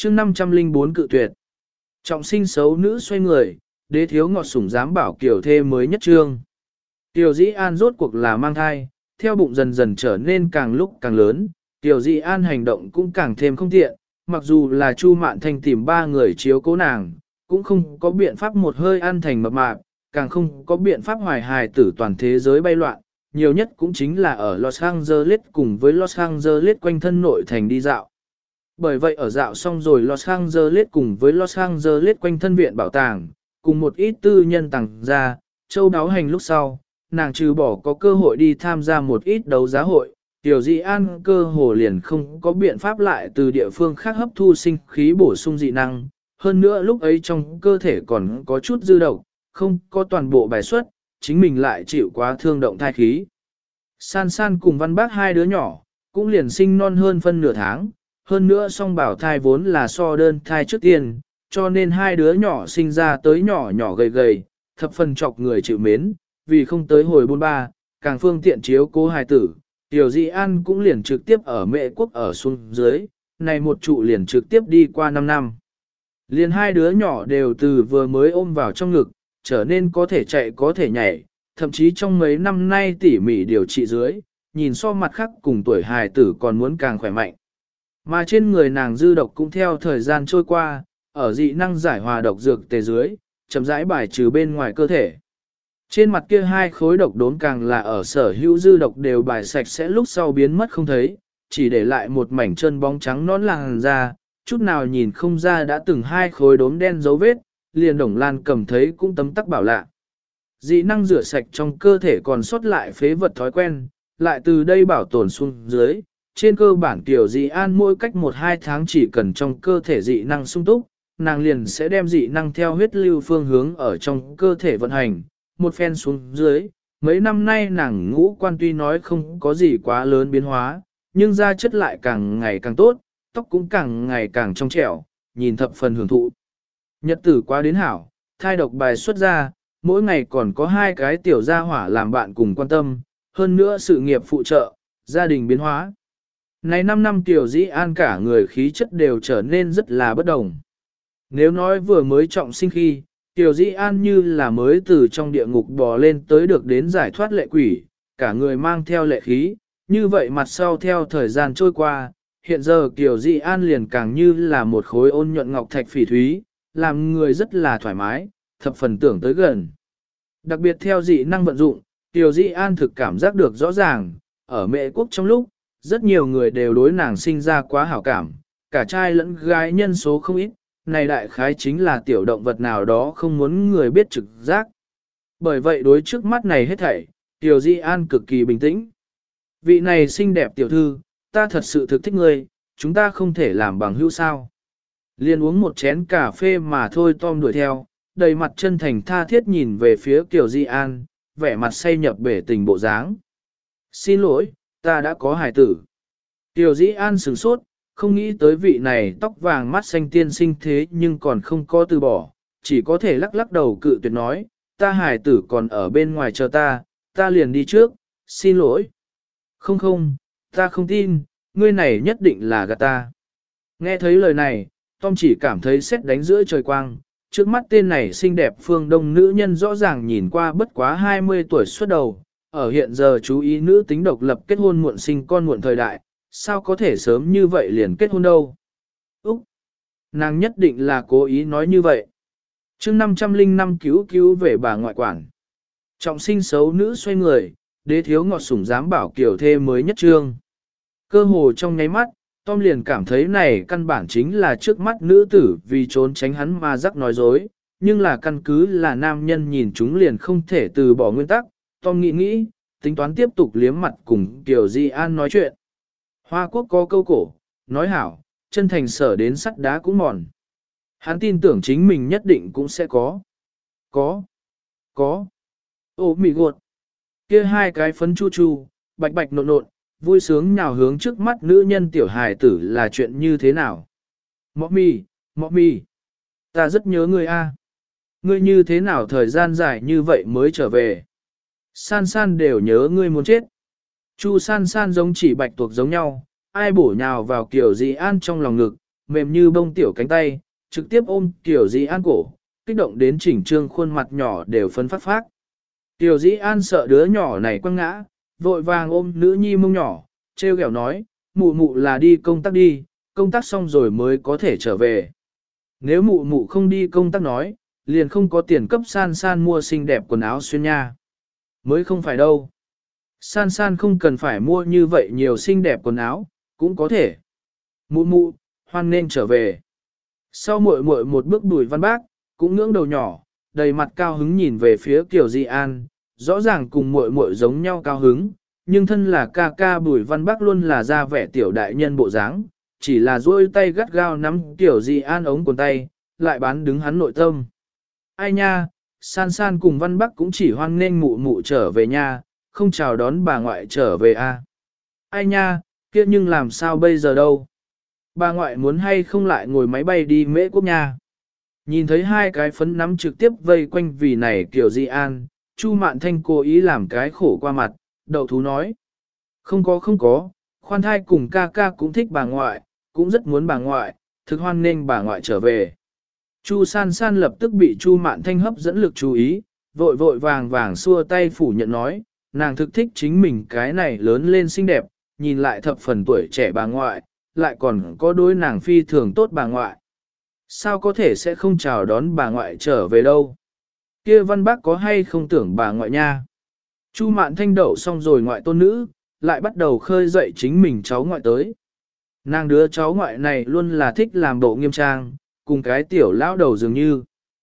chương 504 cự tuyệt. Trọng sinh xấu nữ xoay người, đế thiếu ngọt sủng dám bảo kiểu thê mới nhất trương. Tiểu Dĩ An rốt cuộc là mang thai, theo bụng dần dần trở nên càng lúc càng lớn, Tiểu Dĩ An hành động cũng càng thêm không tiện, mặc dù là Chu Mạn Thanh tìm 3 người chiếu cố nàng, cũng không có biện pháp một hơi ăn thành mập mạp, càng không có biện pháp hoài hài tử toàn thế giới bay loạn, nhiều nhất cũng chính là ở Los Angeles cùng với Los Angeles quanh thân nội thành đi dạo. Bởi vậy ở dạo xong rồi Los Angeles cùng với Los Angeles quanh thân viện bảo tàng, cùng một ít tư nhân tàng ra, châu đáo hành lúc sau, nàng trừ bỏ có cơ hội đi tham gia một ít đấu giá hội, Tiểu Dĩ An cơ hồ liền không có biện pháp lại từ địa phương khác hấp thu sinh khí bổ sung dị năng, hơn nữa lúc ấy trong cơ thể còn có chút dư độc, không có toàn bộ bài xuất, chính mình lại chịu quá thương động thai khí. San San cùng Văn Bác hai đứa nhỏ, cũng liền sinh non hơn phân nửa tháng, hơn nữa song bảo thai vốn là so đơn thai trước tiên, cho nên hai đứa nhỏ sinh ra tới nhỏ nhỏ gầy gầy, thập phần chọc người chịu mến, vì không tới hồi buôn ba, càng phương tiện chiếu cố hài tử, Tiểu Dĩ An cũng liền trực tiếp ở Mễ Quốc ở xuống dưới, này một trụ liền trực tiếp đi qua 5 năm. Liền hai đứa nhỏ đều từ vừa mới ôm vào trong ngực, trở nên có thể chạy có thể nhảy, thậm chí trong mấy năm nay tỉ mỉ điều trị dưới, nhìn so mặt khác cùng tuổi hài tử còn muốn càng khỏe mạnh. Mà trên người nàng dư độc cũng theo thời gian trôi qua, ở dị năng giải hòa độc dược tề dưới, chậm rãi bài trừ bên ngoài cơ thể. Trên mặt kia hai khối độc đốn càng là ở sở hữu dư độc đều bài sạch sẽ lúc sau biến mất không thấy, chỉ để lại một mảnh chân bóng trắng nón làn da, chút nào nhìn không ra đã từng hai khối đốm đen dấu vết, liền Đồng Lan cầm thấy cũng tấm tắc bảo lạ. Dị năng rửa sạch trong cơ thể còn sót lại phế vật thói quen, lại từ đây bảo tồn xuống dưới. Trên cơ bản Tiểu Dĩ An mỗi cách 1-2 tháng chỉ cần trong cơ thể dị năng sung túc, nàng liền sẽ đem dị năng theo huyết lưu phương hướng ở trong cơ thể vận hành, một phen xuống dưới. Mấy năm nay nàng ngũ quan tuy nói không có gì quá lớn biến hóa, nhưng da chất lại càng ngày càng tốt, tóc cũng càng ngày càng trong trẻo, nhìn thập phần hưởng thụ. Nhật tử quá đến hảo, thai độc bài xuất ra, mỗi ngày còn có 2 cái tiểu gia hỏa làm bạn cùng quan tâm, hơn nữa sự nghiệp phụ trợ, gia đình biến hóa. Này 5 năm Tiểu Dĩ An cả người khí chất đều trở nên rất là bất đồng. Nếu nói vừa mới trọng sinh khi, Tiểu Dĩ An như là mới từ trong địa ngục bò lên tới được đến giải thoát lệ quỷ, cả người mang theo lệ khí, như vậy mặt sau theo thời gian trôi qua, hiện giờ Tiểu Dĩ An liền càng như là một khối ôn nhuận ngọc thạch phỉ thúy, làm người rất là thoải mái, thập phần tưởng tới gần. Đặc biệt theo dị năng vận dụng, Tiểu Dĩ An thực cảm giác được rõ ràng, ở Mễ Quốc trong lúc, rất nhiều người đều đối nàng sinh ra quá hảo cảm, cả trai lẫn gái nhân số không ít, này đại khái chính là tiểu động vật nào đó không muốn người biết trực giác. Bởi vậy đối trước mắt này hết thảy, Tiểu Dĩ An cực kỳ bình tĩnh. Vị này xinh đẹp tiểu thư, ta thật sự thực thích ngươi, chúng ta không thể làm bằng hữu sao. Liên uống một chén cà phê mà thôi Tom đuổi theo, đầy mặt chân thành tha thiết nhìn về phía Tiểu Dĩ An, vẻ mặt say nhập bể tình bộ dáng. Xin lỗi, ta đã có hài tử. Tiểu Dĩ An sửng sốt, không nghĩ tới vị này tóc vàng mắt xanh tiên sinh thế nhưng còn không có từ bỏ, chỉ có thể lắc lắc đầu cự tuyệt nói, ta hài tử còn ở bên ngoài chờ ta liền đi trước, xin lỗi. Không, ta không tin, ngươi này nhất định là gạt ta. Nghe thấy lời này, Tom chỉ cảm thấy sét đánh giữa trời quang, trước mắt tên này xinh đẹp phương đông nữ nhân rõ ràng nhìn qua bất quá 20 tuổi xuất đầu, ở hiện giờ chú ý nữ tính độc lập kết hôn muộn sinh con muộn thời đại, sao có thể sớm như vậy liền kết hôn đâu. Nàng nhất định là cố ý nói như vậy. chương 505 cứu về bà ngoại quản. Trọng sinh xấu nữ xoay người, đế thiếu ngọt sủng dám bảo kiểu thê mới nhất trương. Cơ hồ trong nháy mắt, Tom liền cảm thấy này căn bản chính là trước mắt nữ tử vì trốn tránh hắn mà rắc nói dối, nhưng là căn cứ là nam nhân nhìn chúng liền không thể từ bỏ nguyên tắc. Tom nghĩ, tính toán tiếp tục liếm mặt cùng Tiểu Dĩ An nói chuyện. Hoa Quốc có câu cổ, nói hảo, chân thành sở đến sắt đá cũng mòn. Hắn tin tưởng chính mình nhất định cũng sẽ có. Ô mị gột. Kia 2 cái phấn chu chu, bạch bạch nộn nộn, vui sướng nhào hướng trước mắt nữ nhân tiểu hài tử là chuyện như thế nào. Mọ mì, ta rất nhớ ngươi a. Ngươi như thế nào thời gian dài như vậy mới trở về. San San đều nhớ ngươi muốn chết. Chu San San giống chỉ bạch tuộc giống nhau, ai bổ nhào vào Tiểu Dĩ An trong lòng ngực, mềm như bông tiểu cánh tay, trực tiếp ôm Tiểu Dĩ An cổ, kích động đến chỉnh trương khuôn mặt nhỏ đều phấn phát phát. Tiểu Dĩ An sợ đứa nhỏ này quăng ngã, vội vàng ôm nữ nhi mông nhỏ, treo ghẹo nói, mụ mụ là đi công tác đi, công tác xong rồi mới có thể trở về. Nếu mụ mụ không đi công tác nói, liền không có tiền cấp san san mua xinh đẹp quần áo xuyên nha. Mới không phải đâu. San san không cần phải mua như vậy nhiều xinh đẹp quần áo, cũng có thể. Mụ mụ, hoan nên trở về. Sau muội muội một bước Bùi Văn Bác, cũng ngưỡng đầu nhỏ, đầy mặt cao hứng nhìn về phía Kiều Di An, rõ ràng cùng muội muội giống nhau cao hứng, nhưng thân là ca ca Bùi Văn Bác luôn là ra vẻ tiểu đại nhân bộ dáng, chỉ là duỗi tay gắt gao nắm Kiều Di An ống quần tay, lại bán đứng hắn nội tâm. Ai nha, San San cùng Văn Bắc cũng chỉ hoan nghênh mụ mụ trở về nha, không chào đón bà ngoại trở về a. Ai nha, kia nhưng làm sao bây giờ đâu? Bà ngoại muốn hay không lại ngồi máy bay đi Mễ Quốc nha. Nhìn thấy hai cái phấn nắm trực tiếp vây quanh vì này Kiều Di An, Chu Mạn Thanh cố ý làm cái khổ qua mặt, đậu thú nói. Không có, khoan thai cùng ca ca cũng thích bà ngoại, cũng rất muốn bà ngoại, thực hoan nghênh bà ngoại trở về. Chu San San lập tức bị Chu Mạn Thanh hấp dẫn lực chú ý, vội vàng xua tay phủ nhận nói, nàng thực thích chính mình cái này lớn lên xinh đẹp, nhìn lại thập phần tuổi trẻ bà ngoại, lại còn có đối nàng phi thường tốt bà ngoại. Sao có thể sẽ không chào đón bà ngoại trở về đâu? Kia Văn Bác có hay không tưởng bà ngoại nha? Chu Mạn Thanh đậu xong rồi ngoại tôn nữ, lại bắt đầu khơi dậy chính mình cháu ngoại tới. Nàng đứa cháu ngoại này luôn là thích làm bộ nghiêm trang, cùng cái tiểu lão đầu dường như.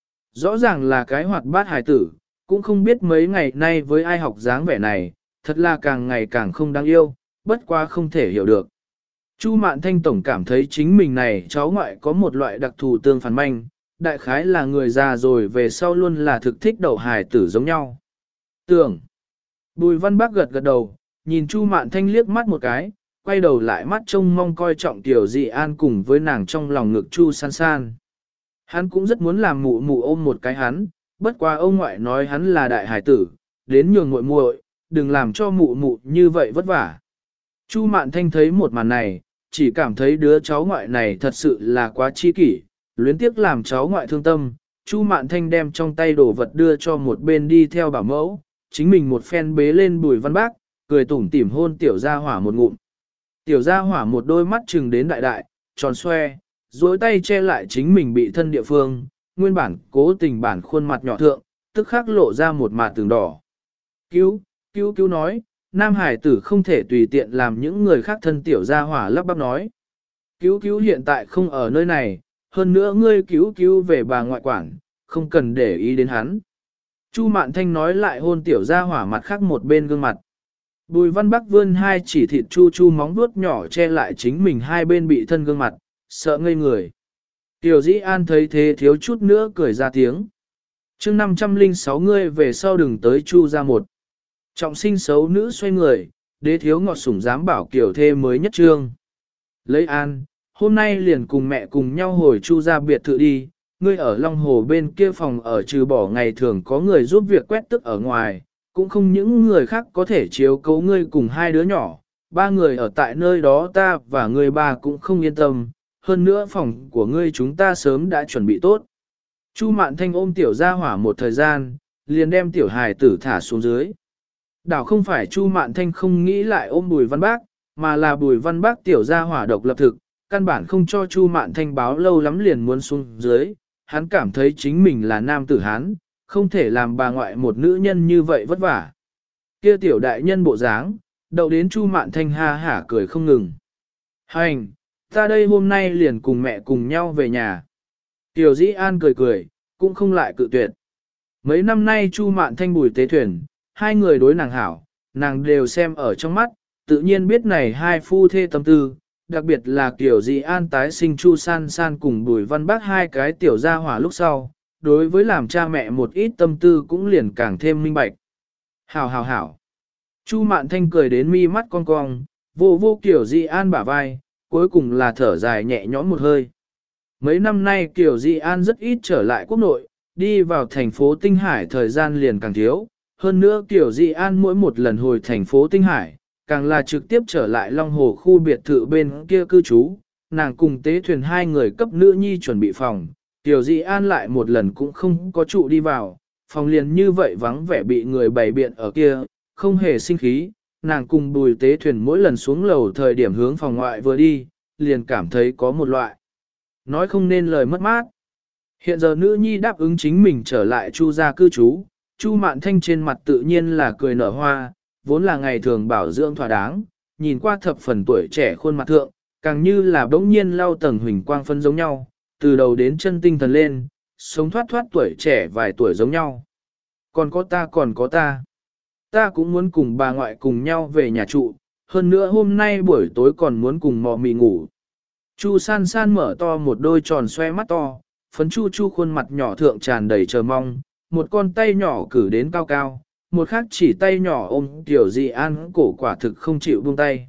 Rõ ràng là cái hoạt bát hài tử, cũng không biết mấy ngày nay với ai học dáng vẻ này, thật là càng ngày càng không đáng yêu, bất quá không thể hiểu được. Chu Mạn Thanh tổng cảm thấy chính mình này cháu ngoại có một loại đặc thù tương phản manh, đại khái là người già rồi về sau luôn là thực thích đậu hài tử giống nhau. Tưởng. Bùi Văn Bác gật gật đầu, nhìn Chu Mạn Thanh liếc mắt một cái, quay đầu lại mắt trông mong coi trọng Tiểu Dị An cùng với nàng trong lòng ngực Chu San San. Hắn cũng rất muốn làm mụ mụ ôm một cái hắn, bất quá ông ngoại nói hắn là đại hải tử, đến nhường muội muội, đừng làm cho mụ mụ như vậy vất vả. Chu Mạn Thanh thấy một màn này, chỉ cảm thấy đứa cháu ngoại này thật sự là quá chi kỷ, luyến tiếc làm cháu ngoại thương tâm. Chu Mạn Thanh đem trong tay đồ vật đưa cho một bên đi theo bảo mẫu, chính mình một phen bế lên Bùi Văn Bác, cười tủm tỉm hôn tiểu gia hỏa một ngụm. Tiểu gia hỏa một đôi mắt trừng đến đại đại, tròn xoe, duỗi tay che lại chính mình bị thân địa phương, nguyên bản cố tình bản khuôn mặt nhỏ thượng, tức khắc lộ ra một mạt tường đỏ. Cứu nói, nam hải tử không thể tùy tiện làm những người khác thân tiểu gia hỏa lắp bắp nói. Cứu hiện tại không ở nơi này, hơn nữa ngươi cứu về bà ngoại quản, không cần để ý đến hắn. Chu Mạn Thanh nói lại hôn tiểu gia hỏa mặt khác một bên gương mặt. Bùi Văn Bắc vươn hai chỉ thịt chu móng vuốt nhỏ che lại chính mình hai bên bị thân gương mặt, sợ ngây người. Tiểu Dĩ An thấy thế thiếu chút nữa cười ra tiếng. Chương 506 ngươi về sau đừng tới Chu ra một. Trọng sinh xấu nữ xoay người, đế thiếu ngọt sủng dám bảo kiểu thê mới nhất trương. Lấy An, hôm nay liền cùng mẹ cùng nhau hồi Chu ra biệt thự đi, ngươi ở Long Hồ bên kia phòng ở trừ bỏ ngày thường có người giúp việc quét tức ở ngoài, cũng không những người khác có thể chiếu cố ngươi cùng hai đứa nhỏ, ba người ở tại nơi đó ta và ngươi ba cũng không yên tâm, hơn nữa phòng của ngươi chúng ta sớm đã chuẩn bị tốt. Chu Mạn Thanh ôm tiểu gia hỏa một thời gian, liền đem tiểu hài tử thả xuống dưới. Đảo không phải Chu Mạn Thanh không nghĩ lại ôm Bùi Văn Bác, mà là Bùi Văn Bác tiểu gia hỏa độc lập thực, căn bản không cho Chu Mạn Thanh báo lâu lắm liền muốn xuống dưới, hắn cảm thấy chính mình là nam tử hán, không thể làm bà ngoại một nữ nhân như vậy vất vả. Kia tiểu đại nhân bộ dáng, đậu đến Chu Mạn Thanh ha hả cười không ngừng. Hành, ta đây hôm nay liền cùng mẹ cùng nhau về nhà. Tiểu Dĩ An cười, cũng không lại cự tuyệt. Mấy năm nay Chu Mạn Thanh Bùi Tế Thuyền, hai người đối nàng hảo, nàng đều xem ở trong mắt, tự nhiên biết này hai phu thê tâm tư, đặc biệt là Tiểu Dĩ An tái sinh Chu San San cùng Bùi Văn Bác hai cái tiểu gia hỏa lúc sau, đối với làm cha mẹ một ít tâm tư cũng liền càng thêm minh bạch. Hảo. Chu Mạn Thanh cười đến mi mắt cong cong, vô Tiểu Dĩ An bả vai, cuối cùng là thở dài nhẹ nhõm một hơi. Mấy năm nay Tiểu Dĩ An rất ít trở lại quốc nội, đi vào thành phố Tinh Hải thời gian liền càng thiếu. Hơn nữa Tiểu Dĩ An mỗi một lần hồi thành phố Tinh Hải, càng là trực tiếp trở lại Long Hồ khu biệt thự bên kia cư trú, nàng cùng Tế Thuyền hai người cấp nữ nhi chuẩn bị phòng, Tiểu Dị An lại một lần cũng không có trụ đi vào, phòng liền như vậy vắng vẻ bị người bày biện ở kia, không hề sinh khí, nàng cùng Bùi Tế Thuyền mỗi lần xuống lầu thời điểm hướng phòng ngoại vừa đi, liền cảm thấy có một loại nói không nên lời mất mát. Hiện giờ nữ nhi đáp ứng chính mình trở lại Chu gia cư trú, Chu Mạn Thanh trên mặt tự nhiên là cười nở hoa, vốn là ngày thường bảo dưỡng thỏa đáng, nhìn qua thập phần tuổi trẻ khuôn mặt thượng, càng như là bỗng nhiên lau tầng huỳnh quang phân giống nhau, từ đầu đến chân tinh thần lên, sống thoát thoát tuổi trẻ vài tuổi giống nhau. Còn có ta cũng muốn cùng bà ngoại cùng nhau về nhà trụ, hơn nữa hôm nay buổi tối còn muốn cùng mò mì ngủ. Chu San San mở to một đôi tròn xoe mắt to, phấn chu chu khuôn mặt nhỏ thượng tràn đầy chờ mong, một con tay nhỏ cử đến cao cao, một khác chỉ tay nhỏ ôm Tiểu Dị An cổ quả thực không chịu buông tay.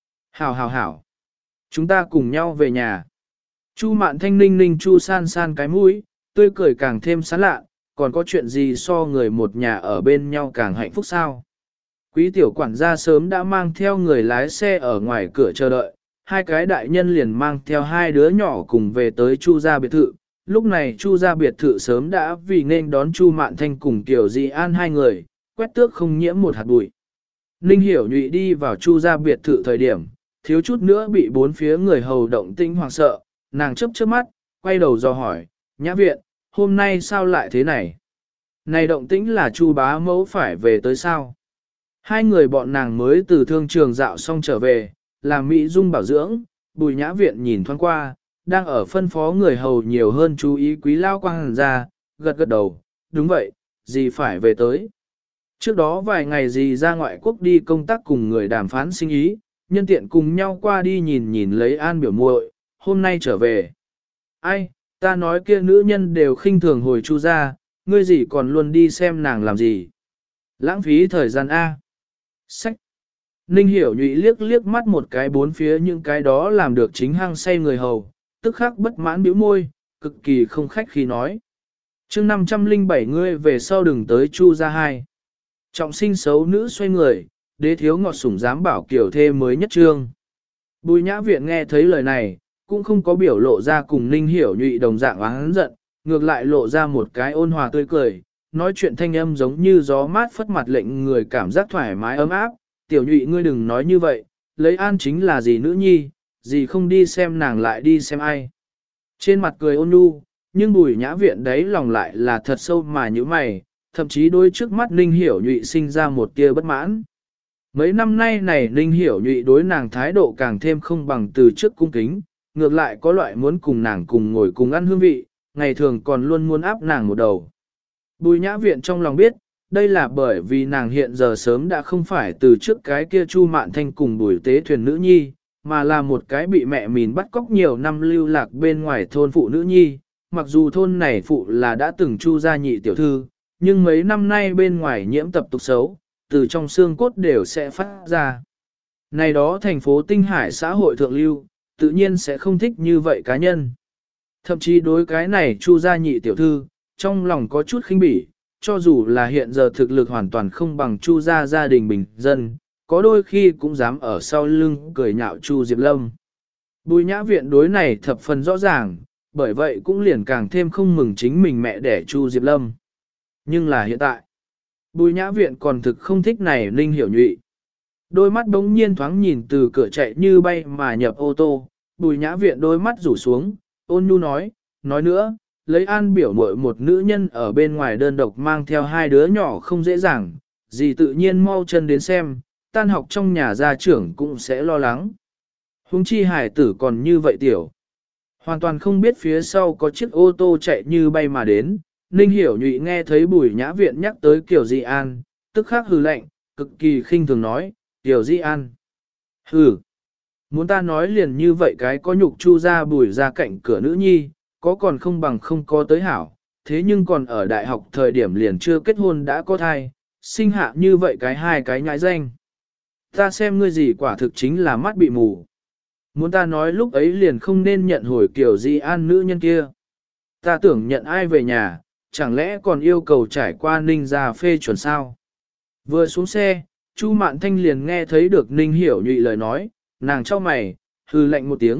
Hảo, chúng ta cùng nhau về nhà. Chu Mạn Thanh ninh ninh Chu San San cái mũi, tươi cười càng thêm sán lạ, còn có chuyện gì so người một nhà ở bên nhau càng hạnh phúc sao? Quý tiểu quản gia sớm đã mang theo người lái xe ở ngoài cửa chờ đợi, hai cái đại nhân liền mang theo hai đứa nhỏ cùng về tới Chu gia biệt thự. Lúc này Chu gia biệt thự sớm đã vì nên đón Chu Mạn Thanh cùng Tiểu Dị An hai người, quét tước không nhiễm một hạt bụi. Ninh Hiểu Nhụy đi vào Chu gia biệt thự thời điểm, thiếu chút nữa bị bốn phía người hầu động tĩnh hoảng sợ, nàng chớp chớp mắt, quay đầu dò hỏi, Nhã Viện, hôm nay sao lại thế này? Này động tĩnh là Chu bá mẫu phải về tới sao? Hai người bọn nàng mới từ thương trường dạo xong trở về, làm Mỹ Dung bảo dưỡng, Bùi Nhã Viện nhìn thoáng qua, đang ở phân phó người hầu nhiều hơn chú ý Quý lao quang hàn ra, gật gật đầu, đúng vậy, dì phải về tới. Trước đó vài ngày dì ra ngoại quốc đi công tác cùng người đàm phán sinh ý, nhân tiện cùng nhau qua đi nhìn nhìn lấy An biểu muội, hôm nay trở về. Ai, ta nói kia nữ nhân đều khinh thường hồi Chu ra, ngươi gì còn luôn đi xem nàng làm gì. Lãng phí thời gian A. Sách. Ninh Hiểu Nhụy liếc liếc mắt một cái bốn phía những cái đó làm được chính hăng say người hầu, tức khắc bất mãn bĩu môi, cực kỳ không khách khi nói. Chương 507 ngươi về sau đừng tới Chu gia hai. Trọng sinh xấu nữ xoay người, đế thiếu ngọt sủng dám bảo kiểu thê mới nhất trương. Bùi Nhã Viện nghe thấy lời này, cũng không có biểu lộ ra cùng Ninh Hiểu Nhụy đồng dạng oán giận, ngược lại lộ ra một cái ôn hòa tươi cười, nói chuyện thanh âm giống như gió mát phất mặt lệnh người cảm giác thoải mái ấm áp. Tiểu Nhụy ngươi đừng nói như vậy, lấy An chính là gì nữ nhi, gì không đi xem nàng lại đi xem ai. Trên mặt cười ôn nhu, nhưng Bùi Nhã Viện đấy lòng lại là thật sâu mà như mày, thậm chí đôi trước mắt Ninh Hiểu Nhụy sinh ra một tia bất mãn. Mấy năm nay này Ninh Hiểu Nhụy đối nàng thái độ càng thêm không bằng từ trước cung kính, ngược lại có loại muốn cùng nàng cùng ngồi cùng ăn hương vị, ngày thường còn luôn muốn áp nàng một đầu. Bùi Nhã Viện trong lòng biết, đây là bởi vì nàng hiện giờ sớm đã không phải từ trước cái kia Chu Mạn Thanh cùng Bùi Tế Thuyền nữ nhi, mà là một cái bị mẹ mìn bắt cóc nhiều năm lưu lạc bên ngoài thôn phụ nữ nhi. Mặc dù thôn này phụ là đã từng Chu gia nhị tiểu thư, nhưng mấy năm nay bên ngoài nhiễm tập tục xấu, từ trong xương cốt đều sẽ phát ra. Này đó thành phố Tinh Hải xã hội thượng lưu, tự nhiên sẽ không thích như vậy cá nhân. Thậm chí đối cái này Chu gia nhị tiểu thư, trong lòng có chút khinh bỉ, cho dù là hiện giờ thực lực hoàn toàn không bằng Chu gia gia đình bình dân, có đôi khi cũng dám ở sau lưng cười nhạo Chu Diệp Lâm. Bùi Nhã Viện đối này thập phần rõ ràng, bởi vậy cũng liền càng thêm không mừng chính mình mẹ đẻ Chu Diệp Lâm. Nhưng là hiện tại, Bùi Nhã Viện còn thực không thích này Ninh Hiểu Nhụy. Đôi mắt đống nhiên thoáng nhìn từ cửa chạy như bay mà nhập ô tô, Bùi Nhã Viện đôi mắt rủ xuống, ôn nhu nói nữa, lấy An biểu muội một nữ nhân ở bên ngoài đơn độc mang theo hai đứa nhỏ không dễ dàng, gì tự nhiên mau chân đến xem, tan học trong nhà gia trưởng cũng sẽ lo lắng. Huống chi hải tử còn như vậy tiểu. Hoàn toàn không biết phía sau có chiếc ô tô chạy như bay mà đến, Ninh Hiểu Nhụy nghe thấy Bùi Nhã Viện nhắc tới Kiều Di An, tức khắc hừ lạnh, cực kỳ khinh thường nói, Kiều Di An. Hừ, muốn ta nói liền như vậy cái có nhục Chu ra Bùi ra cạnh cửa nữ nhi, có còn không bằng không có tới hảo, thế nhưng còn ở đại học thời điểm liền chưa kết hôn đã có thai, sinh hạ như vậy cái hai cái nhãi danh. Ta xem ngươi gì quả thực chính là mắt bị mù. Muốn ta nói lúc ấy liền không nên nhận hồi Kiều Di An nữ nhân kia. Ta tưởng nhận ai về nhà, chẳng lẽ còn yêu cầu trải qua Ninh gia phê chuẩn sao? Vừa xuống xe, Chu Mạn Thanh liền nghe thấy được Ninh Hiểu Nhụy lời nói, nàng chau mày, hừ lạnh một tiếng,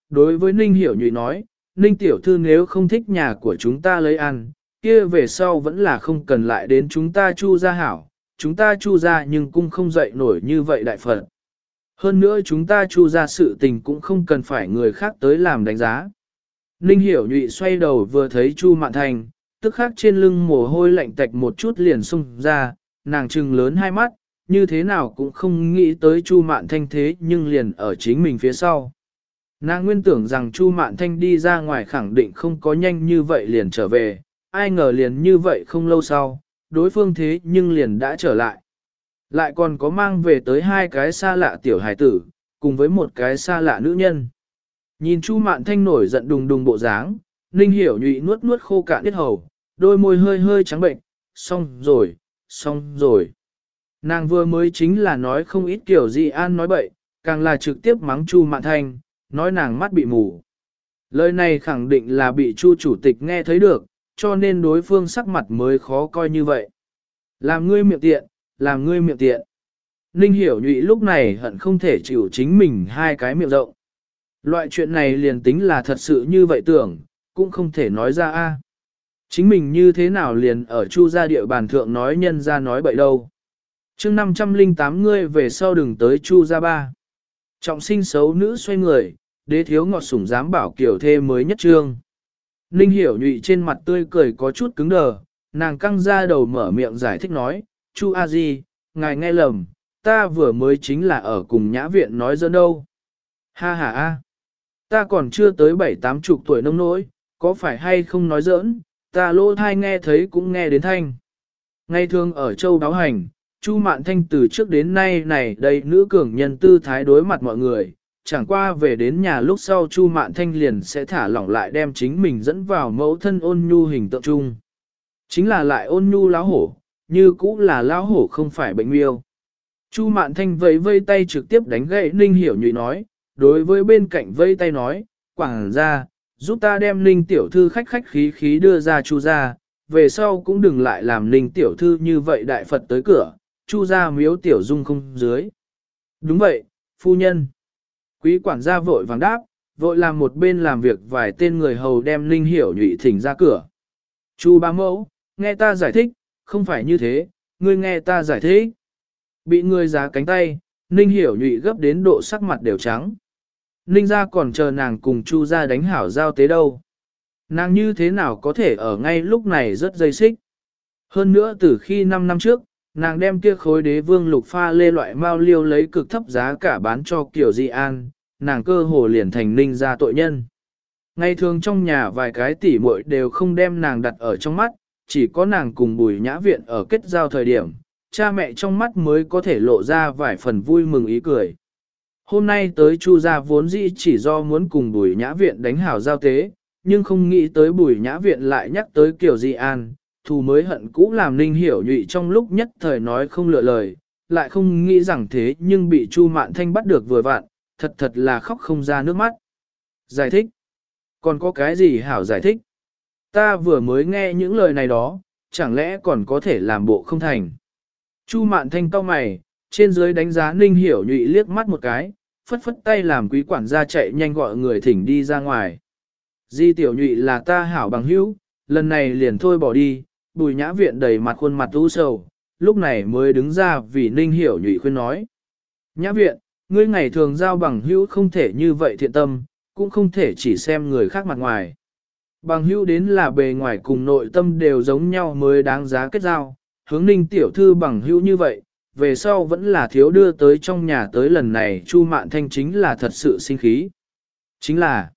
đối với Ninh Hiểu Nhụy nói, Ninh tiểu thư nếu không thích nhà của chúng ta lấy ăn, kia về sau vẫn là không cần lại đến chúng ta Chu gia hảo, chúng ta Chu gia nhưng cũng không dậy nổi như vậy đại phận. Hơn nữa chúng ta Chu gia sự tình cũng không cần phải người khác tới làm đánh giá. Ninh Hiểu Nhụy xoay đầu vừa thấy Chu Mạn Thành, tức khắc trên lưng mồ hôi lạnh tạch một chút liền xung ra, nàng trừng lớn hai mắt, như thế nào cũng không nghĩ tới Chu Mạn Thanh thế nhưng liền ở chính mình phía sau. Nàng nguyên tưởng rằng Chu Mạn Thanh đi ra ngoài khẳng định không có nhanh như vậy liền trở về, ai ngờ liền như vậy không lâu sau, đối phương thế nhưng liền đã trở lại. Lại còn có mang về tới hai cái xa lạ tiểu hải tử, cùng với một cái xa lạ nữ nhân. Nhìn Chu Mạn Thanh nổi giận đùng đùng bộ dáng, Ninh Hiểu Nhụy nuốt nuốt khô cạn tiết hầu, đôi môi hơi hơi trắng bệnh, xong rồi, xong rồi. Nàng vừa mới chính là nói không ít kiểu gì an nói bậy, càng là trực tiếp mắng Chu Mạn Thanh, nói nàng mắt bị mù. Lời này khẳng định là bị Chu chủ tịch nghe thấy được, cho nên đối phương sắc mặt mới khó coi như vậy. Làm ngươi miệng tiện, làm ngươi miệng tiện. Ninh Hiểu Nhụy lúc này hận không thể chịu chính mình hai cái miệng rộng. Loại chuyện này liền tính là thật sự như vậy tưởng, cũng không thể nói ra a. Chính mình như thế nào liền ở Chu gia địa bàn thượng nói nhân ra nói bậy đâu. Chương 508 ngươi về sau đừng tới Chu gia ba. Trọng sinh xấu nữ xoay người, đế thiếu ngọt sủng dám bảo kiểu thê mới nhất trương. Ninh Hiểu Nhụy trên mặt tươi cười có chút cứng đờ, nàng căng ra đầu mở miệng giải thích nói, Chu A Di, ngài nghe lầm, ta vừa mới chính là ở cùng nhã viện nói giỡn đâu. Ha ha a, ta còn chưa tới 7-80 tuổi nông nỗi, có phải hay không nói giỡn, ta lỗ thai nghe thấy cũng nghe đến thanh. Ngày thường ở châu Đáo Hành, Chu Mạn Thanh từ trước đến nay này đây nữ cường nhân tư thái đối mặt mọi người, chẳng qua về đến nhà lúc sau Chu Mạn Thanh liền sẽ thả lỏng lại đem chính mình dẫn vào mẫu thân ôn nhu hình tượng chung. Chính là lại ôn nhu láo hổ, như cũ là láo hổ không phải bệnh miêu. Chu Mạn Thanh vẫy vây tay trực tiếp đánh gậy Ninh Hiểu Nhụy nói, đối với bên cạnh vây tay nói, quảng ra, giúp ta đem Ninh tiểu thư khách khách khí khí đưa ra Chu ra, về sau cũng đừng lại làm Ninh tiểu thư như vậy đại Phật tới cửa, Chu ra miếu tiểu dung không dưới. Đúng vậy, phu nhân. Quý quản gia vội vàng đáp, vội làm một bên làm việc vài tên người hầu đem Ninh Hiểu Nhụy thỉnh ra cửa. Chu bá mẫu, nghe ta giải thích, không phải như thế, ngươi nghe ta giải thích. Bị người giá cánh tay, Ninh Hiểu Nhụy gấp đến độ sắc mặt đều trắng. Ninh ra còn chờ nàng cùng Chu ra đánh hảo giao tế đâu. Nàng như thế nào có thể ở ngay lúc này rất dây xích. Hơn nữa từ khi 5 năm trước, nàng đem kia khối đế vương lục pha lê loại mao liêu lấy cực thấp giá cả bán cho Kiều Di An, nàng cơ hồ liền thành Ninh ra tội nhân. Ngày thường trong nhà vài cái tỉ muội đều không đem nàng đặt ở trong mắt, chỉ có nàng cùng Bùi Nhã Viện ở kết giao thời điểm, cha mẹ trong mắt mới có thể lộ ra vài phần vui mừng ý cười. Hôm nay tới Chu gia vốn dĩ chỉ do muốn cùng Bùi Nhã Viện đánh hảo giao tế, nhưng không nghĩ tới Bùi Nhã Viện lại nhắc tới Kiều Di An, thù mới hận cũ làm Ninh Hiểu Nhụy trong lúc nhất thời nói không lựa lời, lại không nghĩ rằng thế nhưng bị Chu Mạn Thanh bắt được vừa vặn, thật là khóc không ra nước mắt. Giải thích? Còn có cái gì hảo giải thích? Ta vừa mới nghe những lời này đó, chẳng lẽ còn có thể làm bộ không thành? Chu Mạn Thanh cau mày, trên dưới đánh giá Ninh Hiểu Nhụy liếc mắt một cái, phất phất tay làm quý quản gia chạy nhanh gọi người thỉnh đi ra ngoài. Di Tiểu Nhụy là ta hảo bằng hữu, lần này liền thôi bỏ đi. Bùi Nhã Viện đầy mặt khuôn mặt u sầu, lúc này mới đứng ra vì Ninh Hiểu Nhụy khuyên nói. Nhã Viện, ngươi ngày thường giao bằng hữu không thể như vậy thiện tâm, cũng không thể chỉ xem người khác mặt ngoài. Bằng hữu đến là bề ngoài cùng nội tâm đều giống nhau mới đáng giá kết giao, hướng Ninh tiểu thư bằng hữu như vậy, về sau vẫn là thiếu đưa tới trong nhà tới lần này Chu Mạn Thanh chính là thật sự sinh khí. Chính là,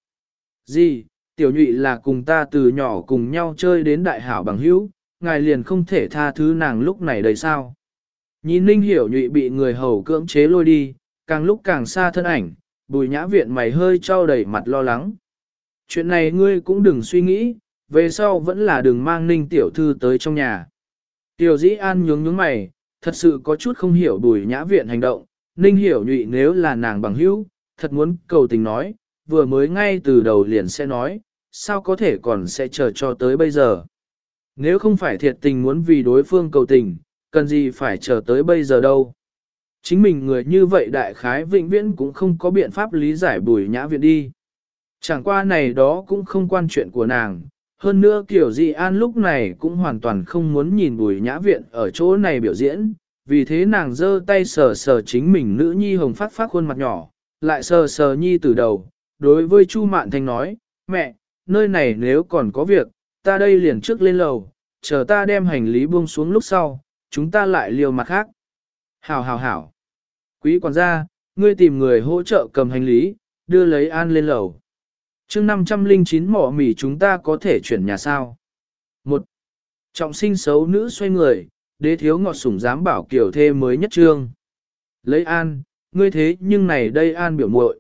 gì, Tiểu Nhụy là cùng ta từ nhỏ cùng nhau chơi đến đại hảo bằng hữu, ngài liền không thể tha thứ nàng lúc này đây sao? Nhìn Ninh Hiểu Nhụy bị người hầu cưỡng chế lôi đi, càng lúc càng xa thân ảnh, Bùi Nhã Viện mày hơi trao đầy mặt lo lắng. Chuyện này ngươi cũng đừng suy nghĩ, về sau vẫn là đừng mang Ninh tiểu thư tới trong nhà. Tiểu Dĩ An nhướng mày, thật sự có chút không hiểu Bùi Nhã Viện hành động, Ninh Hiểu Nhụy nếu là nàng bằng hữu, thật muốn cầu tình nói, vừa mới ngay từ đầu liền sẽ nói, sao có thể còn sẽ chờ cho tới bây giờ. Nếu không phải thiệt tình muốn vì đối phương cầu tình, cần gì phải chờ tới bây giờ đâu. Chính mình người như vậy đại khái vĩnh viễn cũng không có biện pháp lý giải Bùi Nhã Viện đi. Chẳng qua này đó cũng không quan chuyện của nàng. Hơn nữa Kiều Di An lúc này cũng hoàn toàn không muốn nhìn Bùi Nhã Viện ở chỗ này biểu diễn, vì thế nàng giơ tay sờ sờ chính mình nữ nhi hồng phát phát khuôn mặt nhỏ, lại sờ sờ nhi từ đầu, đối với Chu Mạn Thanh nói, mẹ, nơi này nếu còn có việc, ta đây liền trước lên lầu, chờ ta đem hành lý buông xuống lúc sau, chúng ta lại liều mặt khác. Hảo hảo hảo. Quý quản gia, ngươi tìm người hỗ trợ cầm hành lý, đưa lấy An lên lầu. chương 509 mỏ mỉ chúng ta có thể chuyển nhà sao. Một trọng sinh xấu nữ xoay người, đế thiếu ngọt sủng dám bảo kiểu thê mới nhất trương. Lấy An, ngươi thế nhưng này đây An biểu muội.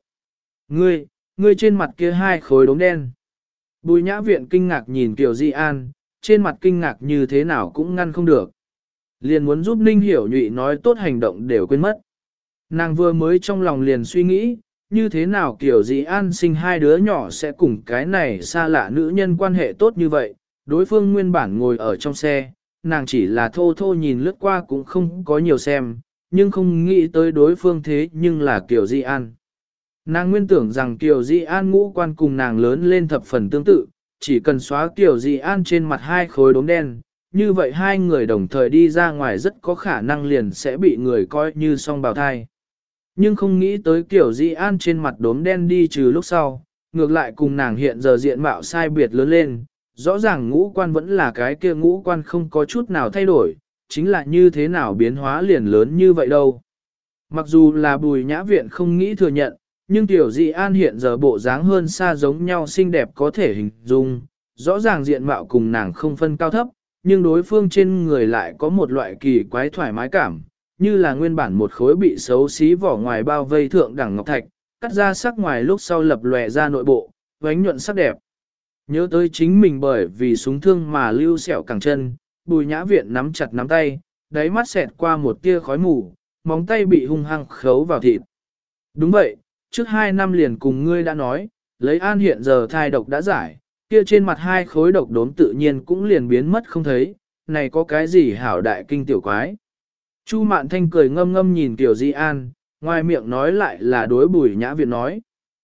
Ngươi trên mặt kia hai khối đốm đen. Bùi Nhã Viện kinh ngạc nhìn Kiều Di An, trên mặt kinh ngạc như thế nào cũng ngăn không được. Liền muốn giúp Ninh Hiểu Nhụy nói tốt hành động đều quên mất. Nàng vừa mới trong lòng liền suy nghĩ, như thế nào Kiều Di An sinh hai đứa nhỏ sẽ cùng cái này xa lạ nữ nhân quan hệ tốt như vậy. Đối phương nguyên bản ngồi ở trong xe, nàng chỉ là thô thô nhìn lướt qua cũng không có nhiều xem, nhưng không nghĩ tới đối phương thế nhưng là Kiều Di An. Nàng nguyên tưởng rằng Kiều Di An ngũ quan cùng nàng lớn lên thập phần tương tự, chỉ cần xóa Kiều Di An trên mặt hai khối đốm đen, như vậy hai người đồng thời đi ra ngoài rất có khả năng liền sẽ bị người coi như song bào thai. Nhưng không nghĩ tới Kiều Di An trên mặt đốm đen đi trừ lúc sau, ngược lại cùng nàng hiện giờ diện mạo sai biệt lớn lên, rõ ràng ngũ quan vẫn là cái kia ngũ quan không có chút nào thay đổi, chính là như thế nào biến hóa liền lớn như vậy đâu. Mặc dù là Bùi Nhã Viện không nghĩ thừa nhận, nhưng Tiểu Di An hiện giờ bộ dáng hơn xa giống nhau xinh đẹp có thể hình dung, rõ ràng diện mạo cùng nàng không phân cao thấp, nhưng đối phương trên người lại có một loại kỳ quái thoải mái cảm, như là nguyên bản một khối bị xấu xí vỏ ngoài bao vây thượng đẳng ngọc thạch, cắt ra sắc ngoài lúc sau lập lòe ra nội bộ, vánh nhuận sắc đẹp. Nhớ tới chính mình bởi vì súng thương mà lưu sẹo cẳng chân, Bùi Nhã Viện nắm chặt nắm tay, đáy mắt xẹt qua một tia khói mù, móng tay bị hung hăng khấu vào thịt. Đúng vậy, trước 2 năm liền cùng ngươi đã nói, lấy An hiện giờ thai độc đã giải, kia trên mặt hai khối độc đốm tự nhiên cũng liền biến mất không thấy, này có cái gì hảo đại kinh tiểu quái. Chu Mạn Thanh cười ngâm ngâm nhìn Tiểu Di An, ngoài miệng nói lại là đối Bùi Nhã Viện nói.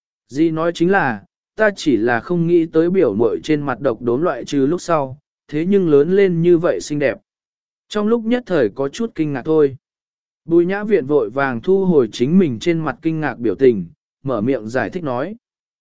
Di nói chính là, ta chỉ là không nghĩ tới biểu muội trên mặt độc đốm loại trừ lúc sau, thế nhưng lớn lên như vậy xinh đẹp. Trong lúc nhất thời có chút kinh ngạc thôi. Bùi Nhã Viện vội vàng thu hồi chính mình trên mặt kinh ngạc biểu tình, mở miệng giải thích nói.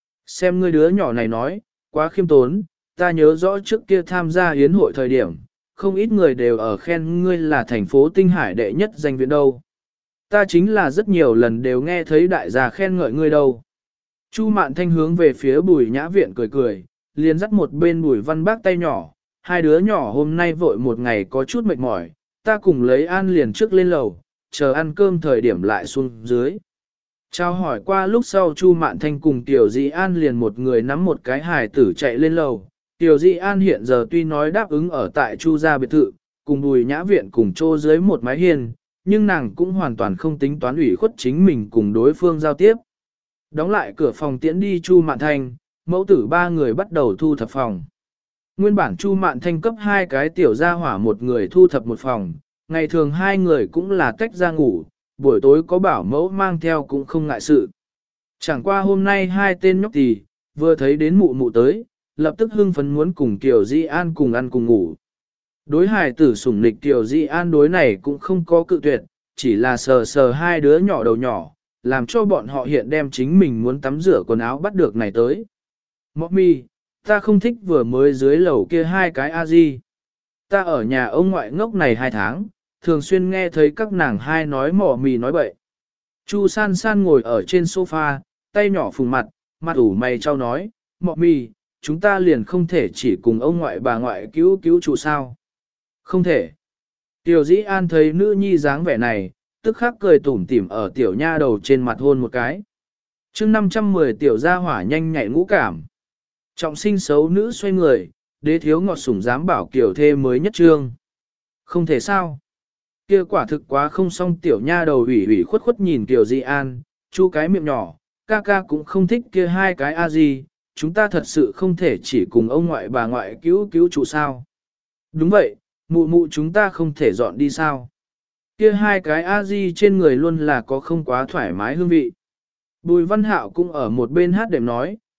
Xem ngươi đứa nhỏ này nói, quá khiêm tốn, ta nhớ rõ trước kia tham gia yến hội thời điểm, không ít người đều ở khen ngươi là thành phố Tinh Hải đệ nhất danh viện đâu. Ta chính là rất nhiều lần đều nghe thấy đại gia khen ngợi ngươi đâu. Chu Mạn Thanh hướng về phía Bùi Nhã Viện cười cười, liền dắt một bên Bùi Văn Bác tay nhỏ, hai đứa nhỏ hôm nay vội một ngày có chút mệt mỏi, ta cùng lấy An liền trước lên lầu, chờ ăn cơm thời điểm lại xuống dưới. Chào hỏi qua lúc sau Chu Mạn Thanh cùng Tiểu Di An liền một người nắm một cái hài tử chạy lên lầu. Tiểu Di An hiện giờ tuy nói đáp ứng ở tại Chu gia biệt thự, cùng Bùi Nhã Viện cùng chô dưới một mái hiên, nhưng nàng cũng hoàn toàn không tính toán ủy khuất chính mình cùng đối phương giao tiếp. Đóng lại cửa phòng tiễn đi Chu Mạn Thanh, mẫu tử ba người bắt đầu thu thập phòng. Nguyên bản Chu Mạn Thanh cấp hai cái tiểu gia hỏa một người thu thập một phòng, ngày thường hai người cũng là tách ra ngủ, buổi tối có bảo mẫu mang theo cũng không ngại sự. Chẳng qua hôm nay hai tên nhóc tỳ vừa thấy đến mụ mụ tới, lập tức hưng phấn muốn cùng Kiều Di An cùng ăn cùng ngủ. Đối hài tử sủng nịch Kiều Di An đối này cũng không có cự tuyệt, chỉ là sờ sờ hai đứa nhỏ đầu nhỏ, làm cho bọn họ hiện đem chính mình muốn tắm rửa quần áo bắt được này tới. Mommy, ta không thích vừa mới dưới lầu kia hai cái a-di. Ta ở nhà ông ngoại ngốc này 2 tháng, thường xuyên nghe thấy các nàng hai nói mỏ mì nói bậy. Chu San San ngồi ở trên sofa, tay nhỏ phùng mặt, mặt ủ mày trao nói, mỏ mì, chúng ta liền không thể chỉ cùng ông ngoại bà ngoại cứu cứu chủ sao. Không thể. Tiểu Dĩ An thấy nữ nhi dáng vẻ này, tức khắc cười tủm tỉm ở tiểu nha đầu trên mặt hôn một cái. chương 510 tiểu gia hỏa nhanh nhạy ngũ cảm. Trọng sinh xấu nữ xoay người, đế thiếu ngọt sủng dám bảo kiểu thê mới nhất trương. Không thể sao. Kia quả thực quá không xong tiểu nha đầu ủy ủy khuất khuất nhìn Tiểu Di An, chu cái miệng nhỏ, ca ca cũng không thích kia hai cái a gì, chúng ta thật sự không thể chỉ cùng ông ngoại bà ngoại cứu cứu chủ sao. Đúng vậy, mụ mụ chúng ta không thể dọn đi sao. Kia hai cái a di trên người luôn là có không quá thoải mái hương vị. Bùi Văn Hạo cũng ở một bên hát đệm nói,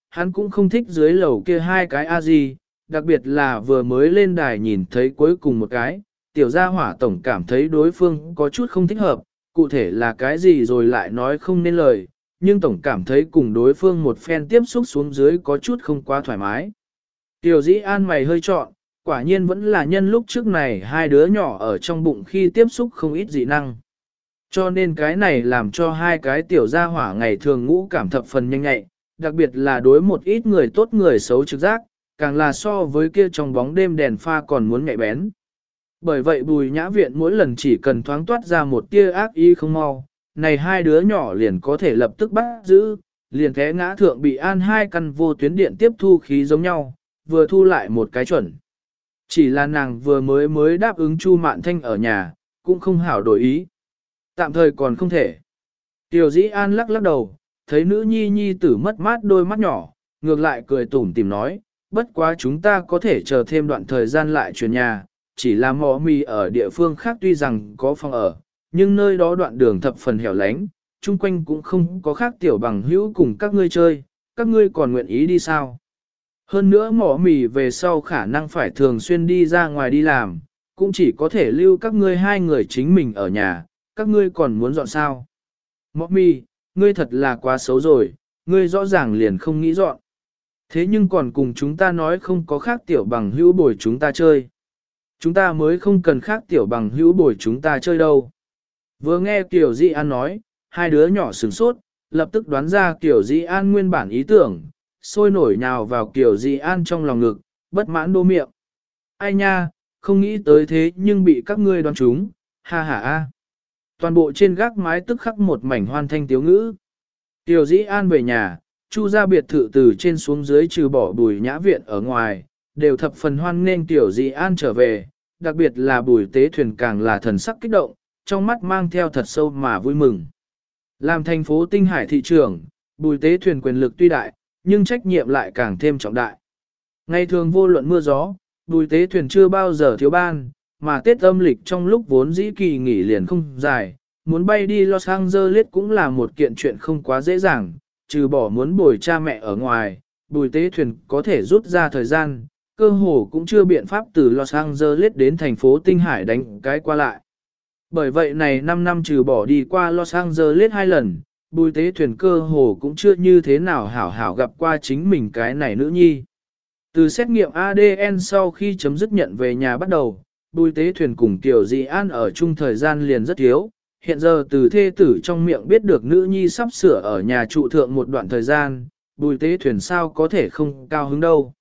hắn cũng không thích dưới lầu kia hai cái a gì, đặc biệt là vừa mới lên đài nhìn thấy cuối cùng một cái, tiểu gia hỏa tổng cảm thấy đối phương có chút không thích hợp, cụ thể là cái gì rồi lại nói không nên lời, nhưng tổng cảm thấy cùng đối phương một phen tiếp xúc xuống dưới có chút không quá thoải mái. Tiểu dĩ an mày hơi trọn, quả nhiên vẫn là nhân lúc trước này hai đứa nhỏ ở trong bụng khi tiếp xúc không ít dị năng. Cho nên cái này làm cho hai cái tiểu gia hỏa ngày thường ngũ cảm thập phần nhanh nhạy, đặc biệt là đối một ít người tốt người xấu trực giác, càng là so với kia trong bóng đêm đèn pha còn muốn nhạy bén. Bởi vậy Bùi Nhã Viện mỗi lần chỉ cần thoáng toát ra một tia ác ý không mau, này hai đứa nhỏ liền có thể lập tức bắt giữ, liền té ngã thượng bị an hai căn vô tuyến điện tiếp thu khí giống nhau, vừa thu lại một cái chuẩn. Chỉ là nàng vừa mới đáp ứng Chu Mạn Thanh ở nhà, cũng không hảo đổi ý. Tạm thời còn không thể. Tiểu Dĩ An lắc lắc đầu, thấy nữ nhi tử mất mát đôi mắt nhỏ, ngược lại cười tủm tìm nói, bất quá chúng ta có thể chờ thêm đoạn thời gian lại chuyển nhà, chỉ là mò mì ở địa phương khác tuy rằng có phòng ở, nhưng nơi đó đoạn đường thập phần hẻo lánh, chung quanh cũng không có khác tiểu bằng hữu cùng các ngươi chơi, các ngươi còn nguyện ý đi sao? Hơn nữa mỏ mì về sau khả năng phải thường xuyên đi ra ngoài đi làm, cũng chỉ có thể lưu các ngươi hai người chính mình ở nhà, các ngươi còn muốn dọn sao? Mỏ mì, ngươi thật là quá xấu rồi, ngươi rõ ràng liền không nghĩ dọn. Thế nhưng còn cùng chúng ta nói không có khác tiểu bằng hữu bồi chúng ta chơi. Chúng ta mới không cần khác tiểu bằng hữu bồi chúng ta chơi đâu. Vừa nghe Tiểu Di An nói, hai đứa nhỏ sửng sốt, lập tức đoán ra Tiểu Di An nguyên bản ý tưởng, sôi nổi nhào vào Tiểu Di An trong lòng ngực, bất mãn đô miệng. Ai nha, không nghĩ tới thế nhưng bị các ngươi đoán trúng, ha ha a. Toàn bộ trên gác mái tức khắc một mảnh hoan thanh tiếu ngữ. Tiểu Di An về nhà, Chu ra biệt thự từ trên xuống dưới trừ bỏ Bùi Nhã Viện ở ngoài, đều thập phần hoan nghênh Tiểu Di An trở về, đặc biệt là Bùi Tế Thuyền càng là thần sắc kích động, trong mắt mang theo thật sâu mà vui mừng. Làm thành phố Tinh Hải thị trưởng, Bùi Tế Thuyền quyền lực tuy đại, nhưng trách nhiệm lại càng thêm trọng đại. Ngày thường vô luận mưa gió, Bùi Tế Thuyền chưa bao giờ thiếu ban, mà Tết âm lịch trong lúc vốn dĩ kỳ nghỉ liền không dài, muốn bay đi Los Angeles cũng là một kiện chuyện không quá dễ dàng, trừ bỏ muốn bồi cha mẹ ở ngoài, Bùi Tế Thuyền có thể rút ra thời gian, cơ hồ cũng chưa biện pháp từ Los Angeles đến thành phố Tinh Hải đánh cái qua lại. Bởi vậy này 5 năm trừ bỏ đi qua Los Angeles 2 lần, Bùi Tế Thuyền cơ hồ cũng chưa như thế nào hảo hảo gặp qua chính mình cái này nữ nhi. Từ xét nghiệm ADN sau khi chấm dứt nhận về nhà bắt đầu, Bùi Tế Thuyền cùng Tiểu Di An ở chung thời gian liền rất thiếu. Hiện giờ từ thê tử trong miệng biết được nữ nhi sắp sửa ở nhà trụ thượng một đoạn thời gian, Bùi Tế Thuyền sao có thể không cao hứng đâu.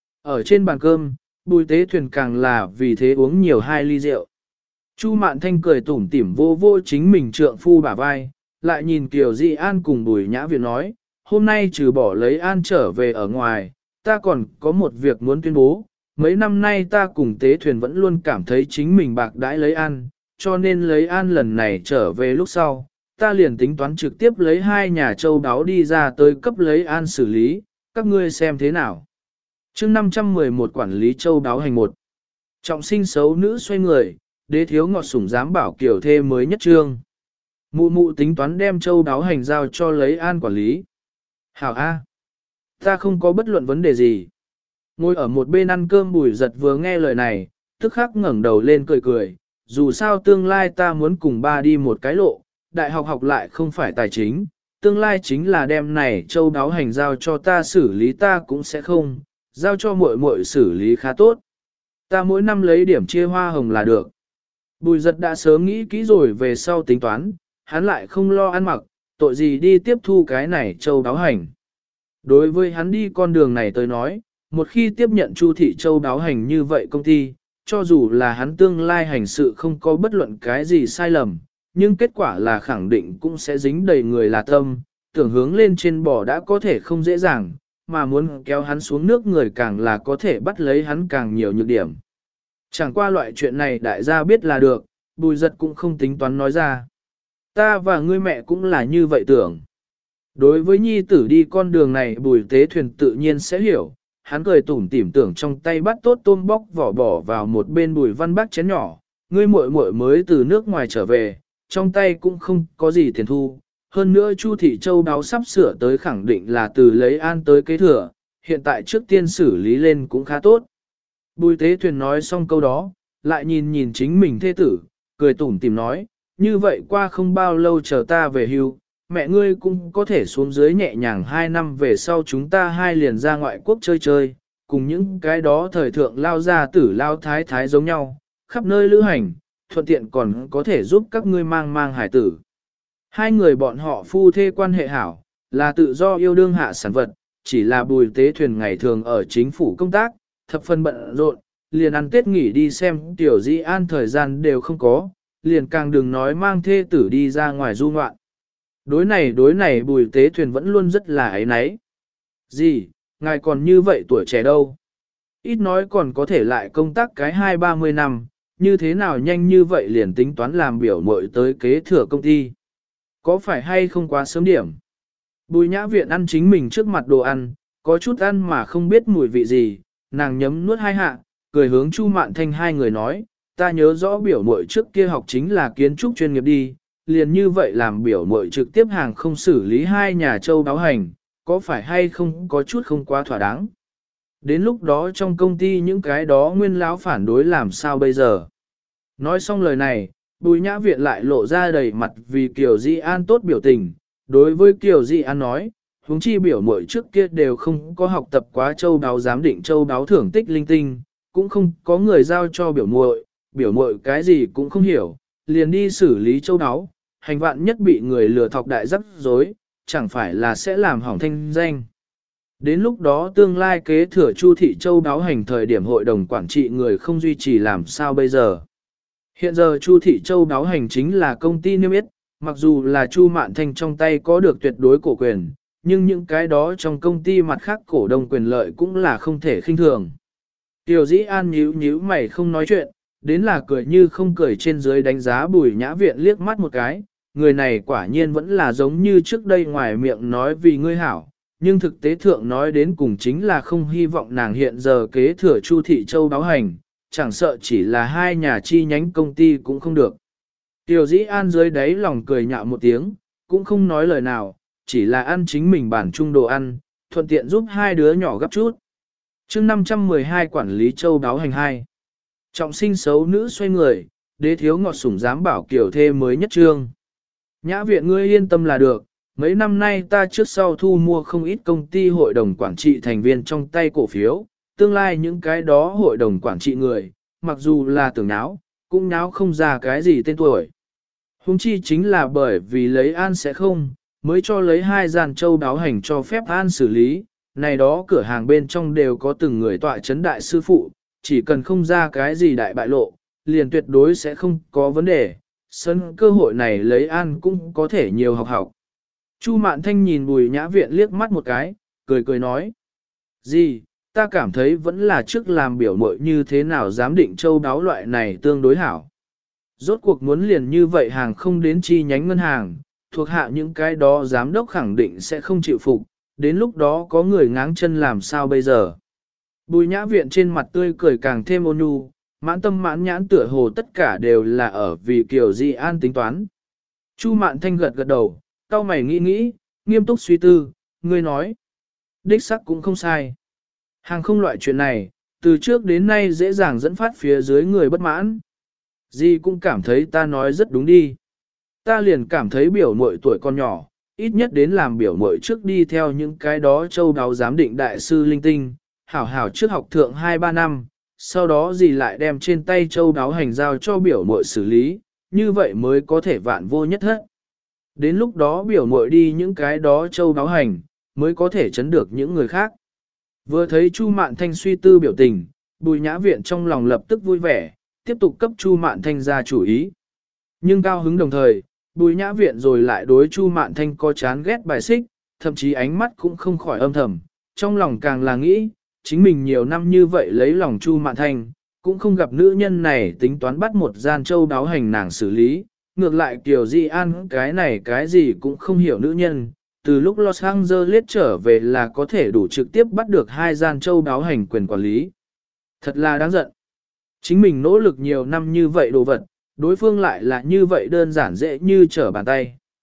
Ở trên bàn cơm, Bùi Tế Thuyền càng là vì thế uống nhiều 2 ly rượu. Chu Mạn Thanh cười tủm tỉm vô vô chính mình trượng phu bả vai, lại nhìn Kiều Di An cùng Bùi Nhã Viện nói, hôm nay trừ bỏ lấy An trở về ở ngoài, ta còn có một việc muốn tuyên bố. Mấy năm nay ta cùng Tế Thuyền vẫn luôn cảm thấy chính mình bạc đãi lấy An, cho nên lấy An lần này trở về lúc sau, ta liền tính toán trực tiếp lấy 2 nhà châu đáo đi ra tới cấp lấy An xử lý, các ngươi xem thế nào. Chương 511 quản lý châu đáo hành 1. Trọng sinh xấu nữ xoay người, đế thiếu ngọt sủng dám bảo kiểu thê mới nhất trương. Mụ mụ tính toán đem châu đáo hành giao cho lấy An quản lý. Hảo A. Ta không có bất luận vấn đề gì. Ngồi ở một bên ăn cơm Bùi Giật vừa nghe lời này, tức khắc ngẩng đầu lên cười cười. Dù sao tương lai ta muốn cùng ba đi một cái lộ, đại học học lại không phải tài chính. Tương lai chính là đem này châu đáo hành giao cho ta xử lý ta cũng sẽ không, giao cho muội muội xử lý khá tốt. Ta mỗi năm lấy điểm chia hoa hồng là được. Bùi Giật đã sớm nghĩ kỹ rồi về sau tính toán, hắn lại không lo ăn mặc, tội gì đi tiếp thu cái này châu đáo hành. Đối với hắn đi con đường này tới nói, một khi tiếp nhận Chu Thị Châu đáo hành như vậy công ty, cho dù là hắn tương lai hành sự không có bất luận cái gì sai lầm, nhưng kết quả là khẳng định cũng sẽ dính đầy người là tâm, tưởng hướng lên trên bò đã có thể không dễ dàng, mà muốn kéo hắn xuống nước người càng là có thể bắt lấy hắn càng nhiều nhược điểm. Chẳng qua loại chuyện này đại gia biết là được, Bùi Giật cũng không tính toán nói ra. Ta và ngươi mẹ cũng là như vậy tưởng. Đối với nhi tử đi con đường này Bùi Tế Thuyền tự nhiên sẽ hiểu, hắn cười tủm tỉm tưởng trong tay bắt tốt tôm bóc vỏ bỏ vào một bên Bùi Văn Bác chén nhỏ, ngươi muội muội mới từ nước ngoài trở về, trong tay cũng không có gì tiền thu, hơn nữa Chu thị châu đáo sắp sửa tới khẳng định là từ lấy an tới kế thừa, hiện tại trước tiên xử lý lên cũng khá tốt. Bùi Tế Thuyền nói xong câu đó, lại nhìn nhìn chính mình thê tử, cười tủm tìm nói, như vậy qua không bao lâu chờ ta về hưu, mẹ ngươi cũng có thể xuống dưới nhẹ nhàng 2 năm về sau chúng ta hai liền ra ngoại quốc chơi chơi, cùng những cái đó thời thượng lao gia tử lao thái thái giống nhau, khắp nơi lữ hành, thuận tiện còn có thể giúp các ngươi mang hải tử. Hai người bọn họ phu thê quan hệ hảo, là tự do yêu đương hạ sản vật, chỉ là Bùi Tế Thuyền ngày thường ở chính phủ công tác, thập phần bận rộn, liền ăn Tết nghỉ đi xem Tiểu Dĩ An thời gian đều không có, liền càng đừng nói mang thê tử đi ra ngoài du ngoạn. Đối này Bùi Tế Thuyền vẫn luôn rất là ấy náy. Gì, ngài còn như vậy tuổi trẻ đâu? Ít nói còn có thể lại công tác cái 20-30 năm, như thế nào nhanh như vậy liền tính toán làm biểu muội tới kế thừa công ty. Có phải hay không quá sớm điểm? Bùi Nhã Viện ăn chính mình trước mặt đồ ăn, có chút ăn mà không biết mùi vị gì, nàng nhấm nuốt hai hạ, cười hướng Chu Mạn Thanh hai người nói, ta nhớ rõ biểu muội trước kia học chính là kiến trúc chuyên nghiệp đi, liền như vậy làm biểu muội trực tiếp hàng không xử lý hai nhà châu báo hành, có phải hay không có chút không quá thỏa đáng. Đến lúc đó trong công ty những cái đó nguyên lão phản đối làm sao bây giờ. Nói xong lời này, Bùi Nhã Viện lại lộ ra đầy mặt vì Kiều Di An tốt biểu tình, đối với Kiều Di An nói, huống chi biểu muội trước kia đều không có học tập quá châu báo giám định châu báo thưởng tích linh tinh, cũng không có người giao cho biểu muội cái gì cũng không hiểu, liền đi xử lý châu báo, hành vạn nhất bị người lừa thọc đại rắc rối, chẳng phải là sẽ làm hỏng thanh danh. Đến lúc đó tương lai kế thừa Chu thị châu báo hành thời điểm hội đồng quản trị người không duy trì làm sao bây giờ. Hiện giờ Chu thị châu báo hành chính là công ty niêm yết, mặc dù là Chu Mạn Thanh trong tay có được tuyệt đối cổ quyền, nhưng những cái đó trong công ty mặt khác cổ đông quyền lợi cũng là không thể khinh thường. Tiểu Dĩ An nhíu mày không nói chuyện, đến là cười như không cười trên dưới đánh giá Bùi Nhã Viện liếc mắt một cái, người này quả nhiên vẫn là giống như trước đây ngoài miệng nói vì ngươi hảo, nhưng thực tế thượng nói đến cùng chính là không hy vọng nàng hiện giờ kế thừa Chu thị châu báo hành, chẳng sợ chỉ là hai nhà chi nhánh công ty cũng không được. Tiểu Dĩ An dưới đáy lòng cười nhạo một tiếng, cũng không nói lời nào, chỉ là ăn chính mình bản chung đồ ăn, thuận tiện giúp hai đứa nhỏ gấp chút. chương 512 quản lý châu báo hành 2. Trọng sinh xấu nữ xoay người, đế thiếu ngọt sủng dám bảo kiểu thê mới nhất trương. Nhã Viện ngươi yên tâm là được, mấy năm nay ta trước sau thu mua không ít công ty hội đồng quản trị thành viên trong tay cổ phiếu, tương lai những cái đó hội đồng quản trị người, mặc dù là tưởng náo, cũng náo không ra cái gì tên tuổi. Hùng chi chính là bởi vì lấy an sẽ không, mới cho lấy hai gian châu đáo hành cho phép an xử lý, này đó cửa hàng bên trong đều có từng người tọa chấn đại sư phụ, chỉ cần không ra cái gì đại bại lộ, liền tuyệt đối sẽ không có vấn đề, sân cơ hội này lấy an cũng có thể nhiều học. Chu Mạn Thanh nhìn Bùi Nhã Viện liếc mắt một cái, cười nói. Gì, ta cảm thấy vẫn là trước làm biểu mội như thế nào dám định châu đáo loại này tương đối hảo. Rốt cuộc muốn liền như vậy hàng không đến chi nhánh ngân hàng, thuộc hạ những cái đó giám đốc khẳng định sẽ không chịu phục, đến lúc đó có người ngáng chân làm sao bây giờ. Bùi Nhã Viện trên mặt tươi cười càng thêm ôn nhu, mãn tâm mãn nhãn tựa hồ tất cả đều là ở vì Kiều Di An tính toán. Chu Mạn Thanh gật đầu, cau mày nghĩ, nghiêm túc suy tư, ngươi nói. Đích sắc cũng không sai. Hàng không loại chuyện này, từ trước đến nay dễ dàng dẫn phát phía dưới người bất mãn. Di cũng cảm thấy ta nói rất đúng đi. Ta liền cảm thấy biểu muội tuổi còn nhỏ, ít nhất đến làm biểu muội trước đi theo những cái đó châu đáo giám định đại sư linh tinh, hảo trước học thượng 2-3 năm, sau đó gì lại đem trên tay châu đáo hành giao cho biểu muội xử lý, như vậy mới có thể vạn vô nhất hết. Đến lúc đó biểu muội đi những cái đó châu đáo hành, mới có thể chấn được những người khác. Vừa thấy Chu Mạn Thanh suy tư biểu tình, Bùi Nhã Viện trong lòng lập tức vui vẻ, tiếp tục cấp Chu Mạn Thanh ra chủ ý. Nhưng cao hứng đồng thời, Bùi Nhã Viện rồi lại đối Chu Mạn Thanh có chán ghét bài xích, thậm chí ánh mắt cũng không khỏi âm thầm, trong lòng càng là nghĩ, chính mình nhiều năm như vậy lấy lòng Chu Mạn Thanh, cũng không gặp nữ nhân này tính toán bắt một gian châu đáo hành nàng xử lý, ngược lại Kiều Di An cái này cái gì cũng không hiểu nữ nhân, từ lúc Los Angeles trở về là có thể đủ trực tiếp bắt được hai gian châu đáo hành quyền quản lý. Thật là đáng giận. Chính mình nỗ lực nhiều năm như vậy đồ vật, đối phương lại là như vậy đơn giản dễ như trở bàn tay.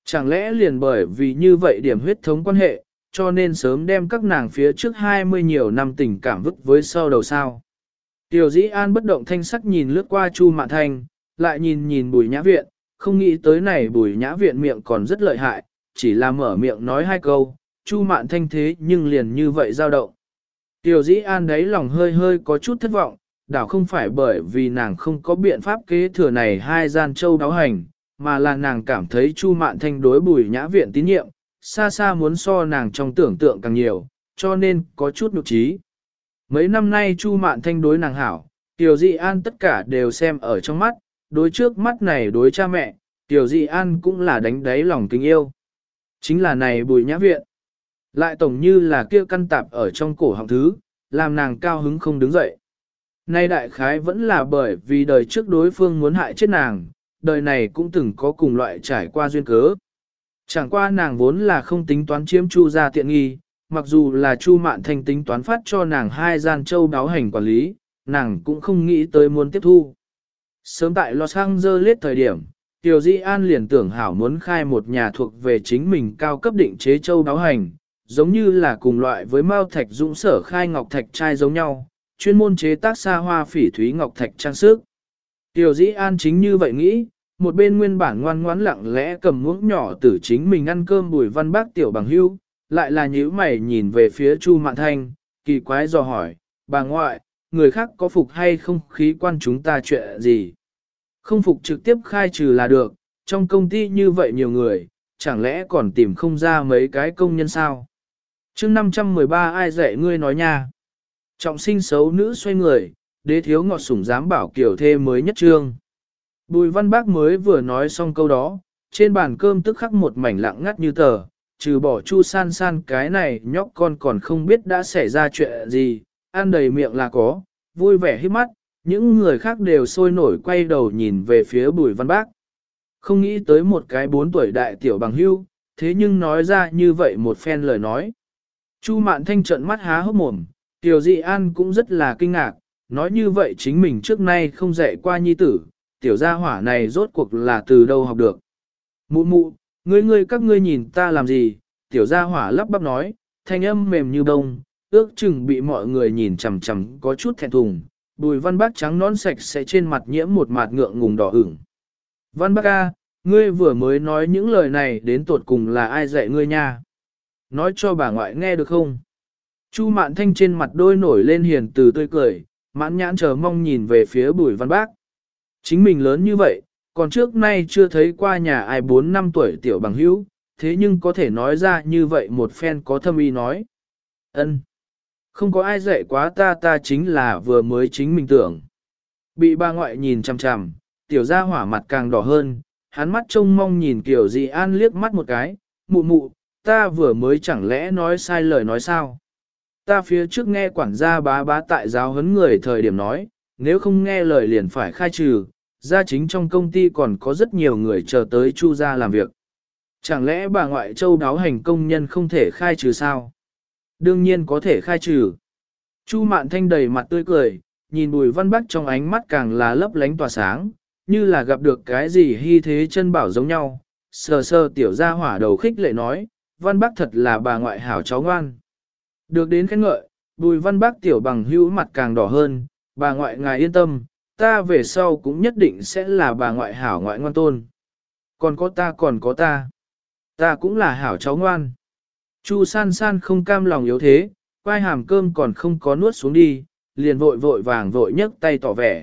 Chẳng lẽ liền bởi vì như vậy điểm huyết thống quan hệ, cho nên sớm đem các nàng phía trước 20 nhiều năm tình cảm vứt với sau đầu sao? Tiểu Dĩ An bất động thanh sắc nhìn lướt qua Chu Mạn Thanh, lại nhìn nhìn Bùi Nhã Viện, không nghĩ tới này Bùi Nhã Viện miệng còn rất lợi hại, chỉ là mở miệng nói hai câu, Chu Mạn Thanh thế nhưng liền như vậy dao động. Tiểu Dĩ An đấy lòng hơi hơi có chút thất vọng, đảo không phải bởi vì nàng không có biện pháp kế thừa này hai gian châu đáo hành, mà là nàng cảm thấy Chu Mạn Thanh đối Bùi Nhã Viện tín nhiệm, xa xa muốn so nàng trong tưởng tượng càng nhiều, cho nên có chút nhục trí. Mấy năm nay Chu Mạn Thanh đối nàng hảo, Tiểu Dị An tất cả đều xem ở trong mắt, đối trước mắt này đối cha mẹ, Tiểu Dị An cũng là đánh đáy lòng kính yêu. Chính là này Bùi Nhã Viện. Lại tổng như là kia căn tạp ở trong cổ họng thứ, làm nàng cao hứng không đứng dậy. Nay đại khái vẫn là bởi vì đời trước đối phương muốn hại chết nàng, đời này cũng từng có cùng loại trải qua duyên cớ. Chẳng qua nàng vốn là không tính toán chiếm Chu ra tiện nghi, mặc dù là Chu Mạn Thanh tính toán phát cho nàng hai gian châu đáo hành quản lý, nàng cũng không nghĩ tới muốn tiếp thu. Sớm tại Los Angeles thời điểm, Tiểu Di An liền tưởng hảo muốn khai một nhà thuộc về chính mình cao cấp định chế châu đáo hành, giống như là cùng loại với Mao Thạch Dũng sở khai ngọc thạch trai giống nhau, chuyên môn chế tác xa hoa phỉ thúy ngọc thạch trang sức. Tiểu Dĩ An chính như vậy nghĩ, một bên nguyên bản ngoan ngoãn lặng lẽ cầm muỗng nhỏ tử chính mình ăn cơm Bùi Văn Bác tiểu bằng hưu, lại là nhíu mày nhìn về phía Chu Mạn Thanh, kỳ quái dò hỏi, bà ngoại, người khác có phục hay không khí quan chúng ta chuyện gì? Không phục trực tiếp khai trừ là được, trong công ty như vậy nhiều người, chẳng lẽ còn tìm không ra mấy cái công nhân sao? chương 513 ai dạy ngươi nói nha? Trọng sinh xấu nữ xoay người, đế thiếu ngọt sủng dám bảo kiểu thê mới nhất trương. Bùi Văn Bác mới vừa nói xong câu đó, trên bàn cơm tức khắc một mảnh lặng ngắt như tờ, trừ bỏ Chu San San cái này nhóc con còn không biết đã xảy ra chuyện gì, ăn đầy miệng là có, vui vẻ hít mắt, những người khác đều sôi nổi quay đầu nhìn về phía Bùi Văn Bác. Không nghĩ tới một cái 4 tuổi đại tiểu bằng hưu, thế nhưng nói ra như vậy một phen lời nói. Chu Mạn Thanh trợn mắt há hốc mồm, Tiểu Dị An cũng rất là kinh ngạc, nói như vậy chính mình trước nay không dạy qua nhi tử, tiểu gia hỏa này rốt cuộc là từ đâu học được. Mụ mụ, ngươi các ngươi nhìn ta làm gì, tiểu gia hỏa lắp bắp nói, thanh âm mềm như bông, ước chừng bị mọi người nhìn chằm chằm có chút thẹn thùng. Bùi Văn Bác trắng nón sạch sẽ trên mặt nhiễm một mạt ngượng ngùng đỏ ửng. Văn Bác a, ngươi vừa mới nói những lời này đến tột cùng là ai dạy ngươi nha? Nói cho bà ngoại nghe được không? Chu Mạn Thanh trên mặt đôi nổi lên hiền từ tươi cười, mãn nhãn chờ mong nhìn về phía Bùi Văn Bác. Chính mình lớn như vậy, còn trước nay chưa thấy qua nhà ai 4 năm tuổi tiểu bằng hữu, thế nhưng có thể nói ra như vậy một phen có thâm ý nói. Ân, không có ai dạy quá ta chính là vừa mới chính mình tưởng. Bị bà ngoại nhìn chằm chằm, tiểu gia hỏa mặt càng đỏ hơn, hắn mắt trông mong nhìn Kiều Dị An liếc mắt một cái, mụ mụ, ta vừa mới chẳng lẽ nói sai lời nói sao? Ta phía trước nghe quản gia bá tại giáo huấn người thời điểm nói, nếu không nghe lời liền phải khai trừ, gia chính trong công ty còn có rất nhiều người chờ tới Chu gia làm việc. Chẳng lẽ bà ngoại châu đáo hành công nhân không thể khai trừ sao? Đương nhiên có thể khai trừ. Chu Mạn Thanh đầy mặt tươi cười, nhìn Bùi Văn Bác trong ánh mắt càng là lấp lánh tỏa sáng, như là gặp được cái gì hy thế chân bảo giống nhau. Sờ sờ tiểu gia hỏa đầu khích lệ nói, Văn Bác thật là bà ngoại hảo cháu ngoan. Được đến khen ngợi, Bùi Văn Bác tiểu bằng hữu mặt càng đỏ hơn, bà ngoại ngài yên tâm, ta về sau cũng nhất định sẽ là bà ngoại hảo ngoại ngoan tôn. Còn có ta cũng là hảo cháu ngoan. Chu San San không cam lòng yếu thế, quai hàm cơm còn không có nuốt xuống đi, liền vội vàng nhấc tay tỏ vẻ.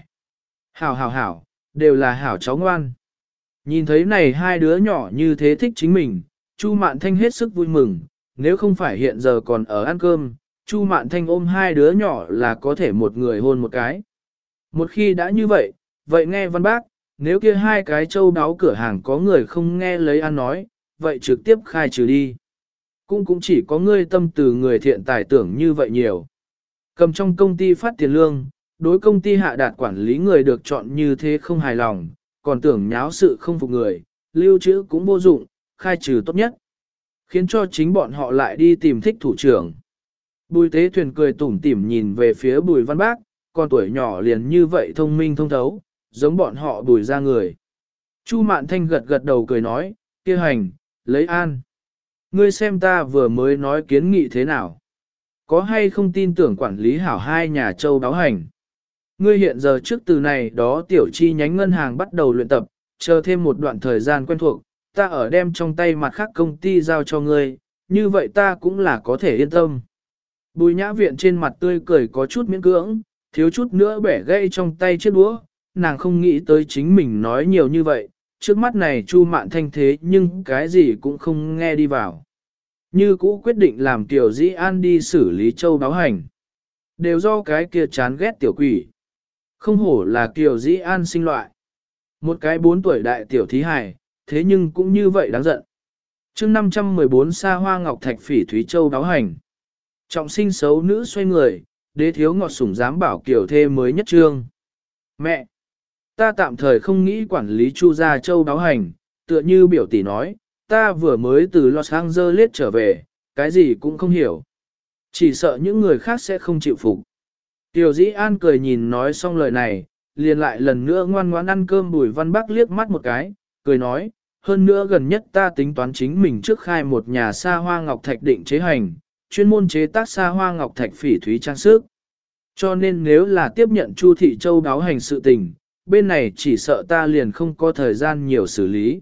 Hảo, đều là hảo cháu ngoan. Nhìn thấy này hai đứa nhỏ như thế thích chính mình, Chu Mạn Thanh hết sức vui mừng, nếu không phải hiện giờ còn ở ăn cơm, Chu Mạn Thanh ôm hai đứa nhỏ là có thể một người hôn một cái. Một khi đã như vậy, vậy nghe Văn Bác, nếu kia hai cái châu đáo cửa hàng có người không nghe lấy ăn nói, vậy trực tiếp khai trừ đi. Cũng chỉ có ngươi tâm từ người thiện tài tưởng như vậy nhiều. Cầm trong công ty phát tiền lương, đối công ty hạ đạt quản lý người được chọn như thế không hài lòng, còn tưởng nháo sự không phục người, lưu trữ cũng vô dụng, khai trừ tốt nhất. Khiến cho chính bọn họ lại đi tìm thích thủ trưởng. Bùi Tế Thuyền cười tủm tỉm nhìn về phía Bùi Văn Bác, con tuổi nhỏ liền như vậy thông minh thông thấu, giống bọn họ Bùi ra người. Chu Mạn Thanh gật đầu cười nói, kia hành, lấy an. Ngươi xem ta vừa mới nói kiến nghị thế nào? Có hay không tin tưởng quản lý hảo hai nhà châu đáo hành? Ngươi hiện giờ trước từ này đó tiểu chi nhánh ngân hàng bắt đầu luyện tập, chờ thêm một đoạn thời gian quen thuộc, ta ở đem trong tay mặt khác công ty giao cho ngươi, như vậy ta cũng là có thể yên tâm. Bùi nhã viện trên mặt tươi cười có chút miễn cưỡng, thiếu chút nữa bẻ gãy trong tay chiếc đũa, nàng không nghĩ tới chính mình nói nhiều như vậy, trước mắt này Chu Mạn Thanh thế nhưng cái gì cũng không nghe đi vào. Như cũ quyết định làm Tiểu Dĩ An đi xử lý châu báo hành. Đều do cái kia chán ghét tiểu quỷ. Không hổ là Tiểu Dĩ An sinh loại. Một cái 4 tuổi đại tiểu thí hài, thế nhưng cũng như vậy đáng giận. chương 514 xa hoa ngọc thạch phỉ thúy châu báo hành. Trọng sinh xấu nữ xoay người, đế thiếu ngọt sủng dám bảo kiểu thê mới nhất trương. Mẹ! Ta tạm thời không nghĩ quản lý Chu gia châu báo hành, tựa như biểu tỷ nói, ta vừa mới từ Los Angeles trở về, cái gì cũng không hiểu. Chỉ sợ những người khác sẽ không chịu phục. Tiểu Dĩ An cười nhìn nói xong lời này, liền lại lần nữa ngoan ngoãn ăn cơm. Bùi Văn Bắc liếc mắt một cái, cười nói, hơn nữa gần nhất ta tính toán chính mình trước khai một nhà xa hoa ngọc thạch định chế hành, chuyên môn chế tác xa hoa ngọc thạch phỉ thúy trang sức. Cho nên nếu là tiếp nhận Chu Thị Châu đáo hành sự tình, bên này chỉ sợ ta liền không có thời gian nhiều xử lý.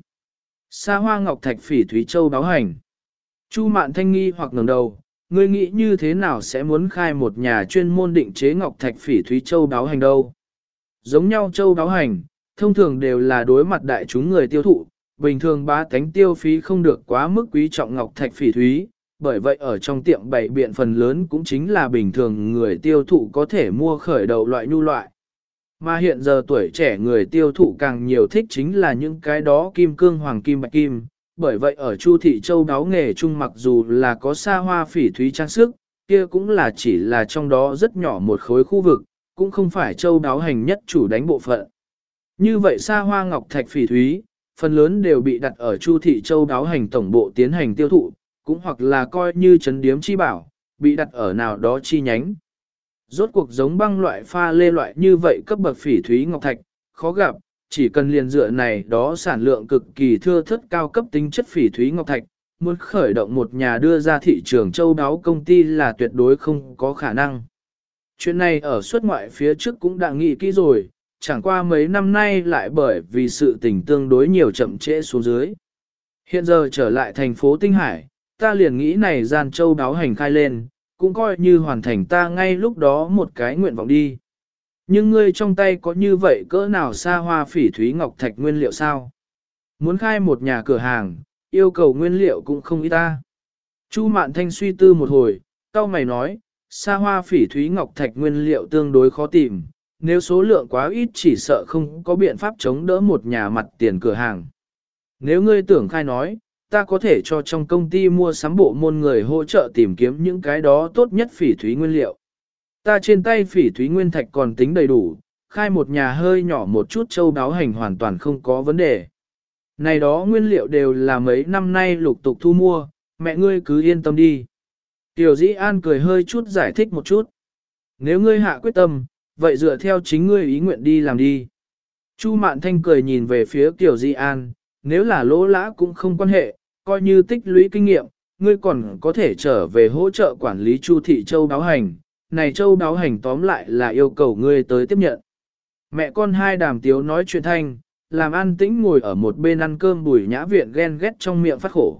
Xa hoa ngọc thạch phỉ thúy châu đáo hành. Chu Mạn Thanh nghi hoặc ngẩng đầu, ngươi nghĩ như thế nào sẽ muốn khai một nhà chuyên môn định chế ngọc thạch phỉ thúy châu đáo hành đâu? Giống nhau châu đáo hành, thông thường đều là đối mặt đại chúng người tiêu thụ, bình thường bá tánh tiêu phí không được quá mức quý trọng ngọc thạch phỉ thúy, bởi vậy ở trong tiệm bày biện phần lớn cũng chính là bình thường người tiêu thụ có thể mua khởi đầu loại nhu loại. Mà hiện giờ tuổi trẻ người tiêu thụ càng nhiều thích chính là những cái đó kim cương hoàng kim bạch kim, bởi vậy ở Chu Thị Châu đáo nghề chung mặc dù là có xa hoa phỉ thúy trang sức, kia cũng là chỉ là trong đó rất nhỏ một khối khu vực, cũng không phải châu đáo hành nhất chủ đánh bộ phận. Như vậy xa hoa ngọc thạch phỉ thúy, phần lớn đều bị đặt ở Chu Thị Châu đáo hành tổng bộ tiến hành tiêu thụ, cũng hoặc là coi như trấn điếm chi bảo, bị đặt ở nào đó chi nhánh. Rốt cuộc giống băng loại pha lê loại như vậy cấp bậc phỉ thúy ngọc thạch, khó gặp, chỉ cần liền dựa này đó sản lượng cực kỳ thưa thớt cao cấp tính chất phỉ thúy ngọc thạch, muốn khởi động một nhà đưa ra thị trường châu đáo công ty là tuyệt đối không có khả năng. Chuyện này ở xuất ngoại phía trước cũng đã nghĩ kỹ rồi, chẳng qua mấy năm nay lại bởi vì sự tình tương đối nhiều chậm trễ xuống dưới. Hiện giờ trở lại thành phố Tinh Hải, ta liền nghĩ này gian châu đáo hành khai lên, cũng coi như hoàn thành ta ngay lúc đó một cái nguyện vọng đi. Nhưng ngươi trong tay có như vậy cỡ nào xa hoa phỉ thúy ngọc thạch nguyên liệu sao? Muốn khai một nhà cửa hàng, yêu cầu nguyên liệu cũng không ít ta. Chu Mạn Thanh suy tư một hồi, cau mày nói, xa hoa phỉ thúy ngọc thạch nguyên liệu tương đối khó tìm, nếu số lượng quá ít chỉ sợ không có biện pháp chống đỡ một nhà mặt tiền cửa hàng. Nếu ngươi tưởng khai nói, ta có thể cho trong công ty mua sắm bộ môn người hỗ trợ tìm kiếm những cái đó tốt nhất phỉ thúy nguyên liệu. Ta trên tay phỉ thúy nguyên thạch còn tính đầy đủ, khai một nhà hơi nhỏ một chút châu đáo hành hoàn toàn không có vấn đề. Này đó nguyên liệu đều là mấy năm nay lục tục thu mua, mẹ ngươi cứ yên tâm đi. Tiểu Dĩ An cười hơi chút giải thích một chút. Nếu ngươi hạ quyết tâm, vậy dựa theo chính ngươi ý nguyện đi làm đi. Chu Mạn Thanh cười nhìn về phía Tiểu Dĩ An, nếu là lỗ lã cũng không quan hệ, coi như tích lũy kinh nghiệm, ngươi còn có thể trở về hỗ trợ quản lý Chu Thị Châu đáo hành. Này Châu đáo hành tóm lại là yêu cầu ngươi tới tiếp nhận. Mẹ con hai đàm tiếu nói chuyện thanh, làm an tĩnh ngồi ở một bên ăn cơm. Bùi Nhã Viện ghen ghét trong miệng phát khổ.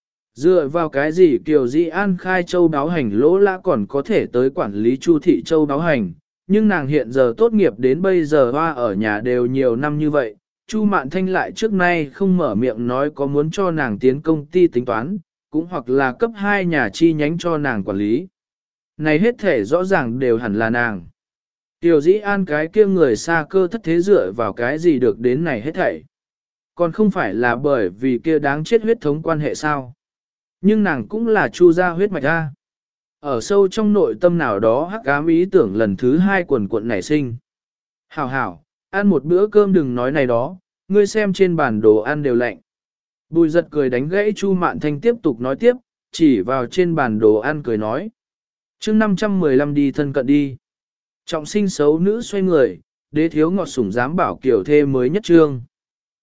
Dựa vào cái gì Kiều Dĩ An khai Châu đáo hành lỗ lã còn có thể tới quản lý Chu Thị Châu đáo hành, nhưng nàng hiện giờ tốt nghiệp đến bây giờ hoa ở nhà đều nhiều năm như vậy. Chu Mạn Thanh lại trước nay không mở miệng nói có muốn cho nàng tiến công ty tính toán, cũng hoặc là cấp 2 nhà chi nhánh cho nàng quản lý. Này hết thể rõ ràng đều hẳn là nàng. Tiểu Dĩ An cái kia người xa cơ thất thế dựa vào cái gì được đến này hết thảy. Còn không phải là bởi vì kia đáng chết huyết thống quan hệ sao. Nhưng nàng cũng là Chu gia huyết mạch a. Ở sâu trong nội tâm nào đó hắc ám ý tưởng lần thứ 2 quần cuộn nảy sinh. Hảo hảo, ăn một bữa cơm đừng nói này đó, ngươi xem trên bản đồ ăn đều lạnh. Bùi giật cười đánh gãy Chu Mạn Thanh tiếp tục nói tiếp, chỉ vào trên bản đồ ăn cười nói. chương 515 đi thân cận đi. Trọng sinh xấu nữ xoay người, đế thiếu ngọt sủng dám bảo kiểu thê mới nhất trương.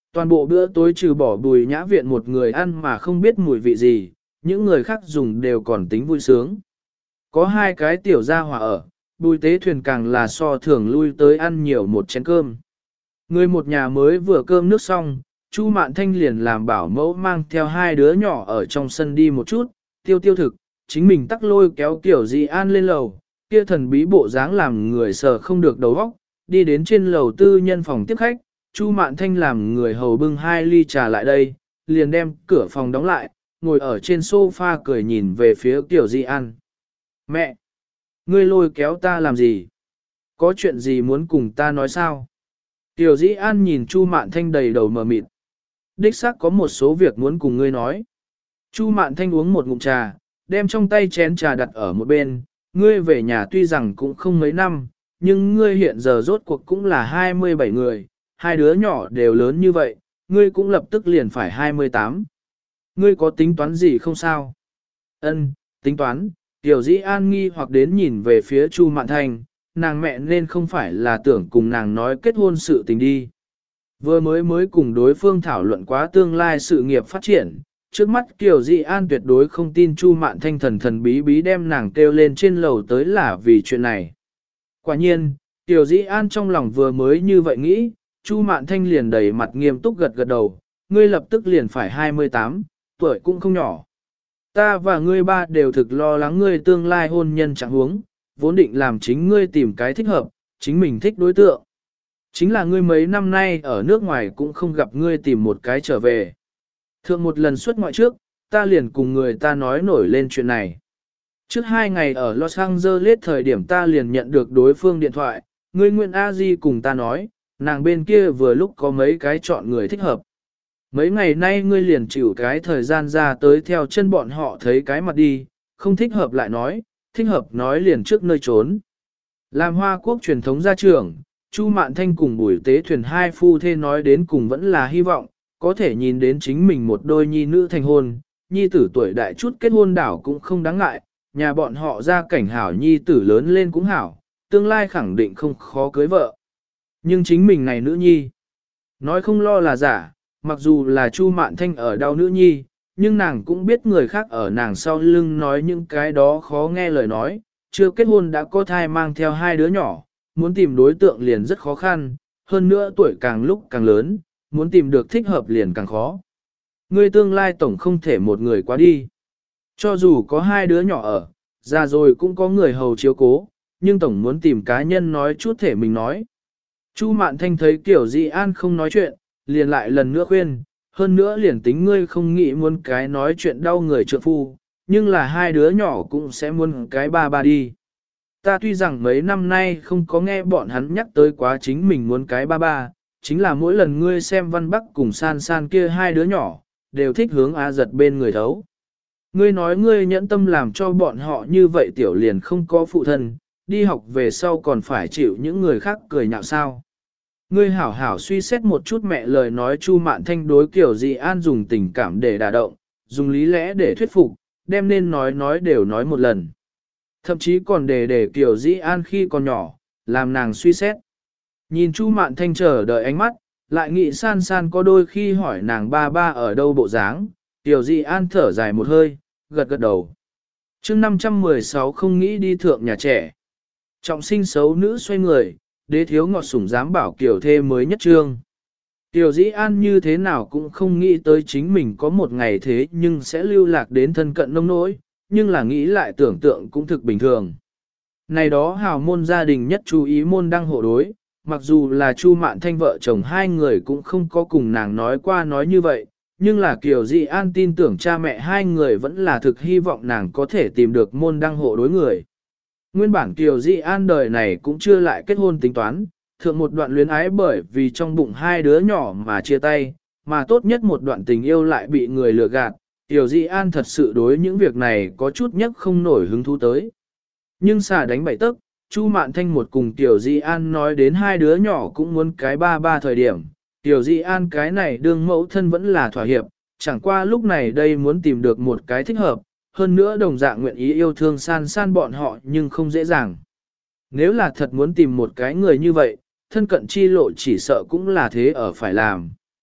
Toàn bộ bữa tối trừ bỏ Bùi Nhã Viện một người ăn mà không biết mùi vị gì, những người khác dùng đều còn tính vui sướng. Có hai cái tiểu gia hỏa ở, Bùi Tế Thuyền càng là so thường lui tới ăn nhiều một chén cơm. Người một nhà mới vừa cơm nước xong, Chu Mạn Thanh liền làm bảo mẫu mang theo hai đứa nhỏ ở trong sân đi một chút, tiêu thực, chính mình tắc lôi kéo Tiểu Di An lên lầu, kia thần bí bộ dáng làm người sợ không được đầu óc, đi đến trên lầu tư nhân phòng tiếp khách, Chu Mạn Thanh làm người hầu bưng 2 ly trà lại đây, liền đem cửa phòng đóng lại, ngồi ở trên sofa cười nhìn về phía Tiểu Di An. Mẹ! Ngươi lôi kéo ta làm gì? Có chuyện gì muốn cùng ta nói sao? Tiểu Di An nhìn Chu Mạn Thanh đầy đầu mờ mịt. Đích xác có một số việc muốn cùng ngươi nói. Chu Mạn Thanh uống một ngụm trà, đem trong tay chén trà đặt ở một bên. Ngươi về nhà tuy rằng cũng không mấy năm, nhưng ngươi hiện giờ rốt cuộc cũng là 27 người, hai đứa nhỏ đều lớn như vậy, ngươi cũng lập tức liền phải 28. Ngươi có tính toán gì không sao? Ân, tính toán. Tiểu Dĩ An nghi hoặc đến nhìn về phía Chu Mạn Thanh, nàng mẹ nên không phải là tưởng cùng nàng nói kết hôn sự tình đi. Vừa mới cùng đối phương thảo luận quá tương lai sự nghiệp phát triển, trước mắt Kiều Dĩ An tuyệt đối không tin Chu Mạn Thanh thần bí bí đem nàng kêu lên trên lầu tới là vì chuyện này. Quả nhiên, Kiều Dĩ An trong lòng vừa mới như vậy nghĩ, Chu Mạn Thanh liền đầy mặt nghiêm túc gật đầu, ngươi lập tức liền phải 28, tuổi cũng không nhỏ. Ta và ngươi ba đều thực lo lắng ngươi tương lai hôn nhân chẳng huống, vốn định làm chính ngươi tìm cái thích hợp, chính mình thích đối tượng. Chính là ngươi mấy năm nay ở nước ngoài cũng không gặp ngươi tìm một cái trở về. Thượng một lần xuất ngoại trước, ta liền cùng người ta nói nổi lên chuyện này. Trước 2 ngày ở Los Angeles thời điểm ta liền nhận được đối phương điện thoại, ngươi Nguyễn A Di cùng ta nói, nàng bên kia vừa lúc có mấy cái chọn người thích hợp. Mấy ngày nay ngươi liền chịu cái thời gian ra tới theo chân bọn họ thấy cái mặt đi, không thích hợp lại nói, thích hợp nói liền trước nơi trốn. Làm Hoa Quốc truyền thống gia trưởng, Chu Mạn Thanh cùng Bùi Tế Thuyền hai phu thê nói đến cùng vẫn là hy vọng, có thể nhìn đến chính mình một đôi nhi nữ thành hôn, nhi tử tuổi đại chút kết hôn đảo cũng không đáng ngại, nhà bọn họ ra cảnh hảo nhi tử lớn lên cũng hảo, tương lai khẳng định không khó cưới vợ. Nhưng chính mình này nữ nhi, nói không lo là giả, mặc dù là Chu Mạn Thanh ở đau nữ nhi, nhưng nàng cũng biết người khác ở nàng sau lưng nói những cái đó khó nghe lời nói, chưa kết hôn đã có thai mang theo 2 đứa nhỏ, muốn tìm đối tượng liền rất khó khăn, hơn nữa tuổi càng lúc càng lớn, muốn tìm được thích hợp liền càng khó. Ngươi tương lai tổng không thể một người quá đi. Cho dù có 2 đứa nhỏ ở, già rồi cũng có người hầu chiếu cố, nhưng tổng muốn tìm cá nhân nói chút thể mình nói. Chu Mạn Thanh thấy Kiểu Di An không nói chuyện, liền lại lần nữa khuyên, hơn nữa liền tính ngươi không nghĩ muốn cái nói chuyện đau người trượng phu, nhưng là 2 đứa nhỏ cũng sẽ muốn cái ba đi. Ta tuy rằng mấy năm nay không có nghe bọn hắn nhắc tới quá chính mình muốn cái ba, chính là mỗi lần ngươi xem Văn Bắc cùng San San kia 2 đứa nhỏ, đều thích hướng A Giật bên người thấu. Ngươi nói ngươi nhẫn tâm làm cho bọn họ như vậy tiểu liền không có phụ thân, đi học về sau còn phải chịu những người khác cười nhạo sao. Ngươi hảo hảo suy xét một chút mẹ lời nói Chu Mạn Thanh đối Kiểu Di An dùng tình cảm để đả động, dùng lý lẽ để thuyết phục, đem nên nói đều nói một lần. Thậm chí còn để Kiểu Di An khi còn nhỏ, làm nàng suy xét. Nhìn Chu Mạn Thanh chờ đợi ánh mắt, lại nghĩ San San có đôi khi hỏi nàng ba ở đâu bộ dáng, Kiểu Di An thở dài một hơi, gật đầu. chương 516 không nghĩ đi thượng nhà trẻ. Trọng sinh xấu nữ xoay người, đế thiếu ngọt sủng dám bảo Kiều thê mới nhất trương. Tiểu Dĩ An như thế nào cũng không nghĩ tới chính mình có một ngày thế nhưng sẽ lưu lạc đến thân cận nông nỗi, nhưng là nghĩ lại tưởng tượng cũng thực bình thường. Này đó hào môn gia đình nhất chú ý môn đăng hộ đối, mặc dù là Chu Mạn Thanh vợ chồng hai người cũng không có cùng nàng nói qua nói như vậy, nhưng là Kiều Dĩ An tin tưởng cha mẹ hai người vẫn là thực hy vọng nàng có thể tìm được môn đăng hộ đối người. Nguyên bản Kiều Dĩ An đời này cũng chưa lại kết hôn tính toán, thượng một đoạn luyến ái bởi vì trong bụng 2 đứa nhỏ mà chia tay, mà tốt nhất một đoạn tình yêu lại bị người lừa gạt, Kiều Dĩ An thật sự đối những việc này có chút nhất không nổi hứng thú tới. Nhưng xả đánh bảy tấc, Chu Mạn Thanh một cùng Kiều Dĩ An nói đến 2 đứa nhỏ cũng muốn cái ba thời điểm, Kiều Dĩ An cái này đương mẫu thân vẫn là thỏa hiệp, chẳng qua lúc này đây muốn tìm được một cái thích hợp, hơn nữa đồng dạng nguyện ý yêu thương San San bọn họ nhưng không dễ dàng. Nếu là thật muốn tìm một cái người như vậy, thân cận chi lộ chỉ sợ cũng là thế ở phải làm.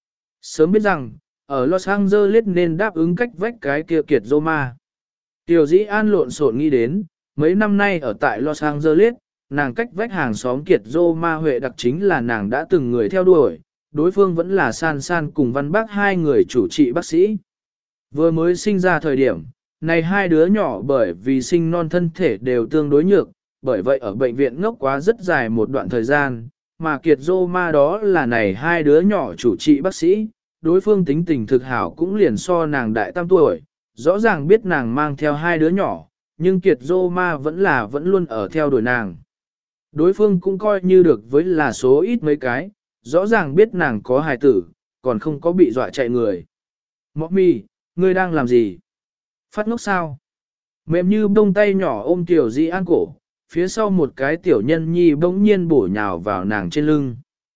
Sớm biết rằng, ở Los Angeles nên đáp ứng cách vách cái kia kiệt Roma. Tiểu Dĩ An lộn xộn nghĩ đến, mấy năm nay ở tại Los Angeles, nàng cách vách hàng xóm kiệt Roma Huệ đặc chính là nàng đã từng người theo đuổi, đối phương vẫn là San San cùng Văn Bác hai người chủ trị bác sĩ. Vừa mới sinh ra thời điểm, này hai đứa nhỏ bởi vì sinh non thân thể đều tương đối nhược, bởi vậy ở bệnh viện ngốc quá rất dài một đoạn thời gian, mà kiệt Roma đó là này hai đứa nhỏ chủ trị bác sĩ, đối phương tính tình thực hảo cũng liền so nàng đại tam tuổi, rõ ràng biết nàng mang theo hai đứa nhỏ, nhưng kiệt Roma vẫn luôn ở theo đuổi nàng. Đối phương cũng coi như được với là số ít mấy cái, rõ ràng biết nàng có hài tử, còn không có bị dọa chạy người. Mọ mì, ngươi đang làm gì? Phát ngốc sao? Mềm như bông tay nhỏ ôm Tiểu Dĩ An cổ, phía sau một cái tiểu nhân nhi bỗng nhiên bổ nhào vào nàng trên lưng.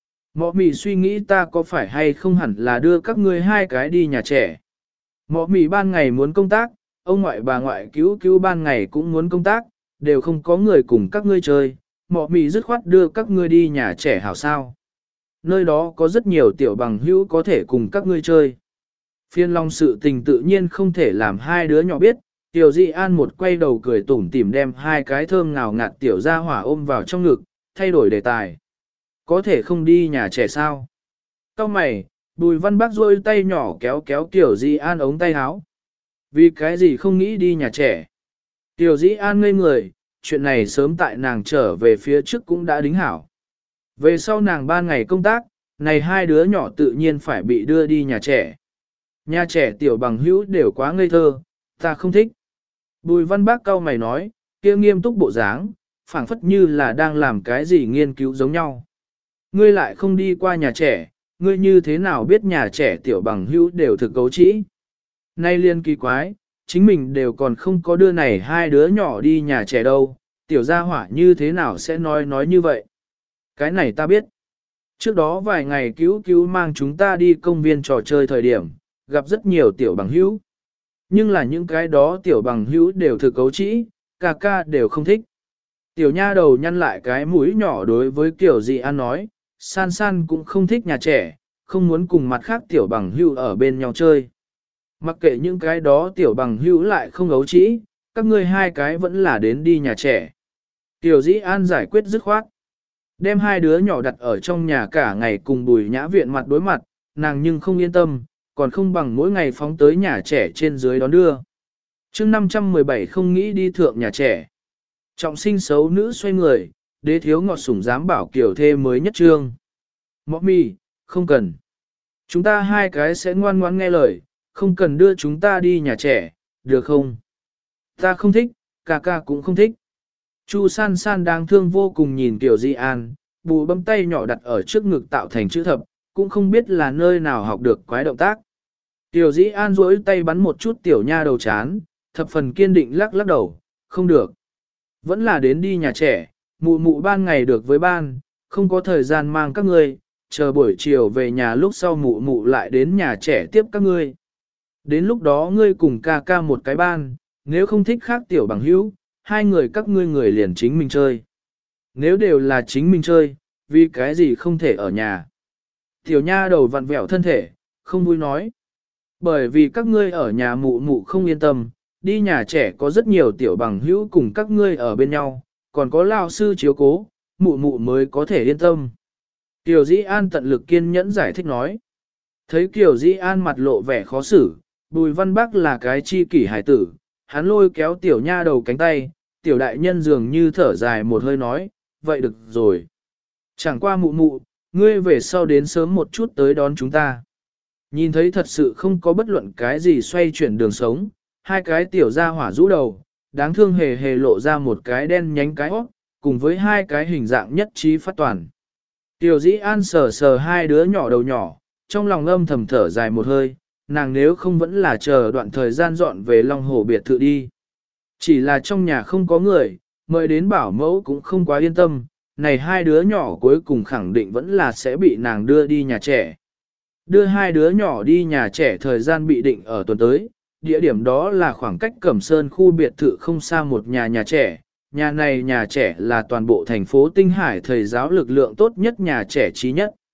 Mọ mì suy nghĩ ta có phải hay không hẳn là đưa các ngươi hai cái đi nhà trẻ. Mọ mì ban ngày muốn công tác, ông ngoại bà ngoại cứu cứu ban ngày cũng muốn công tác, đều không có người cùng các ngươi chơi. Mọ mì dứt khoát đưa các ngươi đi nhà trẻ hảo sao. Nơi đó có rất nhiều tiểu bằng hữu có thể cùng các ngươi chơi. Phiên long sự tình tự nhiên không thể làm hai đứa nhỏ biết, Tiểu Dĩ An một quay đầu cười tủm tỉm đem hai cái thơm ngào ngạt tiểu gia hỏa ôm vào trong ngực, thay đổi đề tài. Có thể không đi nhà trẻ sao? Cao mày, Bùi Văn Bác rôi tay nhỏ kéo kéo Tiểu Dĩ An ống tay áo. Vì cái gì không nghĩ đi nhà trẻ? Tiểu Dĩ An ngây người, chuyện này sớm tại nàng trở về phía trước cũng đã đính hảo. Về sau nàng 3 ngày công tác, này hai đứa nhỏ tự nhiên phải bị đưa đi nhà trẻ. Nhà trẻ tiểu bằng hữu đều quá ngây thơ, ta không thích. Bùi Văn Bác cau mày nói, kia nghiêm túc bộ dáng, phảng phất như là đang làm cái gì nghiên cứu giống nhau. Ngươi lại không đi qua nhà trẻ, ngươi như thế nào biết nhà trẻ tiểu bằng hữu đều thực cấu trĩ. Nay liên kỳ quái, chính mình đều còn không có đưa này hai đứa nhỏ đi nhà trẻ đâu, tiểu gia hỏa như thế nào sẽ nói như vậy. Cái này ta biết. Trước đó vài ngày cứu cứu mang chúng ta đi công viên trò chơi thời điểm, gặp rất nhiều tiểu bằng hữu. Nhưng là những cái đó tiểu bằng hữu đều thực cấu trĩ, ca ca đều không thích. Tiểu nha đầu nhăn lại cái mũi nhỏ đối với Tiểu Dĩ An nói, San San cũng không thích nhà trẻ, không muốn cùng mặt khác tiểu bằng hữu ở bên nhau chơi. Mặc kệ những cái đó tiểu bằng hữu lại không cấu trĩ, các ngươi hai cái vẫn là đến đi nhà trẻ. Tiểu Dĩ An giải quyết dứt khoát. Đem hai đứa nhỏ đặt ở trong nhà cả ngày cùng Bùi Nhã Viện mặt đối mặt, nàng nhưng không yên tâm, còn không bằng mỗi ngày phóng tới nhà trẻ trên dưới đón đưa. chương 517 không nghĩ đi thượng nhà trẻ. Trọng sinh xấu nữ xoay người, đế thiếu ngọt sủng dám bảo kiểu thê mới nhất trương. Mọ mì, không cần. Chúng ta hai cái sẽ ngoan ngoãn nghe lời, không cần đưa chúng ta đi nhà trẻ, được không? Ta không thích, ca ca cũng không thích. Chu San San đáng thương vô cùng nhìn Tiểu Dĩ An, bù bấm tay nhỏ đặt ở trước ngực tạo thành chữ thập, cũng không biết là nơi nào học được quái động tác. Tiểu Dĩ An duỗi tay bắn một chút tiểu nha đầu chán, thập phần kiên định lắc lắc đầu, không được. Vẫn là đến đi nhà trẻ, mụ mụ ban ngày được với ban, không có thời gian mang các ngươi, chờ buổi chiều về nhà lúc sau mụ mụ lại đến nhà trẻ tiếp các ngươi. Đến lúc đó ngươi cùng ca ca một cái ban, nếu không thích khác tiểu bằng hữu, hai người các ngươi người liền chính mình chơi. Nếu đều là chính mình chơi, vì cái gì không thể ở nhà. Tiểu nha đầu vặn vẹo thân thể, không vui nói. Bởi vì các ngươi ở nhà mụ mụ không yên tâm, đi nhà trẻ có rất nhiều tiểu bằng hữu cùng các ngươi ở bên nhau, còn có lao sư chiếu cố, mụ mụ mới có thể yên tâm. Tiểu Dĩ An tận lực kiên nhẫn giải thích nói. Thấy Tiểu Dĩ An mặt lộ vẻ khó xử, Bùi Văn Bắc là cái chi kỷ hải tử, hắn lôi kéo tiểu nha đầu cánh tay, tiểu đại nhân dường như thở dài một hơi nói, vậy được rồi. Chẳng qua mụ mụ, ngươi về sau đến sớm một chút tới đón chúng ta. Nhìn thấy thật sự không có bất luận cái gì xoay chuyển đường sống, hai cái tiểu gia hỏa rũ đầu, đáng thương hề hề lộ ra một cái đen nhánh cái óc, cùng với hai cái hình dạng nhất trí phát toàn. Tiểu Dĩ An sờ sờ hai đứa nhỏ đầu nhỏ, trong lòng âm thầm thở dài một hơi, nàng nếu không vẫn là chờ đoạn thời gian dọn về Long Hồ biệt thự đi. Chỉ là trong nhà không có người, mời đến bảo mẫu cũng không quá yên tâm, này hai đứa nhỏ cuối cùng khẳng định vẫn là sẽ bị nàng đưa đi nhà trẻ. Đưa hai đứa nhỏ đi nhà trẻ thời gian bị định ở tuần tới, địa điểm đó là khoảng cách Cẩm Sơn khu biệt thự không xa một nhà trẻ. Nhà này nhà trẻ là toàn bộ thành phố Tinh Hải thầy giáo lực lượng tốt nhất nhà trẻ trí nhất.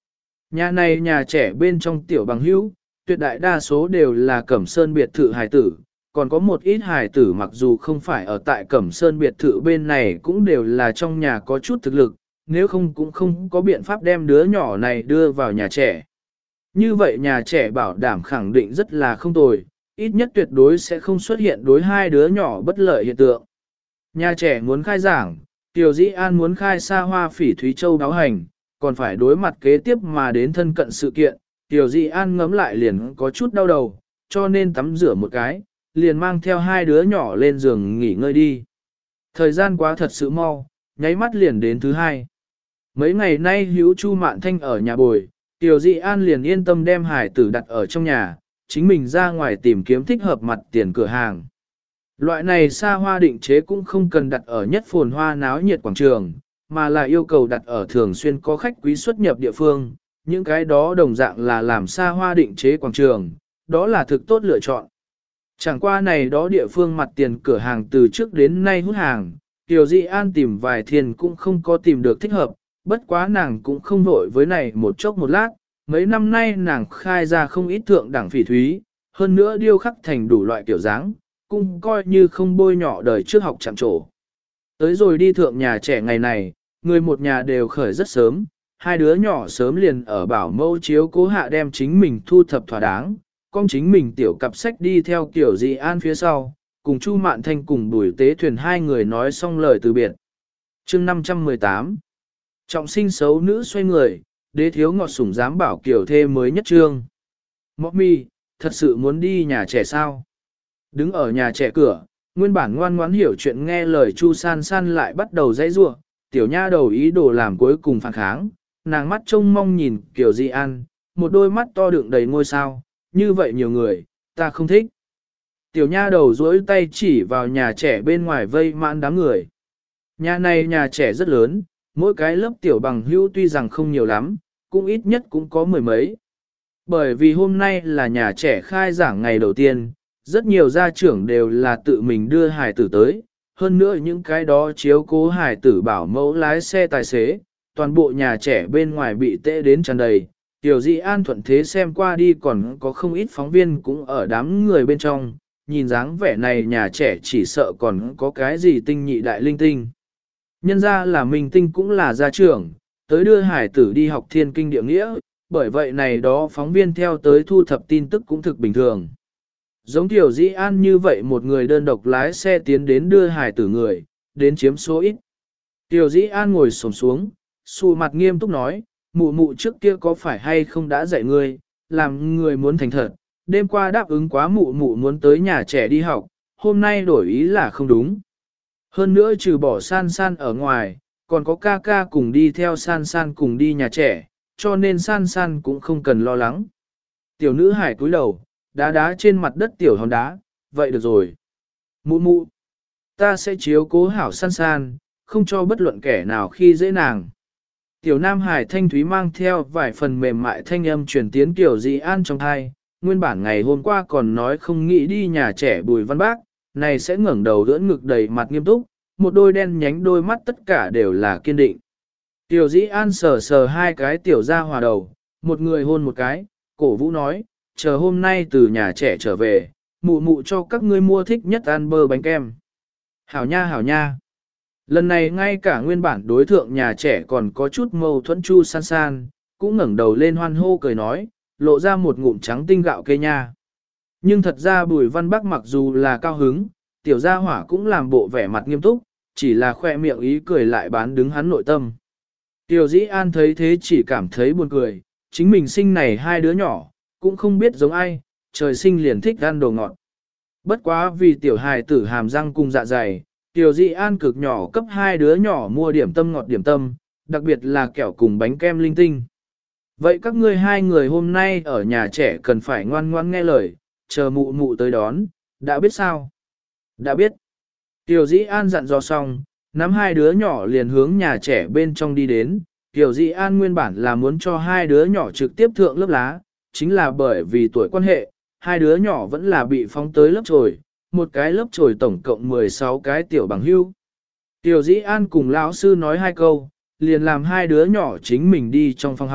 Nhà này nhà trẻ bên trong tiểu bằng hữu, tuyệt đại đa số đều là Cẩm Sơn biệt thự hài tử, còn có một ít hài tử mặc dù không phải ở tại Cẩm Sơn biệt thự bên này cũng đều là trong nhà có chút thực lực, nếu không cũng không có biện pháp đem đứa nhỏ này đưa vào nhà trẻ. Như vậy nhà trẻ bảo đảm khẳng định rất là không tồi, ít nhất tuyệt đối sẽ không xuất hiện đối hai đứa nhỏ bất lợi hiện tượng. Nhà trẻ muốn khai giảng, Tiểu Dĩ An muốn khai xa hoa phỉ Thúy Châu đáo hành, còn phải đối mặt kế tiếp mà đến thân cận sự kiện, Tiểu Dĩ An ngấm lại liền có chút đau đầu, cho nên tắm rửa một cái, liền mang theo hai đứa nhỏ lên giường nghỉ ngơi đi. Thời gian quá thật sự mau, nháy mắt liền đến thứ hai. Mấy ngày nay hữu Chu Mạn Thanh ở nhà bồi, Tiểu Dĩ An liền yên tâm đem hải tử đặt ở trong nhà, chính mình ra ngoài tìm kiếm thích hợp mặt tiền cửa hàng. Loại này xa hoa định chế cũng không cần đặt ở nhất phồn hoa náo nhiệt quảng trường, mà là yêu cầu đặt ở thường xuyên có khách quý xuất nhập địa phương, những cái đó đồng dạng là làm xa hoa định chế quảng trường, đó là thực tốt lựa chọn. Chẳng qua này đó địa phương mặt tiền cửa hàng từ trước đến nay hút hàng, Tiểu Dĩ An tìm vài thiên cũng không có tìm được thích hợp, bất quá nàng cũng không vội với này một chốc một lát, mấy năm nay nàng khai ra không ít thượng đẳng phỉ thúy, hơn nữa điêu khắc thành đủ loại kiểu dáng, cũng coi như không bôi nhỏ đời trước học chạm trổ. Tới rồi đi thượng nhà trẻ ngày này, người một nhà đều khởi rất sớm, hai đứa nhỏ sớm liền ở bảo mẫu chiếu cố hạ đem chính mình thu thập thỏa đáng, con chính mình tiểu cặp sách đi theo Tiểu Dĩ An phía sau, cùng Chu Mạn Thanh cùng Bùi Tế Thuyền hai người nói xong lời từ biệt. Chương 518 Trọng sinh xấu nữ xoay người, đế thiếu ngọt sủng dám bảo kiểu thê mới nhất trương. Mọc mi, thật sự muốn đi nhà trẻ sao? Đứng ở nhà trẻ cửa, nguyên bản ngoan ngoãn hiểu chuyện nghe lời Chu San San lại bắt đầu dãy rủa, tiểu nha đầu ý đồ làm cuối cùng phản kháng, nàng mắt trông mong nhìn Kiều Di An, một đôi mắt to đựng đầy ngôi sao, như vậy nhiều người, ta không thích. Tiểu nha đầu duỗi tay chỉ vào nhà trẻ bên ngoài vây mãn đám người. Nhà này nhà trẻ rất lớn, mỗi cái lớp tiểu bằng hữu tuy rằng không nhiều lắm, cũng ít nhất cũng có mười mấy. Bởi vì hôm nay là nhà trẻ khai giảng ngày đầu tiên, rất nhiều gia trưởng đều là tự mình đưa hài tử tới, hơn nữa những cái đó chiếu cố hài tử bảo mẫu lái xe tài xế, toàn bộ nhà trẻ bên ngoài bị tệ đến tràn đầy. Tiểu Dĩ An thuận thế xem qua đi còn có không ít phóng viên cũng ở đám người bên trong, nhìn dáng vẻ này nhà trẻ chỉ sợ còn có cái gì tinh nhị đại linh tinh. Nhân ra là minh tinh cũng là gia trưởng, tới đưa hải tử đi học thiên kinh địa nghĩa, bởi vậy này đó phóng viên theo tới thu thập tin tức cũng thực bình thường. Giống Tiểu Dĩ An như vậy một người đơn độc lái xe tiến đến đưa hải tử người, đến chiếm số ít. Tiểu Dĩ An ngồi xổm xuống, xù mặt nghiêm túc nói, mụ mụ trước kia có phải hay không đã dạy ngươi, làm người muốn thành thật, đêm qua đáp ứng quá mụ mụ muốn tới nhà trẻ đi học, hôm nay đổi ý là không đúng. Hơn nữa trừ bỏ San San ở ngoài, còn có ca ca cùng đi theo San San cùng đi nhà trẻ, cho nên San San cũng không cần lo lắng. Tiểu nữ hải cúi đầu, đá đá trên mặt đất tiểu hòn đá, vậy được rồi. Mụ mụ, ta sẽ chiếu cố hảo San San, không cho bất luận kẻ nào khi dễ nàng. Tiểu Nam Hải thanh thúy mang theo vài phần mềm mại thanh âm truyền tiến Tiểu Dĩ An trong thai, nguyên bản ngày hôm qua còn nói không nghĩ đi nhà trẻ Bùi Văn Bác, này sẽ ngẩng đầu đỡ ngực đầy mặt nghiêm túc, một đôi đen nhánh đôi mắt tất cả đều là kiên định. Tiểu Dĩ An sờ sờ hai cái tiểu ra hòa đầu, một người hôn một cái, cổ vũ nói, chờ hôm nay từ nhà trẻ trở về, mụ mụ cho các ngươi mua thích nhất ăn bơ bánh kem. Hảo nha hảo nha. Lần này ngay cả nguyên bản đối thượng nhà trẻ còn có chút mâu thuẫn Chu San San, cũng ngẩng đầu lên hoan hô cười nói, lộ ra một ngụm trắng tinh gạo kê nha. Nhưng thật ra Bùi Văn Bắc mặc dù là cao hứng, tiểu gia hỏa cũng làm bộ vẻ mặt nghiêm túc, chỉ là khoe miệng ý cười lại bán đứng hắn nội tâm. Tiểu Dĩ An thấy thế chỉ cảm thấy buồn cười, chính mình sinh này hai đứa nhỏ, cũng không biết giống ai, trời sinh liền thích ăn đồ ngọt. Bất quá vì tiểu hài tử hàm răng cùng dạ dày, Tiểu Dĩ An cực nhỏ cấp hai đứa nhỏ mua điểm tâm ngọt điểm tâm, đặc biệt là kẹo cùng bánh kem linh tinh. Vậy các ngươi hai người hôm nay ở nhà trẻ cần phải ngoan ngoan nghe lời, chờ mụ mụ tới đón, đã biết sao? Đã biết. Tiểu Dĩ An dặn dò xong, nắm hai đứa nhỏ liền hướng nhà trẻ bên trong đi đến. Tiểu Dĩ An nguyên bản là muốn cho hai đứa nhỏ trực tiếp thượng lớp lá, chính là bởi vì tuổi quan hệ, hai đứa nhỏ vẫn là bị phóng tới lớp trồi, một cái lớp trồi tổng cộng 16 cái tiểu bằng hưu. Tiểu Dĩ An cùng lão sư nói hai câu, liền làm hai đứa nhỏ chính mình đi trong phòng học,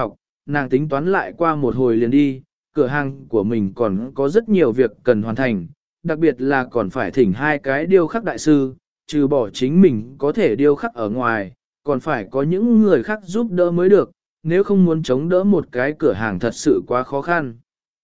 nàng tính toán lại qua một hồi liền đi, cửa hàng của mình còn có rất nhiều việc cần hoàn thành, đặc biệt là còn phải thỉnh hai cái điêu khắc đại sư, trừ bỏ chính mình có thể điêu khắc ở ngoài, còn phải có những người khác giúp đỡ mới được, nếu không muốn chống đỡ một cái cửa hàng thật sự quá khó khăn.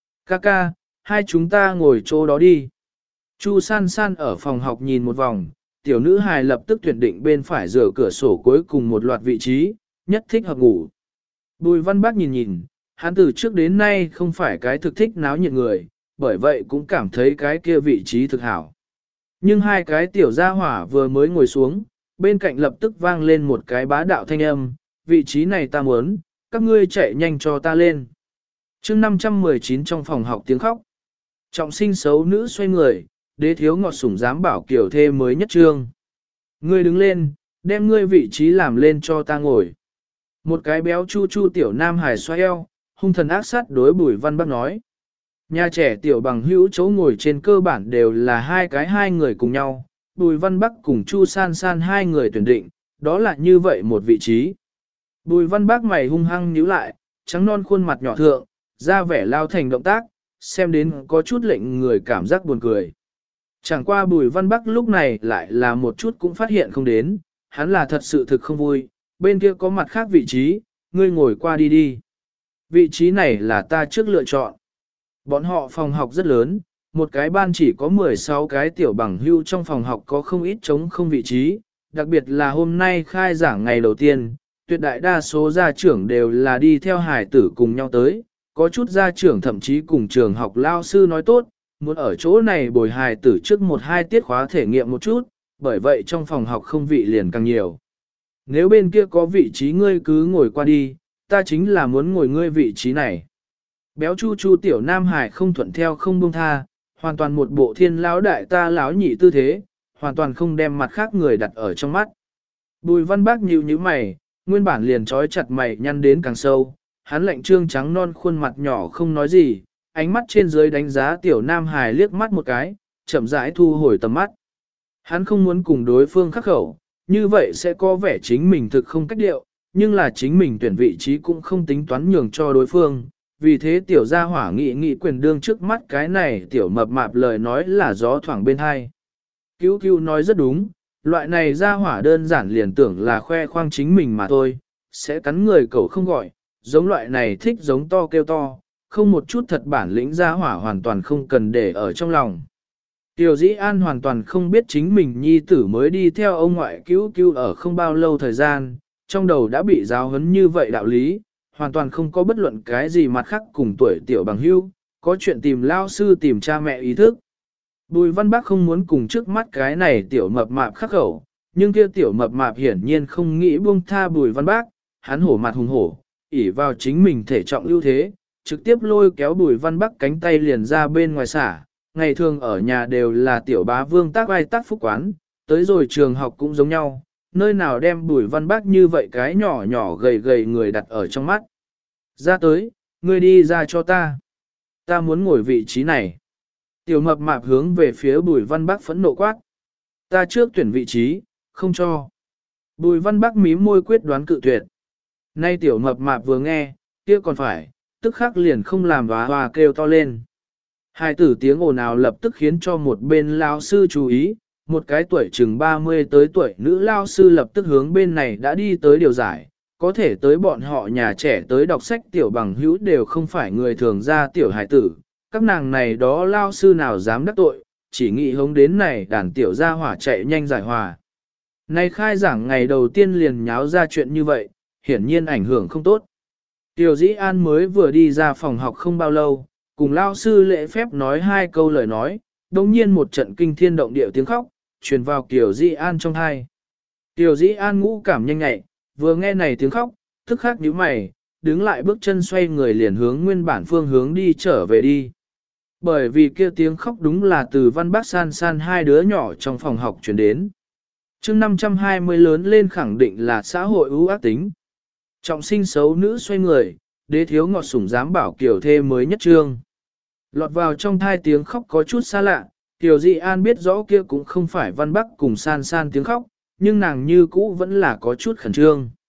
Kaka, hai chúng ta ngồi chỗ đó đi. Chu San San ở phòng học nhìn một vòng, tiểu nữ hài lập tức tuyển định bên phải rửa cửa sổ cuối cùng một loạt vị trí, nhất thích hợp ngủ. Bùi Văn Bác nhìn nhìn, hắn từ trước đến nay không phải cái thực thích náo nhiệt người, bởi vậy cũng cảm thấy cái kia vị trí thực hảo. Nhưng hai cái tiểu gia hỏa vừa mới ngồi xuống, bên cạnh lập tức vang lên một cái bá đạo thanh âm, vị trí này ta muốn, các ngươi chạy nhanh cho ta lên. chương 519 trong phòng học tiếng khóc. Trọng sinh xấu nữ xoay người, đế thiếu ngọt sủng dám bảo kiểu thê mới nhất trương. Ngươi đứng lên, đem ngươi vị trí làm lên cho ta ngồi. Một cái béo chu chu tiểu nam hài xoay eo, hung thần ác sát đối Bùi Văn Bắc nói. Nhà trẻ tiểu bằng hữu chỗ ngồi trên cơ bản đều là hai người cùng nhau, Bùi Văn Bắc cùng Chu San San hai người tuyển định, đó là như vậy một vị trí. Bùi Văn Bắc mày hung hăng nhíu lại, trắng non khuôn mặt nhỏ thượng, ra vẻ lao thành động tác, xem đến có chút lệnh người cảm giác buồn cười. Chẳng qua Bùi Văn Bắc lúc này lại là một chút cũng phát hiện không đến, hắn là thật sự thực không vui, bên kia có mặt khác vị trí, ngươi ngồi qua đi đi. Vị trí này là ta trước lựa chọn. Bọn họ phòng học rất lớn, một cái ban chỉ có 16 cái tiểu bằng hưu trong phòng học có không ít trống không vị trí, đặc biệt là hôm nay khai giảng ngày đầu tiên, tuyệt đại đa số gia trưởng đều là đi theo hải tử cùng nhau tới, có chút gia trưởng thậm chí cùng trường học lao sư nói tốt, muốn ở chỗ này bồi hài tử trước 1-2 tiết khóa thể nghiệm một chút, bởi vậy trong phòng học không vị liền càng nhiều. Nếu bên kia có vị trí ngươi cứ ngồi qua đi, ta chính là muốn ngồi ngươi vị trí này. Béo chu chu tiểu nam hải không thuận theo không buông tha, hoàn toàn một bộ thiên lão đại ta lão nhị tư thế, hoàn toàn không đem mặt khác người đặt ở trong mắt. Bùi Văn Bác nhíu nhíu mày, nguyên bản liền trói chặt mày nhăn đến càng sâu, hắn lạnh trương trắng non khuôn mặt nhỏ không nói gì, ánh mắt trên dưới đánh giá tiểu nam hài liếc mắt một cái, chậm rãi thu hồi tầm mắt. Hắn không muốn cùng đối phương khắc khẩu, như vậy sẽ có vẻ chính mình thực không cách điệu, nhưng là chính mình tuyển vị trí cũng không tính toán nhường cho đối phương. Vì thế tiểu gia hỏa nghị quyền đương trước mắt cái này tiểu mập mạp lời nói là gió thoảng bên hai. Cứu cứu nói rất đúng, loại này gia hỏa đơn giản liền tưởng là khoe khoang chính mình mà thôi, sẽ cắn người cậu không gọi, giống loại này thích giống to kêu to, không một chút thật bản lĩnh gia hỏa hoàn toàn không cần để ở trong lòng. Tiểu Dĩ An hoàn toàn không biết chính mình nhi tử mới đi theo ông ngoại cứu ở không bao lâu thời gian, trong đầu đã bị giáo huấn như vậy đạo lý, hoàn toàn không có bất luận cái gì mặt khác cùng tuổi tiểu bằng hưu, có chuyện tìm lao sư tìm cha mẹ ý thức. Bùi Văn Bắc không muốn cùng trước mắt cái này tiểu mập mạp khắc khẩu, nhưng kia tiểu mập mạp hiển nhiên không nghĩ buông tha Bùi Văn Bắc, hắn hổ mặt hùng hổ, ỉ vào chính mình thể trọng ưu thế, trực tiếp lôi kéo Bùi Văn Bắc cánh tay liền ra bên ngoài xả. Ngày thường ở nhà đều là tiểu bá vương tác ai tác phúc quán, tới rồi trường học cũng giống nhau, nơi nào đem Bùi Văn Bác như vậy cái nhỏ nhỏ gầy gầy người đặt ở trong mắt. Ra tới, ngươi đi ra cho ta. Ta muốn ngồi vị trí này. Tiểu mập mạp hướng về phía Bùi Văn Bác phẫn nộ quát. Ta trước tuyển vị trí, không cho. Bùi Văn Bác mím môi quyết đoán cự tuyệt. Nay tiểu mập mạp vừa nghe, kia còn phải, tức khắc liền không làm hòa kêu to lên. Hai tử tiếng ồn ào lập tức khiến cho một bên lao sư chú ý, một cái tuổi chừng 30 tới tuổi nữ lao sư lập tức hướng bên này đã đi tới điều giải, có thể tới bọn họ nhà trẻ tới đọc sách tiểu bằng hữu đều không phải người thường ra tiểu hải tử, các nàng này đó lao sư nào dám đắc tội, chỉ nghĩ hống đến này đàn tiểu gia hỏa chạy nhanh giải hòa. Này khai giảng ngày đầu tiên liền nháo ra chuyện như vậy, hiển nhiên ảnh hưởng không tốt. Tiểu Dĩ An mới vừa đi ra phòng học không bao lâu, cùng lao sư lễ phép nói 2 câu lời nói, đồng nhiên một trận kinh thiên động địa tiếng khóc, truyền vào Kiều Dĩ An trong tai. Kiều Dĩ An ngũ cảm nhanh nhạy, vừa nghe này tiếng khóc, tức khắc nhíu mày, đứng lại bước chân xoay người liền hướng nguyên bản phương hướng đi trở về đi. Bởi vì kia tiếng khóc đúng là từ Văn Bác San San hai đứa nhỏ trong phòng học truyền đến. Chương 520 lớn lên khẳng định là xã hội ưu ác tính. Trọng sinh xấu nữ xoay người, đế thiếu ngọt sủng dám bảo kiểu thê mới nhất trương. Lọt vào trong thai tiếng khóc có chút xa lạ, Tiểu Dị An biết rõ kia cũng không phải Văn Bắc cùng San San tiếng khóc, nhưng nàng như cũ vẫn là có chút khẩn trương.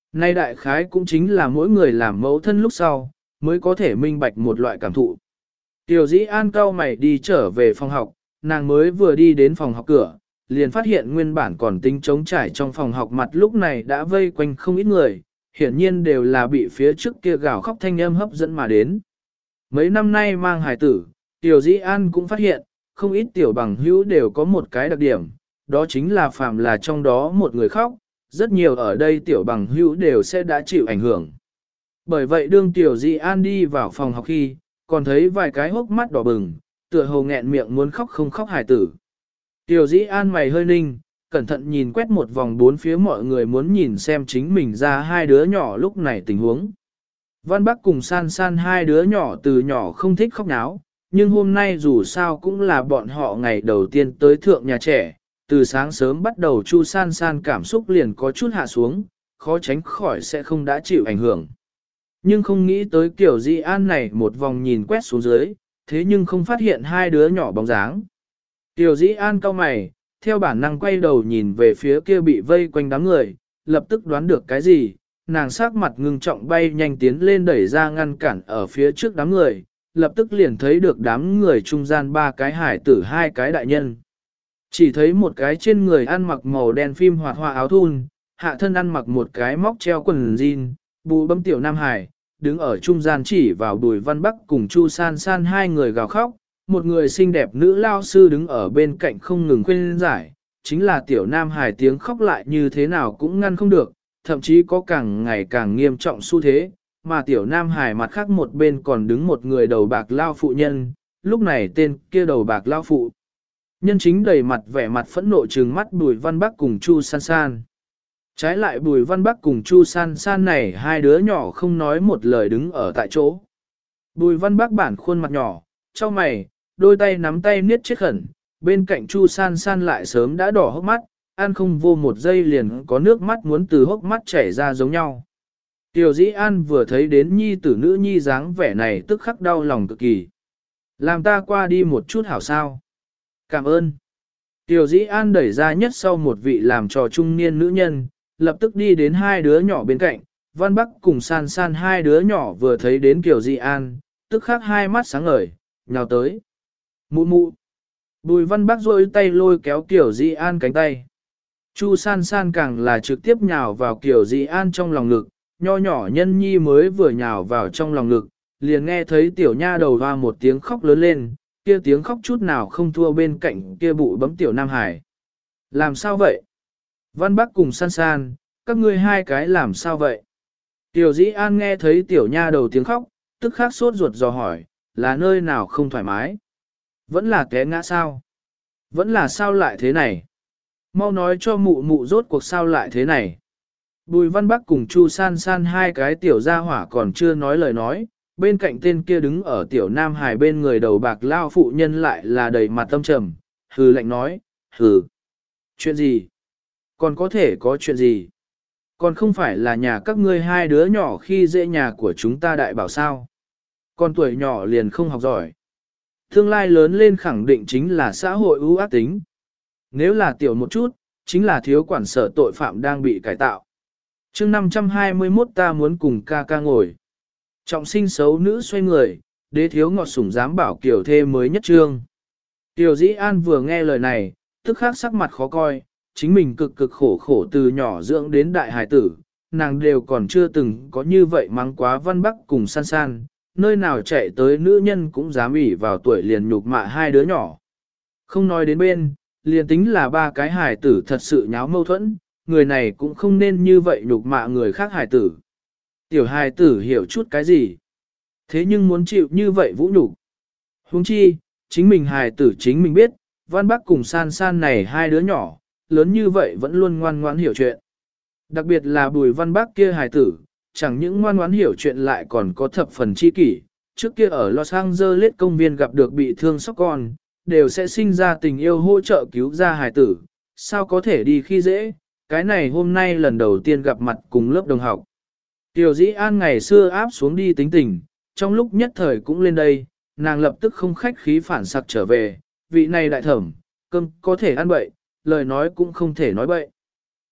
Nay đại khái cũng chính là mỗi người làm mẫu thân lúc sau, mới có thể minh bạch một loại cảm thụ. Tiểu dĩ an cau mày đi trở về phòng học, nàng mới vừa đi đến phòng học cửa, liền phát hiện nguyên bản còn tính trống trải trong phòng học mặt lúc này đã vây quanh không ít người, hiển nhiên đều là bị phía trước kia gào khóc thanh âm hấp dẫn mà đến. Mấy năm nay mang hài tử, Tiểu Dĩ An cũng phát hiện, không ít tiểu bằng hữu đều có một cái đặc điểm, đó chính là phàm là trong đó một người khóc, rất nhiều ở đây tiểu bằng hữu đều sẽ đã chịu ảnh hưởng. Bởi vậy đương Tiểu Dĩ An đi vào phòng học khi, còn thấy vài cái hốc mắt đỏ bừng, tựa hồ nghẹn miệng muốn khóc không khóc hài tử. Tiểu Dĩ An mày hơi ninh, cẩn thận nhìn quét một vòng bốn phía mọi người muốn nhìn xem chính mình ra hai đứa nhỏ lúc này tình huống. Văn Bắc cùng San San hai đứa nhỏ từ nhỏ không thích khóc náo, nhưng hôm nay dù sao cũng là bọn họ ngày đầu tiên tới thượng nhà trẻ, từ sáng sớm bắt đầu Chu San San cảm xúc liền có chút hạ xuống, khó tránh khỏi sẽ không đã chịu ảnh hưởng. Nhưng không nghĩ tới kiểu Dĩ An này một vòng nhìn quét xuống dưới, thế nhưng không phát hiện hai đứa nhỏ bóng dáng. Tiểu Dĩ An cau mày, theo bản năng quay đầu nhìn về phía kia bị vây quanh đám người, lập tức đoán được cái gì, nàng sắc mặt ngưng trọng bay nhanh tiến lên đẩy ra ngăn cản ở phía trước đám người, lập tức liền thấy được đám người trung gian ba cái hải tử hai cái đại nhân. Chỉ thấy một cái trên người ăn mặc màu đen phim hoạt hoa áo thun, hạ thân ăn mặc một cái móc treo quần jean, bù bấm tiểu nam hải, đứng ở trung gian chỉ vào Bùi Văn Bắc cùng Chu San San hai người gào khóc, một người xinh đẹp nữ lao sư đứng ở bên cạnh không ngừng khuyên giải, chính là tiểu nam hải tiếng khóc lại như thế nào cũng ngăn không được, thậm chí có càng ngày càng nghiêm trọng xu thế, mà tiểu nam hải mặt khác một bên còn đứng một người đầu bạc lao phụ nhân, lúc này tên kia đầu bạc lao phụ. Nhân chính đầy mặt vẻ mặt phẫn nộ trừng mắt Bùi Văn Bắc cùng Chu San San. Trái lại Bùi Văn Bắc cùng Chu San San này hai đứa nhỏ không nói một lời đứng ở tại chỗ. Bùi Văn Bắc bản khuôn mặt nhỏ, trong mày, đôi tay nắm tay niết chết khẩn, bên cạnh Chu San San lại sớm đã đỏ hốc mắt, ăn không vô một giây liền có nước mắt muốn từ hốc mắt chảy ra giống nhau. Tiểu Dĩ An vừa thấy đến nhi tử nữ nhi dáng vẻ này tức khắc đau lòng cực kỳ. Làm ta qua đi một chút hảo sao. Cảm ơn. Tiểu Dĩ An đẩy ra nhất sau một vị làm trò trung niên nữ nhân, lập tức đi đến hai đứa nhỏ bên cạnh, Văn Bắc cùng San San hai đứa nhỏ vừa thấy đến Tiểu Dĩ An, tức khắc hai mắt sáng ngời, nhào tới. Mụ mụ. Bùi Văn Bắc rôi tay lôi kéo Tiểu Dĩ An cánh tay. Chu San San càng là trực tiếp nhào vào Tiểu Dĩ An trong lòng ngực, nho nhỏ nhân nhi mới vừa nhào vào trong lòng ngực, liền nghe thấy tiểu nha đầu hoa một tiếng khóc lớn lên, kia tiếng khóc chút nào không thua bên cạnh kia bụi bấm tiểu Nam Hải. Làm sao vậy? Văn Bắc cùng San San, các ngươi hai cái làm sao vậy? Tiểu Dĩ An nghe thấy tiểu nha đầu tiếng khóc, tức khắc sốt ruột dò hỏi, là nơi nào không thoải mái? Vẫn là té ngã sao? Vẫn là sao lại thế này? Mau nói cho mụ mụ rốt cuộc sao lại thế này? Bùi Văn Bắc cùng Chu San San hai cái tiểu gia hỏa còn chưa nói lời nói, bên cạnh tên kia đứng ở tiểu Nam Hải bên người đầu bạc lao phụ nhân lại là đầy mặt tâm trầm, hừ lạnh nói, hừ. Chuyện gì? Còn có thể có chuyện gì? Còn không phải là nhà các ngươi hai đứa nhỏ khi dễ nhà của chúng ta đại bảo sao? Con tuổi nhỏ liền không học giỏi. Tương lai lớn lên khẳng định chính là xã hội ưu ác tính. Nếu là tiểu một chút, chính là thiếu quản sở tội phạm đang bị cải tạo. chương 521 ta muốn cùng ca ca ngồi. Trọng sinh xấu nữ xoay người, đế thiếu ngọt sủng dám bảo kiểu thê mới nhất trương. Tiểu Dĩ An vừa nghe lời này, tức khắc sắc mặt khó coi, chính mình cực cực khổ khổ từ nhỏ dưỡng đến đại hải tử, nàng đều còn chưa từng có như vậy mắng quá Văn Bắc cùng San San, nơi nào chạy tới nữ nhân cũng dám ỉ vào tuổi liền nhục mạ hai đứa nhỏ. Không nói đến bên, liền tính là ba cái hải tử thật sự nháo mâu thuẫn, người này cũng không nên như vậy nhục mạ người khác hải tử. Tiểu hải tử hiểu chút cái gì? Thế nhưng muốn chịu như vậy vũ nhục. Huống chi, chính mình hải tử chính mình biết, Văn Bắc cùng San San này hai đứa nhỏ, lớn như vậy vẫn luôn ngoan ngoãn hiểu chuyện. Đặc biệt là Bùi Văn Bắc kia hải tử, chẳng những ngoan ngoãn hiểu chuyện lại còn có thập phần chi kỷ. Trước kia ở Los Angeles công viên gặp được bị thương sóc con, đều sẽ sinh ra tình yêu hỗ trợ cứu ra hải tử, sao có thể đi khi dễ, cái này hôm nay lần đầu tiên gặp mặt cùng lớp đồng học. Tiểu Dĩ An ngày xưa áp xuống đi tính tình, trong lúc nhất thời cũng lên đây, nàng lập tức không khách khí phản sặc trở về, vị này đại thẩm, cơm có thể ăn bậy, lời nói cũng không thể nói bậy.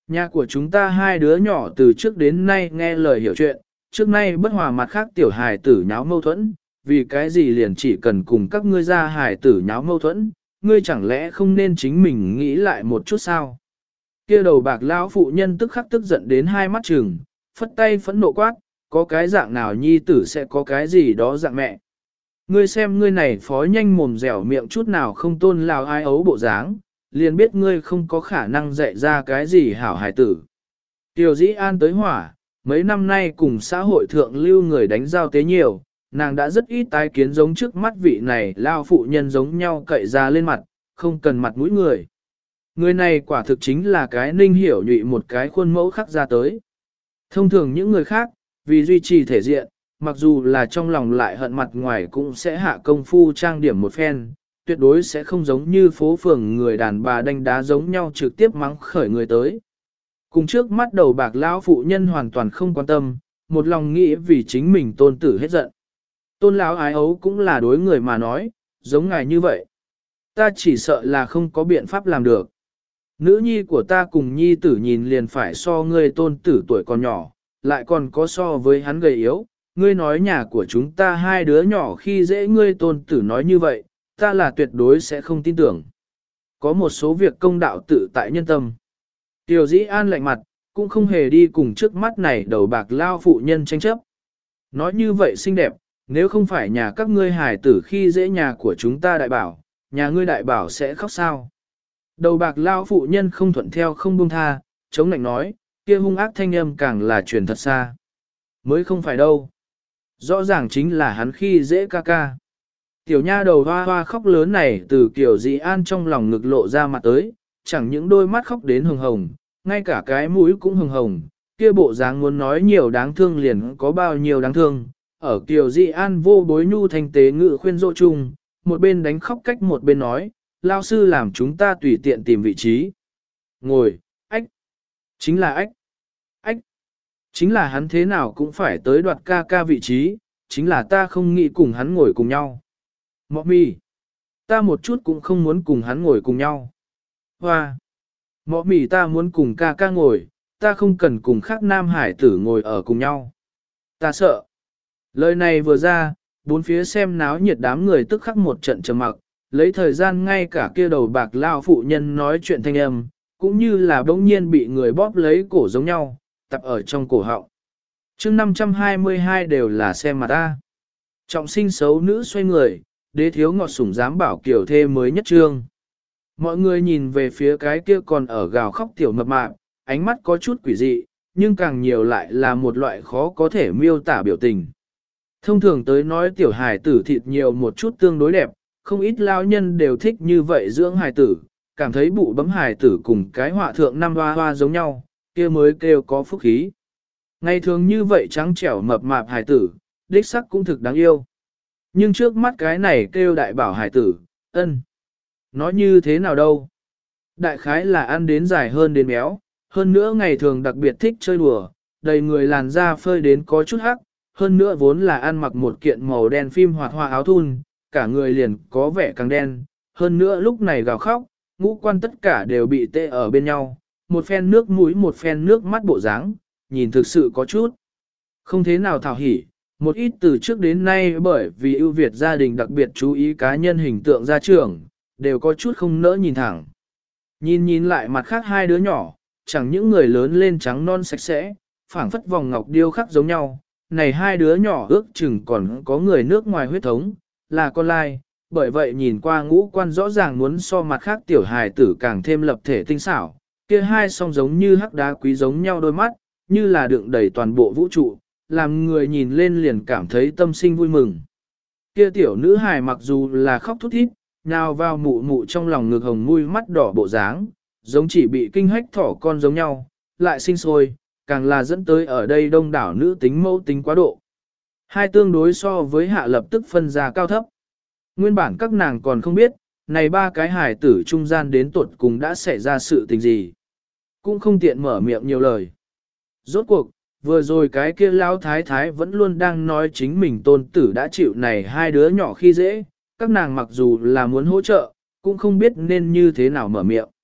Nhà của chúng ta hai đứa nhỏ từ trước đến nay nghe lời hiểu chuyện, trước nay bất hòa mặt khác tiểu hài tử nháo mâu thuẫn, vì cái gì liền chỉ cần cùng các ngươi ra hài tử nháo mâu thuẫn, ngươi chẳng lẽ không nên chính mình nghĩ lại một chút sao? Kia đầu bạc lão phụ nhân tức khắc tức giận đến hai mắt trừng, phất tay phẫn nộ quát, có cái dạng nào nhi tử sẽ có cái gì đó dạng mẹ. Ngươi xem ngươi này phó nhanh mồm dẻo miệng chút nào không tôn lao ai ấu bộ dáng, liền biết ngươi không có khả năng dạy ra cái gì hảo hài tử. Tiểu dĩ an tới hỏa, mấy năm nay cùng xã hội thượng lưu người đánh giao tế nhiều, nàng đã rất ít tái kiến giống trước mắt vị này lao phụ nhân giống nhau cậy ra lên mặt, không cần mặt mũi người. Người này quả thực chính là cái ninh hiểu nhụy một cái khuôn mẫu khắc ra tới. Thông thường những người khác, vì duy trì thể diện, mặc dù là trong lòng lại hận mặt ngoài cũng sẽ hạ công phu trang điểm một phen, tuyệt đối sẽ không giống như phố phường người đàn bà đánh đá giống nhau trực tiếp mắng khởi người tới. Cùng trước mắt đầu bạc lão phụ nhân hoàn toàn không quan tâm, một lòng nghĩ vì chính mình tôn tử hết giận. Tôn lão ái ấu cũng là đối người mà nói, giống ngài như vậy. Ta chỉ sợ là không có biện pháp làm được. Nữ nhi của ta cùng nhi tử nhìn liền phải so ngươi tôn tử tuổi còn nhỏ, lại còn có so với hắn gầy yếu. Ngươi nói nhà của chúng ta hai đứa nhỏ khi dễ ngươi tôn tử nói như vậy, ta là tuyệt đối sẽ không tin tưởng. Có một số việc công đạo tự tại nhân tâm. Tiểu dĩ an lạnh mặt, cũng không hề đi cùng trước mắt này đầu bạc lao phụ nhân tranh chấp. Nói như vậy xinh đẹp, nếu không phải nhà các ngươi hài tử khi dễ nhà của chúng ta đại bảo, nhà ngươi đại bảo sẽ khóc sao. Đầu bạc lao phụ nhân không thuận theo không buông tha, chống lạnh nói, kia hung ác thanh âm càng là truyền thật xa. Mới không phải đâu. Rõ ràng chính là hắn khi dễ ca ca. Tiểu nha đầu hoa hoa khóc lớn này từ kiểu dị an trong lòng ngực lộ ra mặt tới, chẳng những đôi mắt khóc đến hồng hồng, ngay cả cái mũi cũng hồng hồng, kia bộ dáng muốn nói nhiều đáng thương liền có bao nhiêu đáng thương. Ở kiểu dị an vô bối nhu thanh tế ngự khuyên dỗ chung, một bên đánh khóc cách một bên nói, lao sư làm chúng ta tùy tiện tìm vị trí. Ngồi, ách, chính là ách, ách, chính là hắn thế nào cũng phải tới đoạt ca ca vị trí, chính là ta không nghĩ cùng hắn ngồi cùng nhau. Mọ mì, ta một chút cũng không muốn cùng hắn ngồi cùng nhau. Hoa, mọ mì ta muốn cùng ca ca ngồi, ta không cần cùng khác nam hải tử ngồi ở cùng nhau. Ta sợ. Lời này vừa ra, bốn phía xem náo nhiệt đám người tức khắc một trận trầm mặc, lấy thời gian ngay cả kia đầu bạc lao phụ nhân nói chuyện thanh âm, cũng như là bỗng nhiên bị người bóp lấy cổ giống nhau, tập ở trong cổ họng. Chương 522 đều là xem mặt ta. Trọng sinh xấu nữ xoay người, đế thiếu ngọt sủng dám bảo kiểu thê mới nhất trương. Mọi người nhìn về phía cái kia còn ở gào khóc tiểu mập mạp, ánh mắt có chút quỷ dị, nhưng càng nhiều lại là một loại khó có thể miêu tả biểu tình. Thông thường tới nói tiểu hài tử thịt nhiều một chút tương đối đẹp, không ít lao nhân đều thích như vậy dưỡng hài tử, cảm thấy bụ bấm hài tử cùng cái họa thượng năm hoa hoa giống nhau, kia mới kêu có phúc khí. Ngày thường như vậy trắng trẻo mập mạp hài tử, đích sắc cũng thực đáng yêu. Nhưng trước mắt cái này kêu đại bảo hài tử, ân. Nói như thế nào đâu? Đại khái là ăn đến dài hơn đến béo, hơn nữa ngày thường đặc biệt thích chơi đùa, đầy người làn da phơi đến có chút hắc, hơn nữa vốn là ăn mặc một kiện màu đen phim hoạt hoa áo thun, cả người liền có vẻ càng đen, hơn nữa lúc này gào khóc, ngũ quan tất cả đều bị tê ở bên nhau, một phen nước mũi một phen nước mắt bộ dáng, nhìn thực sự có chút. Không thế nào thảo hỉ, một ít từ trước đến nay bởi vì ưu việt gia đình đặc biệt chú ý cá nhân hình tượng gia trưởng, đều có chút không nỡ nhìn thẳng. Nhìn lại mặt khác hai đứa nhỏ, chẳng những người lớn lên trắng non sạch sẽ, phảng phất vòng ngọc điêu khắc giống nhau, này hai đứa nhỏ ước chừng còn có người nước ngoài huyết thống, là con lai, bởi vậy nhìn qua ngũ quan rõ ràng muốn so mặt khác tiểu hài tử càng thêm lập thể tinh xảo, kia hai song giống như hắc đá quý giống nhau đôi mắt, như là đựng đầy toàn bộ vũ trụ, làm người nhìn lên liền cảm thấy tâm sinh vui mừng. Kia tiểu nữ hài mặc dù là khóc thút thít, nào vào mụ mụ trong lòng ngực hồng mũi mắt đỏ bộ dáng, giống chỉ bị kinh hách thỏ con giống nhau, lại sinh sôi, càng là dẫn tới ở đây đông đảo nữ tính mẫu tính quá độ. Hai tương đối so với hạ lập tức phân ra cao thấp. Nguyên bản các nàng còn không biết, này ba cái hài tử trung gian đến tuột cùng đã xảy ra sự tình gì. Cũng không tiện mở miệng nhiều lời. Rốt cuộc, vừa rồi cái kia lão thái thái vẫn luôn đang nói chính mình tôn tử đã chịu này hai đứa nhỏ khi dễ, các nàng mặc dù là muốn hỗ trợ, cũng không biết nên như thế nào mở miệng.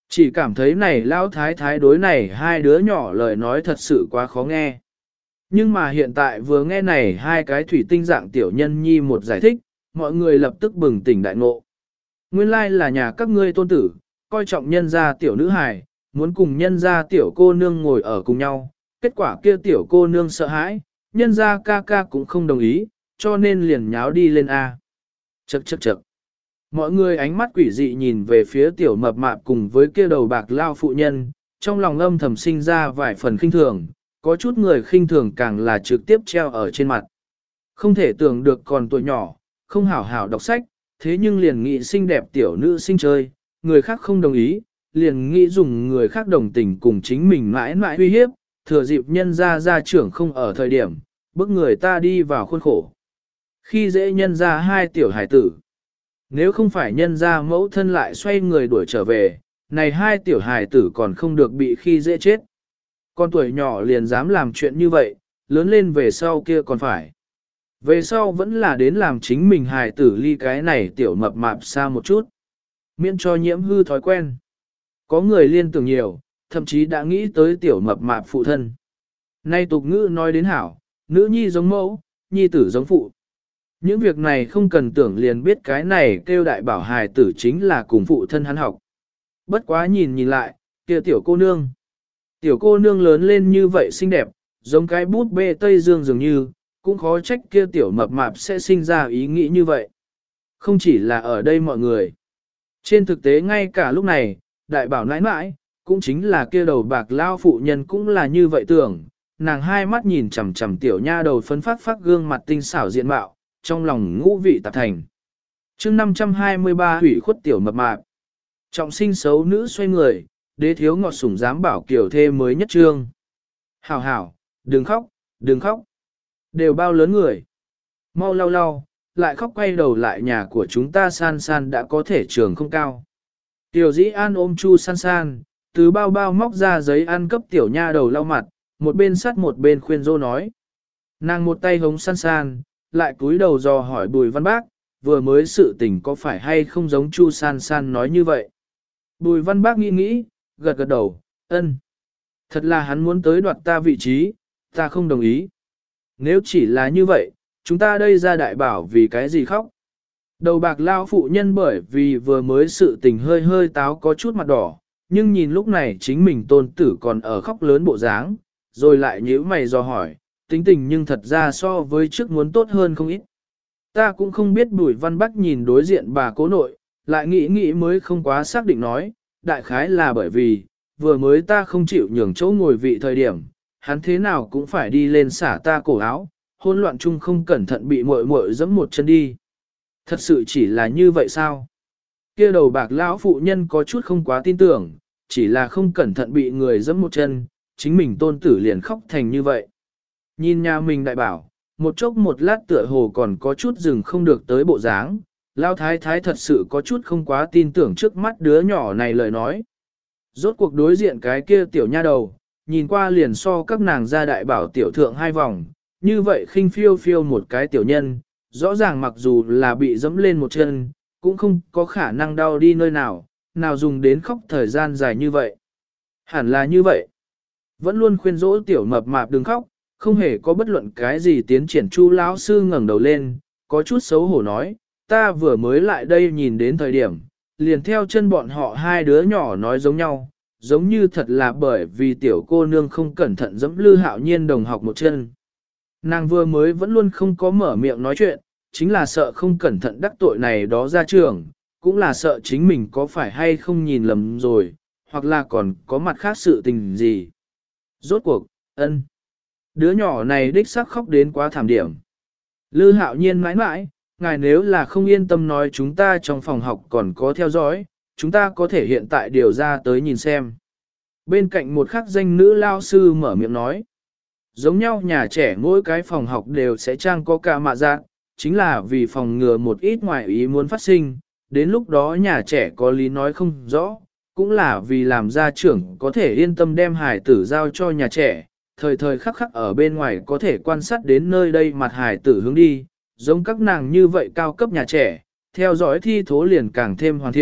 Chỉ cảm thấy này lão thái thái đối này hai đứa nhỏ lời nói thật sự quá khó nghe. Nhưng mà hiện tại vừa nghe này hai cái thủy tinh dạng tiểu nhân nhi một giải thích, mọi người lập tức bừng tỉnh đại ngộ. Nguyên lai là nhà các ngươi tôn tử, coi trọng nhân gia tiểu nữ hài, muốn cùng nhân gia tiểu cô nương ngồi ở cùng nhau. Kết quả kia tiểu cô nương sợ hãi, nhân gia ca ca cũng không đồng ý, cho nên liền nháo đi lên A. Chậc chậc chậc. Mọi người ánh mắt quỷ dị nhìn về phía tiểu mập mạp cùng với kia đầu bạc lao phụ nhân, trong lòng âm thầm sinh ra vài phần khinh thường, có chút người khinh thường càng là trực tiếp treo ở trên mặt. Không thể tưởng được còn tuổi nhỏ, không hảo hảo đọc sách, thế nhưng liền nghĩ xinh đẹp tiểu nữ sinh chơi, người khác không đồng ý, liền nghĩ dùng người khác đồng tình cùng chính mình mãi mãi uy hiếp, thừa dịp nhân gia trưởng không ở thời điểm, bức người ta đi vào khuôn khổ. Khi dễ nhân ra hai tiểu hải tử, nếu không phải nhân ra mẫu thân lại xoay người đuổi trở về, này hai tiểu hải tử còn không được bị khi dễ chết. Con tuổi nhỏ liền dám làm chuyện như vậy, lớn lên về sau kia còn phải. Về sau vẫn là đến làm chính mình hài tử ly cái này tiểu mập mạp xa một chút. Miễn cho nhiễm hư thói quen. Có người liên tưởng nhiều, thậm chí đã nghĩ tới tiểu mập mạp phụ thân. Nay tục ngữ nói đến hảo, nữ nhi giống mẫu, nhi tử giống phụ. Những việc này không cần tưởng liền biết cái này kêu đại bảo hài tử chính là cùng phụ thân hắn học. Bất quá nhìn lại, kia tiểu cô nương. Tiểu cô nương lớn lên như vậy xinh đẹp, giống cái bút bê Tây Dương dường như, cũng khó trách kia tiểu mập mạp sẽ sinh ra ý nghĩ như vậy. Không chỉ là ở đây mọi người. Trên thực tế ngay cả lúc này, đại bảo nãi nãi, cũng chính là kia đầu bạc lao phụ nhân cũng là như vậy tưởng, nàng hai mắt nhìn chằm chằm tiểu nha đầu phấn phát phát gương mặt tinh xảo diện mạo, trong lòng ngũ vị tạp thành. chương 523 hủy khuất tiểu mập mạp. Trọng sinh xấu nữ xoay người, đế thiếu ngọt sủng dám bảo kiểu thê mới nhất trương. Hảo hảo, đừng khóc, đừng khóc. Đều bao lớn người. Mau lau lau, lại khóc quay đầu lại nhà của chúng ta san san đã có thể trường không cao. Tiểu dĩ an ôm chu san san, từ bao bao móc ra giấy ăn cấp tiểu nha đầu lau mặt, một bên sắt một bên khuyên dô nói. Nàng một tay hống san san, lại cúi đầu dò hỏi Bùi Văn Bác, vừa mới sự tình có phải hay không giống chu san san nói như vậy. Bùi Văn Bác nghĩ, gật gật đầu, ân. Thật là hắn muốn tới đoạt ta vị trí, ta không đồng ý. Nếu chỉ là như vậy, chúng ta đây ra đại bảo vì cái gì khóc. Đầu bạc lao phụ nhân bởi vì vừa mới sự tình hơi táo có chút mặt đỏ, nhưng nhìn lúc này chính mình tôn tử còn ở khóc lớn bộ dáng, rồi lại nhíu mày do hỏi, tính tình nhưng thật ra so với trước muốn tốt hơn không ít. Ta cũng không biết Bùi Văn Bắc nhìn đối diện bà cố nội, lại nghĩ mới không quá xác định nói, đại khái là bởi vì, vừa mới ta không chịu nhường chỗ ngồi vị thời điểm, hắn thế nào cũng phải đi lên xả ta cổ áo, hỗn loạn chung không cẩn thận bị muội muội giẫm một chân đi. Thật sự chỉ là như vậy sao? Kia đầu bạc lão phụ nhân có chút không quá tin tưởng, chỉ là không cẩn thận bị người giẫm một chân, chính mình tôn tử liền khóc thành như vậy. Nhìn nhà mình đại bảo, một chốc một lát tựa hồ còn có chút dừng không được tới bộ dáng, lão thái thái thật sự có chút không quá tin tưởng trước mắt đứa nhỏ này lời nói. Rốt cuộc đối diện cái kia tiểu nha đầu, nhìn qua liền so các nàng gia đại bảo tiểu thượng hai vòng, như vậy khinh phiêu phiêu một cái tiểu nhân, rõ ràng mặc dù là bị dẫm lên một chân, cũng không có khả năng đau đi nơi nào, nào dùng đến khóc thời gian dài như vậy. Hẳn là như vậy. Vẫn luôn khuyên dỗ tiểu mập mạp đừng khóc, không hề có bất luận cái gì tiến triển. Chu lão sư ngẩng đầu lên, có chút xấu hổ nói, ta vừa mới lại đây nhìn đến thời điểm, liền theo chân bọn họ hai đứa nhỏ nói giống nhau, giống như thật là bởi vì tiểu cô nương không cẩn thận dẫm Lư Hạo Nhiên đồng học một chân. Nàng vừa mới vẫn luôn không có mở miệng nói chuyện, chính là sợ không cẩn thận đắc tội này đó ra trường, cũng là sợ chính mình có phải hay không nhìn lầm rồi, hoặc là còn có mặt khác sự tình gì. Rốt cuộc, ân. Đứa nhỏ này đích xác khóc đến quá thảm điểm. Lư Hạo Nhiên mãi mãi, ngài nếu là không yên tâm nói chúng ta trong phòng học còn có theo dõi, chúng ta có thể hiện tại điều ra tới nhìn xem. Bên cạnh một khắc danh nữ lao sư mở miệng nói. Giống nhau nhà trẻ mỗi cái phòng học đều sẽ trang có cả mạ dạng, chính là vì phòng ngừa một ít ngoại ý muốn phát sinh, đến lúc đó nhà trẻ có lý nói không rõ, cũng là vì làm gia trưởng có thể yên tâm đem hài tử giao cho nhà trẻ, thời thời khắc khắc ở bên ngoài có thể quan sát đến nơi đây mặt hài tử hướng đi, giống các nàng như vậy cao cấp nhà trẻ, theo dõi thi thố liền càng thêm hoàn thiện,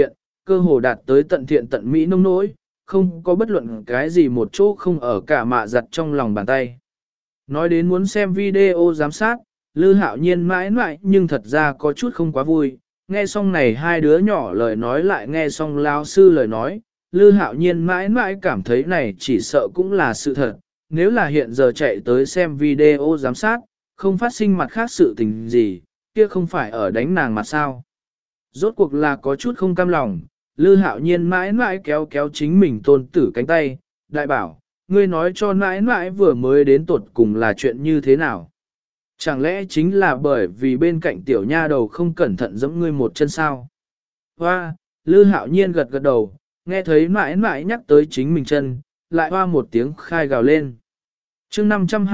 cơ hồ đạt tới tận thiện tận mỹ nông nỗi, không có bất luận cái gì một chỗ không ở cả mạ giặt trong lòng bàn tay. Nói đến muốn xem video giám sát, Lư Hạo Nhiên mãi mãi nhưng thật ra có chút không quá vui, nghe xong này hai đứa nhỏ lời nói lại nghe xong lao sư lời nói, Lư Hạo Nhiên mãi mãi cảm thấy này chỉ sợ cũng là sự thật, nếu là hiện giờ chạy tới xem video giám sát, không phát sinh mặt khác sự tình gì, kia không phải ở đánh nàng mặt sao. Rốt cuộc là có chút không cam lòng, Lư Hạo Nhiên mãi mãi kéo kéo chính mình tôn tử cánh tay, đại bảo, ngươi nói cho mãi mãi vừa mới đến tuột cùng là chuyện như thế nào. Chẳng lẽ chính là bởi vì bên cạnh tiểu nha đầu không cẩn thận giẫm ngươi một chân sao? Hoa, Lư Hạo Nhiên gật gật đầu, nghe thấy mãi mãi nhắc tới chính mình chân, lại hoa một tiếng khai gào lên. chương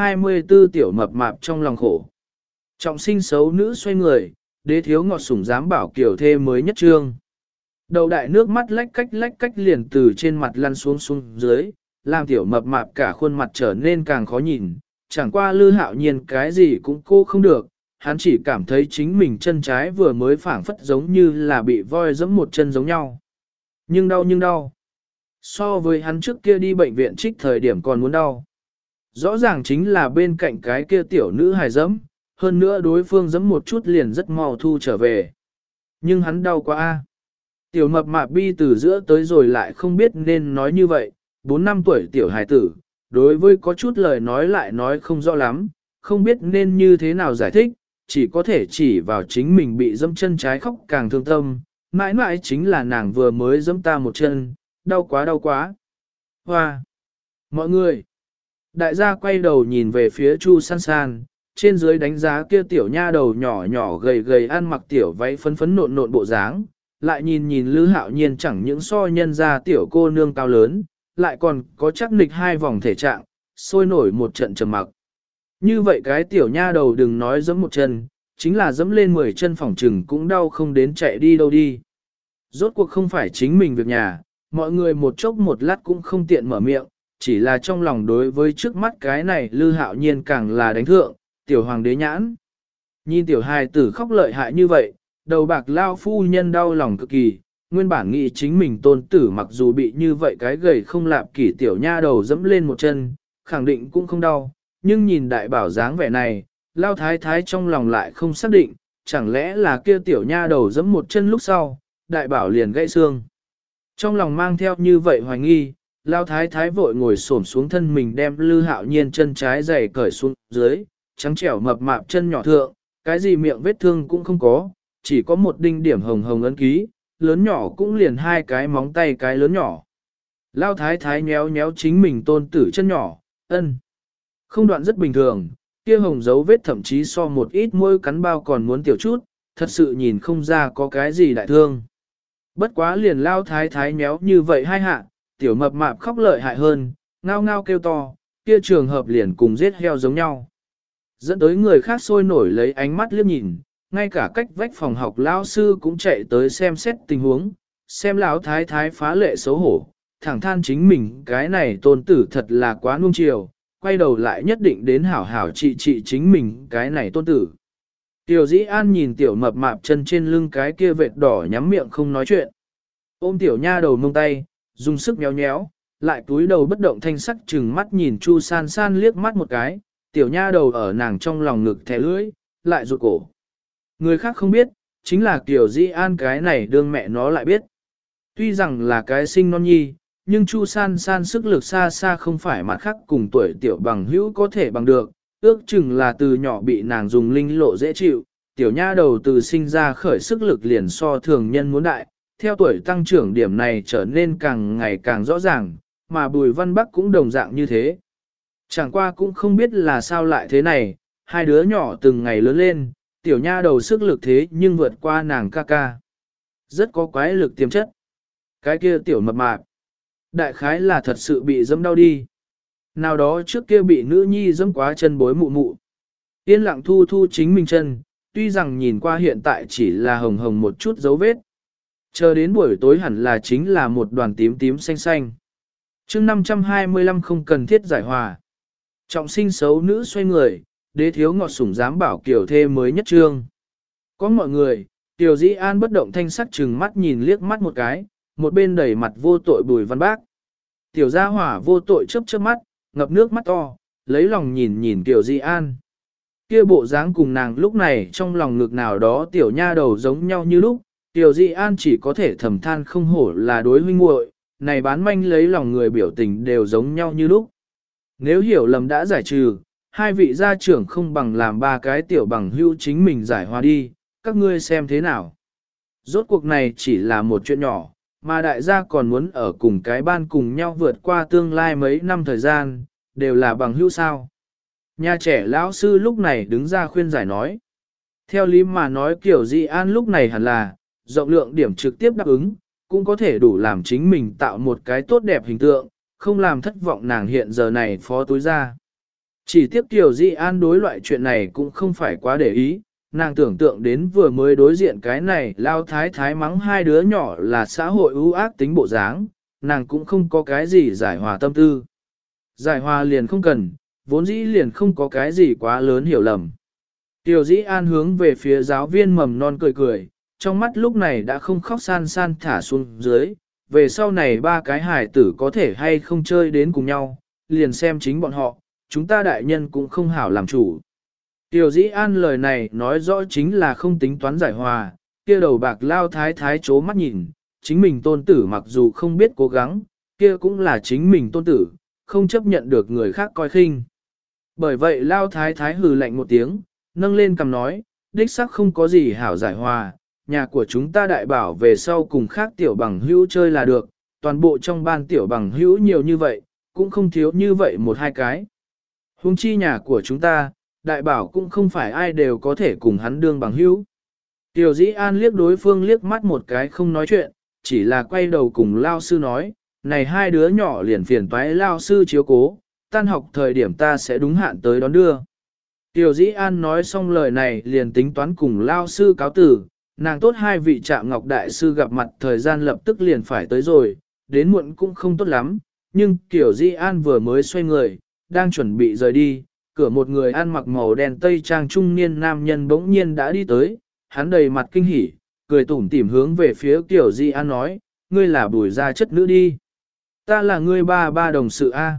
524 tiểu mập mạp trong lòng khổ. Trọng sinh xấu nữ xoay người, đế thiếu ngọt sủng dám bảo kiểu thê mới nhất trương. Đầu đại nước mắt lách cách liền từ trên mặt lăn xuống dưới, làm tiểu mập mạp cả khuôn mặt trở nên càng khó nhìn. Chẳng qua Lư Hạo Nhiên cái gì cũng cô không được, hắn chỉ cảm thấy chính mình chân trái vừa mới phảng phất giống như là bị voi giẫm một chân giống nhau. Nhưng đau. So với hắn trước kia đi bệnh viện trích thời điểm còn muốn đau. Rõ ràng chính là bên cạnh cái kia tiểu nữ hài giẫm, hơn nữa đối phương giẫm một chút liền rất mau thu trở về. Nhưng hắn đau quá a. Tiểu mập mạp bi từ giữa tới rồi lại không biết nên nói như vậy, 4 năm tuổi tiểu hài tử, đối với có chút lời nói lại nói không rõ lắm, không biết nên như thế nào giải thích, chỉ có thể chỉ vào chính mình bị dẫm chân trái khóc càng thương tâm, mãi mãi chính là nàng vừa mới dẫm ta một chân, đau quá. Hoa! Mọi người! Đại gia quay đầu nhìn về phía Chu San San, trên dưới đánh giá kia tiểu nha đầu nhỏ gầy ăn mặc tiểu váy phấn nộn bộ dáng, lại nhìn Lư Hạo Nhiên chẳng những so nhân ra tiểu cô nương cao lớn, lại còn có chắc nịch hai vòng thể trạng, sôi nổi một trận trầm mặc. Như vậy cái tiểu nha đầu đừng nói giẫm một chân, chính là giẫm lên 10 chân phỏng trừng cũng đau không đến chạy đi đâu đi. Rốt cuộc không phải chính mình việc nhà, mọi người một chốc một lát cũng không tiện mở miệng, chỉ là trong lòng đối với trước mắt cái này Lư Hạo Nhiên càng là đánh thượng, tiểu hoàng đế nhãn. Nhìn tiểu hài tử khóc lợi hại như vậy, đầu bạc lao phu nhân đau lòng cực kỳ, nguyên bản nghĩ chính mình tôn tử mặc dù bị như vậy cái gầy không lạp kỷ tiểu nha đầu dẫm lên một chân, khẳng định cũng không đau, nhưng nhìn đại bảo dáng vẻ này, lao thái thái trong lòng lại không xác định, chẳng lẽ là kia tiểu nha đầu dẫm một chân lúc sau, đại bảo liền gãy xương. Trong lòng mang theo như vậy hoài nghi, lao thái thái vội ngồi xổm xuống thân mình đem Lư Hạo Nhiên chân trái giày cởi xuống dưới, trắng trẻo mập mạp chân nhỏ thượng, cái gì miệng vết thương cũng không có, chỉ có một đinh điểm hồng ấn ký, lớn nhỏ cũng liền hai cái móng tay cái lớn nhỏ. Lao thái thái nhéo chính mình tôn tử chân nhỏ, không đoạn rất bình thường, kia hồng dấu vết thậm chí so một ít môi cắn bao còn muốn tiểu chút, thật sự nhìn không ra có cái gì đại thương. Bất quá liền lao thái thái nhéo như vậy hai hạ, tiểu mập mạp khóc lợi hại hơn, ngao kêu to, kia trường hợp liền cùng giết heo giống nhau. Dẫn tới người khác sôi nổi lấy ánh mắt liếc nhìn, ngay cả cách vách phòng học lão sư cũng chạy tới xem xét tình huống, xem lão thái thái phá lệ xấu hổ, thẳng than chính mình cái này tôn tử thật là quá nuông chiều, quay đầu lại nhất định đến hảo hảo trị chính mình cái này tôn tử. Tiểu Dĩ An nhìn tiểu mập mạp chân trên lưng cái kia vệt đỏ nhắm miệng không nói chuyện. Ôm tiểu nha đầu mông tay, dùng sức nhéo, lại túi đầu bất động thanh sắc chừng mắt nhìn Chu San San liếc mắt một cái, tiểu nha đầu ở nàng trong lòng ngực thẻ lưỡi, lại rụt cổ. Người khác không biết, chính là Tiểu Dĩ An cái này đương mẹ nó lại biết. Tuy rằng là cái sinh non nhi, nhưng Chu San San sức lực xa không phải mặt khác cùng tuổi tiểu bằng hữu có thể bằng được, ước chừng là từ nhỏ bị nàng dùng linh lộ dễ chịu, tiểu nha đầu từ sinh ra khởi sức lực liền so thường nhân muốn đại, theo tuổi tăng trưởng điểm này trở nên càng ngày càng rõ ràng, mà Bùi Văn Bắc cũng đồng dạng như thế. Chẳng qua cũng không biết là sao lại thế này, hai đứa nhỏ từng ngày lớn lên, tiểu nha đầu sức lực thế nhưng vượt qua nàng ca ca. Rất có quái lực tiềm chất. Cái kia tiểu mập mạp, đại khái là thật sự bị dẫm đau đi. Nào đó trước kia bị nữ nhi dẫm quá chân bối mụ. Yên lặng thu chính mình chân, tuy rằng nhìn qua hiện tại chỉ là hồng một chút dấu vết. Chờ đến buổi tối hẳn là chính là một đoàn tím xanh. chương 525 không cần thiết giải hòa. Trọng sinh xấu nữ xoay người, đế thiếu ngọt sủng dám bảo kiểu thê mới nhất trương. Có mọi người, Tiểu Dĩ An bất động thanh sắc chừng mắt nhìn liếc mắt một cái, một bên đẩy mặt vô tội Bùi Văn Bác. Tiểu gia hỏa vô tội chớp chớp mắt, ngập nước mắt to, lấy lòng nhìn nhìn Tiểu Di An. Kia bộ dáng cùng nàng lúc này trong lòng ngực nào đó tiểu nha đầu giống nhau như lúc, Tiểu Di An chỉ có thể thầm than không hổ là đối huynh muội, này bán manh lấy lòng người biểu tình đều giống nhau như lúc. Nếu hiểu lầm đã giải trừ, hai vị gia trưởng không bằng làm ba cái tiểu bằng hữu chính mình giải hòa đi, các ngươi xem thế nào. Rốt cuộc này chỉ là một chuyện nhỏ, mà đại gia còn muốn ở cùng cái ban cùng nhau vượt qua tương lai mấy năm thời gian, đều là bằng hữu sao. Nhà trẻ lão sư lúc này đứng ra khuyên giải nói. Theo lý mà nói kiểu Di An lúc này hẳn là, rộng lượng điểm trực tiếp đáp ứng, cũng có thể đủ làm chính mình tạo một cái tốt đẹp hình tượng, không làm thất vọng nàng hiện giờ này phó túi ra. Chỉ tiếp kiểu Di An đối loại chuyện này cũng không phải quá để ý, nàng tưởng tượng đến vừa mới đối diện cái này lao thái thái mắng hai đứa nhỏ là xã hội ưu ác tính bộ dáng, nàng cũng không có cái gì giải hòa tâm tư. Giải hòa liền không cần, vốn dĩ liền không có cái gì quá lớn hiểu lầm. Tiểu Dĩ An hướng về phía giáo viên mầm non cười cười, trong mắt lúc này đã không khóc san san thả xuống dưới, về sau này ba cái hải tử có thể hay không chơi đến cùng nhau, liền xem chính bọn họ, chúng ta đại nhân cũng không hảo làm chủ. Tiểu Dĩ An lời này nói rõ chính là không tính toán giải hòa, kia đầu bạc lao thái thái chố mắt nhìn, chính mình tôn tử mặc dù không biết cố gắng, kia cũng là chính mình tôn tử, không chấp nhận được người khác coi khinh. Bởi vậy lao thái thái hừ lạnh một tiếng, nâng lên cầm nói, đích xác không có gì hảo giải hòa, nhà của chúng ta đại bảo về sau cùng khác tiểu bằng hữu chơi là được, toàn bộ trong ban tiểu bằng hữu nhiều như vậy, cũng không thiếu như vậy một hai cái. Huống chi nhà của chúng ta, đại bảo cũng không phải ai đều có thể cùng hắn đương bằng hữu. Tiểu Dĩ An liếc đối phương liếc mắt một cái không nói chuyện, chỉ là quay đầu cùng lao sư nói, này hai đứa nhỏ liền phiền toái lao sư chiếu cố, tan học thời điểm ta sẽ đúng hạn tới đón đưa. Tiểu Dĩ An nói xong lời này liền tính toán cùng lao sư cáo tử, nàng tốt hai vị Trạm Ngọc Đại sư gặp mặt thời gian lập tức liền phải tới rồi, đến muộn cũng không tốt lắm, nhưng Tiểu Dĩ An vừa mới xoay người, đang chuẩn bị rời đi, cửa một người ăn mặc màu đen tây trang trung niên nam nhân bỗng nhiên đã đi tới, hắn đầy mặt kinh hỉ, cười tủm tỉm hướng về phía Tiểu Dĩ An nói, ngươi là Bùi gia chất nữ đi. Ta là ngươi ba đồng sự A.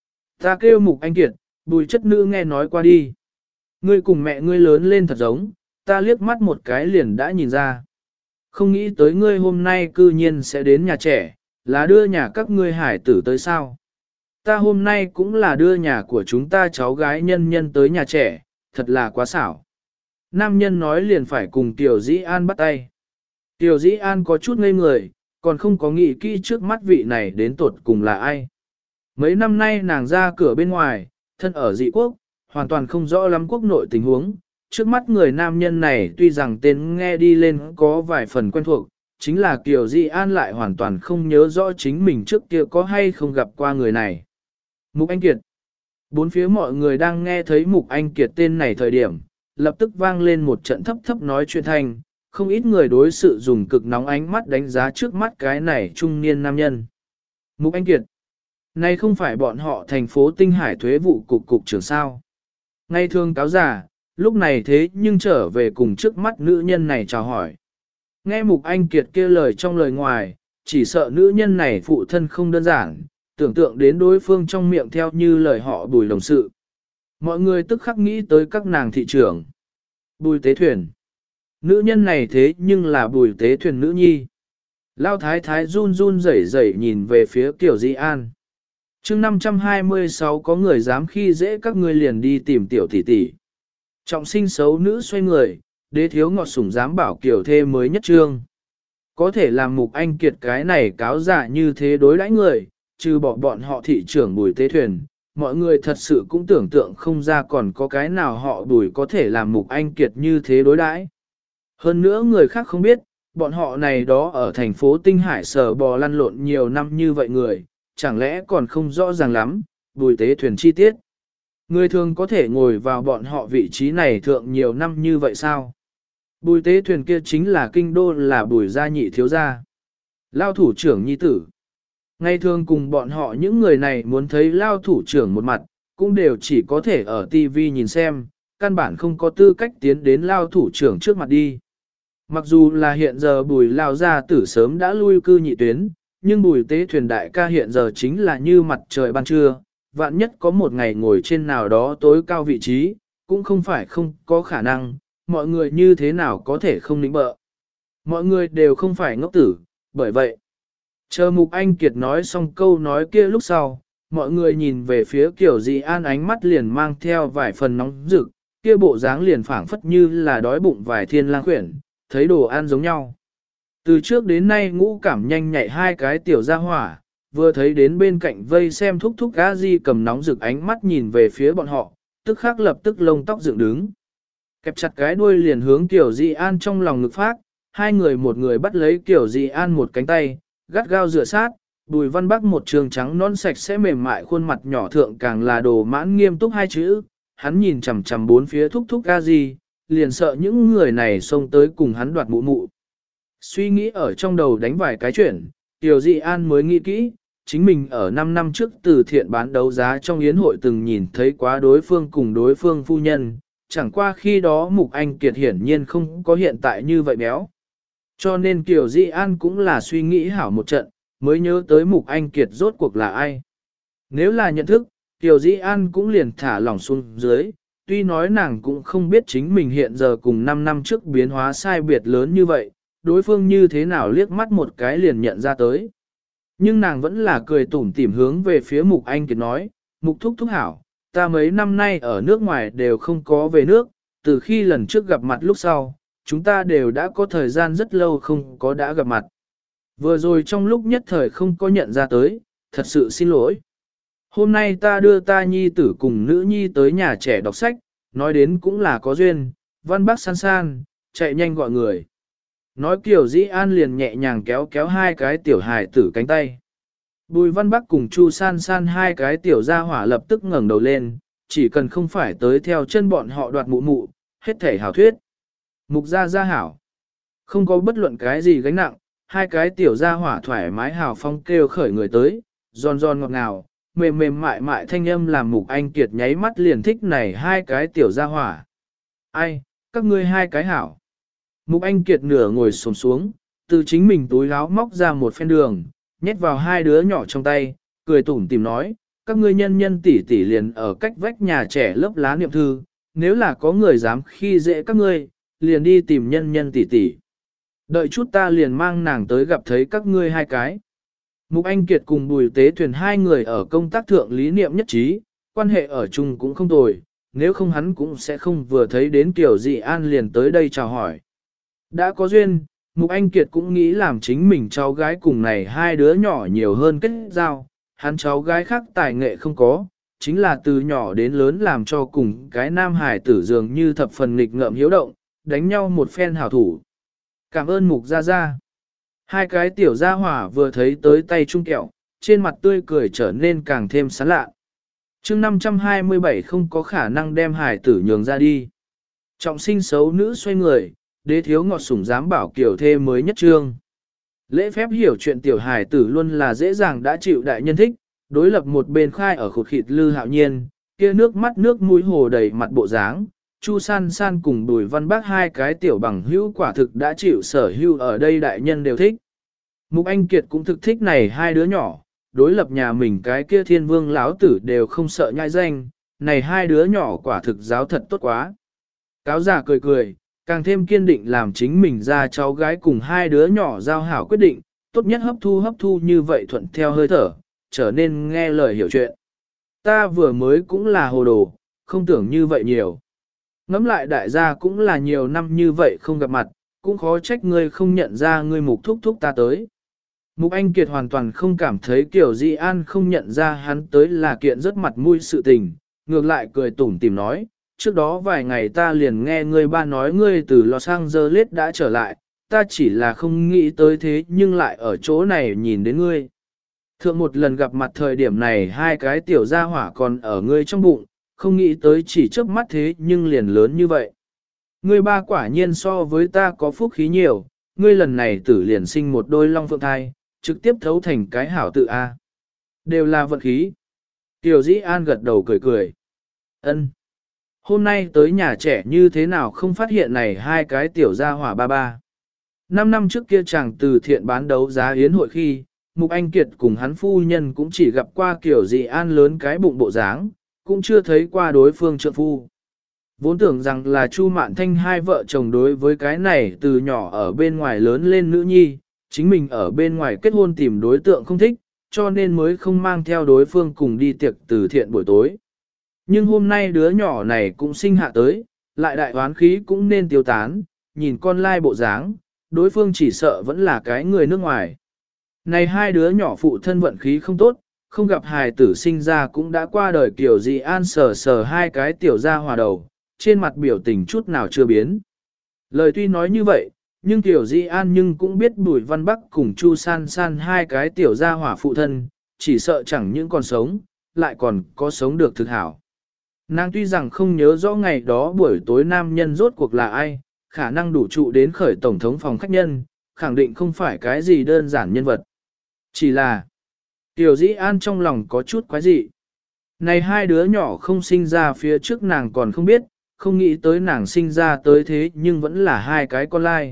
Ta kêu Mục Anh Kiệt, Bùi chất nữ nghe nói qua đi. Ngươi cùng mẹ ngươi lớn lên thật giống, ta liếc mắt một cái liền đã nhìn ra. Không nghĩ tới ngươi hôm nay cư nhiên sẽ đến nhà trẻ, là đưa nhà các ngươi hải tử tới sao. Ta hôm nay cũng là đưa nhà của chúng ta cháu gái nhân nhân tới nhà trẻ, thật là quá xảo. Nam nhân nói liền phải cùng Tiểu Dĩ An bắt tay. Tiểu Dĩ An có chút ngây người, còn không có nghĩ kỹ trước mắt vị này đến tuột cùng là ai. Mấy năm nay nàng ra cửa bên ngoài, thân ở dị quốc, hoàn toàn không rõ lắm quốc nội tình huống. Trước mắt người nam nhân này tuy rằng tên nghe đi lên có vài phần quen thuộc, chính là Kiều Di An lại hoàn toàn không nhớ rõ chính mình trước kia có hay không gặp qua người này. Mục Anh Kiệt. Bốn phía mọi người đang nghe thấy Mục Anh Kiệt tên này thời điểm, lập tức vang lên một trận thấp thấp nói chuyện thanh, không ít người đối sự dùng cực nóng ánh mắt đánh giá trước mắt cái này trung niên nam nhân. Mục Anh Kiệt. Này không phải bọn họ thành phố Tinh Hải thuế vụ cục trưởng sao. Ngay thường cáo giả, lúc này thế nhưng trở về cùng trước mắt nữ nhân này chào hỏi. Nghe Mục Anh Kiệt kia lời trong lời ngoài, chỉ sợ nữ nhân này phụ thân không đơn giản, tưởng tượng đến đối phương trong miệng theo như lời họ Bùi đồng sự. Mọi người tức khắc nghĩ tới các nàng thị trưởng. Bùi Tế Thuyền. Nữ nhân này thế nhưng là Bùi Tế Thuyền nữ nhi. Lao thái thái run run rẩy rẩy nhìn về phía Tiểu Di An. Chương 526 có người dám khi dễ các ngươi liền đi tìm tiểu tỷ tỷ. Trọng sinh xấu nữ xoay người, đế thiếu ngọt sủng dám bảo kiểu thê mới nhất trương. Có thể làm Mục Anh Kiệt cái này cáo giả như thế đối đãi người, trừ bỏ bọn họ thị trưởng Bùi Tế Thuyền, mọi người thật sự cũng tưởng tượng không ra còn có cái nào họ Bùi có thể làm Mục Anh Kiệt như thế đối đãi. Hơn nữa người khác không biết, bọn họ này đó ở thành phố Tinh Hải sờ bò lăn lộn nhiều năm như vậy người, chẳng lẽ còn không rõ ràng lắm, Bùi Tế Thuyền chi tiết. Người thường có thể ngồi vào bọn họ vị trí này thượng nhiều năm như vậy sao? Bùi Tế Thuyền kia chính là kinh đô là Bùi gia nhị thiếu gia. Lao thủ trưởng nhi tử. Ngày thường cùng bọn họ những người này muốn thấy Lao thủ trưởng một mặt, cũng đều chỉ có thể ở TV nhìn xem, căn bản không có tư cách tiến đến Lao thủ trưởng trước mặt đi. Mặc dù là hiện giờ Bùi lao gia tử sớm đã lui cư nhị tuyến, nhưng Bùi tế thuyền đại ca hiện giờ chính là như mặt trời ban trưa, vạn nhất có một ngày ngồi trên nào đó tối cao vị trí, cũng không phải không có khả năng, mọi người như thế nào có thể không nịnh bợ. Mọi người đều không phải ngốc tử, bởi vậy, chờ Mục Anh Kiệt nói xong câu nói kia lúc sau, mọi người nhìn về phía Kiều Dị An ánh mắt liền mang theo vài phần nóng rực, kia bộ dáng liền phảng phất như là đói bụng vài thiên lang khuyển, thấy đồ ăn giống nhau. Từ trước đến nay ngũ cảm nhanh nhạy hai cái tiểu gia hỏa, vừa thấy đến bên cạnh vây xem thúc thúc gã di cầm nóng rực ánh mắt nhìn về phía bọn họ, tức khắc lập tức lông tóc dựng đứng. Kẹp chặt cái đuôi liền hướng Kiều Dị An trong lòng ngực phát, hai người một người bắt lấy Kiều Dị An một cánh tay, gắt gao dựa sát, Bùi Văn Bắc một trường trắng non sạch sẽ mềm mại khuôn mặt nhỏ thượng càng là đồ mãn nghiêm túc hai chữ, hắn nhìn chằm chằm bốn phía thúc thúc a di, liền sợ những người này xông tới cùng hắn đoạt mụ mụ. Suy nghĩ ở trong đầu đánh vài cái chuyện, Kiều Dị An mới nghĩ kỹ, chính mình ở 5 năm trước từ thiện bán đấu giá trong yến hội từng nhìn thấy quá đối phương cùng đối phương phu nhân, chẳng qua khi đó Mục Anh Kiệt hiển nhiên không có hiện tại như vậy béo. Cho nên Kiều Dị An cũng là suy nghĩ hảo một trận, mới nhớ tới Mục Anh Kiệt rốt cuộc là ai. Nếu là nhận thức, Kiều Dị An cũng liền thả lỏng xuống dưới, tuy nói nàng cũng không biết chính mình hiện giờ cùng 5 năm trước biến hóa sai biệt lớn như vậy, đối phương như thế nào liếc mắt một cái liền nhận ra tới. Nhưng nàng vẫn là cười tủm tỉm hướng về phía Mục Anh Kiệt nói, Mục thúc thúc hảo, ta mấy năm nay ở nước ngoài đều không có về nước, từ khi lần trước gặp mặt lúc sau, chúng ta đều đã có thời gian rất lâu không có đã gặp mặt. Vừa rồi trong lúc nhất thời không có nhận ra tới, thật sự xin lỗi. Hôm nay ta đưa ta nhi tử cùng nữ nhi tới nhà trẻ đọc sách, nói đến cũng là có duyên, Văn Bác san san, chạy nhanh gọi người. Nói Kiều Dĩ An liền nhẹ nhàng kéo kéo hai cái tiểu hài tử cánh tay. Bùi Văn Bắc cùng Chu san san hai cái tiểu gia hỏa lập tức ngẩng đầu lên, chỉ cần không phải tới theo chân bọn họ đoạt mụ mụ, hết thể hảo thuyết. Mục gia gia hảo. Không có bất luận cái gì gánh nặng, hai cái tiểu gia hỏa thoải mái hào phong kêu khởi người tới, giòn giòn ngọt ngào, mềm mềm mại mại thanh âm làm Mục Anh Kiệt nháy mắt liền thích này hai cái tiểu gia hỏa. Ai, các ngươi hai cái hảo. Mục Anh Kiệt nửa ngồi xổm xuống, từ chính mình túi áo móc ra một phen đường, nhét vào hai đứa nhỏ trong tay, cười tủm tỉm nói, các ngươi nhân nhân tỷ tỷ liền ở cách vách nhà trẻ lớp lá niệm thư, nếu là có người dám khi dễ các ngươi, liền đi tìm nhân nhân tỷ tỷ. Đợi chút ta liền mang nàng tới gặp thấy các ngươi hai cái. Mục Anh Kiệt cùng Bùi Tế Thuyền hai người ở công tác thượng lý niệm nhất trí, quan hệ ở chung cũng không tồi, nếu không hắn cũng sẽ không vừa thấy đến Kiều Dị An liền tới đây chào hỏi. Đã có duyên, Mục Anh Kiệt cũng nghĩ làm chính mình cháu gái cùng này hai đứa nhỏ nhiều hơn kết giao, hắn cháu gái khác tài nghệ không có, chính là từ nhỏ đến lớn làm cho cùng cái nam hải tử dường như thập phần nghịch ngợm hiếu động, đánh nhau một phen hảo thủ. Cảm ơn Mục Gia Gia. Hai cái tiểu gia hỏa vừa thấy tới tay chung kẹo, trên mặt tươi cười trở nên càng thêm sán lạ. chương 527 không có khả năng đem hải tử nhường ra đi. Trọng sinh xấu nữ xoay người, đế thiếu ngọt sủng dám bảo kiểu thê mới nhất trương. Lễ phép hiểu chuyện tiểu hải tử luôn là dễ dàng đã chịu đại nhân thích, đối lập một bên khai ở khột khịt Lư Hạo Nhiên, kia nước mắt nước mũi hồ đầy mặt bộ dáng. Chu San San cùng Bùi Văn Bác hai cái tiểu bằng hữu quả thực đã chịu sở hữu ở đây đại nhân đều thích. Mục Anh Kiệt cũng thực thích này hai đứa nhỏ, đối lập nhà mình cái kia thiên vương lão tử đều không sợ nhai danh, này hai đứa nhỏ quả thực giáo thật tốt quá. Cáo giả cười cười, càng thêm kiên định làm chính mình ra cháu gái cùng hai đứa nhỏ giao hảo quyết định, tốt nhất hấp thu như vậy thuận theo hơi thở, trở nên nghe lời hiểu chuyện. Ta vừa mới cũng là hồ đồ, không tưởng như vậy nhiều. Ngắm lại đại gia cũng là nhiều năm như vậy không gặp mặt, cũng khó trách ngươi không nhận ra ngươi Mục thúc thúc ta tới. Mục Anh Kiệt hoàn toàn không cảm thấy Kiều Dị An không nhận ra hắn tới là kiện rất mặt mũi sự tình, ngược lại cười tủm tỉm nói, trước đó vài ngày ta liền nghe ngươi ba nói ngươi từ Los Angeles đã trở lại, ta chỉ là không nghĩ tới thế nhưng lại ở chỗ này nhìn đến ngươi. Thượng một lần gặp mặt thời điểm này hai cái tiểu gia hỏa còn ở ngươi trong bụng, không nghĩ tới chỉ trước mắt thế nhưng liền lớn như vậy. Ngươi ba quả nhiên so với ta có phúc khí nhiều, ngươi lần này tử liền sinh một đôi long phượng thai, trực tiếp thấu thành cái hảo tự A. Đều là vận khí. Tiểu Dĩ An gật đầu cười cười. Ân. Hôm nay tới nhà trẻ như thế nào không phát hiện này hai cái tiểu gia hỏa ba ba. 5 năm trước kia chàng từ thiện bán đấu giá yến hội khi, Mục Anh Kiệt cùng hắn phu nhân cũng chỉ gặp qua kiểu dị an lớn cái bụng bộ dáng, cũng chưa thấy qua đối phương trợ phu. Vốn tưởng rằng là Chu Mạn Thanh hai vợ chồng đối với cái này từ nhỏ ở bên ngoài lớn lên nữ nhi, chính mình ở bên ngoài kết hôn tìm đối tượng không thích, cho nên mới không mang theo đối phương cùng đi tiệc từ thiện buổi tối. Nhưng hôm nay đứa nhỏ này cũng sinh hạ tới, lại đại hoán khí cũng nên tiêu tán, nhìn con lai bộ dáng, đối phương chỉ sợ vẫn là cái người nước ngoài. Này hai đứa nhỏ phụ thân vận khí không tốt, không gặp hài tử sinh ra cũng đã qua đời kiểu gì an sờ sờ hai cái tiểu ra hòa đầu, trên mặt biểu tình chút nào chưa biến. Lời tuy nói như vậy, nhưng tiểu di an nhưng cũng biết Bùi Văn Bắc cùng Chu San San hai cái tiểu gia hỏa phụ thân, chỉ sợ chẳng những còn sống, lại còn có sống được thực hảo. Nàng tuy rằng không nhớ rõ ngày đó buổi tối nam nhân rốt cuộc là ai, khả năng đủ trụ đến khởi tổng thống phòng khách nhân, khẳng định không phải cái gì đơn giản nhân vật. Chỉ là, tiểu di an trong lòng có chút quái dị. Này hai đứa nhỏ không sinh ra phía trước nàng còn không biết, không nghĩ tới nàng sinh ra tới thế nhưng vẫn là hai cái con lai.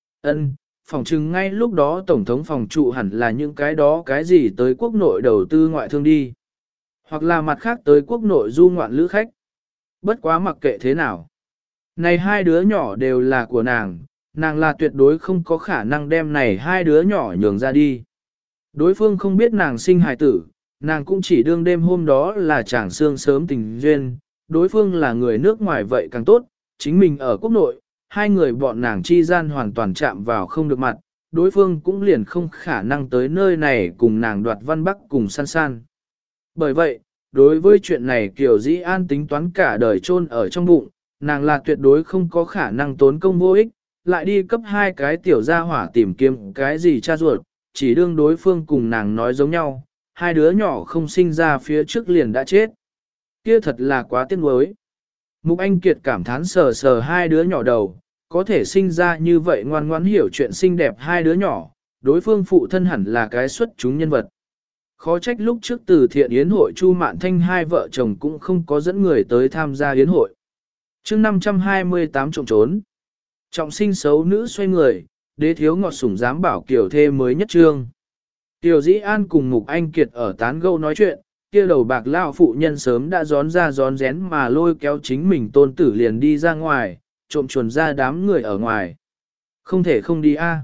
Phòng chừng ngay lúc đó Tổng thống phòng trụ hẳn là những cái đó cái gì tới quốc nội đầu tư ngoại thương đi. Hoặc là mặt khác tới quốc nội du ngoạn lữ khách. Bất quá mặc kệ thế nào. Này hai đứa nhỏ đều là của nàng là tuyệt đối không có khả năng đem này hai đứa nhỏ nhường ra đi. Đối phương không biết nàng sinh hài tử, nàng cũng chỉ đương đêm hôm đó là chàng sương sớm tình duyên, đối phương là người nước ngoài vậy càng tốt, chính mình ở quốc nội, hai người bọn nàng chi gian hoàn toàn chạm vào không được mặt, đối phương cũng liền không khả năng tới nơi này cùng nàng Đoạt Văn Bắc cùng San San. Bởi vậy, đối với chuyện này Kiều Dĩ An tính toán cả đời chôn ở trong bụng, nàng là tuyệt đối không có khả năng tốn công vô ích, lại đi cấp hai cái tiểu gia hỏa tìm kiếm cái gì cha ruột, chỉ đương đối phương cùng nàng nói giống nhau, hai đứa nhỏ không sinh ra phía trước liền đã chết. Kia thật là quá tiếc nuối. Mục Anh Kiệt cảm thán sờ sờ hai đứa nhỏ đầu, có thể sinh ra như vậy ngoan ngoãn hiểu chuyện xinh đẹp hai đứa nhỏ, đối phương phụ thân hẳn là cái xuất chúng nhân vật. Khó trách lúc trước từ thiện yến hội Chu Mạn Thanh hai vợ chồng cũng không có dẫn người tới tham gia yến hội. chương 528 trộm trốn. Trọng sinh xấu nữ xoay người, đế thiếu ngọt sủng dám bảo kiểu thê mới nhất trương. Tiểu Dĩ An cùng Mục Anh Kiệt ở tán gẫu nói chuyện, kia đầu bạc lao phụ nhân sớm đã gión ra gión rén mà lôi kéo chính mình tôn tử liền đi ra ngoài, trộm chuồn ra đám người ở ngoài. Không thể không đi a.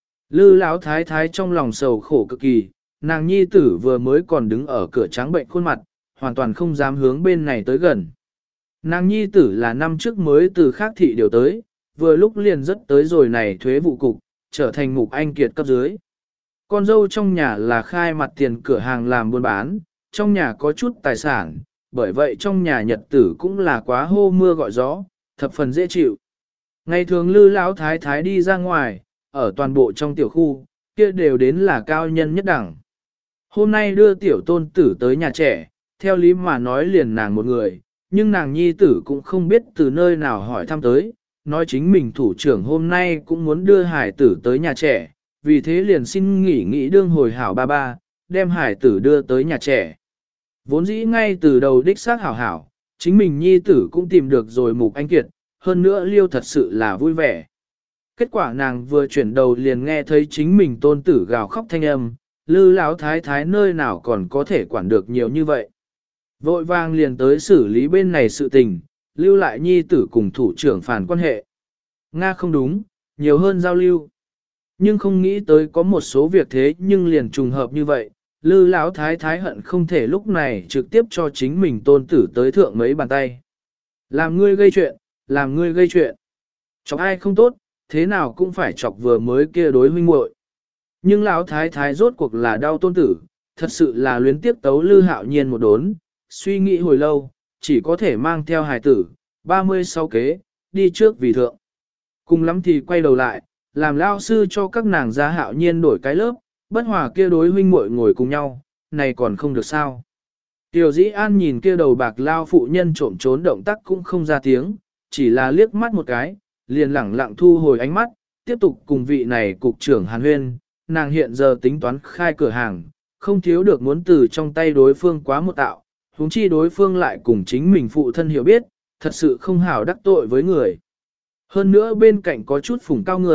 Lư lão thái thái trong lòng sầu khổ cực kỳ, nàng nhi tử vừa mới còn đứng ở cửa trắng bệnh khuôn mặt, hoàn toàn không dám hướng bên này tới gần. Nàng nhi tử là năm trước mới từ khác thị điều tới, vừa lúc liền rất tới rồi này thuế vụ cục, trở thành Mục Anh Kiệt cấp dưới. Con dâu trong nhà là khai mặt tiền cửa hàng làm buôn bán, trong nhà có chút tài sản, bởi vậy trong nhà nhật tử cũng là quá hô mưa gọi gió, thập phần dễ chịu. Ngày thường Lư lão thái thái đi ra ngoài, ở toàn bộ trong tiểu khu, kia đều đến là cao nhân nhất đẳng. Hôm nay đưa tiểu tôn tử tới nhà trẻ, theo lý mà nói liền nàng một người, nhưng nàng nhi tử cũng không biết từ nơi nào hỏi thăm tới, nói chính mình thủ trưởng hôm nay cũng muốn đưa hải tử tới nhà trẻ, vì thế liền xin nghỉ đương hồi hảo ba ba, đem hải tử đưa tới nhà trẻ. Vốn dĩ ngay từ đầu đích xác hảo hảo, chính mình nhi tử cũng tìm được rồi Mục Anh Kiệt, hơn nữa liêu thật sự là vui vẻ. Kết quả nàng vừa chuyển đầu liền nghe thấy chính mình tôn tử gào khóc thanh âm, Lư lão thái thái nơi nào còn có thể quản được nhiều như vậy. Vội vàng liền tới xử lý bên này sự tình, lưu lại nhi tử cùng thủ trưởng phản quan hệ. Nga không đúng, nhiều hơn giao lưu. Nhưng không nghĩ tới có một số việc thế nhưng liền trùng hợp như vậy, Lư lão thái thái hận không thể lúc này trực tiếp cho chính mình tôn tử tới thượng mấy bàn tay. Làm ngươi gây chuyện, làm ngươi gây chuyện. Chọc ai không tốt, thế nào cũng phải chọc vừa mới kia đối huynh muội. Nhưng lão thái thái rốt cuộc là đau tôn tử, thật sự là luyến tiếp tấu Lư Hạo Nhiên một đốn, suy nghĩ hồi lâu, chỉ có thể mang theo hài tử, 36 kế, đi trước vì thượng. Cùng lắm thì quay đầu lại, làm lao sư cho các nàng gia Hạo Nhiên đổi cái lớp, bất hòa kia đối huynh muội ngồi cùng nhau, này còn không được sao. Tiểu Dĩ An nhìn kia đầu bạc lao phụ nhân trộm trốn động tác cũng không ra tiếng, chỉ là liếc mắt một cái, liền lẳng lặng thu hồi ánh mắt, tiếp tục cùng vị này cục trưởng Hàn Huyên, nàng hiện giờ tính toán khai cửa hàng, không thiếu được muốn từ trong tay đối phương quá một tạo, huống chi đối phương lại cùng chính mình phụ thân hiểu biết, thật sự không hảo đắc tội với người. Hơn nữa bên cạnh có chút phủng cao người,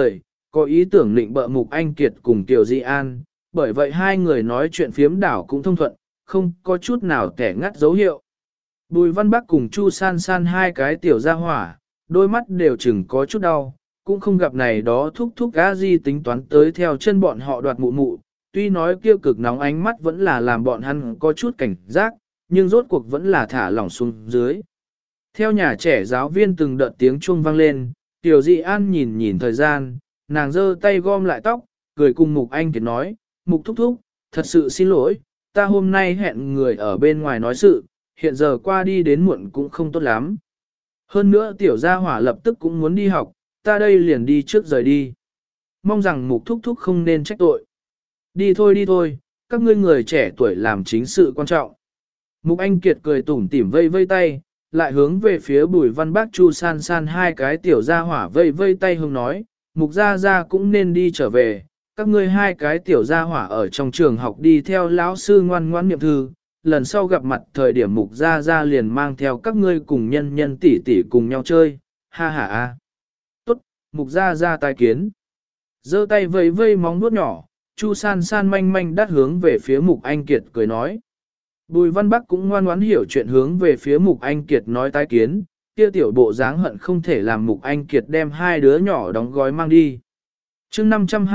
có ý tưởng định bợ Mục Anh Kiệt cùng Tiểu Di An, bởi vậy hai người nói chuyện phiếm đảo cũng thông thuận, không có chút nào tẻ ngắt dấu hiệu. Bùi Văn Bắc cùng Chu San San hai cái tiểu gia hỏa, đôi mắt đều chừng có chút đau, cũng không gặp này đó thúc thúc gã gì tính toán tới theo chân bọn họ đoạt mụ mụ, tuy nói kêu cực nóng ánh mắt vẫn là làm bọn hắn có chút cảnh giác, nhưng rốt cuộc vẫn là thả lỏng xuống dưới. Theo nhà trẻ giáo viên từng đợt tiếng chuông vang lên, Tiểu Dị An nhìn nhìn thời gian, nàng giơ tay gom lại tóc, cười cùng Mục Anh Kiệt nói, Mục thúc thúc, thật sự xin lỗi, ta hôm nay hẹn người ở bên ngoài nói sự, hiện giờ qua đi đến muộn cũng không tốt lắm. Hơn nữa Tiểu Gia Hỏa lập tức cũng muốn đi học, ta đây liền đi trước rời đi. Mong rằng Mục thúc thúc không nên trách tội. Đi thôi, các ngươi người trẻ tuổi làm chính sự quan trọng. Mục Anh Kiệt cười tủm tỉm vây vây tay, lại hướng về phía Bùi Văn Bác Chu San San hai cái tiểu gia hỏa vây vây tay hông nói, Mục Gia Gia cũng nên đi trở về, các ngươi hai cái tiểu gia hỏa ở trong trường học đi theo lão sư ngoan ngoãn niệm thư, lần sau gặp mặt thời điểm Mục Gia Gia liền mang theo các ngươi cùng nhân nhân tỷ tỷ cùng nhau chơi, ha ha a. Tốt, Mục Gia Gia tai kiến. Giơ tay vây vây móng vuốt nhỏ, Chu San San manh manh đắt hướng về phía Mục Anh Kiệt cười nói. Bùi Văn Bắc cũng ngoan ngoãn hiểu chuyện hướng về phía Mục Anh Kiệt nói tái kiến, kia tiểu bộ dáng hận không thể làm Mục Anh Kiệt đem hai đứa nhỏ đóng gói mang đi. chương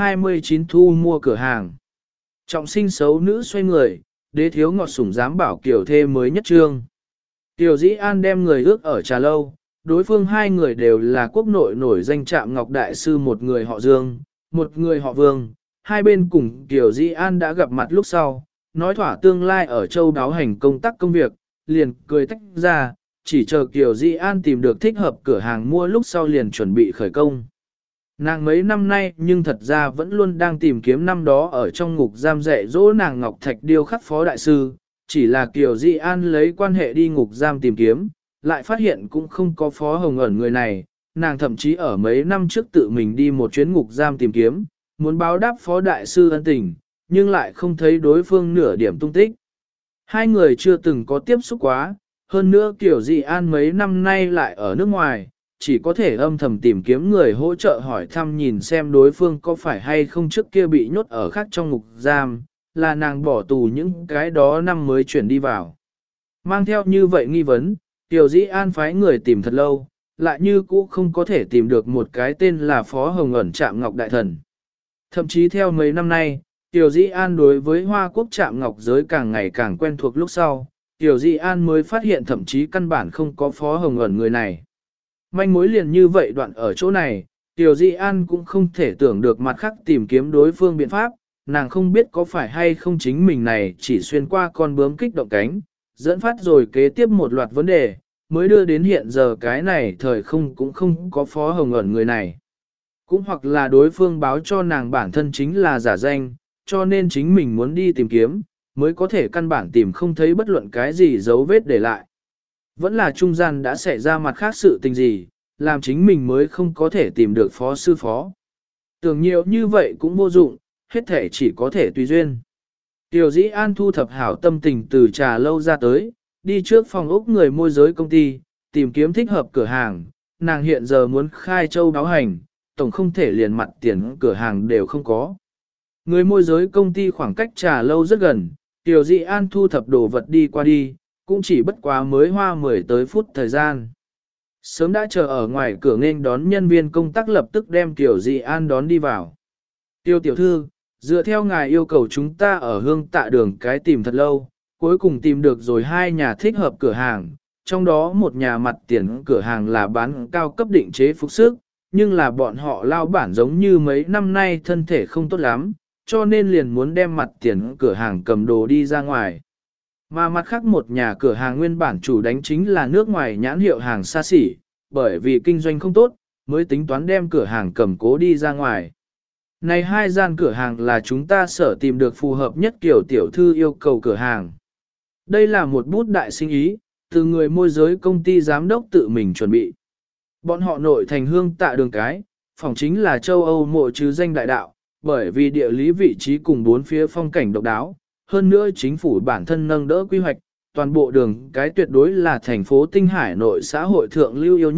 529 thu mua cửa hàng. Trọng sinh xấu nữ xoay người, đế thiếu ngọt sủng dám bảo kiểu thê mới nhất trương. Tiểu Dĩ An đem người ước ở trà lâu, đối phương hai người đều là quốc nội nổi danh Trạm Ngọc Đại Sư, một người họ Dương, một người họ Vương. Hai bên cùng Tiểu Dĩ An đã gặp mặt lúc sau, nói thỏa tương lai ở châu đáo hành công tác công việc, liền cười tách ra, chỉ chờ Kiều Di An tìm được thích hợp cửa hàng mua lúc sau liền chuẩn bị khởi công. Nàng mấy năm nay nhưng thật ra vẫn luôn đang tìm kiếm năm đó ở trong ngục giam dạy dỗ nàng Ngọc Thạch điêu khắc phó đại sư, chỉ là Kiều Di An lấy quan hệ đi ngục giam tìm kiếm, lại phát hiện cũng không có phó hồng ẩn người này, nàng thậm chí ở mấy năm trước tự mình đi một chuyến ngục giam tìm kiếm, muốn báo đáp phó đại sư ân tình, nhưng lại không thấy đối phương nửa điểm tung tích. Hai người chưa từng có tiếp xúc quá, hơn nữa Kiều Di An mấy năm nay lại ở nước ngoài, chỉ có thể âm thầm tìm kiếm người hỗ trợ hỏi thăm nhìn xem đối phương có phải hay không trước kia bị nhốt ở khác trong ngục giam, là nàng bỏ tù những cái đó năm mới chuyển đi vào. Mang theo như vậy nghi vấn, Kiều Di An phái người tìm thật lâu, lại như cũ không có thể tìm được một cái tên là Phó Hồng ẩn Trạm Ngọc Đại Thần. Thậm chí theo mấy năm nay, Tiểu Di An đối với Hoa Quốc Trạm Ngọc giới càng ngày càng quen thuộc lúc sau, Tiểu Di An mới phát hiện thậm chí căn bản không có Phó Hồng ẩn người này. Manh mối liền như vậy đoạn ở chỗ này, Tiểu Di An cũng không thể tưởng được mặt khác tìm kiếm đối phương biện pháp, nàng không biết có phải hay không chính mình này chỉ xuyên qua con bướm kích động cánh, dẫn phát rồi kế tiếp một loạt vấn đề, mới đưa đến hiện giờ cái này thời không cũng không có Phó Hồng ẩn người này. Cũng hoặc là đối phương báo cho nàng bản thân chính là giả danh, cho nên chính mình muốn đi tìm kiếm, mới có thể căn bản tìm không thấy bất luận cái gì dấu vết để lại. Vẫn là trung gian đã xảy ra mặt khác sự tình gì, làm chính mình mới không có thể tìm được phó sư phó. Tưởng nhiều như vậy cũng vô dụng, hết thể chỉ có thể tùy duyên. Tiểu Dĩ An thu thập hảo tâm tình từ trà lâu ra tới, đi trước phòng ốc người môi giới công ty, tìm kiếm thích hợp cửa hàng, nàng hiện giờ muốn khai châu đáo hành, tổng không thể liền mặt tiền cửa hàng đều không có. Người môi giới công ty khoảng cách trà lâu rất gần, Tiểu Dị An thu thập đồ vật đi qua đi, cũng chỉ bất quá mới hoa 10 tới phút thời gian. Sớm đã chờ ở ngoài cửa nghênh đón nhân viên công tác lập tức đem Tiểu Dị An đón đi vào. Tiêu tiểu thư, dựa theo ngài yêu cầu chúng ta ở Hương Tạ Đường cái tìm thật lâu, cuối cùng tìm được rồi hai nhà thích hợp cửa hàng, trong đó một nhà mặt tiền cửa hàng là bán cao cấp định chế phục sức, nhưng là bọn họ lao bản giống như mấy năm nay thân thể không tốt lắm, cho nên liền muốn đem mặt tiền cửa hàng cầm đồ đi ra ngoài. Mà mặt khác một nhà cửa hàng nguyên bản chủ đánh chính là nước ngoài nhãn hiệu hàng xa xỉ, bởi vì kinh doanh không tốt, mới tính toán đem cửa hàng cầm cố đi ra ngoài. Này hai gian cửa hàng là chúng ta sở tìm được phù hợp nhất kiểu tiểu thư yêu cầu cửa hàng. Đây là một bút đại sinh ý, từ người môi giới công ty giám đốc tự mình chuẩn bị. Bọn họ nội thành Hương Tạ Đường cái, phòng chính là châu Âu mộ chứ danh đại đạo, bởi vì địa lý vị trí cùng bốn phía phong cảnh độc đáo, hơn nữa chính phủ bản thân nâng đỡ quy hoạch, toàn bộ đường cái tuyệt đối là thành phố Tinh Hải nội xã hội thượng lưu yêu nhất,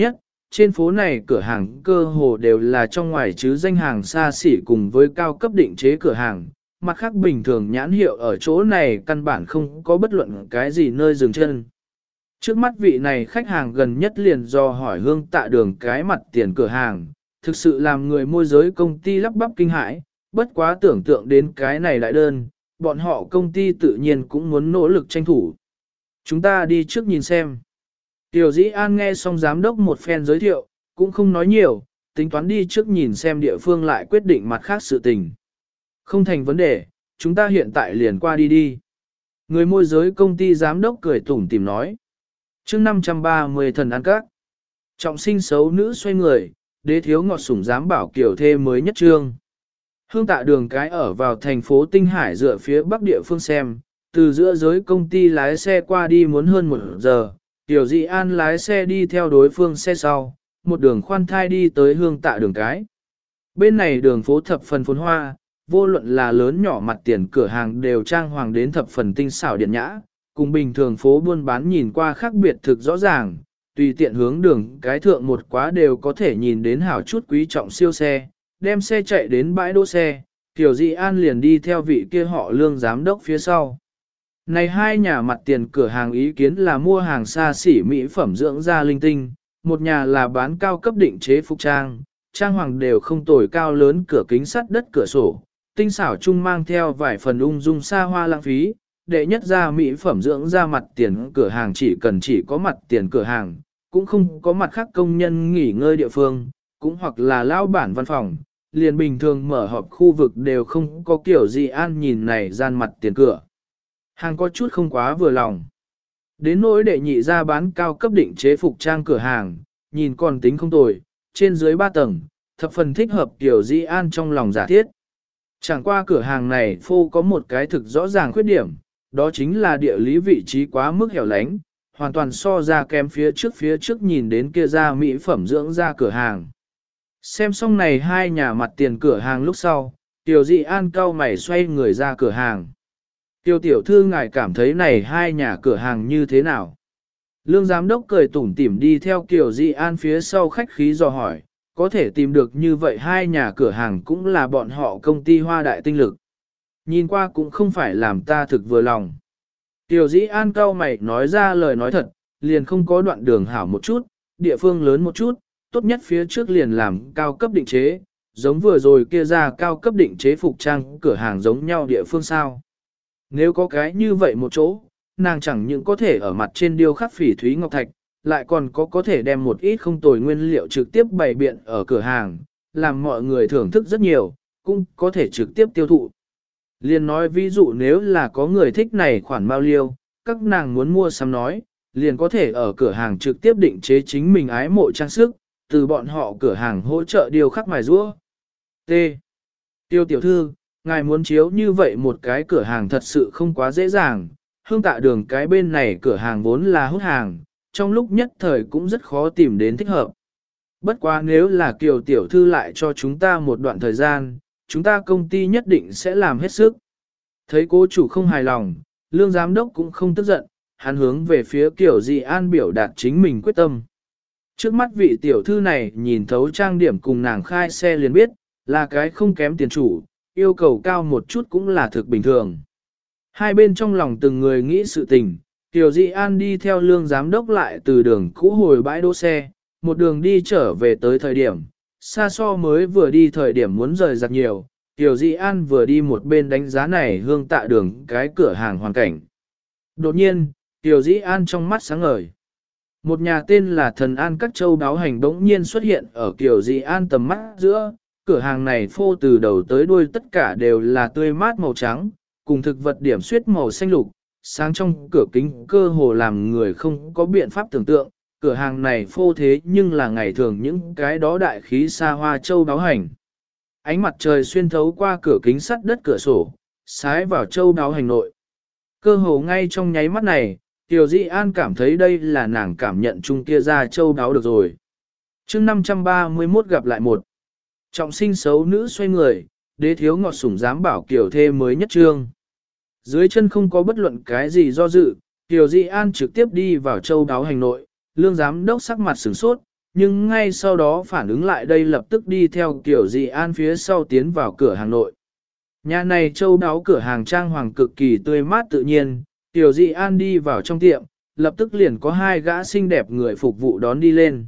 trên phố này cửa hàng cơ hồ đều là trong ngoài chứ danh hàng xa xỉ cùng với cao cấp định chế cửa hàng, mặt khác bình thường nhãn hiệu ở chỗ này căn bản không có bất luận cái gì nơi dừng chân. Trước mắt vị này khách hàng gần nhất liền do hỏi Hương Tạ Đường cái mặt tiền cửa hàng, thực sự làm người môi giới công ty lắp bắp kinh hãi, bất quá tưởng tượng đến cái này đại đơn, bọn họ công ty tự nhiên cũng muốn nỗ lực tranh thủ. Chúng ta đi trước nhìn xem. Tiểu Dĩ An nghe xong giám đốc một phen giới thiệu, cũng không nói nhiều, tính toán đi trước nhìn xem địa phương lại quyết định mặt khác sự tình. Không thành vấn đề, chúng ta hiện tại liền qua đi đi. Người môi giới công ty giám đốc cười tủm tỉm nói. Chương 530 thần ăn các. Trọng sinh xấu nữ xoay người, đế thiếu ngọt sủng giám bảo kiểu thê mới nhất trương. Hương Tạ Đường cái ở vào thành phố Tinh Hải dựa phía bắc địa phương xem, từ giữa giới công ty lái xe qua đi muốn hơn 1 giờ, Tiểu Dị An lái xe đi theo đối phương xe sau, một đường khoan thai đi tới Hương Tạ Đường cái. Bên này đường phố thập phần phồn hoa, vô luận là lớn nhỏ mặt tiền cửa hàng đều trang hoàng đến thập phần tinh xảo điện nhã, cùng bình thường phố buôn bán nhìn qua khác biệt thực rõ ràng, tùy tiện hướng đường cái thượng một quá đều có thể nhìn đến hảo chút quý trọng siêu xe, đem xe chạy đến bãi đỗ xe, Tiểu Dị An liền đi theo vị kia họ Lương giám đốc phía sau. Này hai nhà mặt tiền cửa hàng ý kiến là mua hàng xa xỉ mỹ phẩm dưỡng da linh tinh, một nhà là bán cao cấp định chế phục trang, trang hoàng đều không tồi cao lớn cửa kính sắt đất cửa sổ, tinh xảo chung mang theo vài phần ung dung xa hoa lãng phí, đệ nhất ra mỹ phẩm dưỡng da mặt tiền cửa hàng chỉ có mặt tiền cửa hàng, cũng không có mặt khác công nhân nghỉ ngơi địa phương, cũng hoặc là lao bản văn phòng, liền bình thường mở họp khu vực đều không có kiểu gì an nhìn này gian mặt tiền cửa. Hàng có chút không quá vừa lòng. Đến nỗi đệ nhị ra bán cao cấp định chế phục trang cửa hàng, nhìn còn tính không tồi, trên dưới 3 tầng, thập phần thích hợp kiểu di an trong lòng giả thiết. Chẳng qua cửa hàng này phô có một cái thực rõ ràng khuyết điểm, đó chính là địa lý vị trí quá mức hẻo lánh, hoàn toàn so ra kém phía trước nhìn đến kia ra mỹ phẩm dưỡng da cửa hàng. Xem xong này hai nhà mặt tiền cửa hàng lúc sau, Tiểu Dị An cau mày xoay người ra cửa hàng. Tiêu tiểu thư ngài cảm thấy này hai nhà cửa hàng như thế nào? Lương giám đốc cười tủm tỉm đi theo Kiều Dị An phía sau khách khí dò hỏi, có thể tìm được như vậy hai nhà cửa hàng cũng là bọn họ công ty hoa đại tinh lực. Nhìn qua cũng không phải làm ta thực vừa lòng. Tiểu Dĩ An cau mày nói ra lời nói thật, liền không có đoạn đường hảo một chút, địa phương lớn một chút, tốt nhất phía trước liền làm cao cấp định chế, giống vừa rồi kia ra cao cấp định chế phục trang cửa hàng giống nhau địa phương sao. Nếu có cái như vậy một chỗ, nàng chẳng những có thể ở mặt trên điêu khắc phỉ thúy ngọc thạch, lại còn có thể đem một ít không tồi nguyên liệu trực tiếp bày biện ở cửa hàng, làm mọi người thưởng thức rất nhiều, cũng có thể trực tiếp tiêu thụ. Liền nói ví dụ nếu là có người thích này khoản mao liêu, các nàng muốn mua sắm nói, liền có thể ở cửa hàng trực tiếp định chế chính mình ái mộ trang sức, từ bọn họ cửa hàng hỗ trợ điêu khắc mài rũa. T. Tiêu tiểu thư, ngài muốn chiếu như vậy một cái cửa hàng thật sự không quá dễ dàng, Hương Tạ Đường cái bên này cửa hàng vốn là hút hàng, trong lúc nhất thời cũng rất khó tìm đến thích hợp. Bất quá nếu là Kiều tiểu thư lại cho chúng ta một đoạn thời gian, chúng ta công ty nhất định sẽ làm hết sức. Thấy cố chủ không hài lòng, Lương giám đốc cũng không tức giận, hắn hướng về phía Kiều Dị An biểu đạt chính mình quyết tâm. Trước mắt vị tiểu thư này nhìn thấu trang điểm cùng nàng khai xe liền biết, là cái không kém tiền chủ, yêu cầu cao một chút cũng là thực bình thường. Hai bên trong lòng từng người nghĩ sự tình, Kiều Dị An đi theo Lương giám đốc lại từ đường cũ hồi bãi đỗ xe, một đường đi trở về tới thời điểm, xa so mới vừa đi thời điểm muốn rời rạc nhiều, Kiều Dị An vừa đi một bên đánh giá này Hương Tạ Đường cái cửa hàng hoàn cảnh. Đột nhiên, Kiều Dị An trong mắt sáng ngời. Một nhà tên là Thần An Các Châu Đáo Hành bỗng nhiên xuất hiện ở Kiều Dị An tầm mắt giữa, cửa hàng này phô từ đầu tới đuôi tất cả đều là tươi mát màu trắng, cùng thực vật điểm xuyết màu xanh lục, sáng trong cửa kính cơ hồ làm người không có biện pháp tưởng tượng, cửa hàng này phô thế nhưng là ngày thường những cái đó đại khí xa hoa châu đáo hành. Ánh mặt trời xuyên thấu qua cửa kính sắt đất cửa sổ, sái vào châu đáo hành nội. Cơ hồ ngay trong nháy mắt này, Tiểu Dị An cảm thấy đây là nàng cảm nhận chung kia ra châu đáo được rồi. Chương 531 gặp lại một. Trọng sinh xấu nữ xoay người, đế thiếu ngọt sủng dám bảo kiểu thê mới nhất trương. Dưới chân không có bất luận cái gì do dự, Tiểu Dị An trực tiếp đi vào châu đáo hành nội, Lương giám đốc sắc mặt sửng sốt, nhưng ngay sau đó phản ứng lại đây lập tức đi theo Tiểu Dị An phía sau tiến vào cửa hàng nội. Nhà này châu đáo cửa hàng trang hoàng cực kỳ tươi mát tự nhiên, Tiểu Dị An đi vào trong tiệm, lập tức liền có hai gã xinh đẹp người phục vụ đón đi lên.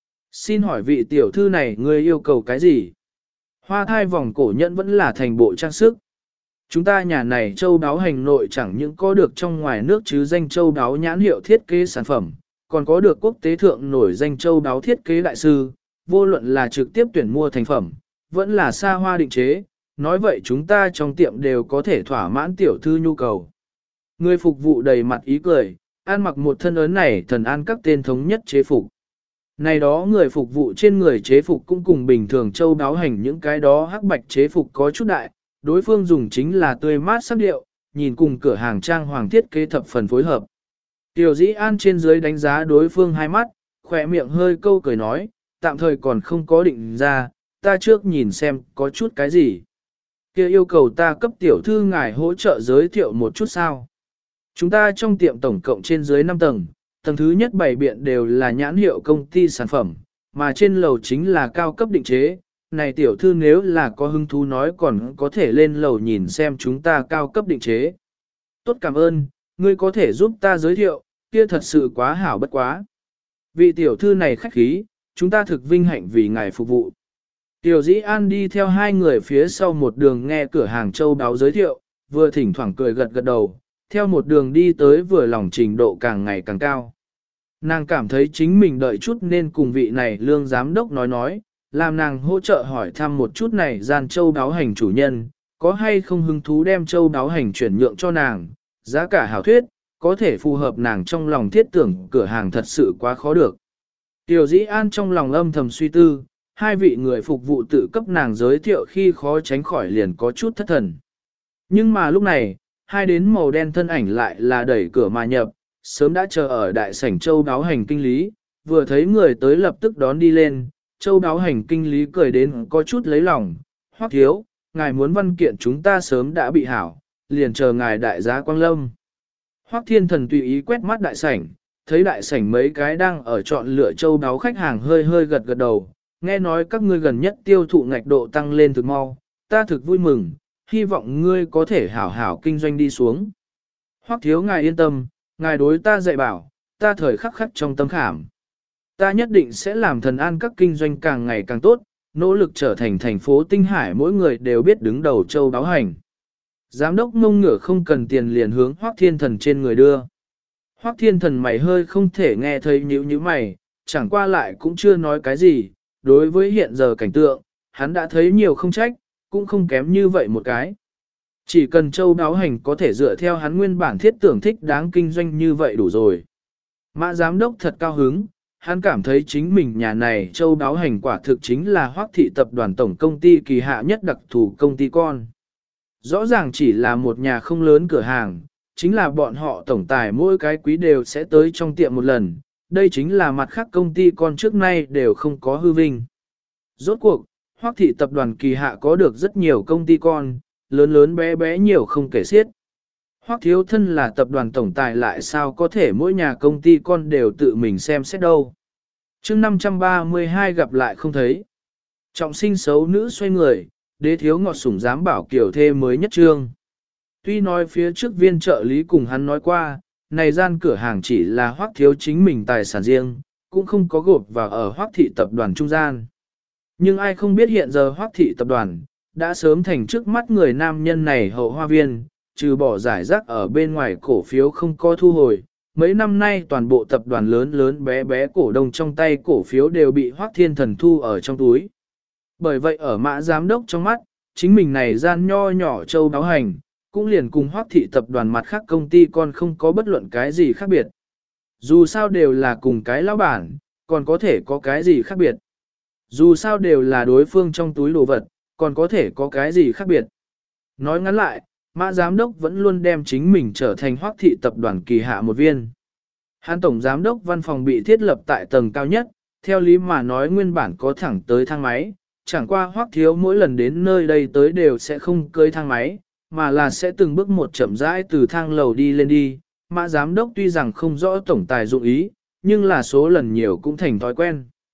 Xin hỏi vị tiểu thư này người yêu cầu cái gì? Hoa thai vòng cổ nhẫn vẫn là thành bộ trang sức. Chúng ta nhà này châu đáo hành nội chẳng những có được trong ngoài nước chứ danh châu đáo nhãn hiệu thiết kế sản phẩm, còn có được quốc tế thượng nổi danh châu đáo thiết kế đại sư, vô luận là trực tiếp tuyển mua thành phẩm, vẫn là xa hoa định chế, nói vậy chúng ta trong tiệm đều có thể thỏa mãn tiểu thư nhu cầu. Người phục vụ đầy mặt ý cười, ăn mặc một thân ớn này thần an các tên thống nhất chế phục. Này đó người phục vụ trên người chế phục cũng cùng bình thường châu đáo hành những cái đó hắc bạch chế phục có chút đại, đối phương dùng chính là tươi mát sắc điệu, nhìn cùng cửa hàng trang hoàng thiết kế thập phần phối hợp. Tiểu Dĩ An trên dưới đánh giá đối phương hai mắt, khỏe miệng hơi câu cười nói, tạm thời còn không có định ra, ta trước nhìn xem có chút cái gì. Kia yêu cầu ta cấp tiểu thư ngài hỗ trợ giới thiệu một chút sao. Chúng ta trong tiệm tổng cộng trên dưới 5 tầng, tầng thứ nhất bày biện đều là nhãn hiệu công ty sản phẩm, mà trên lầu chính là cao cấp định chế. Này tiểu thư nếu là có hứng thú nói còn có thể lên lầu nhìn xem chúng ta cao cấp định chế. Tốt cảm ơn, ngươi có thể giúp ta giới thiệu, kia thật sự quá hảo bất quá. Vị tiểu thư này khách khí, chúng ta thực vinh hạnh vì ngài phục vụ. Tiểu Dĩ An đi theo hai người phía sau một đường nghe cửa hàng châu đáo giới thiệu, vừa thỉnh thoảng cười gật gật đầu, theo một đường đi tới vừa lòng trình độ càng ngày càng cao. Nàng cảm thấy chính mình đợi chút nên cùng vị này lương giám đốc nói, làm nàng hỗ trợ hỏi thăm một chút này gian châu đáo hành chủ nhân, có hay không hứng thú đem châu đáo hành chuyển nhượng cho nàng, giá cả hảo thuyết, có thể phù hợp nàng trong lòng thiết tưởng cửa hàng thật sự quá khó được. Tiểu Dĩ An trong lòng âm thầm suy tư, hai vị người phục vụ tự cấp nàng giới thiệu khi khó tránh khỏi liền có chút thất thần. Nhưng mà lúc này, hai đến màu đen thân ảnh lại là đẩy cửa mà nhập, sớm đã chờ ở đại sảnh châu đáo hành kinh lý, vừa thấy người tới lập tức đón đi lên, châu đáo hành kinh lý cười đến có chút lấy lòng, Hoắc thiếu, ngài muốn văn kiện chúng ta sớm đã bị hảo, liền chờ ngài đại giá Quang Lâm. Hoắc Thiên Thần tùy ý quét mắt đại sảnh, thấy đại sảnh mấy cái đang ở chọn lựa châu đáo khách hàng hơi hơi gật gật đầu, nghe nói các ngươi gần nhất tiêu thụ ngạch độ tăng lên thực mau, ta thực vui mừng, hy vọng ngươi có thể hảo hảo kinh doanh đi xuống. Hoắc thiếu ngài yên tâm, ngài đối ta dạy bảo, ta thời khắc khắc trong tâm khảm. Ta nhất định sẽ làm thần an các kinh doanh càng ngày càng tốt, nỗ lực trở thành thành phố Tinh Hải mỗi người đều biết đứng đầu châu đáo hành. Giám đốc mông ngửa không cần tiền liền hướng Hoắc Thiên Thần trên người đưa. Hoắc Thiên Thần mày hơi không thể nghe thấy nhíu mày, chẳng qua lại cũng chưa nói cái gì, đối với hiện giờ cảnh tượng, hắn đã thấy nhiều không trách, cũng không kém như vậy một cái. Chỉ cần châu đáo hành có thể dựa theo hắn nguyên bản thiết tưởng thích đáng kinh doanh như vậy đủ rồi. Mã giám đốc thật cao hứng, hắn cảm thấy chính mình nhà này châu đáo hành quả thực chính là Hoắc thị tập đoàn tổng công ty kỳ hạ nhất đặc thù công ty con. Rõ ràng chỉ là một nhà không lớn cửa hàng, chính là bọn họ tổng tài mỗi cái quý đều sẽ tới trong tiệm một lần, đây chính là mặt khác công ty con trước nay đều không có hư vinh. Rốt cuộc, Hoắc thị tập đoàn kỳ hạ có được rất nhiều công ty con, lớn lớn bé bé nhiều không kể xiết. Hoắc thiếu thân là tập đoàn tổng tài lại sao có thể mỗi nhà công ty con đều tự mình xem xét đâu. chương 532 gặp lại không thấy. Trọng sinh xấu nữ xoay người, đế thiếu ngọt sủng dám bảo kiểu thê mới nhất trương. Tuy nói phía trước viên trợ lý cùng hắn nói qua, này gian cửa hàng chỉ là Hoắc thiếu chính mình tài sản riêng, cũng không có gộp vào ở Hoắc thị tập đoàn trung gian. Nhưng ai không biết hiện giờ Hoắc thị tập đoàn, đã sớm thành trước mắt người nam nhân này hậu hoa viên, trừ bỏ giải rác ở bên ngoài cổ phiếu không có thu hồi. Mấy năm nay toàn bộ tập đoàn lớn lớn bé bé cổ đông trong tay cổ phiếu đều bị Hoắc Thiên Thần thu ở trong túi. Bởi vậy ở Mã giám đốc trong mắt, chính mình này gian nho nhỏ châu đáo hành, cũng liền cùng Hoắc thị tập đoàn mặt khác công ty còn không có bất luận cái gì khác biệt. Dù sao đều là cùng cái lão bản, còn có thể có cái gì khác biệt. Dù sao đều là đối phương trong túi đồ vật, còn có thể có cái gì khác biệt. Nói ngắn lại, Mã giám đốc vẫn luôn đem chính mình trở thành Hoắc thị tập đoàn kỳ hạ một viên. Hán tổng giám đốc văn phòng bị thiết lập tại tầng cao nhất, theo lý mà nói nguyên bản có thẳng tới thang máy, chẳng qua Hoắc thiếu mỗi lần đến nơi đây tới đều sẽ không cưỡi thang máy, mà là sẽ từng bước một chậm rãi từ thang lầu đi lên đi. Mã giám đốc tuy rằng không rõ tổng tài dụng ý, nhưng là số lần nhiều cũng thành thói quen.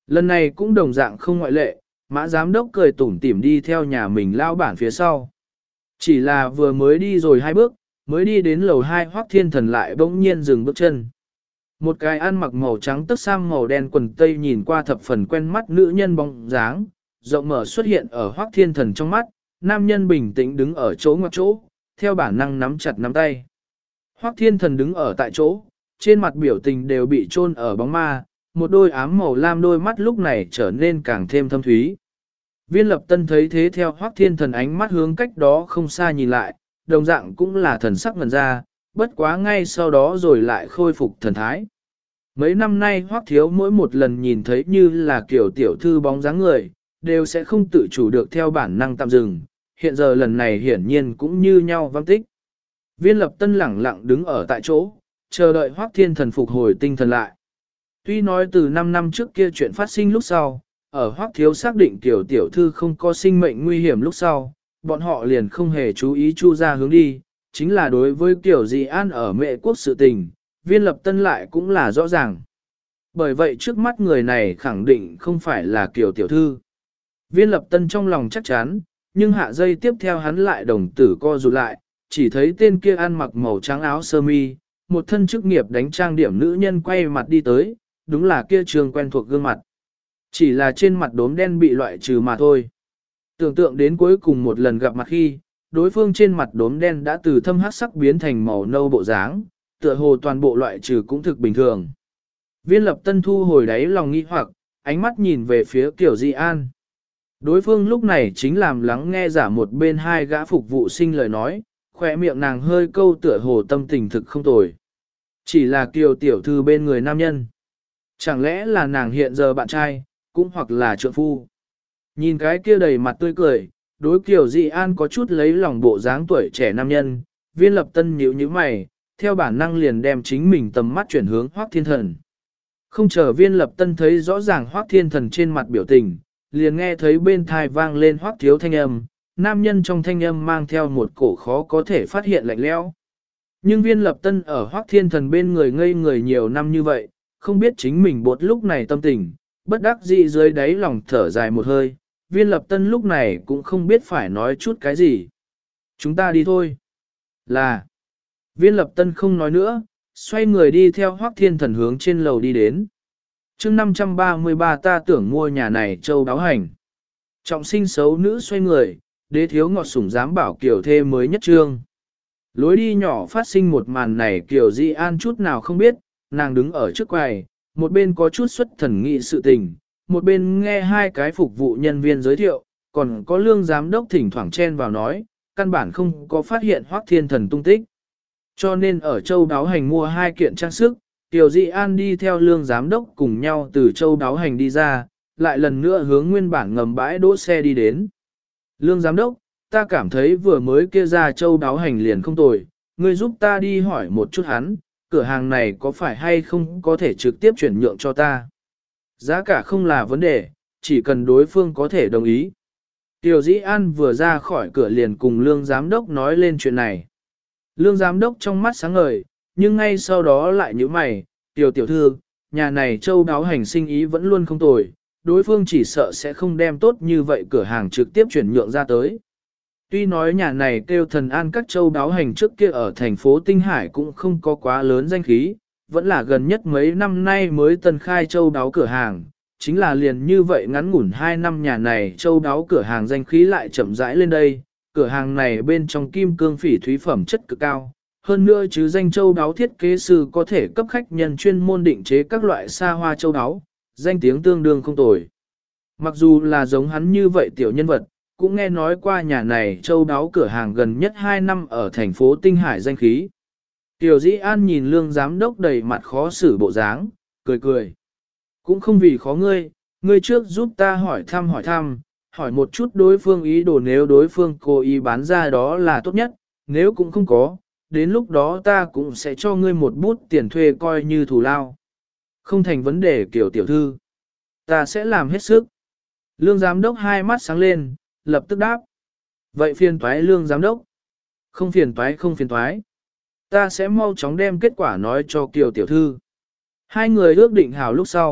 Lần này cũng đồng dạng không ngoại lệ, Mã giám đốc cười tủm tỉm đi theo nhà mình lao bản phía sau. Chỉ là vừa mới đi rồi 2 bước, mới đi đến lầu 2 Hoắc Thiên Thần lại bỗng nhiên dừng bước chân. Một cái ăn mặc màu trắng tất sam màu đen quần tây nhìn qua thập phần quen mắt nữ nhân bóng dáng, rộng mở xuất hiện ở Hoắc Thiên Thần trong mắt, nam nhân bình tĩnh đứng ở chỗ ngoặc chỗ, theo bản năng nắm chặt nắm tay. Hoắc Thiên Thần đứng ở tại chỗ, trên mặt biểu tình đều bị chôn ở bóng ma, một đôi ám màu lam đôi mắt lúc này trở nên càng thêm thâm thúy. Viên Lập Tân thấy thế theo Hoắc Thiên Thần ánh mắt hướng cách đó không xa nhìn lại, đồng dạng cũng là thần sắc ngần ra, bất quá ngay sau đó rồi lại khôi phục thần thái. Mấy năm nay Hoắc Thiếu mỗi một lần nhìn thấy như là kiểu tiểu thư bóng dáng người, đều sẽ không tự chủ được theo bản năng tạm dừng, hiện giờ lần này hiển nhiên cũng như nhau văng tích. Viên Lập Tân lẳng lặng đứng ở tại chỗ, chờ đợi Hoắc Thiên Thần phục hồi tinh thần lại. Tuy nói từ 5 năm trước kia chuyện phát sinh lúc sau, ở Hoắc Thiếu xác định tiểu tiểu thư không có sinh mệnh nguy hiểm lúc sau, bọn họ liền không hề chú ý chu ra hướng đi, chính là đối với kiểu dị an ở mệ quốc sự tình, Viên Lập Tân lại cũng là rõ ràng. Bởi vậy trước mắt người này khẳng định không phải là kiểu tiểu thư. Viên Lập Tân trong lòng chắc chắn, nhưng hạ giây tiếp theo hắn lại đồng tử co rụt lại, chỉ thấy tên kia ăn mặc màu trắng áo sơ mi, một thân chức nghiệp đánh trang điểm nữ nhân quay mặt đi tới, đúng là kia trường quen thuộc gương mặt. Chỉ là trên mặt đốm đen bị loại trừ mà thôi. Tưởng tượng đến cuối cùng một lần gặp mặt khi, đối phương trên mặt đốm đen đã từ thâm hắc sắc biến thành màu nâu bộ dáng, tựa hồ toàn bộ loại trừ cũng thực bình thường. Viên Lập Tân thu hồi đáy lòng nghi hoặc, ánh mắt nhìn về phía Kiều Di An. Đối phương lúc này chính làm lắng nghe giả một bên hai gã phục vụ sinh lời nói, khỏe miệng nàng hơi câu tựa hồ tâm tình thực không tồi. Chỉ là Kiều tiểu thư bên người nam nhân. Chẳng lẽ là nàng hiện giờ bạn trai, cũng hoặc là trượng phu. Nhìn cái kia đầy mặt tươi cười, đối Kiều Di An có chút lấy lòng bộ dáng tuổi trẻ nam nhân, Viên Lập Tân nhíu nhíu mày, theo bản năng liền đem chính mình tầm mắt chuyển hướng Hoắc Thiên Thần. Không chờ Viên Lập Tân thấy rõ ràng Hoắc Thiên Thần trên mặt biểu tình, liền nghe thấy bên thai vang lên Hoắc Thiếu thanh âm, nam nhân trong thanh âm mang theo một cổ khó có thể phát hiện lạnh lẽo. Nhưng Viên Lập Tân ở Hoắc Thiên Thần bên người ngây người nhiều năm như vậy, không biết chính mình bột lúc này tâm tình, bất đắc dĩ dưới đáy lòng thở dài một hơi, Viên Lập Tân lúc này cũng không biết phải nói chút cái gì. Chúng ta đi thôi. Là. Viên Lập Tân không nói nữa, xoay người đi theo Hoắc Thiên Thần hướng trên lầu đi đến. Chương 533 ta tưởng mua nhà này châu đáo hành. Trọng sinh xấu nữ xoay người, đế thiếu ngọt sủng dám bảo kiểu thê mới nhất trương. Lối đi nhỏ phát sinh một màn này kiểu Di An chút nào không biết, nàng đứng ở trước quầy, một bên có chút xuất thần nghị sự tình, một bên nghe hai cái phục vụ nhân viên giới thiệu, còn có lương giám đốc thỉnh thoảng chen vào nói, căn bản không có phát hiện Hoắc Thiên Thần tung tích. Cho nên ở châu đáo hành mua 2 kiện trang sức, Tiểu Dị An đi theo lương giám đốc cùng nhau từ châu đáo hành đi ra, lại lần nữa hướng nguyên bản ngầm bãi đỗ xe đi đến. Lương giám đốc, ta cảm thấy vừa mới kia ra châu đáo hành liền không tồi, ngươi giúp ta đi hỏi một chút hắn, cửa hàng này có phải hay không có thể trực tiếp chuyển nhượng cho ta. Giá cả không là vấn đề, chỉ cần đối phương có thể đồng ý. Tiểu Dĩ An vừa ra khỏi cửa liền cùng lương giám đốc nói lên chuyện này. Lương giám đốc trong mắt sáng ngời, nhưng ngay sau đó lại nhíu mày, tiểu thư, nhà này châu đáo hành sinh ý vẫn luôn không tồi, đối phương chỉ sợ sẽ không đem tốt như vậy cửa hàng trực tiếp chuyển nhượng ra tới. Tuy nói nhà này kêu thần an các châu đáo hành trước kia ở thành phố Tinh Hải cũng không có quá lớn danh khí, vẫn là gần nhất mấy năm nay mới tân khai châu đáo cửa hàng, chính là liền như vậy ngắn ngủn 2 năm nhà này châu đáo cửa hàng danh khí lại chậm rãi lên đây, cửa hàng này bên trong kim cương phỉ thúy phẩm chất cực cao, hơn nữa chứ danh châu đáo thiết kế sư có thể cấp khách nhân chuyên môn định chế các loại xa hoa châu đáo, danh tiếng tương đương không tồi. Mặc dù là giống hắn như vậy tiểu nhân vật, cũng nghe nói qua nhà này châu đáo cửa hàng gần nhất 2 năm ở thành phố Tinh Hải danh khí. Tiểu Dĩ An nhìn lương giám đốc đầy mặt khó xử bộ dáng, cười cười. Cũng không vì khó ngươi, ngươi trước giúp ta hỏi thăm, hỏi một chút đối phương ý đồ, nếu đối phương cố ý bán ra đó là tốt nhất, nếu cũng không có, đến lúc đó ta cũng sẽ cho ngươi một bút tiền thuê coi như thù lao. Không thành vấn đề kiểu tiểu thư. Ta sẽ làm hết sức. Lương giám đốc hai mắt sáng lên, lập tức đáp. Vậy phiền toái lương giám đốc. Không phiền toái. Ta sẽ mau chóng đem kết quả nói cho Kiều tiểu thư. Hai người ước định hảo lúc sau,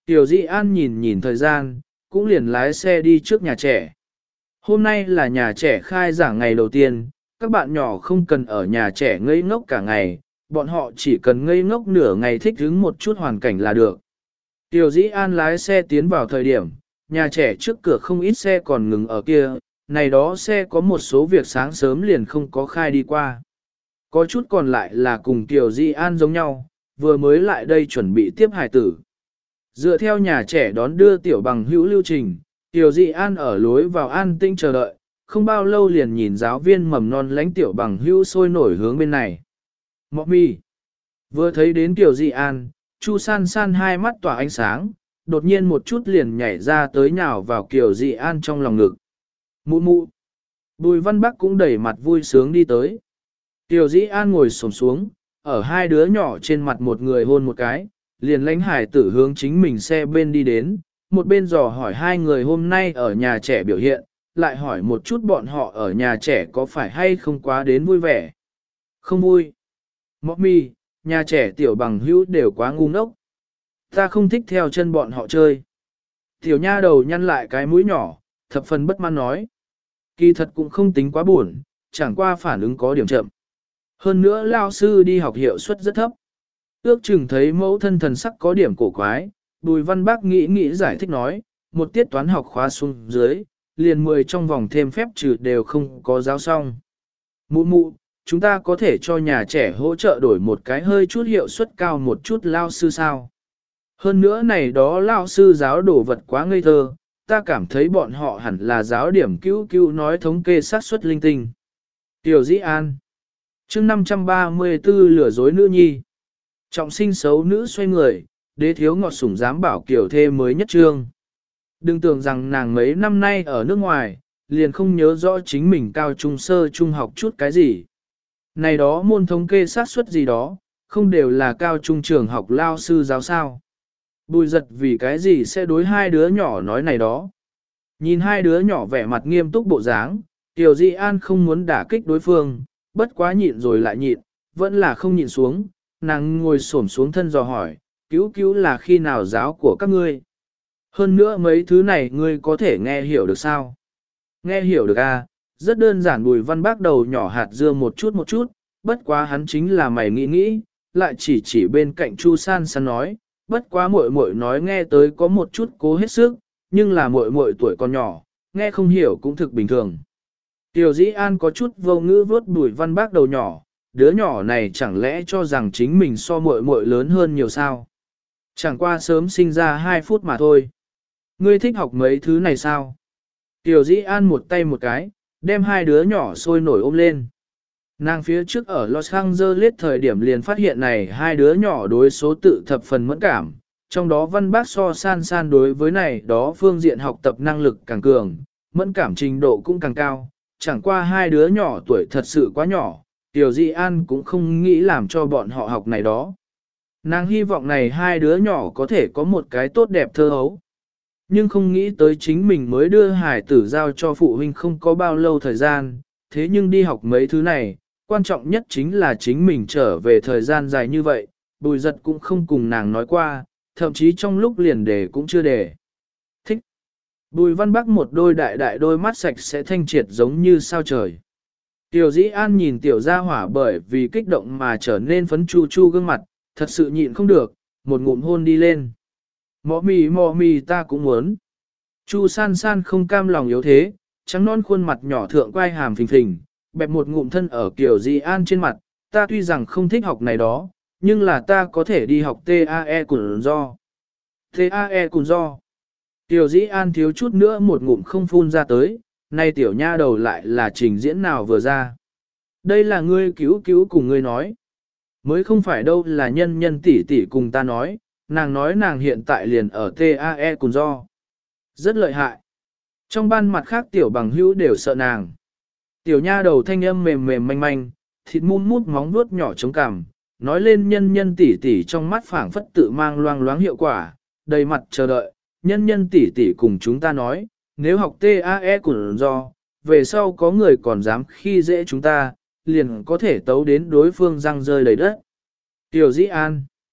Tiểu Dĩ An nhìn nhìn thời gian, cũng liền lái xe đi trước nhà trẻ. Hôm nay là nhà trẻ khai giảng ngày đầu tiên, các bạn nhỏ không cần ở nhà trẻ ngây ngốc cả ngày, bọn họ chỉ cần ngây ngốc nửa ngày thích ứng một chút hoàn cảnh là được. Tiểu Dĩ An lái xe tiến vào thời điểm, nhà trẻ trước cửa không ít xe còn ngừng ở kia, này đó xe có một số việc sáng sớm liền không có khai đi qua. Có chút còn lại là cùng Tiểu Dĩ An giống nhau, vừa mới lại đây chuẩn bị tiếp hài tử. Dựa theo nhà trẻ đón đưa tiểu bằng hữu lưu trình, Tiểu Dĩ An ở lối vào an tinh chờ đợi, không bao lâu liền nhìn giáo viên mầm non lánh tiểu bằng hữu sôi nổi hướng bên này. Mọ mi. Vừa thấy đến Tiểu Dĩ An, Chu San San hai mắt tỏa ánh sáng, đột nhiên một chút liền nhảy ra tới nhào vào Tiểu Dĩ An trong lòng ngực. Mụ mụ. Bùi Văn Bắc cũng đẩy mặt vui sướng đi tới. Tiểu Dĩ An ngồi xổm xuống, ở hai đứa nhỏ trên mặt một người hôn một cái, liền lánh hải tử hướng chính mình xe bên đi đến, một bên dò hỏi hai người hôm nay ở nhà trẻ biểu hiện, lại hỏi một chút bọn họ ở nhà trẻ có phải hay không quá đến vui vẻ. Không vui. Mọc mi, nhà trẻ tiểu bằng hữu đều quá ngu ngốc. Ta không thích theo chân bọn họ chơi. Tiểu nha đầu nhăn lại cái mũi nhỏ, thập phần bất mãn nói. Kỳ thật cũng không tính quá buồn, chẳng qua phản ứng có điểm chậm. Hơn nữa lao sư đi học hiệu suất rất thấp. Ước chừng thấy mẫu thân thần sắc có điểm cổ quái, Bùi Văn Bác nghĩ giải thích nói, một tiết toán học khóa xuống dưới, liền 10 trong vòng thêm phép trừ đều không có giáo xong. Mụ mụ, chúng ta có thể cho nhà trẻ hỗ trợ đổi một cái hơi chút hiệu suất cao một chút lao sư sao? Hơn nữa này đó lao sư giáo đổ vật quá ngây thơ, ta cảm thấy bọn họ hẳn là giáo điểm cứu nói thống kê xác suất linh tinh. Tiểu Dĩ An chương 534 lừa dối nữ nhi. Trọng sinh xấu nữ xoay người, đế thiếu ngọt sủng dám bảo kiểu thê mới nhất trương. Đừng tưởng rằng nàng mấy năm nay ở nước ngoài, liền không nhớ rõ chính mình cao trung sơ trung học chút cái gì. Này đó môn thống kê xác suất gì đó, không đều là cao trung trường học lao sư giáo sao. Bùi giật vì cái gì sẽ đối hai đứa nhỏ nói này đó. Nhìn hai đứa nhỏ vẻ mặt nghiêm túc bộ dáng, Tiểu Dĩ An không muốn đả kích đối phương, bất quá nhịn rồi lại nhịn, vẫn là không nhịn xuống, nàng ngồi xổm xuống thân dò hỏi, cứu là khi nào giáo của các ngươi. Hơn nữa mấy thứ này ngươi có thể nghe hiểu được sao? Nghe hiểu được à, rất đơn giản. Bùi Văn Bác đầu nhỏ hạt dưa một chút, bất quá hắn chính là mày nghĩ, lại chỉ bên cạnh Chu San San nói, bất quá muội muội nói nghe tới có một chút cố hết sức, nhưng là muội muội tuổi còn nhỏ, nghe không hiểu cũng thực bình thường. Tiểu Dĩ An có chút vô ngữ vuốt Bùi Văn Bác đầu nhỏ, đứa nhỏ này chẳng lẽ cho rằng chính mình so muội muội lớn hơn nhiều sao? Chẳng qua sớm sinh ra 2 phút mà thôi. Ngươi thích học mấy thứ này sao? Tiểu Dĩ An một tay một cái, đem hai đứa nhỏ sôi nổi ôm lên. Nàng phía trước ở Los Angeles thời điểm liền phát hiện này hai đứa nhỏ đối số tự thập phần mẫn cảm, trong đó Văn Bác so San San đối với này đó phương diện học tập năng lực càng cường, mẫn cảm trình độ cũng càng cao, chẳng qua hai đứa nhỏ tuổi thật sự quá nhỏ, Tiểu Dĩ An cũng không nghĩ làm cho bọn họ học này đó. Nàng hy vọng này hai đứa nhỏ có thể có một cái tốt đẹp thơ hấu. Nhưng không nghĩ tới chính mình mới đưa hải tử giao cho phụ huynh không có bao lâu thời gian, thế nhưng đi học mấy thứ này, quan trọng nhất chính là chính mình trở về thời gian dài như vậy, Bùi Giật cũng không cùng nàng nói qua, thậm chí trong lúc liền đề cũng chưa đề. Thích. Bùi Văn Bắc một đôi đại đôi mắt sạch sẽ thanh triệt giống như sao trời. Tiểu Dĩ An nhìn tiểu gia hỏa bởi vì kích động mà trở nên phấn chu gương mặt, thật sự nhịn không được, một ngụm hôn đi lên. Mọ mì ta cũng muốn. Chu San San không cam lòng yếu thế, trắng non khuôn mặt nhỏ thượng quai hàm phình phình, bẹp một ngụm thân ở Tiểu Dĩ An trên mặt, ta tuy rằng không thích học này đó, nhưng là ta có thể đi học TAE cùng do. TAE cùng do. Tiểu Dĩ An thiếu chút nữa một ngụm không phun ra tới, nay tiểu nha đầu lại là trình diễn nào vừa ra. Đây là ngươi cứu cùng ngươi nói. Mới không phải đâu là nhân tỷ cùng ta nói, nàng hiện tại liền ở TAE cùng do. Rất lợi hại. Trong ban mặt khác tiểu bằng hữu đều sợ nàng. Tiểu nha đầu thanh âm mềm manh, thịt mút móng vuốt nhỏ chống cằm, nói lên nhân tỷ trong mắt phảng phất tự mang loang loáng hiệu quả, đầy mặt chờ đợi, nhân tỷ cùng chúng ta nói, nếu học TAE cùng do, về sau có người còn dám khi dễ chúng ta, liền có thể tấu đến đối phương răng rơi đầy đất. Tiểu Dĩ An.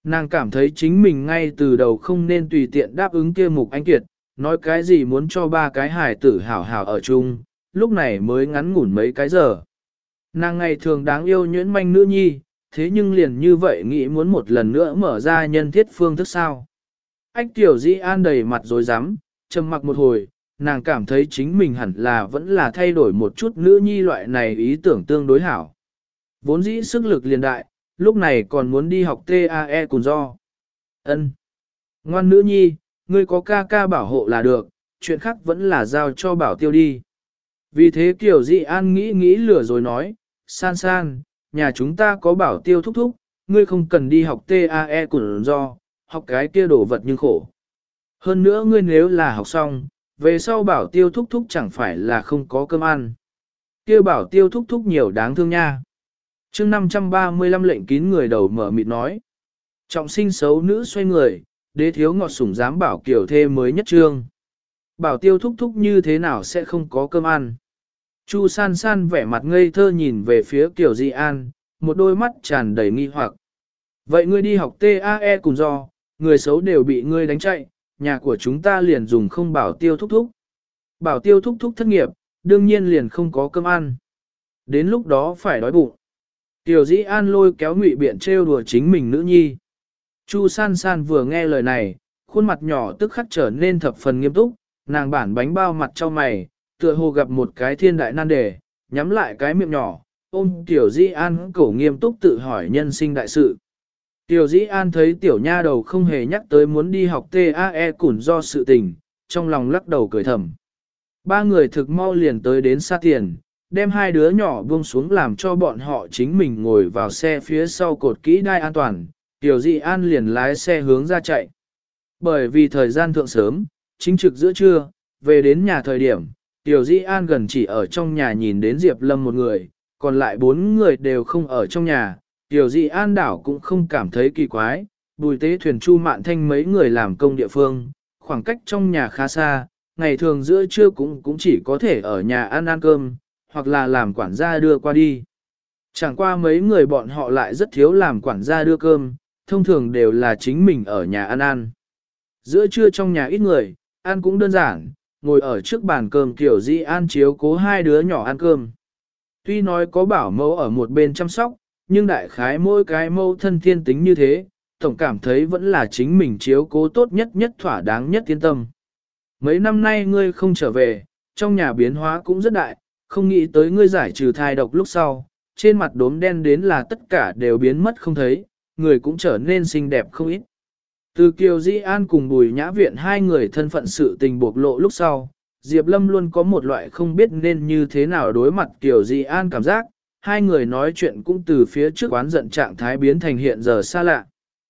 Nàng cảm thấy chính mình ngay từ đầu không nên tùy tiện đáp ứng kia Mục Anh Kiệt, nói cái gì muốn cho ba cái hài tử hảo hảo ở chung, lúc này mới ngắn ngủn mấy cái giờ. Nàng ngày thường đáng yêu nhuyễn manh nữ nhi, thế nhưng liền như vậy nghĩ muốn một lần nữa mở ra nhân thiết phương thức sao. Ách Tiểu Dĩ An đầy mặt rối rắm, trầm mặc một hồi, nàng cảm thấy chính mình hẳn là vẫn là thay đổi một chút nữ nhi loại này ý tưởng tương đối hảo. Vốn dĩ sức lực liền đại, lúc này còn muốn đi học TAE cùng do. Ân, ngoan nữ nhi, ngươi có ca ca bảo hộ là được, chuyện khác vẫn là giao cho bảo tiêu đi. Vì thế Kiều Dị An nghĩ lừa rồi nói, san san, nhà chúng ta có bảo tiêu thúc thúc, ngươi không cần đi học TAE cùng do, học cái kia đổ vật nhưng khổ. Hơn nữa ngươi nếu là học xong, về sau bảo tiêu thúc thúc chẳng phải là không có cơm ăn. Kia bảo tiêu thúc thúc nhiều đáng thương nha. chương 535 lệnh kín người đầu mở mịt nói. Trọng sinh xấu nữ xoay người, đế thiếu ngọt sủng dám bảo kiểu thê mới nhất trương. Bảo tiêu thúc thúc như thế nào sẽ không có cơm ăn. Chu san san vẻ mặt ngây thơ nhìn về phía Kiều Dị An, một đôi mắt tràn đầy nghi hoặc. Vậy ngươi đi học TAE cùng do, người xấu đều bị ngươi đánh chạy, nhà của chúng ta liền dùng không bảo tiêu thúc thúc. Bảo tiêu thúc thúc thất nghiệp, đương nhiên liền không có cơm ăn. Đến lúc đó phải đói bụng. Tiểu Dĩ An lôi kéo Ngụy Biện trêu đùa chính mình nữ nhi. Chu san san vừa nghe lời này, khuôn mặt nhỏ tức khắc trở nên thập phần nghiêm túc, nàng bản bánh bao mặt cho mày, tựa hồ gặp một cái thiên đại nan đề, nhắm lại cái miệng nhỏ, ôm Tiểu Dĩ An cổ nghiêm túc tự hỏi nhân sinh đại sự. Tiểu Dĩ An thấy tiểu nha đầu không hề nhắc tới muốn đi học TAE củn do sự tình, trong lòng lắc đầu cười thầm. Ba người thực mau liền tới đến xa tiền, đem hai đứa nhỏ buông xuống làm cho bọn họ chính mình ngồi vào xe phía sau cột kỹ đai an toàn, Tiểu Dĩ An liền lái xe hướng ra chạy. Bởi vì thời gian thượng sớm, chính trực giữa trưa, về đến nhà thời điểm, Tiểu Dĩ An gần chỉ ở trong nhà nhìn đến Diệp Lâm một người, còn lại 4 người đều không ở trong nhà. Tiểu Dị An đảo cũng không cảm thấy kỳ quái, Bùi Tế Thuyền Chu Mạn Thanh mấy người làm công địa phương, khoảng cách trong nhà khá xa, ngày thường giữa trưa cũng chỉ có thể ở nhà ăn cơm, hoặc là làm quản gia đưa qua đi. Chẳng qua mấy người bọn họ lại rất thiếu làm quản gia đưa cơm, thông thường đều là chính mình ở nhà ăn. Giữa trưa trong nhà ít người, ăn cũng đơn giản, ngồi ở trước bàn cơm Tiểu Dị An chiếu cố hai đứa nhỏ ăn cơm. Tuy nói có bảo mẫu ở một bên chăm sóc, nhưng đại khái mỗi cái mâu thân thiên tính như thế, tổng cảm thấy vẫn là chính mình chiếu cố tốt nhất nhất thỏa đáng nhất yên tâm. Mấy năm nay ngươi không trở về, trong nhà biến hóa cũng rất đại, không nghĩ tới ngươi giải trừ thai độc lúc sau, trên mặt đốm đen đến là tất cả đều biến mất không thấy, người cũng trở nên xinh đẹp không ít. Từ Kiều Dĩ An cùng Bùi Nhã Viện hai người thân phận sự tình bộc lộ lúc sau, Diệp Lâm luôn có một loại không biết nên như thế nào đối mặt Kiều Dĩ An cảm giác, hai người nói chuyện cũng từ phía trước oán giận trạng thái biến thành hiện giờ xa lạ.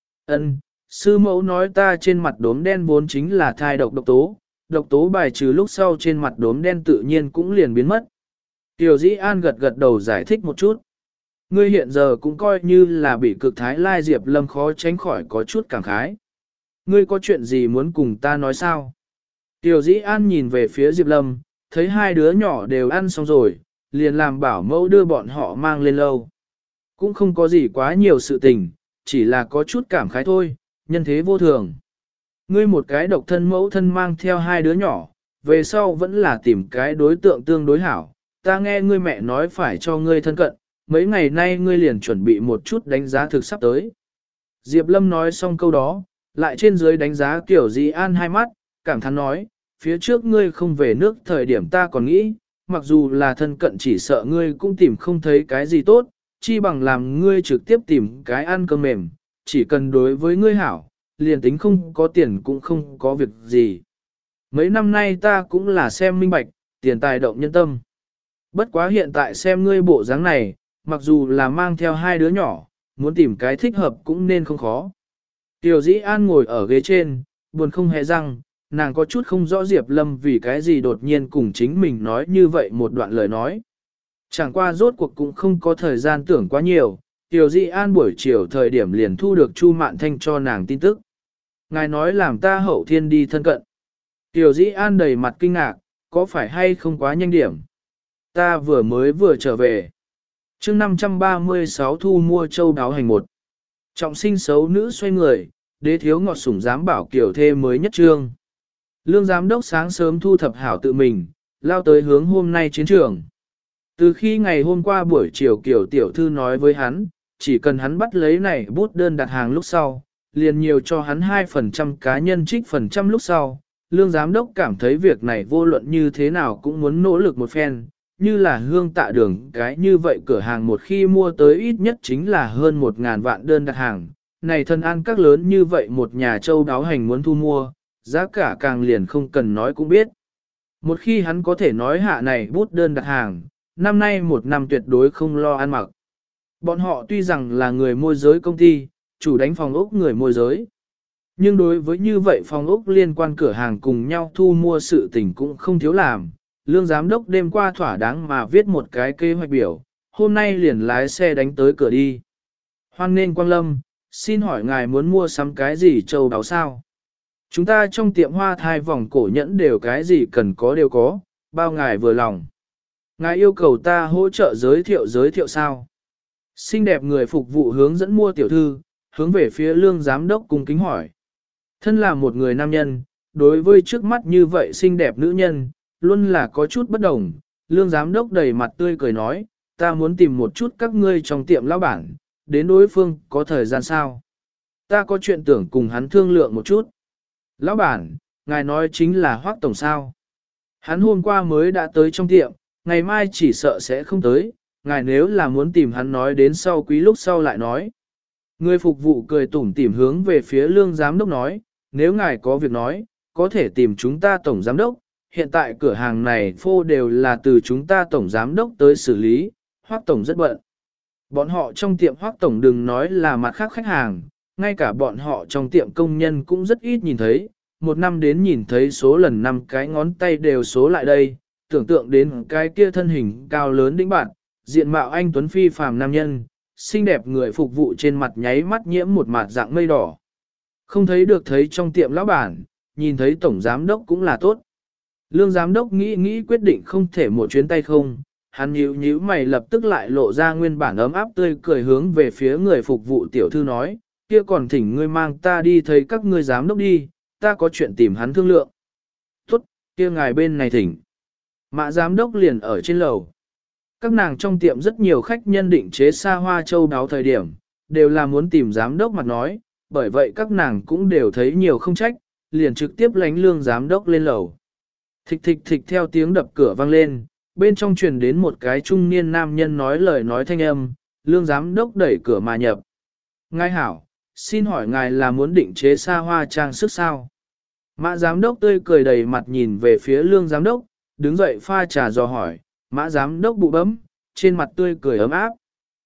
Ân, sư mẫu nói ta trên mặt đốm đen vốn chính là thai độc tố bài trừ lúc sau trên mặt đốm đen tự nhiên cũng liền biến mất. Tiểu Dĩ An gật đầu giải thích một chút. Ngươi hiện giờ cũng coi như là bị cực thái lai Diệp Lâm khó tránh khỏi có chút cảm khái. Ngươi có chuyện gì muốn cùng ta nói sao? Tiểu Dĩ An nhìn về phía Diệp Lâm, thấy hai đứa nhỏ đều ăn xong rồi, liền làm bảo mẫu đưa bọn họ mang lên lâu. Cũng không có gì quá nhiều sự tình, chỉ là có chút cảm khái thôi, nhân thế vô thường. Ngươi một cái độc thân mẫu thân mang theo hai đứa nhỏ, về sau vẫn là tìm cái đối tượng tương đối hảo. Ta nghe ngươi mẹ nói phải cho ngươi thân cận, mấy ngày nay ngươi liền chuẩn bị một chút đánh giá thực sắp tới. Diệp Lâm nói xong câu đó, lại trên dưới đánh giá Tiểu Dĩ An hai mắt, cảm thán nói, phía trước ngươi không về nước thời điểm ta còn nghĩ, mặc dù là thân cận chỉ sợ ngươi cũng tìm không thấy cái gì tốt, chi bằng làm ngươi trực tiếp tìm cái ăn cơm mềm, chỉ cần đối với ngươi hảo, liền tính không có tiền cũng không có việc gì. Mấy năm nay ta cũng là xem minh bạch, tiền tài động nhân tâm. Bất quá hiện tại xem ngươi bộ dáng này, mặc dù là mang theo hai đứa nhỏ, muốn tìm cái thích hợp cũng nên không khó. Tiểu Dĩ An ngồi ở ghế trên, buồn không hề răng, nàng có chút không rõ Diệp Lâm vì cái gì đột nhiên cùng chính mình nói như vậy một đoạn lời nói. Chẳng qua rốt cuộc cũng không có thời gian tưởng quá nhiều, Tiểu Dĩ An buổi chiều thời điểm liền thu được Chu Mạn Thanh cho nàng tin tức. Ngài nói làm ta hậu thiên đi thân cận. Tiểu Dĩ An đầy mặt kinh ngạc, có phải hay không quá nhanh điểm? Ta vừa trở về. chương 536 thu mua châu đáo hành 1. Trọng sinh xấu nữ xoay người, đế thiếu ngọt sủng giám bảo kiểu thê mới nhất trương. Lương giám đốc sáng sớm thu thập hảo tự mình, lao tới hướng hôm nay chiến trường. Từ khi ngày hôm qua buổi chiều kiểu tiểu thư nói với hắn, chỉ cần hắn bắt lấy này bút đơn đặt hàng lúc sau, liền nhiều cho hắn 2% cá nhân trích phần trăm lúc sau. Lương giám đốc cảm thấy việc này vô luận như thế nào cũng muốn nỗ lực một phen, như là hương tạ đường cái như vậy cửa hàng một khi mua tới ít nhất chính là hơn 1.000 vạn đơn đặt hàng. Này thân an các lớn như vậy một nhà châu đáo hành muốn thu mua, giá cả càng liền không cần nói cũng biết. Một khi hắn có thể nói hạ này bút đơn đặt hàng, năm nay một năm tuyệt đối không lo ăn mặc. Bọn họ tuy rằng là người môi giới công ty, chủ đánh phòng ốc người môi giới. Nhưng đối với như vậy phòng ốc liên quan cửa hàng cùng nhau thu mua sự tình cũng không thiếu làm. Lương giám đốc đêm qua thỏa đáng mà viết một cái kế hoạch biểu, hôm nay liền lái xe đánh tới cửa đi. Hoan nghênh Quang Lâm, xin hỏi ngài muốn mua sắm cái gì châu báu sao? Chúng ta trong tiệm hoa thai vòng cổ nhẫn đều cái gì cần có đều có, bao ngài vừa lòng. Ngài yêu cầu ta hỗ trợ giới thiệu sao? Xinh đẹp người phục vụ hướng dẫn mua tiểu thư, hướng về phía lương giám đốc cung kính hỏi. Thân là một người nam nhân, đối với trước mắt như vậy xinh đẹp nữ nhân, luôn là có chút bất đồng. Lương giám đốc đầy mặt tươi cười nói, ta muốn tìm một chút các ngươi trong tiệm lão bản, đến đối phương có thời gian sao? Ta có chuyện tưởng cùng hắn thương lượng một chút. Lão bản, ngài nói chính là Hoắc tổng sao? Hắn hôm qua mới đã tới trong tiệm, ngày mai chỉ sợ sẽ không tới, ngài nếu là muốn tìm hắn nói đến sau quý lúc sau lại nói. Người phục vụ cười tủm tỉm hướng về phía lương giám đốc nói, nếu ngài có việc nói, có thể tìm chúng ta tổng giám đốc, hiện tại cửa hàng này phô đều là từ chúng ta tổng giám đốc tới xử lý, Hoắc tổng rất bận. Bọn họ trong tiệm Hoắc tổng đừng nói là mặt khác khách hàng, ngay cả bọn họ trong tiệm công nhân cũng rất ít nhìn thấy, một năm đến nhìn thấy số lần 5 cái ngón tay đều số lại đây, tưởng tượng đến cái kia thân hình cao lớn đĩnh bạn, diện mạo anh tuấn phi phàm nam nhân, xinh đẹp người phục vụ trên mặt nháy mắt nhiễm một mạt dạng mây đỏ. Không thấy được thấy trong tiệm lão bản, nhìn thấy tổng giám đốc cũng là tốt. Lương giám đốc nghĩ quyết định không thể một chuyến tay không, hắn nhíu mày lập tức lại lộ ra nguyên bản ấm áp tươi cười hướng về phía người phục vụ tiểu thư nói, kia còn thỉnh ngươi mang ta đi thấy các ngươi giám đốc đi, ta có chuyện tìm hắn thương lượng. Tốt, kia ngài bên này thỉnh. Mã giám đốc liền ở trên lầu. Các nàng trong tiệm rất nhiều khách nhân định chế xa hoa châu đáo thời điểm, đều là muốn tìm giám đốc mặt nói, bởi vậy các nàng cũng đều thấy nhiều không trách, liền trực tiếp lánh lương giám đốc lên lầu. Thịch thịch thịch theo tiếng đập cửa vang lên, bên trong truyền đến một cái trung niên nam nhân nói lời nói thanh âm, lương giám đốc đẩy cửa mà nhập. Ngài hảo, xin hỏi ngài là muốn định chế xa hoa trang sức sao? Mã giám đốc tươi cười đầy mặt nhìn về phía lương giám đốc, đứng dậy pha trà dò hỏi, mã giám đốc bụ bấm, trên mặt tươi cười ấm áp.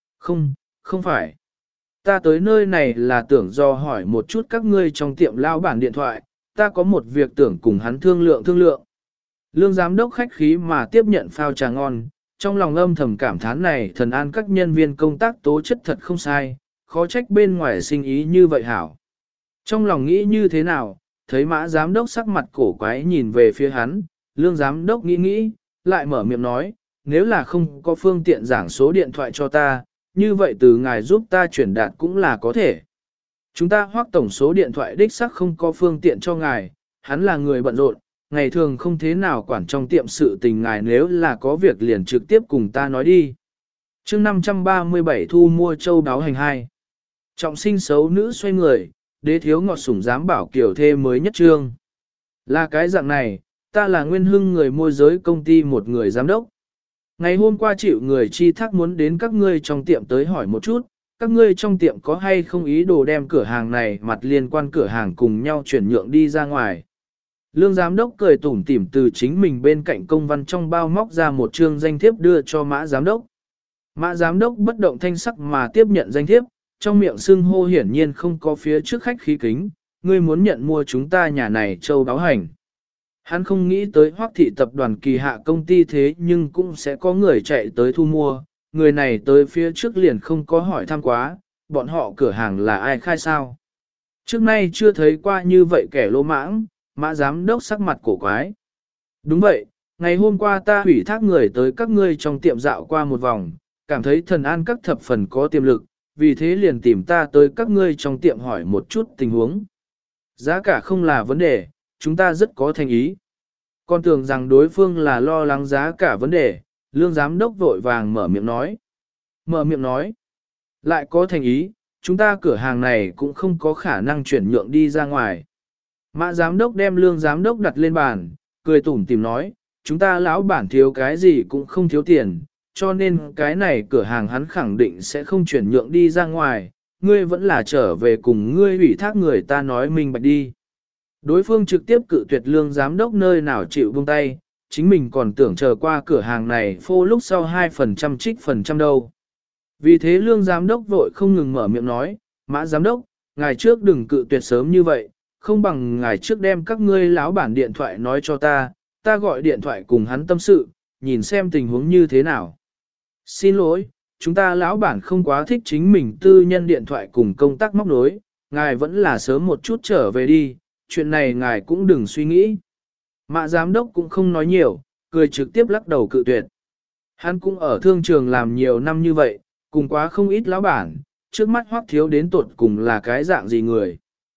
Không phải. Ta tới nơi này là tưởng dò hỏi một chút các ngươi trong tiệm lao bản điện thoại, ta có một việc tưởng cùng hắn thương lượng. Lương giám đốc khách khí mà tiếp nhận phao trà ngon, trong lòng âm thầm cảm thán này thần an các nhân viên công tác tố chất thật không sai, khó trách bên ngoài sinh ý như vậy hảo. Trong lòng nghĩ như thế nào, thấy mã giám đốc sắc mặt cổ quái nhìn về phía hắn, lương giám đốc nghĩ, lại mở miệng nói, nếu là không có phương tiện giảng số điện thoại cho ta, như vậy từ ngài giúp ta chuyển đạt cũng là có thể. Chúng ta Hoắc tổng số điện thoại đích xác không có phương tiện cho ngài, hắn là người bận rộn, ngày thường không thế nào quản trong tiệm sự tình ngài nếu là có việc liền trực tiếp cùng ta nói đi. Chương 537 thu mua châu đáo hành 2. Trọng sinh xấu nữ xoay người, đế thiếu ngọt sủng giám bảo kiểu thê mới nhất trương. Là cái dạng này, ta là Nguyên Hưng người môi giới công ty một người giám đốc. Ngày hôm qua chịu người chi thác muốn đến các ngươi trong tiệm tới hỏi một chút, các ngươi trong tiệm có hay không ý đồ đem cửa hàng này mặt liên quan cửa hàng cùng nhau chuyển nhượng đi ra ngoài. Lương giám đốc cười tủm tỉm từ chính mình bên cạnh công văn trong bao móc ra một chương danh thiếp đưa cho mã giám đốc. Mã giám đốc bất động thanh sắc mà tiếp nhận danh thiếp, trong miệng xưng hô hiển nhiên không có phía trước khách khí kính, ngươi muốn nhận mua chúng ta nhà này châu đáo hành. Hắn không nghĩ tới Hoắc thị tập đoàn kỳ hạ công ty thế nhưng cũng sẽ có người chạy tới thu mua, người này tới phía trước liền không có hỏi thăm quá, bọn họ cửa hàng là ai khai sao. Trước nay chưa thấy qua như vậy kẻ lỗ mãng, mã giám đốc sắc mặt cổ quái. Đúng vậy, ngày hôm qua ta ủy thác người tới các ngươi trong tiệm dạo qua một vòng, cảm thấy thần an các thập phần có tiềm lực, vì thế liền tìm ta tới các ngươi trong tiệm hỏi một chút tình huống. Giá cả không là vấn đề, chúng ta rất có thành ý. Con tưởng rằng đối phương là lo lắng giá cả vấn đề, lương giám đốc vội vàng mở miệng nói. Mở miệng nói, lại có thành ý, chúng ta cửa hàng này cũng không có khả năng chuyển nhượng đi ra ngoài. Mã giám đốc đem lương giám đốc đặt lên bàn, cười tủm tìm nói, chúng ta lão bản thiếu cái gì cũng không thiếu tiền, cho nên cái này cửa hàng hắn khẳng định sẽ không chuyển nhượng đi ra ngoài, ngươi vẫn là trở về cùng ngươi ủy thác người ta nói minh bạch đi. Đối phương trực tiếp cự tuyệt lương giám đốc nơi nào chịu buông tay, chính mình còn tưởng chờ qua cửa hàng này phô lúc sau 2% trích phần trăm đâu. Vì thế lương giám đốc vội không ngừng mở miệng nói, Mã giám đốc, ngày trước đừng cự tuyệt sớm như vậy, không bằng ngày trước đem các ngươi lão bản điện thoại nói cho ta gọi điện thoại cùng hắn tâm sự, nhìn xem tình huống như thế nào. Xin lỗi, chúng ta lão bản không quá thích chính mình tư nhân điện thoại cùng công tác móc nối, ngài vẫn là sớm một chút trở về đi, chuyện này ngài cũng đừng suy nghĩ. Mã giám đốc cũng không nói nhiều, cười trực tiếp lắc đầu cự tuyệt. Hắn cũng ở thương trường làm nhiều năm như vậy, cùng quá không ít lão bản, trước mắt Hoắc Thiếu đến tột cùng là cái dạng gì người.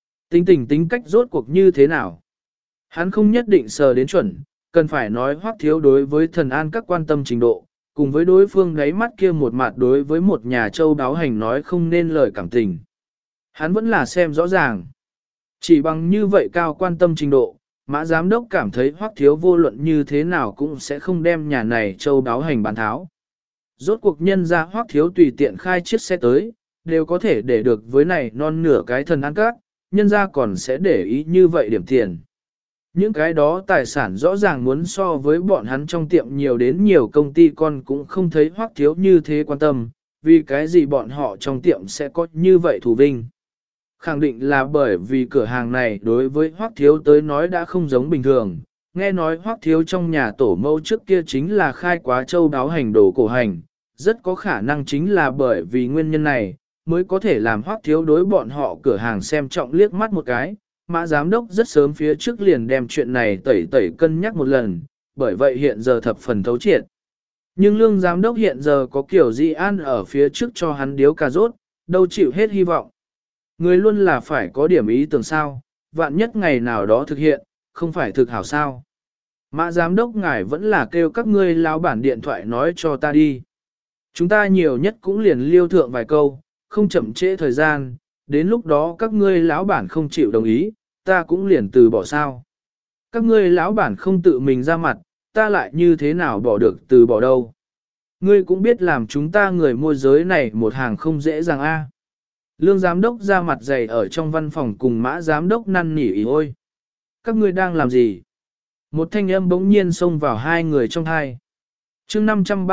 Tính cách rốt cuộc như thế nào. Hắn không nhất định sờ đến chuẩn, cần phải nói Hoắc Thiếu đối với thần an các quan tâm trình độ, cùng với đối phương đáy mắt kia một mặt đối với một nhà châu đáo hành nói không nên lời cảm tình. Hắn vẫn là xem rõ ràng. Chỉ bằng như vậy cao quan tâm trình độ, Mã giám đốc cảm thấy Hoắc Thiếu vô luận như thế nào cũng sẽ không đem nhà này châu đáo hành bán tháo. Rốt cuộc nhân ra Hoắc Thiếu tùy tiện khai chiếc xe tới, đều có thể để được với này non nửa cái thần ăn các, nhân ra còn sẽ để ý như vậy điểm tiền. Những cái đó tài sản rõ ràng muốn so với bọn hắn trong tiệm nhiều đến nhiều công ty con cũng không thấy Hoắc Thiếu như thế quan tâm, vì cái gì bọn họ trong tiệm sẽ có như vậy thù vinh. Khẳng định là bởi vì cửa hàng này đối với Hoắc Thiếu tới nói đã không giống bình thường, nghe nói Hoắc Thiếu trong nhà tổ mẫu trước kia chính là khai quá châu đáo hành đồ cổ hành, rất có khả năng chính là bởi vì nguyên nhân này, mới có thể làm Hoắc Thiếu đối bọn họ cửa hàng xem trọng liếc mắt một cái. Mã giám đốc rất sớm phía trước liền đem chuyện này tẩy cân nhắc một lần, bởi vậy hiện giờ thập phần thấu triệt. Nhưng lương giám đốc hiện giờ có kiểu Di An ở phía trước cho hắn điếu cà rốt, đâu chịu hết hy vọng. Người luôn là phải có điểm ý tưởng sao, vạn nhất ngày nào đó thực hiện, không phải thực hảo sao. Mã giám đốc ngài vẫn là kêu các ngươi lão bản điện thoại nói cho ta đi. Chúng ta nhiều nhất cũng liền liêu thượng vài câu, không chậm trễ thời gian, đến lúc đó các ngươi lão bản không chịu đồng ý, ta cũng liền từ bỏ sao. Các ngươi lão bản không tự mình ra mặt, ta lại như thế nào bỏ được từ bỏ đâu. Ngươi cũng biết làm chúng ta người môi giới này một hàng không dễ dàng a. Lương giám đốc ra mặt dày ở trong văn phòng cùng Mã giám đốc năn nỉ ý ôi. Các ngươi đang làm gì? Một thanh âm bỗng nhiên xông vào hai người trong hai. Chương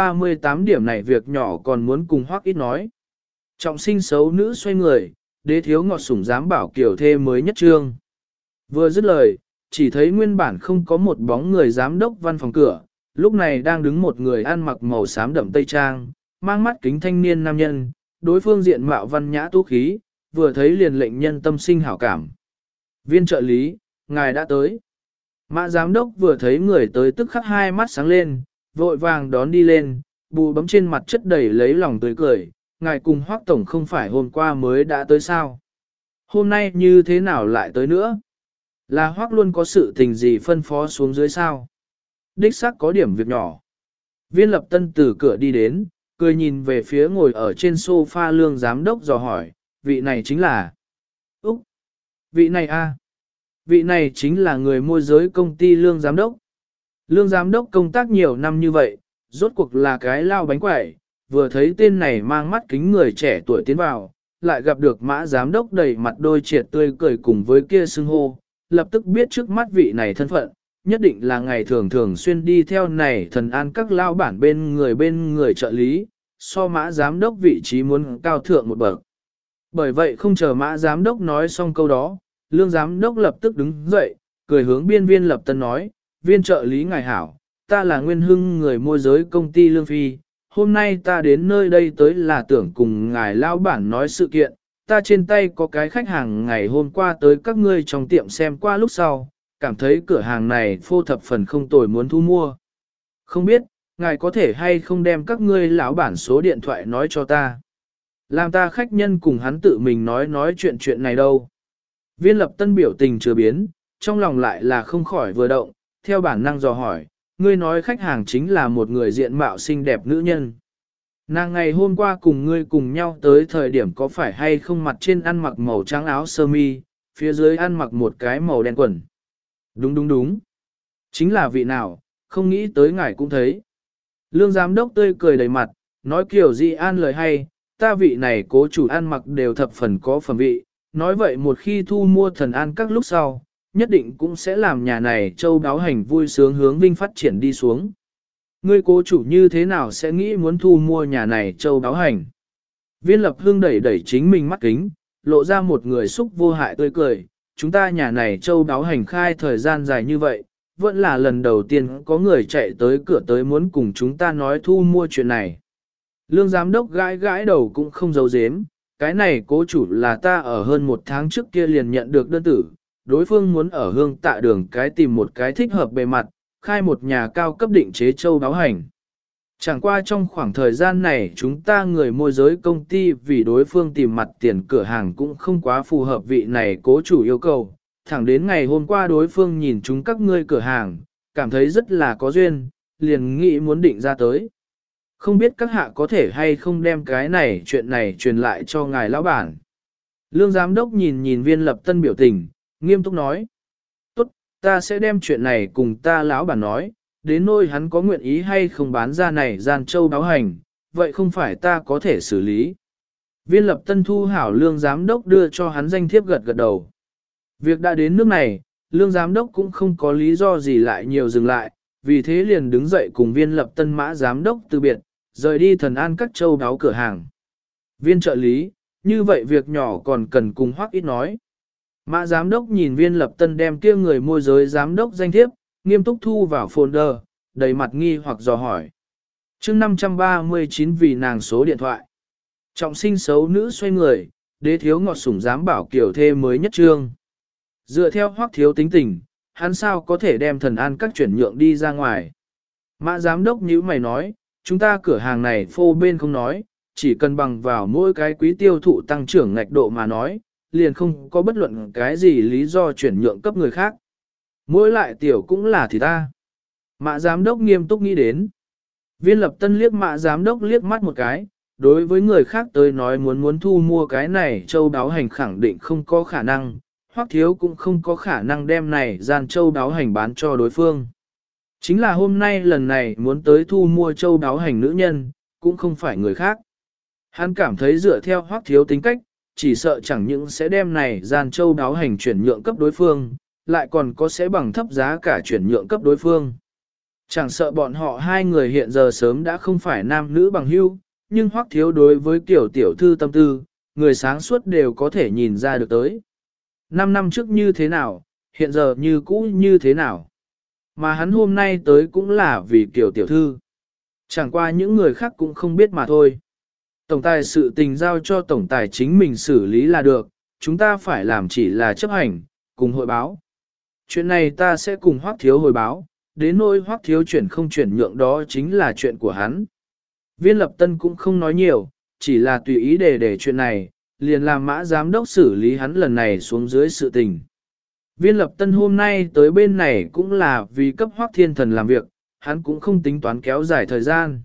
538 điểm này việc nhỏ còn muốn cùng Hoắc ít nói. Trọng sinh xấu nữ xoay người, đế thiếu ngọt sủng dám bảo kiểu thê mới nhất trương. Vừa dứt lời, chỉ thấy nguyên bản không có một bóng người giám đốc văn phòng cửa, lúc này đang đứng một người ăn mặc màu xám đậm tây trang, mang mắt kính thanh niên nam nhân, đối phương diện mạo văn nhã tú khí, vừa thấy liền lệnh nhân tâm sinh hảo cảm. Viên trợ lý, ngài đã tới. Mã giám đốc vừa thấy người tới tức khắc hai mắt sáng lên, vội vàng đón đi lên, bù bấm trên mặt chất đầy lấy lòng tươi cười, ngài cùng Hoắc tổng không phải hôm qua mới đã tới sao? Hôm nay như thế nào lại tới nữa? Là Hoắc luôn có sự tình gì phân phó xuống dưới sao? Đích xác có điểm việc nhỏ. Viên lập tân từ cửa đi đến, cười nhìn về phía ngồi ở trên sofa lương giám đốc dò hỏi, vị này chính là... Úc! Vị này a, vị này chính là người môi giới công ty lương giám đốc. Lương giám đốc công tác nhiều năm như vậy, rốt cuộc là cái lao bánh quẩy, vừa thấy tên này mang mắt kính người trẻ tuổi tiến vào, lại gặp được Mã giám đốc đầy mặt đôi triệt tươi cười cùng với kia xưng hô, lập tức biết trước mắt vị này thân phận, nhất định là ngày thường xuyên đi theo này thần an các lao bản bên người trợ lý, so Mã giám đốc vị trí muốn cao thượng một bậc. Bởi vậy không chờ Mã giám đốc nói xong câu đó, lương giám đốc lập tức đứng dậy, cười hướng viên lập tân nói, viên trợ lý ngài hảo, ta là Nguyên Hưng người môi giới công ty Lương Phi, hôm nay ta đến nơi đây tới là tưởng cùng ngài lao bản nói sự kiện, ta trên tay có cái khách hàng ngày hôm qua tới các ngươi trong tiệm xem qua lúc sau, cảm thấy cửa hàng này phô thập phần không tồi muốn thu mua. Không biết, ngài có thể hay không đem các ngươi lão bản số điện thoại nói cho ta. Làm ta khách nhân cùng hắn tự mình nói chuyện này đâu. Viên lập tân biểu tình chưa biến, trong lòng lại là không khỏi vừa động, theo bản năng dò hỏi, ngươi nói khách hàng chính là một người diện mạo xinh đẹp nữ nhân. Nàng ngày hôm qua cùng ngươi cùng nhau tới thời điểm có phải hay không mặt trên ăn mặc màu trắng áo sơ mi, phía dưới ăn mặc một cái màu đen quần. Đúng. Chính là vị nào, không nghĩ tới ngài cũng thấy. Lương giám đốc tươi cười đầy mặt, nói kiểu gì an lời hay, ta vị này cố chủ ăn mặc đều thập phần có phẩm vị, nói vậy một khi thu mua thần an các lúc sau, nhất định cũng sẽ làm nhà này châu đáo hành vui sướng hướng vinh phát triển đi xuống. Ngươi cố chủ như thế nào sẽ nghĩ muốn thu mua nhà này châu đáo hành? Viên lập hương đẩy chính mình mắt kính, lộ ra một người xúc vô hại tươi cười, chúng ta nhà này châu đáo hành khai thời gian dài như vậy, vẫn là lần đầu tiên có người chạy tới cửa tới muốn cùng chúng ta nói thu mua chuyện này. Lương giám đốc gãi đầu cũng không giấu giếm, cái này cố chủ là ta ở hơn một tháng trước kia liền nhận được đơn tử, đối phương muốn ở hương tạ đường cái tìm một cái thích hợp bề mặt, khai một nhà cao cấp định chế châu đáo hành. Chẳng qua trong khoảng thời gian này chúng ta người môi giới công ty vì đối phương tìm mặt tiền cửa hàng cũng không quá phù hợp vị này cố chủ yêu cầu. Thẳng đến ngày hôm qua đối phương nhìn chúng các ngươi cửa hàng, cảm thấy rất là có duyên, liền nghĩ muốn định ra tới. Không biết các hạ có thể hay không đem cái này chuyện này truyền lại cho ngài lão bản. Lương giám đốc nhìn viên lập tân biểu tình, nghiêm túc nói. Tốt, ta sẽ đem chuyện này cùng ta lão bản nói, đến nỗi hắn có nguyện ý hay không bán ra này gian châu báo hành, vậy không phải ta có thể xử lý. Viên lập tân thu hảo lương giám đốc đưa cho hắn danh thiếp gật đầu. Việc đã đến nước này, lương giám đốc cũng không có lý do gì lại nhiều dừng lại, vì thế liền đứng dậy cùng viên lập tân mã giám đốc từ biệt, rời đi thần an các châu đáo cửa hàng. Viên trợ lý, như vậy việc nhỏ còn cần cùng Hoắc ít nói. Mã giám đốc nhìn viên lập tân đem kia người môi giới giám đốc danh thiếp, nghiêm túc thu vào folder, đầy mặt nghi hoặc dò hỏi. chương 539 vì nàng số điện thoại. Trọng sinh xấu nữ xoay người, đế thiếu ngọt sủng giám bảo kiểu thê mới nhất trương. Dựa theo Hoắc thiếu tính tình, hắn sao có thể đem thần an các chuyển nhượng đi ra ngoài. Mã giám đốc nhíu mày nói, chúng ta cửa hàng này phô bên không nói, chỉ cần bằng vào mỗi cái quý tiêu thụ tăng trưởng ngạch độ mà nói, liền không có bất luận cái gì lý do chuyển nhượng cấp người khác. Mỗi lại tiểu cũng là thì ta. Mã giám đốc nghiêm túc nghĩ đến. Viên lập tân liếc mã giám đốc liếc mắt một cái, đối với người khác tới nói muốn thu mua cái này châu đáo hành khẳng định không có khả năng, Hoắc thiếu cũng không có khả năng đem này gian châu đáo hành bán cho đối phương. Chính là hôm nay lần này muốn tới thu mua châu đáo hành nữ nhân, cũng không phải người khác. Hắn cảm thấy dựa theo Hoắc thiếu tính cách, chỉ sợ chẳng những sẽ đem này gian châu đáo hành chuyển nhượng cấp đối phương, lại còn có sẽ bằng thấp giá cả chuyển nhượng cấp đối phương. Chẳng sợ bọn họ hai người hiện giờ sớm đã không phải nam nữ bằng hữu, nhưng Hoắc thiếu đối với kiểu tiểu thư tâm tư, người sáng suốt đều có thể nhìn ra được tới. 5 năm trước như thế nào, hiện giờ như cũ như thế nào. Mà hắn hôm nay tới cũng là vì kiểu tiểu thư. Chẳng qua những người khác cũng không biết mà thôi. Tổng tài sự tình giao cho tổng tài chính mình xử lý là được, chúng ta phải làm chỉ là chấp hành, cùng hội báo. Chuyện này ta sẽ cùng Hoắc thiếu hồi báo, đến nỗi Hoắc thiếu chuyển không chuyển nhượng đó chính là chuyện của hắn. Viên lập tân cũng không nói nhiều, chỉ là tùy ý để chuyện này, liền làm mã giám đốc xử lý hắn lần này xuống dưới sự tình. Viên lập tân hôm nay tới bên này cũng là vì cấp Hoắc thiên thần làm việc, hắn cũng không tính toán kéo dài thời gian.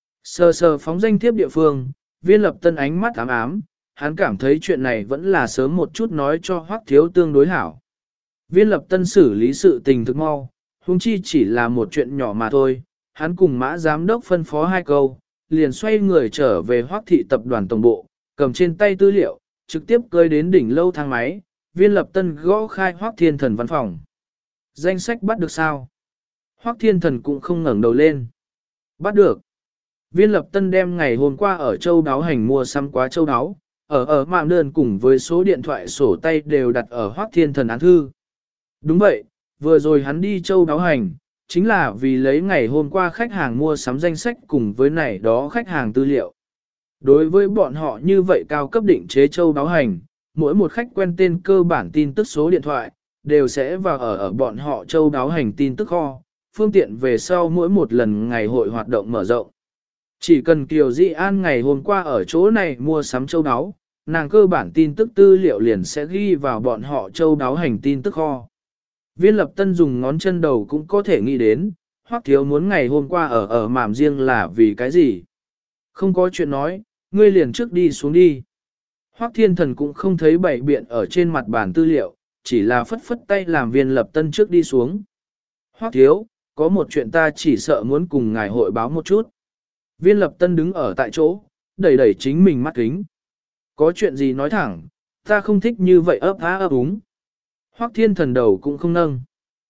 Sờ phóng danh thiếp địa phương, viên lập tân ánh mắt ám ám, hắn cảm thấy chuyện này vẫn là sớm một chút nói cho Hoắc thiếu tương đối hảo. Viên lập tân xử lý sự tình thực mau, huống chi chỉ là một chuyện nhỏ mà thôi, hắn cùng mã giám đốc phân phó hai câu, liền xoay người trở về Hoắc thị tập đoàn tổng bộ, cầm trên tay tư liệu, trực tiếp cơi đến đỉnh lâu thang máy, viên lập tân gõ khai Hoắc thiên thần văn phòng. Danh sách bắt được sao? Hoắc thiên thần cũng không ngẩng đầu lên. Bắt được. Viên lập tân đem ngày hôm qua ở châu đáo hành mua sắm quá châu đáo, ở mạng đơn cùng với số điện thoại sổ tay đều đặt ở Hoắc thiên thần án thư. Đúng vậy, vừa rồi hắn đi châu đáo hành, chính là vì lấy ngày hôm qua khách hàng mua sắm danh sách cùng với này đó khách hàng tư liệu. Đối với bọn họ như vậy cao cấp định chế châu đáo hành, mỗi một khách quen tên cơ bản tin tức số điện thoại, đều sẽ vào ở bọn họ châu đáo hành tin tức kho, phương tiện về sau mỗi một lần ngày hội hoạt động mở rộng. Chỉ cần Kiều Di An ngày hôm qua ở chỗ này mua sắm châu áo, nàng cơ bản tin tức tư liệu liền sẽ ghi vào bọn họ châu áo hành tin tức kho. Viên Lập Tân dùng ngón chân đầu cũng có thể nghĩ đến, Hoắc Thiếu muốn ngày hôm qua ở mảm riêng là vì cái gì. Không có chuyện nói, ngươi liền trước đi xuống đi. Hoắc Thiên Thần cũng không thấy bảy biện ở trên mặt bàn tư liệu, chỉ là phất phất tay làm Viên Lập Tân trước đi xuống. Hoắc Thiếu, có một chuyện ta chỉ sợ muốn cùng ngài hội báo một chút. Viên Lập Tân đứng ở tại chỗ, đẩy đẩy chính mình mắt kính. Có chuyện gì nói thẳng, ta không thích như vậy ấp á ấp úng. Hoắc Thiên Thần đầu cũng không nâng.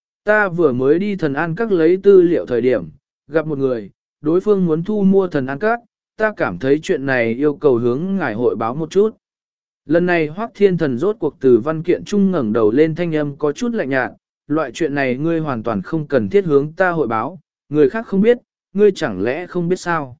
Ta vừa mới đi Thần An Các lấy tư liệu thời điểm, gặp một người, đối phương muốn thu mua Thần An Các, ta cảm thấy chuyện này yêu cầu hướng ngài hội báo một chút. Lần này Hoắc Thiên Thần rốt cuộc từ văn kiện trung ngẩng đầu lên, thanh âm có chút lạnh nhạt, loại chuyện này ngươi hoàn toàn không cần thiết hướng ta hội báo, người khác không biết, ngươi chẳng lẽ không biết sao.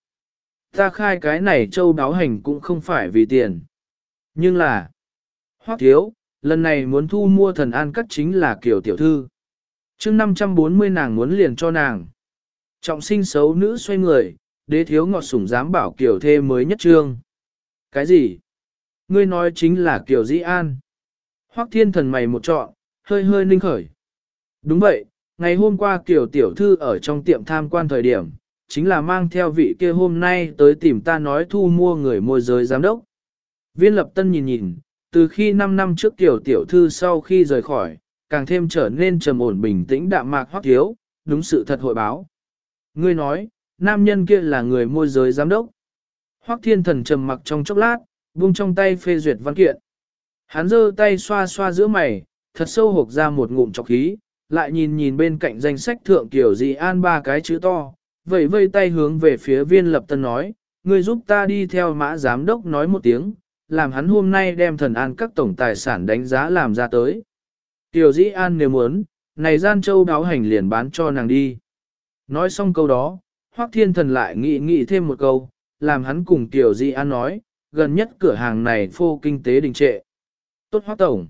Ta khai cái này châu đáo hành cũng không phải vì tiền. Nhưng là, Hoắc Thiếu, lần này muốn thu mua Thần An Các chính là Kiều tiểu thư. Chương 540 nàng muốn liền cho nàng. Trọng sinh xấu nữ xoay người, đế thiếu ngọt sủng dám bảo Kiều thê mới nhất trương. Cái gì? Ngươi nói chính là Kiều Dĩ An. Hoắc Thiên Thần mày một trọn, hơi hơi ninh khởi. Đúng vậy, ngày hôm qua Kiều tiểu thư ở trong tiệm tham quan thời điểm, chính là mang theo vị kia hôm nay tới tìm ta nói thu mua người môi giới giám đốc. Viên Lập Tân nhìn nhìn, từ khi 5 năm trước Kiều tiểu thư sau khi rời khỏi, càng thêm trở nên trầm ổn bình tĩnh đạm mạc Hoắc Thiếu, đúng sự thật hội báo. Ngươi nói, nam nhân kia là người môi giới giám đốc. Hoắc Thiên Thần trầm mặc trong chốc lát, buông trong tay phê duyệt văn kiện. Hắn giơ tay xoa xoa giữa mày, thật sâu hộc ra một ngụm trọc khí, lại nhìn nhìn bên cạnh danh sách thượng Kiều Dĩ An 3 cái chữ to, vẫy vây tay hướng về phía Viên Lập Tân nói, ngươi giúp ta đi theo Mã giám đốc nói một tiếng, làm hắn hôm nay đem Thần An Các tổng tài sản đánh giá làm ra tới. Kiều Dĩ An nếu muốn, này gian châu đáo hành liền bán cho nàng đi. Nói xong câu đó, Hoắc Thiên Thần lại nghĩ thêm một câu, làm hắn cùng Kiều Dĩ An nói, gần nhất cửa hàng này phô kinh tế đình trệ. Tốt Hoắc tổng,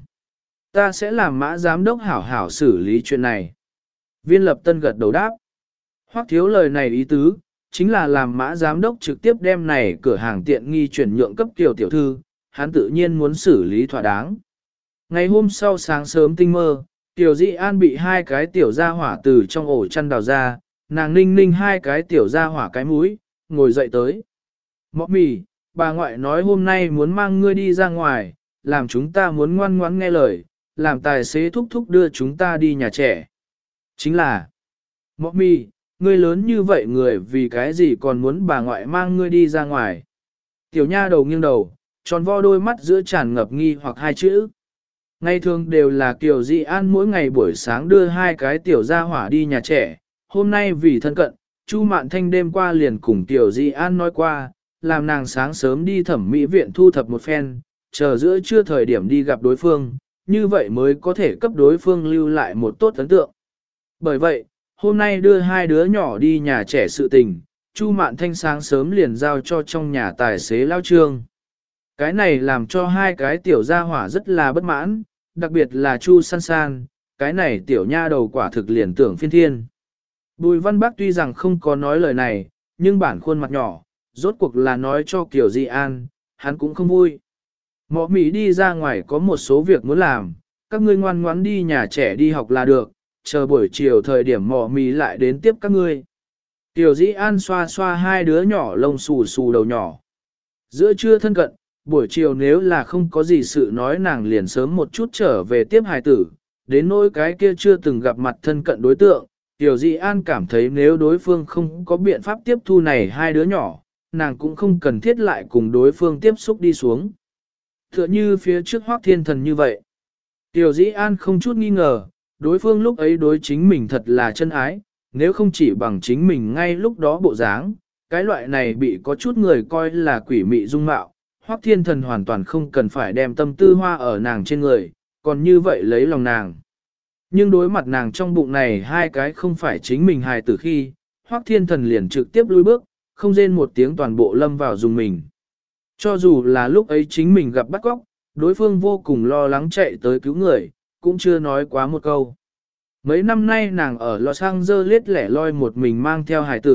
ta sẽ làm Mã giám đốc hảo hảo xử lý chuyện này. Viên Lập Tân gật đầu đáp. Hoắc Thiếu lời này ý tứ, chính là làm Mã giám đốc trực tiếp đem này cửa hàng tiện nghi chuyển nhượng cấp Kiều tiểu thư, hắn tự nhiên muốn xử lý thỏa đáng. Ngày hôm sau sáng sớm tinh mơ, Kiều Dĩ An bị 2 cái tiểu gia hỏa từ trong ổ chăn đào ra, nàng ninh ninh 2 cái tiểu gia hỏa cái mũi, ngồi dậy tới. Mọ mì, bà ngoại nói hôm nay muốn mang ngươi đi ra ngoài, làm chúng ta muốn ngoan ngoãn nghe lời, làm tài xế thúc thúc đưa chúng ta đi nhà trẻ. Chính là, Mọ mì, ngươi lớn như vậy người vì cái gì còn muốn bà ngoại mang ngươi đi ra ngoài. Tiểu nha đầu nghiêng đầu, tròn vo đôi mắt giữa tràn ngập nghi hoặc 2 chữ. Ngày thường đều là Kiều Dĩ An mỗi ngày buổi sáng đưa 2 cái tiểu gia hỏa đi nhà trẻ, hôm nay vì thân cận, Chu Mạn Thanh đêm qua liền cùng Kiều Dĩ An nói qua, làm nàng sáng sớm đi thẩm mỹ viện thu thập một phen, chờ giữa trưa thời điểm đi gặp đối phương, như vậy mới có thể cấp đối phương lưu lại một tốt ấn tượng. Bởi vậy, hôm nay đưa 2 đứa nhỏ đi nhà trẻ sự tình, Chu Mạn Thanh sáng sớm liền giao cho trong nhà tài xế Lao Trương. Cái này làm cho 2 cái tiểu gia hỏa rất là bất mãn, đặc biệt là Chu San San, cái này tiểu nha đầu quả thực liền tưởng phiên thiên. Bùi Văn Bắc tuy rằng không có nói lời này, nhưng bản khuôn mặt nhỏ, rốt cuộc là nói cho Kiều Dĩ An, hắn cũng không vui. Mọ Mỹ đi ra ngoài có một số việc muốn làm, các ngươi ngoan ngoãn đi nhà trẻ đi học là được, chờ buổi chiều thời điểm Mọ Mỹ lại đến tiếp các ngươi. Kiều Dĩ An xoa xoa 2 đứa nhỏ lông xù xù đầu nhỏ. Giữa trưa thân cận, buổi chiều nếu là không có gì sự nói nàng liền sớm một chút trở về tiếp hài tử, đến nỗi cái kia chưa từng gặp mặt thân cận đối tượng, Kiều Dĩ An cảm thấy nếu đối phương không có biện pháp tiếp thu này 2 đứa nhỏ, nàng cũng không cần thiết lại cùng đối phương tiếp xúc đi xuống. Tựa như phía trước Hoắc Thiên Thần như vậy. Kiều Dĩ An không chút nghi ngờ, đối phương lúc ấy đối chính mình thật là chân ái, nếu không chỉ bằng chính mình ngay lúc đó bộ dáng, cái loại này bị có chút người coi là quỷ mị dung mạo, Hoắc Thiên Thần hoàn toàn không cần phải đem tâm tư hoa ở nàng trên người, còn như vậy lấy lòng nàng. Nhưng đối mặt nàng trong bụng này 2 cái không phải chính mình hài tử khi, Hoắc Thiên Thần liền trực tiếp lùi bước, không rên một tiếng toàn bộ lâm vào dùng mình. Cho dù là lúc ấy chính mình gặp bắt cóc, đối phương vô cùng lo lắng chạy tới cứu người, cũng chưa nói quá một câu. Mấy năm nay nàng ở Los Angeles lẻ loi một mình mang theo hài tử,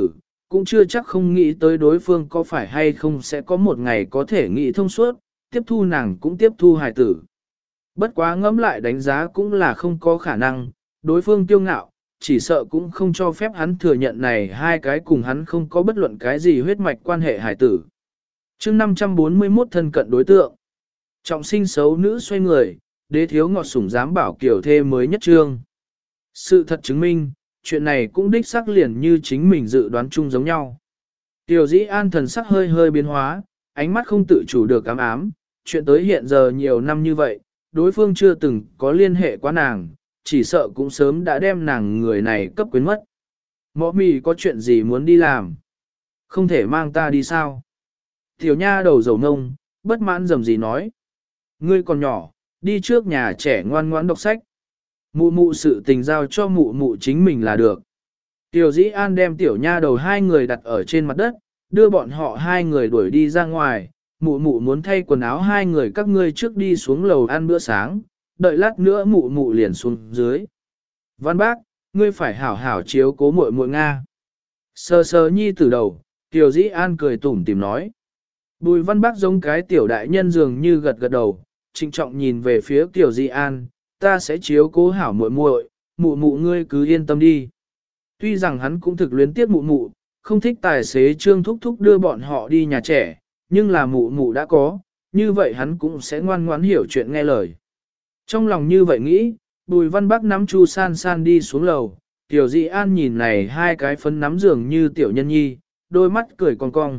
cũng chưa chắc không nghĩ tới đối phương có phải hay không sẽ có một ngày có thể nghĩ thông suốt, tiếp thu nàng cũng tiếp thu hài tử. Bất quá ngẫm lại đánh giá cũng là không có khả năng, đối phương kiêu ngạo, chỉ sợ cũng không cho phép hắn thừa nhận này hai cái cùng hắn không có bất luận cái gì huyết mạch quan hệ hài tử. chương 541 thân cận đối tượng. Trọng sinh xấu nữ xoay người, đế thiếu ngọt sủng dám bảo kiểu thê mới nhất trương. Sự thật chứng minh, chuyện này cũng đích xác liền như chính mình dự đoán chung giống nhau. Tiểu dĩ an thần sắc hơi hơi biến hóa, ánh mắt không tự chủ được ám ám, chuyện tới hiện giờ nhiều năm như vậy, đối phương chưa từng có liên hệ qua nàng, chỉ sợ cũng sớm đã đem nàng người này cấp quyến mất. Mõ mì có chuyện gì muốn đi làm? Không thể mang ta đi sao? Tiểu nha đầu dầu nông, bất mãn dầm gì nói. Ngươi còn nhỏ, đi trước nhà trẻ ngoan ngoãn đọc sách. Mụ mụ sự tình giao cho mụ mụ chính mình là được. Tiểu dĩ an đem tiểu nha đầu hai người đặt ở trên mặt đất, đưa bọn họ hai người đuổi đi ra ngoài. Mụ mụ muốn thay quần áo hai người các ngươi trước đi xuống lầu ăn bữa sáng, đợi lát nữa mụ mụ liền xuống dưới. Văn bác, ngươi phải hảo hảo chiếu cố muội muội Nga. Sờ sờ nhi từ đầu, tiểu dĩ an cười tủm tìm nói. Bùi văn bác giống cái tiểu đại nhân dường như gật gật đầu, trịnh trọng nhìn về phía tiểu dĩ an, ta sẽ chiếu cố hảo muội muội, mụ mụ ngươi cứ yên tâm đi. Tuy rằng hắn cũng thực luyến tiếc mụ mụ, không thích tài xế Trương Thúc Thúc đưa bọn họ đi nhà trẻ, nhưng là mụ mụ đã có, như vậy hắn cũng sẽ ngoan ngoãn hiểu chuyện nghe lời. Trong lòng như vậy nghĩ, Bùi Văn Bắc nắm Chu San San đi xuống lầu, Tiểu Dị An nhìn này hai cái phấn nắm giường như tiểu nhân nhi, đôi mắt cười cong cong.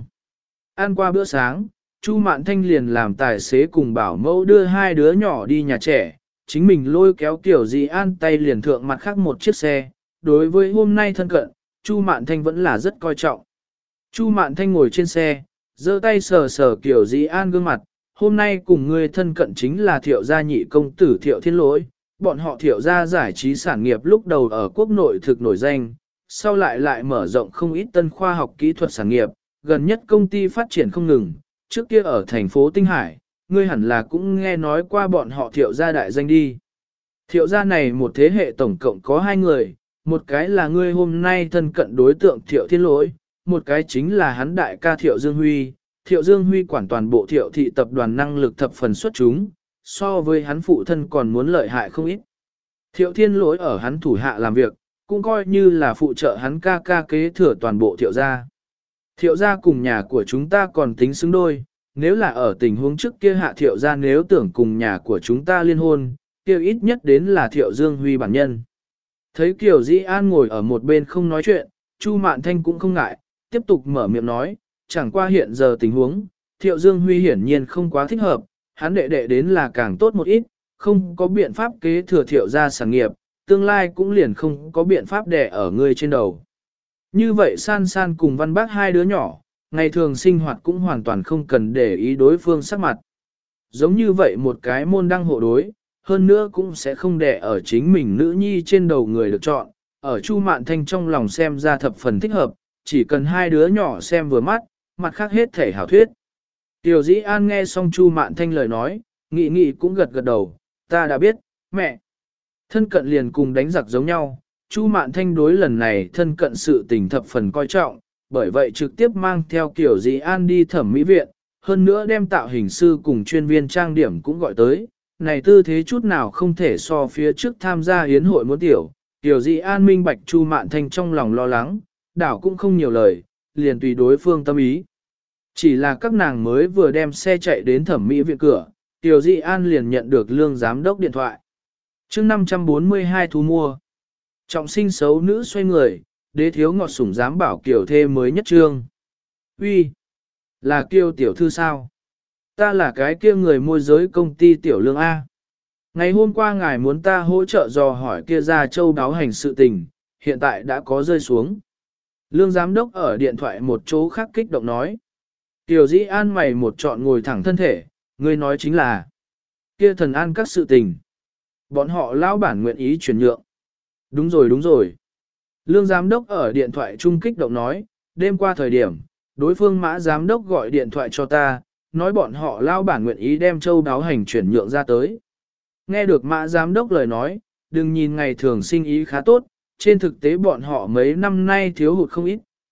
Ăn qua bữa sáng, Chu Mạn Thanh liền làm tài xế cùng bảo mẫu đưa hai đứa nhỏ đi nhà trẻ, chính mình lôi kéo Tiểu Dị An tay liền thượng mặt khác một chiếc xe. Đối với hôm nay thân cận, Chu Mạn Thanh vẫn là rất coi trọng. Chu Mạn Thanh ngồi trên xe, giơ tay sờ sờ Tiểu Dị An gương mặt, hôm nay cùng người thân cận chính là Thiệu gia nhị công tử Thiệu Thiên Lỗi. Bọn họ Thiệu gia giải trí sản nghiệp lúc đầu ở quốc nội thực nổi danh, sau lại mở rộng không ít tân khoa học kỹ thuật sản nghiệp, gần nhất công ty phát triển không ngừng, trước kia ở thành phố Tinh Hải, ngươi hẳn là cũng nghe nói qua bọn họ Thiệu gia đại danh đi. Thiệu gia này một thế hệ tổng cộng có hai người, một cái là ngươi hôm nay thân cận đối tượng Thiệu Thiên Lỗi, một cái chính là hắn đại ca Thiệu Dương Huy. Thiệu Dương Huy quản toàn bộ Thiệu thị tập đoàn năng lực thập phần xuất chúng, so với hắn phụ thân còn muốn lợi hại không ít. Thiệu Thiên Lỗi ở hắn thủ hạ làm việc, cũng coi như là phụ trợ hắn ca ca kế thừa toàn bộ Thiệu gia. Thiệu gia cùng nhà của chúng ta còn tính xứng đôi, nếu là ở tình huống trước kia hạ Thiệu gia nếu tưởng cùng nhà của chúng ta liên hôn, kia ít nhất đến là Thiệu Dương Huy bản nhân. Thấy Kiều Dĩ An ngồi ở một bên không nói chuyện, Chu Mạn Thanh cũng không ngại, tiếp tục mở miệng nói, chẳng qua hiện giờ tình huống, Thiệu Dương Huy hiển nhiên không quá thích hợp, hắn đệ đệ đến là càng tốt một ít, không có biện pháp kế thừa Thiệu gia sản nghiệp, tương lai cũng liền không có biện pháp đẻ ở ngươi trên đầu. Như vậy San San cùng Văn Bác hai đứa nhỏ, ngày thường sinh hoạt cũng hoàn toàn không cần để ý đối phương sắc mặt. Giống như vậy một cái môn đăng hộ đối, hơn nữa cũng sẽ không đẻ ở chính mình nữ nhi trên đầu người được chọn, ở Chu Mạn Thanh trong lòng xem ra thập phần thích hợp, chỉ cần hai đứa nhỏ xem vừa mắt, mặt khác hết thể hảo thuyết. Tiểu Dĩ An nghe xong Chu Mạn Thanh lời nói, nghĩ nghĩ cũng gật gật đầu, ta đã biết, mẹ. Thân cận liền cùng đánh giặc giống nhau, Chu Mạn Thanh đối lần này thân cận sự tình thập phần coi trọng, bởi vậy trực tiếp mang theo Tiểu Dĩ An đi thẩm mỹ viện, hơn nữa đem tạo hình sư cùng chuyên viên trang điểm cũng gọi tới. Này tư thế chút nào không thể so phía trước tham gia yến hội muốn tiểu, Tiểu Dĩ An minh bạch Chu Mạn Thanh trong lòng lo lắng, đảo cũng không nhiều lời, liền tùy đối phương tâm ý. Chỉ là các nàng mới vừa đem xe chạy đến thẩm mỹ viện cửa, Tiểu Dĩ An liền nhận được Lương giám đốc điện thoại. chương 542 thu mua. Trọng sinh xấu nữ xoay người, đế thiếu ngọt sủng giám bảo kiểu thê mới nhất trương. Uy, là Kiều tiểu thư sao? Ta là cái kia người môi giới công ty Tiểu Lương A. Ngày hôm qua ngài muốn ta hỗ trợ dò hỏi kia ra châu đáo hành sự tình, hiện tại đã có rơi xuống. Lương giám đốc ở điện thoại một chỗ khác kích động nói. Tiểu Dĩ An mày một trọn ngồi thẳng thân thể, người nói chính là kia thần an các sự tình. Bọn họ lão bản nguyện ý chuyển nhượng. Đúng rồi đúng rồi. Lương giám đốc ở điện thoại trung kích động nói, đêm qua thời điểm, đối phương Mã giám đốc gọi điện thoại cho ta, nói bọn họ lao bản nguyện ý đem châu đáo hành chuyển nhượng ra tới. Nghe được Mã giám đốc lời nói, đừng nhìn ngày thường sinh ý khá tốt, trên thực tế bọn họ mấy năm nay thiếu hụt không ít,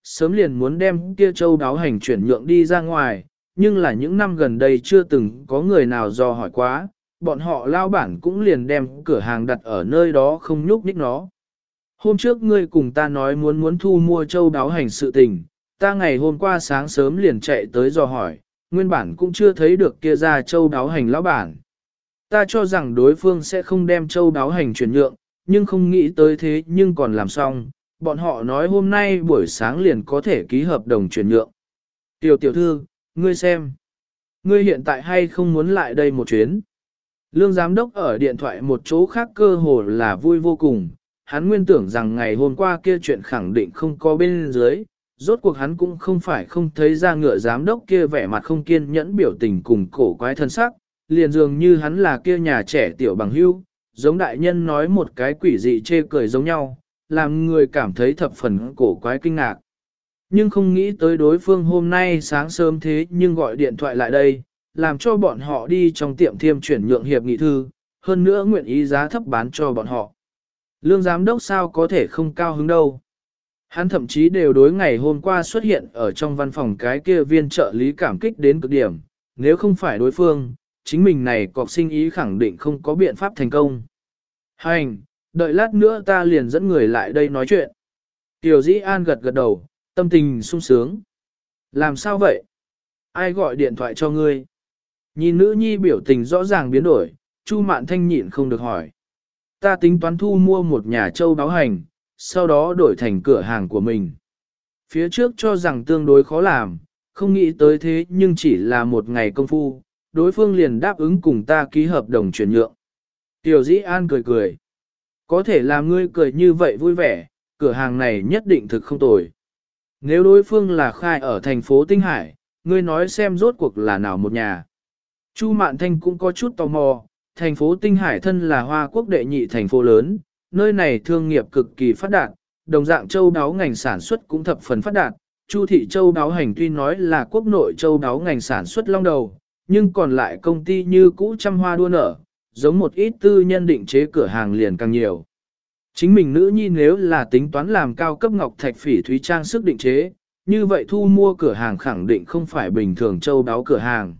sớm liền muốn đem kia châu đáo hành chuyển nhượng đi ra ngoài, nhưng là những năm gần đây chưa từng có người nào dò hỏi quá, bọn họ lao bản cũng liền đem cửa hàng đặt ở nơi đó không nhúc nhích nó. Hôm trước ngươi cùng ta nói muốn thu mua châu đáo hành sự tình, ta ngày hôm qua sáng sớm liền chạy tới dò hỏi, nguyên bản cũng chưa thấy được kia ra châu đáo hành lão bản. Ta cho rằng đối phương sẽ không đem châu đáo hành chuyển nhượng, nhưng không nghĩ tới thế nhưng còn làm xong, bọn họ nói hôm nay buổi sáng liền có thể ký hợp đồng chuyển nhượng. Tiểu thư, ngươi xem, ngươi hiện tại hay không muốn lại đây một chuyến? Lương giám đốc ở điện thoại một chỗ khác cơ hồ là vui vô cùng, hắn nguyên tưởng rằng ngày hôm qua kia chuyện khẳng định không có bên dưới, rốt cuộc hắn cũng không phải không thấy ra ngựa giám đốc kia vẻ mặt không kiên nhẫn biểu tình cùng cổ quái thân sắc, liền dường như hắn là kia nhà trẻ tiểu bằng hưu, giống đại nhân nói một cái quỷ dị chê cười giống nhau, làm người cảm thấy thập phần cổ quái kinh ngạc. Nhưng không nghĩ tới đối phương hôm nay sáng sớm thế nhưng gọi điện thoại lại đây, làm cho bọn họ đi trong tiệm thiêm chuyển nhượng hiệp nghị thư, hơn nữa nguyện ý giá thấp bán cho bọn họ. Lương giám đốc sao có thể không cao hứng đâu. Hắn thậm chí đều đối ngày hôm qua xuất hiện ở trong văn phòng cái kia viên trợ lý cảm kích đến cực điểm, nếu không phải đối phương, chính mình này cọc sinh ý khẳng định không có biện pháp thành công. Hành, đợi lát nữa ta liền dẫn người lại đây nói chuyện. Tiểu Dĩ An gật gật đầu, tâm tình sung sướng. Làm sao vậy? Ai gọi điện thoại cho ngươi? Nhìn nữ nhi biểu tình rõ ràng biến đổi, Chu Mạn Thanh nhịn không được hỏi. Ta tính toán thu mua một nhà châu báo hành, sau đó đổi thành cửa hàng của mình. Phía trước cho rằng tương đối khó làm, không nghĩ tới thế nhưng chỉ là một ngày công phu, đối phương liền đáp ứng cùng ta ký hợp đồng chuyển nhượng. Tiểu Dĩ An cười cười. Có thể làm ngươi cười như vậy vui vẻ, cửa hàng này nhất định thực không tồi. Nếu đối phương là khai ở thành phố Tinh Hải, ngươi nói xem rốt cuộc là nào một nhà. Chu Mạn Thanh cũng có chút tò mò, thành phố Tinh Hải thân là Hoa Quốc đệ nhị thành phố lớn, nơi này thương nghiệp cực kỳ phát đạt, đồng dạng châu đáo ngành sản xuất cũng thập phần phát đạt. Chu thị châu đáo hành tuy nói là quốc nội châu đáo ngành sản xuất long đầu, nhưng còn lại công ty như cũ trăm hoa đua nở, giống một ít tư nhân định chế cửa hàng liền càng nhiều. Chính mình nữ nhi nếu là tính toán làm cao cấp ngọc thạch phỉ thúy trang sức định chế, như vậy thu mua cửa hàng khẳng định không phải bình thường châu đáo cửa hàng.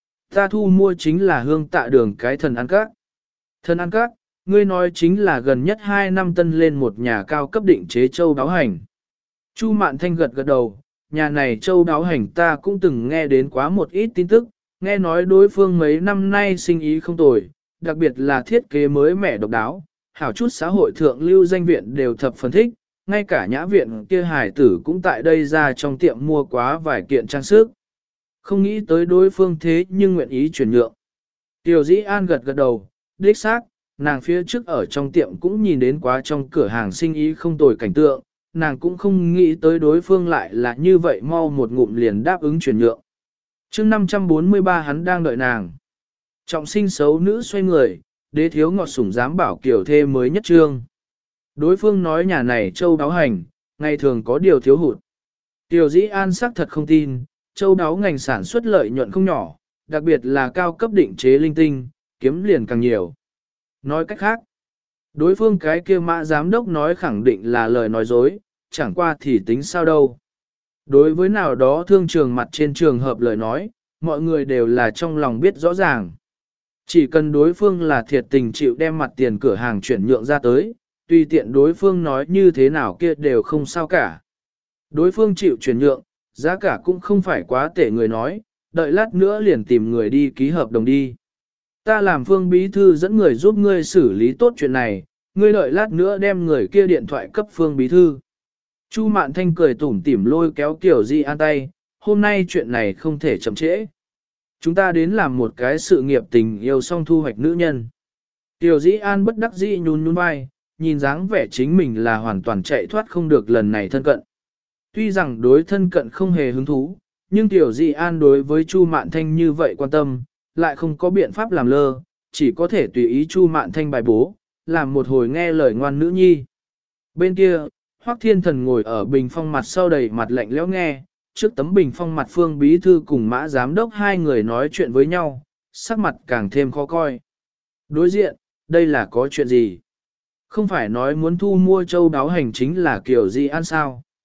Ta thu mua chính là Hương Tạ Đường cái Thần An Các. Thần An Các, ngươi nói chính là gần nhất 2 năm tân lên một nhà cao cấp định chế châu đáo hành. Chu Mạn Thanh gật gật đầu, nhà này châu đáo hành ta cũng từng nghe đến quá một ít tin tức, nghe nói đối phương mấy năm nay sinh ý không tồi, đặc biệt là thiết kế mới mẻ độc đáo, hảo chút xã hội thượng lưu danh viện đều thập phần thích, ngay cả nhã viện kia hải tử cũng tại đây ra trong tiệm mua quá vài kiện trang sức. Không nghĩ tới đối phương thế nhưng nguyện ý chuyển nhượng. Tiểu Dĩ An gật gật đầu, đích xác, nàng phía trước ở trong tiệm cũng nhìn đến quá trong cửa hàng sinh ý không tồi cảnh tượng, nàng cũng không nghĩ tới đối phương lại là như vậy mau một ngụm liền đáp ứng chuyển nhượng. chương 543 hắn đang đợi nàng. Trọng sinh xấu nữ xoay người, đế thiếu ngọt sủng dám bảo kiểu thê mới nhất trương. Đối phương nói nhà này châu đáo hành, ngày thường có điều thiếu hụt. Tiểu Dĩ An xác thật không tin, châu đáo ngành sản xuất lợi nhuận không nhỏ, đặc biệt là cao cấp định chế linh tinh, kiếm liền càng nhiều. Nói cách khác, đối phương cái kia mã giám đốc nói khẳng định là lời nói dối, chẳng qua thì tính sao đâu. Đối với nào đó thương trường mặt trên trường hợp lời nói, mọi người đều là trong lòng biết rõ ràng. Chỉ cần đối phương là thiệt tình chịu đem mặt tiền cửa hàng chuyển nhượng ra tới, tùy tiện đối phương nói như thế nào kia đều không sao cả. Đối phương chịu chuyển nhượng, giá cả cũng không phải quá tệ người nói, đợi lát nữa liền tìm người đi ký hợp đồng đi. Ta làm Phương bí thư dẫn người giúp ngươi xử lý tốt chuyện này, ngươi đợi lát nữa đem người kia điện thoại cấp Phương bí thư. Chu Mạn Thanh cười tủm tỉm lôi kéo Tiểu Dĩ An tay, hôm nay chuyện này không thể chậm trễ. Chúng ta đến làm một cái sự nghiệp tình yêu song thu hoạch nữ nhân. Tiểu Dĩ An bất đắc dĩ nhún nhún vai, nhìn dáng vẻ chính mình là hoàn toàn chạy thoát không được lần này thân cận. Tuy rằng đối thân cận không hề hứng thú, nhưng Tiểu Dĩ An đối với Chu Mạn Thanh như vậy quan tâm, lại không có biện pháp làm lơ, chỉ có thể tùy ý Chu Mạn Thanh bài bố, làm một hồi nghe lời ngoan nữ nhi. Bên kia, Hoắc Thiên Thần ngồi ở bình phong mặt sau đầy mặt lạnh lẽo nghe, trước tấm bình phong mặt Phương bí thư cùng Mã giám đốc hai người nói chuyện với nhau, sắc mặt càng thêm khó coi. Đối diện, đây là có chuyện gì? Không phải nói muốn thu mua châu đáo hành chính là kiểu gì ăn sao?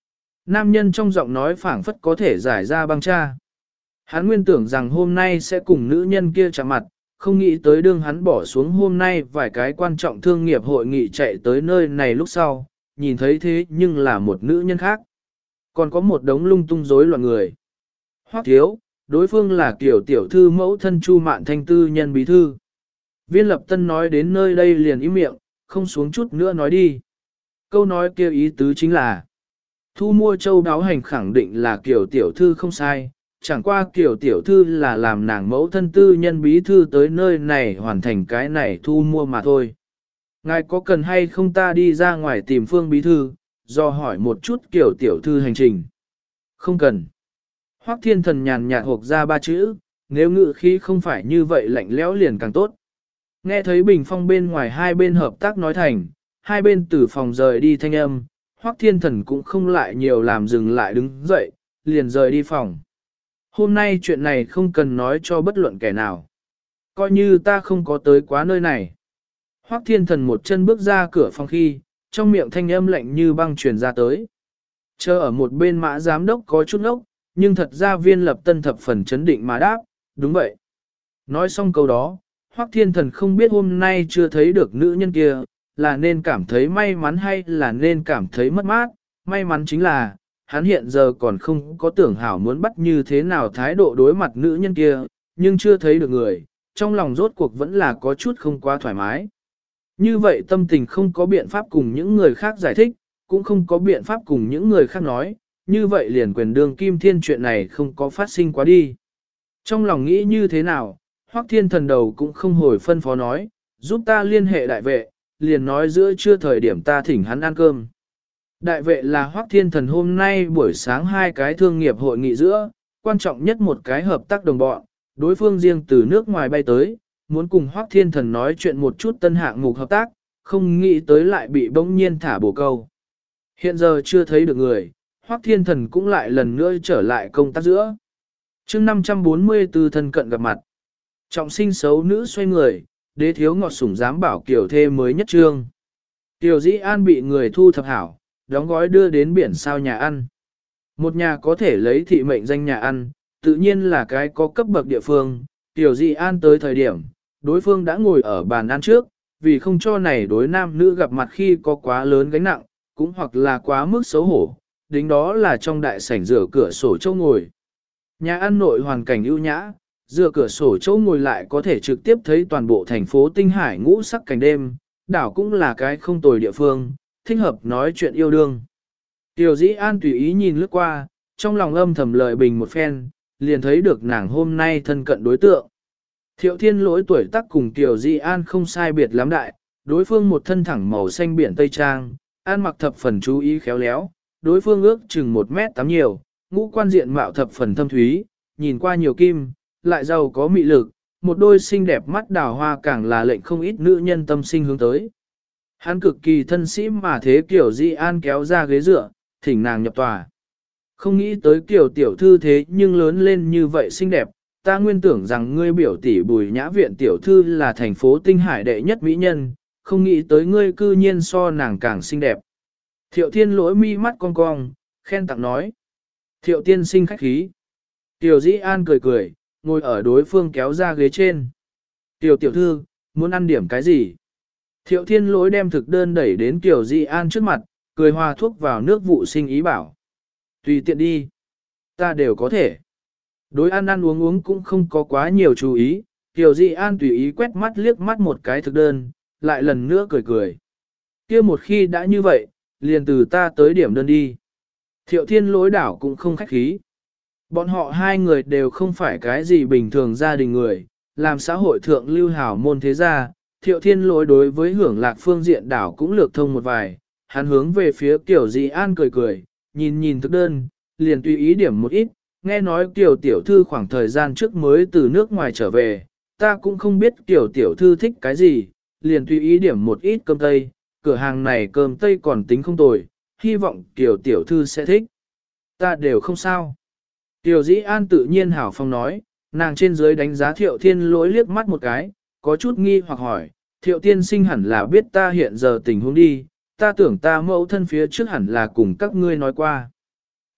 Nam nhân trong giọng nói phảng phất có thể giải ra băng cha. Hắn nguyên tưởng rằng hôm nay sẽ cùng nữ nhân kia chạm mặt, không nghĩ tới đương hắn bỏ xuống hôm nay vài cái quan trọng thương nghiệp hội nghị chạy tới nơi này lúc sau, nhìn thấy thế nhưng là một nữ nhân khác. Còn có một đống lung tung rối loạn người. Hoắc thiếu, đối phương là kiểu tiểu thư mẫu thân Chu Mạn Thanh tư nhân bí thư. Viên Lập Tân nói đến nơi đây liền im miệng, không xuống chút nữa nói đi. Câu nói kia ý tứ chính là thu mua châu đáo hành khẳng định là kiểu tiểu thư không sai, chẳng qua kiểu tiểu thư là làm nàng mẫu thân tư nhân bí thư tới nơi này hoàn thành cái này thu mua mà thôi. Ngài có cần hay không ta đi ra ngoài tìm Phương bí thư, do hỏi một chút kiểu tiểu thư hành trình? Không cần. Hoắc Thiên Thần nhàn nhạt hộp ra ba chữ, nếu ngự khí không phải như vậy lạnh lẽo liền càng tốt. Nghe thấy bình phong bên ngoài hai bên hợp tác nói thành, hai bên từ phòng rời đi thanh âm, Hoắc Thiên Thần cũng không lại nhiều làm dừng lại đứng dậy, liền rời đi phòng. Hôm nay chuyện này không cần nói cho bất luận kẻ nào. Coi như ta không có tới quá nơi này. Hoắc Thiên Thần một chân bước ra cửa phòng khi, trong miệng thanh âm lạnh như băng truyền ra tới. Chờ ở một bên Mã giám đốc có chút ốc, nhưng thật ra Viên Lập Tân thập phần chấn định mà đáp, đúng vậy. Nói xong câu đó, Hoắc Thiên Thần không biết hôm nay chưa thấy được nữ nhân kia, là nên cảm thấy may mắn hay là nên cảm thấy mất mát. May mắn chính là, hắn hiện giờ còn không có tưởng hảo muốn bắt như thế nào thái độ đối mặt nữ nhân kia, nhưng chưa thấy được người, trong lòng rốt cuộc vẫn là có chút không quá thoải mái. Như vậy tâm tình không có biện pháp cùng những người khác giải thích, cũng không có biện pháp cùng những người khác nói, như vậy liền quyền đương kim thiên chuyện này không có phát sinh quá đi. Trong lòng nghĩ như thế nào, Hoắc Thiên Thần đầu cũng không hồi phân phó nói, giúp ta liên hệ đại vệ, liền nói giữa trưa thời điểm ta thỉnh hắn ăn cơm. Đại vệ là Hoắc Thiên Thần hôm nay buổi sáng hai cái thương nghiệp hội nghị giữa, quan trọng nhất một cái hợp tác đồng bọn, đối phương riêng từ nước ngoài bay tới, muốn cùng Hoắc Thiên Thần nói chuyện một chút tân hạng mục hợp tác, không nghĩ tới lại bị bỗng nhiên thả bổ câu. Hiện giờ chưa thấy được người, Hoắc Thiên Thần cũng lại lần nữa trở lại công tác giữa. chương 544 thân cận gặp mặt. Trọng sinh xấu nữ xoay người, đế thiếu ngọt sủng dám bảo kiểu thê mới nhất trương. Tiểu Dĩ An bị người thu thập hảo, đóng gói đưa đến biển sao nhà ăn. Một nhà có thể lấy thị mệnh danh nhà ăn, tự nhiên là cái có cấp bậc địa phương. Tiểu Dĩ An tới thời điểm, đối phương đã ngồi ở bàn ăn trước, vì không cho này đối nam nữ gặp mặt khi có quá lớn gánh nặng, cũng hoặc là quá mức xấu hổ, đính đó là trong đại sảnh rửa cửa sổ châu ngồi. Nhà ăn nội hoàn cảnh ưu nhã, dựa cửa sổ chỗ ngồi lại có thể trực tiếp thấy toàn bộ thành phố Tinh Hải ngũ sắc cảnh đêm, đảo cũng là cái không tồi địa phương, thích hợp nói chuyện yêu đương. Tiểu Dĩ An tùy ý nhìn lướt qua, trong lòng âm thầm lời bình một phen, liền thấy được nàng hôm nay thân cận đối tượng. Thiệu Thiên Lỗi tuổi tác cùng Tiểu Dĩ An không sai biệt lắm đại, đối phương một thân thẳng màu xanh biển Tây Trang, ăn mặc thập phần chú ý khéo léo, đối phương ước chừng 1m8 nhiều, ngũ quan diện mạo thập phần thâm thúy, nhìn qua nhiều kim, lại giàu có mị lực, một đôi xinh đẹp mắt đào hoa càng là lệnh không ít nữ nhân tâm sinh hướng tới. Hắn cực kỳ thân sĩ mà thế Kiểu Dĩ An kéo ra ghế dựa, thỉnh nàng nhập tòa. Không nghĩ tới Kiểu tiểu thư thế nhưng lớn lên như vậy xinh đẹp, ta nguyên tưởng rằng ngươi biểu tỷ Bùi Nhã Viện tiểu thư là thành phố Tinh Hải đệ nhất mỹ nhân, không nghĩ tới ngươi cư nhiên so nàng càng xinh đẹp. Thiệu Thiên Lỗi mi mắt cong cong, khen tặng nói. Thiệu tiên sinh khách khí. Tiểu Dĩ An cười cười, ngồi ở đối phương kéo ra ghế trên. Tiểu tiểu thư, muốn ăn điểm cái gì? Thiệu Thiên Lỗi đem thực đơn đẩy đến Tiểu Dĩ An trước mặt, cười hòa thuốc vào nước vụ sinh ý bảo. Tùy tiện đi. Ta đều có thể. Đối ăn ăn uống uống cũng không có quá nhiều chú ý, Tiểu Dĩ An tùy ý quét mắt liếc mắt một cái thực đơn, lại lần nữa cười cười. Kia một khi đã như vậy, liền từ ta tới điểm đơn đi. Thiệu Thiên Lỗi đảo cũng không khách khí. Bọn họ hai người đều không phải cái gì bình thường gia đình người, làm xã hội thượng lưu hảo môn thế gia, Thiệu Thiên Lỗi đối với hưởng lạc phương diện đảo cũng lược thông một vài, hắn hướng về phía Tiểu Dĩ An cười cười, nhìn nhìn thực đơn, liền tùy ý điểm một ít, nghe nói Tiểu tiểu thư khoảng thời gian trước mới từ nước ngoài trở về, ta cũng không biết Tiểu tiểu thư thích cái gì, liền tùy ý điểm một ít cơm tây, cửa hàng này cơm tây còn tính không tồi, hy vọng Tiểu tiểu thư sẽ thích. Ta đều không sao. Tiểu Dĩ An tự nhiên hảo phong nói, nàng trên dưới đánh giá Thiệu Thiên Lỗi liếc mắt một cái, có chút nghi hoặc hỏi, Thiệu tiên sinh hẳn là biết ta hiện giờ tình huống đi, ta tưởng ta mẫu thân phía trước hẳn là cùng các ngươi nói qua.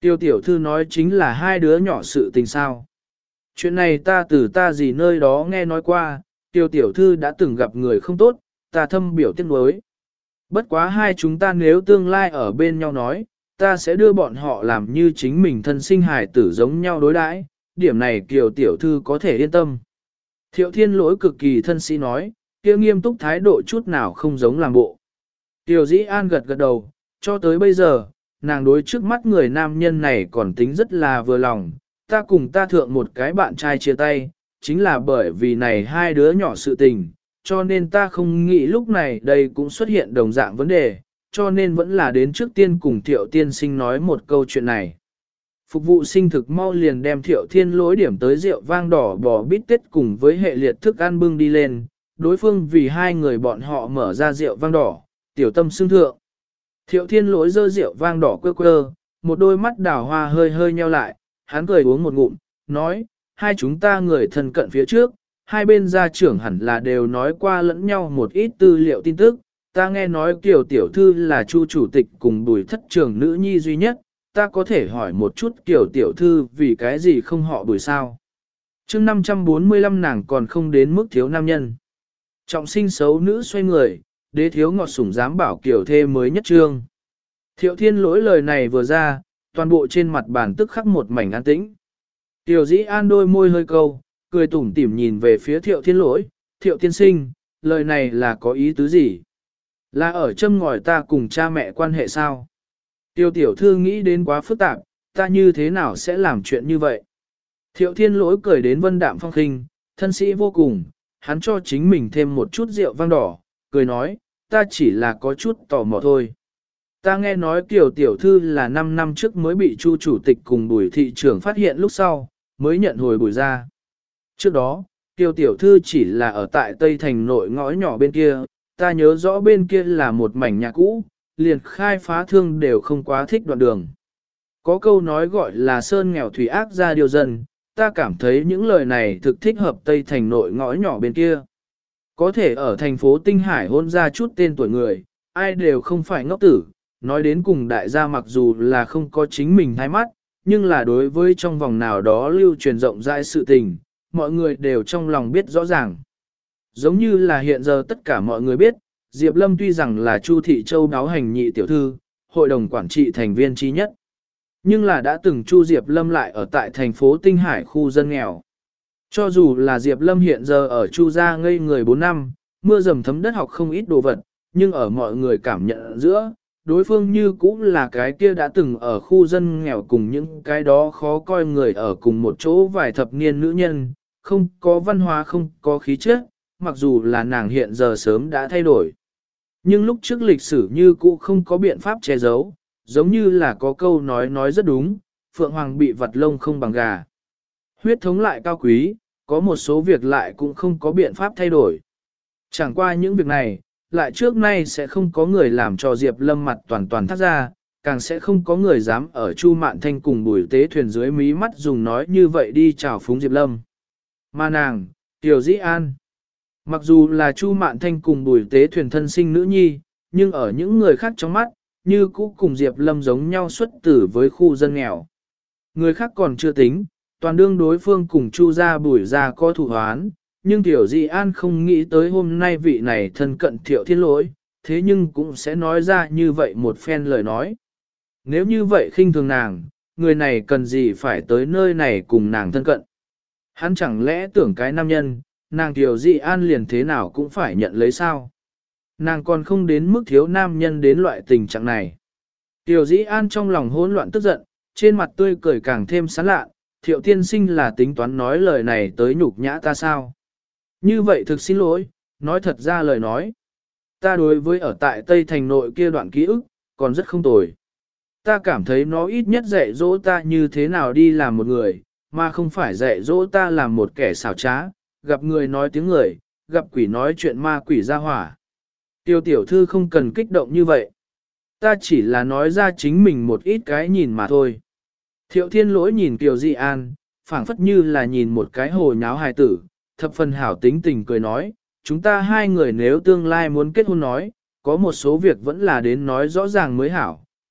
Tiêu tiểu thư nói chính là hai đứa nhỏ sự tình sao. Chuyện này ta từ ta gì nơi đó nghe nói qua, tiêu tiểu thư đã từng gặp người không tốt, ta thâm biểu tiếc nuối. Bất quá hai chúng ta nếu tương lai ở bên nhau nói, ta sẽ đưa bọn họ làm như chính mình thân sinh hài tử giống nhau đối đãi, điểm này Kiều tiểu thư có thể yên tâm. Thiệu Thiên Lỗi cực kỳ thân sĩ nói, kia nghiêm túc thái độ chút nào không giống làm bộ. Tiểu Dĩ An gật gật đầu, cho tới bây giờ, nàng đối trước mắt người nam nhân này còn tính rất là vừa lòng, ta cùng ta thượng một cái bạn trai chia tay, chính là bởi vì này hai đứa nhỏ sự tình, cho nên ta không nghĩ lúc này đây cũng xuất hiện đồng dạng vấn đề, cho nên vẫn là đến trước tiên cùng Thiệu tiên sinh nói một câu chuyện này. Phục vụ sinh thực mau liền đem Thiệu Thiên Lỗi điểm tới rượu vang đỏ bò bít tết cùng với hệ liệt thức ăn bưng đi lên, đối phương vì hai người bọn họ mở ra rượu vang đỏ, tiểu tâm xương thượng. Thiệu Thiên Lỗi dơ rượu vang đỏ quơ quơ, một đôi mắt đào hoa hơi hơi nheo lại, hắn cười uống một ngụm, nói, hai chúng ta người thân cận phía trước, hai bên gia trưởng hẳn là đều nói qua lẫn nhau một ít tư liệu tin tức, ta nghe nói Kiều tiểu thư là Chu chủ tịch cùng Bùi thất trưởng nữ nhi duy nhất, ta có thể hỏi một chút Kiều tiểu thư vì cái gì không họ Bùi sao? Chương 545 nàng còn không đến mức thiếu nam nhân. Trọng sinh xấu nữ xoay người, đế thiếu ngọt sủng dám bảo Kiều thê mới nhất trương. Thiệu Thiên Lỗi lời này vừa ra, toàn bộ trên mặt bàn tức khắc một mảnh an tĩnh. Tiểu Dĩ An đôi môi hơi câu, cười tủm tỉm nhìn về phía Thiệu Thiên Lỗi, Thiệu tiên sinh, lời này là có ý tứ gì? Là ở châm ngòi ta cùng cha mẹ quan hệ sao? Tiêu tiểu thư nghĩ đến quá phức tạp, ta như thế nào sẽ làm chuyện như vậy? Thiệu Thiên Lỗi cười đến vân đạm phong khinh, thân sĩ vô cùng, hắn cho chính mình thêm một chút rượu vang đỏ, cười nói, ta chỉ là có chút tò mò thôi. Ta nghe nói Kiều tiểu thư là 5 năm trước mới bị Chu chủ tịch cùng Bùi thị trưởng phát hiện lúc sau, mới nhận hồi Bùi ra. Trước đó, Kiều tiểu thư chỉ là ở tại Tây Thành nội ngõ nhỏ bên kia, ta nhớ rõ bên kia là một mảnh nhà cũ, liền khai phá thương đều không quá thích đoạn đường. Có câu nói gọi là sơn nghèo thủy ác ra điều dân, ta cảm thấy những lời này thực thích hợp Tây Thành nội ngõ nhỏ bên kia. Có thể ở thành phố Tinh Hải hôn ra chút tên tuổi người, ai đều không phải ngốc tử, nói đến cùng đại gia mặc dù là không có chính mình thái mắt, nhưng là đối với trong vòng nào đó lưu truyền rộng rãi sự tình, mọi người đều trong lòng biết rõ ràng. Giống như là hiện giờ tất cả mọi người biết, Diệp Lâm tuy rằng là Chu Thị Châu đáo hành nhị tiểu thư, hội đồng quản trị thành viên trí nhất. Nhưng là đã từng Chu Diệp Lâm lại ở tại thành phố Tinh Hải khu dân nghèo. Cho dù là Diệp Lâm hiện giờ ở Chu gia ngây người 4 năm, mưa dầm thấm đất học không ít đồ vật, nhưng ở mọi người cảm nhận giữa, đối phương như cũng là cái kia đã từng ở khu dân nghèo cùng những cái đó khó coi người ở cùng một chỗ vài thập niên nữ nhân, không có văn hóa không có khí chất, mặc dù là nàng hiện giờ sớm đã thay đổi. Nhưng lúc trước lịch sử như cũ không có biện pháp che giấu, giống như là có câu nói rất đúng, Phượng Hoàng bị vặt lông không bằng gà. Huyết thống lại cao quý, có một số việc lại cũng không có biện pháp thay đổi. Chẳng qua những việc này, lại trước nay sẽ không có người làm cho Diệp Lâm mặt toàn toàn thắt ra, càng sẽ không có người dám ở Chu Mạn Thanh cùng Bùi Tế Thuyền dưới mí mắt dùng nói như vậy đi chào phúng Diệp Lâm. Mà nàng, Tiểu Dĩ An, mặc dù là Chu Mạn Thanh cùng Bùi Tế Thuyền thân sinh nữ nhi, nhưng ở những người khác trong mắt, như cũ cùng Diệp Lâm giống nhau xuất tử với khu dân nghèo. Người khác còn chưa tính, toàn đương đối phương cùng Chu gia Bùi gia có thủ hoán, nhưng Tiểu Dĩ An không nghĩ tới hôm nay vị này thân cận Thiệu Thiên Lỗi, thế nhưng cũng sẽ nói ra như vậy một phen lời nói. Nếu như vậy khinh thường nàng, người này cần gì phải tới nơi này cùng nàng thân cận. Hắn chẳng lẽ tưởng cái nam nhân, nàng Tiểu Dĩ An liền thế nào cũng phải nhận lấy sao. Nàng còn không đến mức thiếu nam nhân đến loại tình trạng này. Tiểu Dĩ An trong lòng hỗn loạn tức giận, trên mặt tươi cười càng thêm sán lạ, Thiệu tiên sinh là tính toán nói lời này tới nhục nhã ta sao. Như vậy thực xin lỗi, nói thật ra lời nói. Ta đối với ở tại Tây Thành nội kia đoạn ký ức, còn rất không tồi. Ta cảm thấy nó ít nhất dạy dỗ ta như thế nào đi làm một người, mà không phải dạy dỗ ta làm một kẻ xảo trá, gặp người nói tiếng người, gặp quỷ nói chuyện ma quỷ ra hỏa. Tiêu tiểu thư không cần kích động như vậy. Ta chỉ là nói ra chính mình một ít cái nhìn mà thôi. Thiệu Thiên Lỗi nhìn Kiều Di An, phảng phất như là nhìn một cái hồ nháo hài tử, thập phần hảo tính tình cười nói, chúng ta hai người nếu tương lai muốn kết hôn nói, có một số việc vẫn là đến nói rõ ràng mới hảo,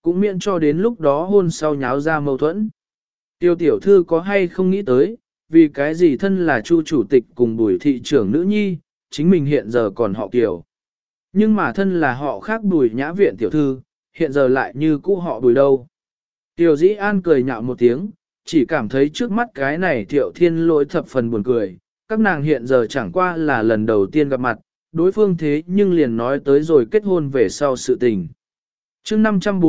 cũng miễn cho đến lúc đó hôn sau nháo ra mâu thuẫn. Tiêu tiểu thư có hay không nghĩ tới, vì cái gì thân là Chu chủ tịch cùng Bùi thị trưởng nữ nhi, chính mình hiện giờ còn họ Kiều. Nhưng mà thân là họ khác Bùi nhã viện tiểu thư, hiện giờ lại như cũ họ Bùi đâu. Tiểu Dĩ An cười nhạo một tiếng, chỉ cảm thấy trước mắt cái này Thiệu Thiên Lỗi thập phần buồn cười, các nàng hiện giờ chẳng qua là lần đầu tiên gặp mặt, đối phương thế nhưng liền nói tới rồi kết hôn về sau sự tình. chương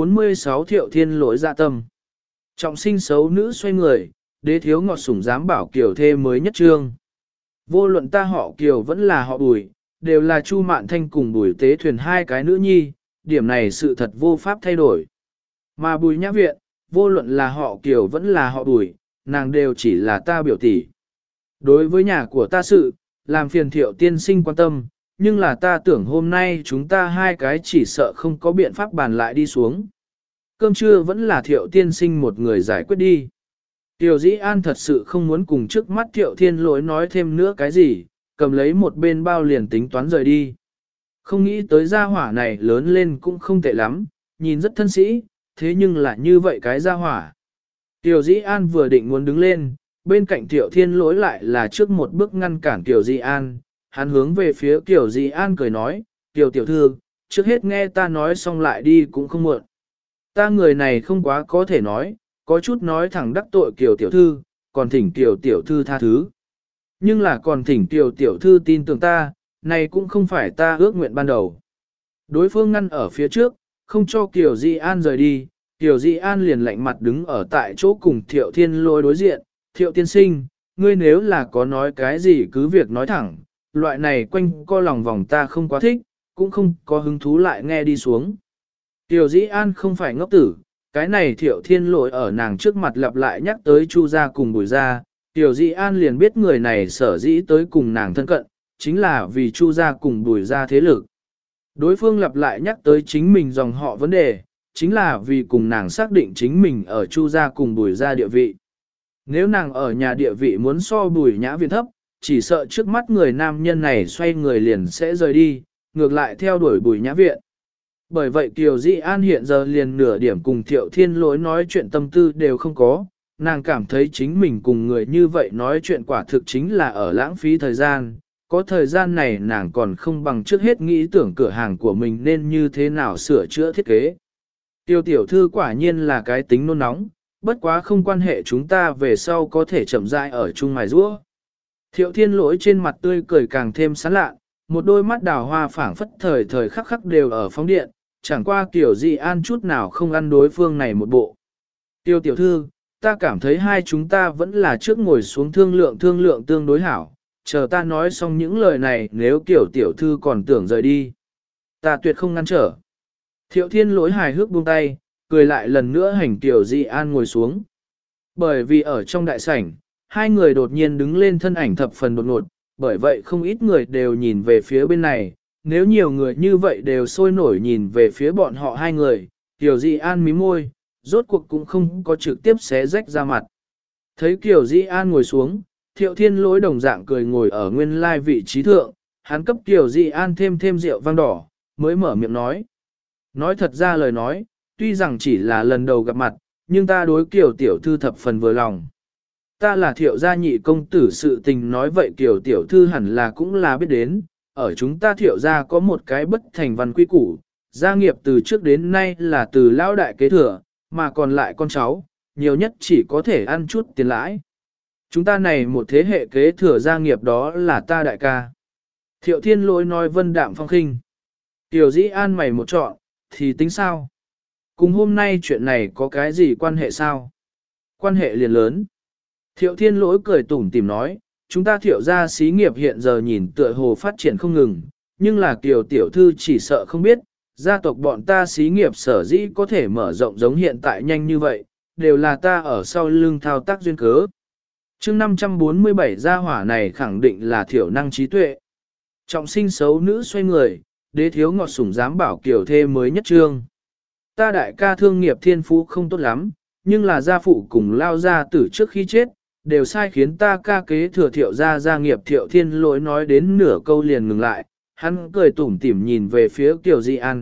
546 Thiệu Thiên Lỗi dạ tâm. Trọng sinh xấu nữ xoay người, đế thiếu ngọt sủng dám bảo Kiều thê mới nhất trương. Vô luận ta họ Kiều vẫn là họ Bùi, đều là Chu Mạn Thanh cùng Bùi Tế Thuyền hai cái nữ nhi, điểm này sự thật vô pháp thay đổi. Mà Bùi nhã viện, vô luận là họ Kiều vẫn là họ Bùi, nàng đều chỉ là ta biểu tỷ. Đối với nhà của ta sự, làm phiền Thiệu tiên sinh quan tâm, nhưng là ta tưởng hôm nay chúng ta hai cái chỉ sợ không có biện pháp bàn lại đi xuống. Cơm trưa vẫn là Thiệu tiên sinh một người giải quyết đi. Tiểu Dĩ An thật sự không muốn cùng trước mắt Thiệu Thiên Lỗi nói thêm nữa cái gì, cầm lấy một bên bao liền tính toán rời đi. Không nghĩ tới gia hỏa này lớn lên cũng không tệ lắm, nhìn rất thân sĩ, thế nhưng lại như vậy cái gia hỏa. Tiểu Dĩ An vừa định muốn đứng lên, bên cạnh Thiệu Thiên Lỗi lại là trước một bước ngăn cản Tiểu Dĩ An, hắn hướng về phía Tiểu Dĩ An cười nói, Tiểu tiểu thư, trước hết nghe ta nói xong lại đi cũng không muộn. Ta người này không quá có thể nói, có chút nói thẳng đắc tội Kiều tiểu thư, còn thỉnh Kiều tiểu thư tha thứ. Nhưng là còn thỉnh Kiều tiểu thư tin tưởng ta, này cũng không phải ta ước nguyện ban đầu. Đối phương ngăn ở phía trước, không cho Kiều Di An rời đi, Kiều Di An liền lạnh mặt đứng ở tại chỗ cùng Thiệu Thiên Lỗi đối diện, Thiệu tiên sinh, ngươi nếu là có nói cái gì cứ việc nói thẳng, loại này quanh co lòng vòng ta không quá thích, cũng không có hứng thú lại nghe đi xuống. Kiều Di An không phải ngốc tử, cái này Thiệu Thiên Lỗi ở nàng trước mặt lặp lại nhắc tới Chu gia cùng Bùi gia, Kiều Di An liền biết người này sở dĩ tới cùng nàng thân cận, chính là vì Chu gia cùng Bùi gia thế lực. Đối phương lặp lại nhắc tới chính mình dòng họ vấn đề, chính là vì cùng nàng xác định chính mình ở Chu gia cùng Bùi gia địa vị. Nếu nàng ở nhà địa vị muốn so Bùi nhã viện thấp, chỉ sợ trước mắt người nam nhân này xoay người liền sẽ rời đi, ngược lại theo đuổi Bùi nhã viện. Bởi vậy Kiều Di An hiện giờ liền nửa điểm cùng Thiệu Thiên Lỗi nói chuyện tâm tư đều không có, nàng cảm thấy chính mình cùng người như vậy nói chuyện quả thực chính là ở lãng phí thời gian, có thời gian này nàng còn không bằng trước hết nghĩ tưởng cửa hàng của mình nên như thế nào sửa chữa thiết kế. Tiêu tiểu thư quả nhiên là cái tính nôn nóng, bất quá không quan hệ chúng ta về sau có thể chậm rãi ở chung mài rũa. Thiệu Thiên Lỗi trên mặt tươi cười càng thêm sán lạ, một đôi mắt đào hoa phảng phất thời thời khắc khắc đều ở phóng điện, chẳng qua Kiều Di An chút nào không ăn đối phương này một bộ. Tiêu tiểu thư, ta cảm thấy hai chúng ta vẫn là trước ngồi xuống thương lượng tương đối hảo, chờ ta nói xong những lời này nếu Kiều tiểu thư còn tưởng rời đi. Ta tuyệt không ngăn trở. Thiệu Thiên Lỗi hài hước buông tay, cười lại lần nữa hành Kiều Di An ngồi xuống. Bởi vì ở trong đại sảnh, hai người đột nhiên đứng lên thân ảnh thập phần đột ngột, bởi vậy không ít người đều nhìn về phía bên này. Nếu nhiều người như vậy đều sôi nổi nhìn về phía bọn họ hai người, Kiều Di An mím môi, rốt cuộc cũng không có trực tiếp xé rách ra mặt. Thấy Kiều Di An ngồi xuống, Thiệu Thiên Lỗi đồng dạng cười ngồi ở nguyên lai vị trí thượng, hắn cấp Kiều Di An thêm rượu vang đỏ, mới mở miệng nói. Nói thật ra lời nói, tuy rằng chỉ là lần đầu gặp mặt, nhưng ta đối Kiều tiểu thư thập phần vừa lòng. Ta là Thiệu gia nhị công tử sự tình nói vậy Kiều tiểu thư hẳn là cũng là biết đến, ở chúng ta Thiệu gia có một cái bất thành văn quy củ, gia nghiệp từ trước đến nay là từ lão đại kế thừa, mà còn lại con cháu, nhiều nhất chỉ có thể ăn chút tiền lãi. Chúng ta này một thế hệ kế thừa gia nghiệp đó là ta đại ca. Thiệu Thiên Lỗi nói vân đạm phong khinh. Tiểu Dĩ An mày một chọn, thì tính sao? Cùng hôm nay chuyện này có cái gì quan hệ sao? Quan hệ liền lớn. Thiệu Thiên Lỗi cười tủm tỉm nói, chúng ta Thiệu gia xí nghiệp hiện giờ nhìn tựa hồ phát triển không ngừng, nhưng là Kiều tiểu thư chỉ sợ không biết, gia tộc bọn ta xí nghiệp sở dĩ có thể mở rộng giống hiện tại nhanh như vậy, đều là ta ở sau lưng thao tác duyên cớ. chương 547 gia hỏa này khẳng định là thiểu năng trí tuệ. Trọng sinh xấu nữ xoay người, đế thiếu ngọt sủng dám bảo Kiều thê mới nhất trương. Ta đại ca thương nghiệp thiên phú không tốt lắm, nhưng là gia phụ cùng lao gia tử trước khi chết, đều sai khiến ta ca kế thừa Thiệu gia nghiệp. Thiệu Thiên Lỗi nói đến nửa câu liền ngừng lại, hắn cười tủm tỉm nhìn về phía Kiều Di An,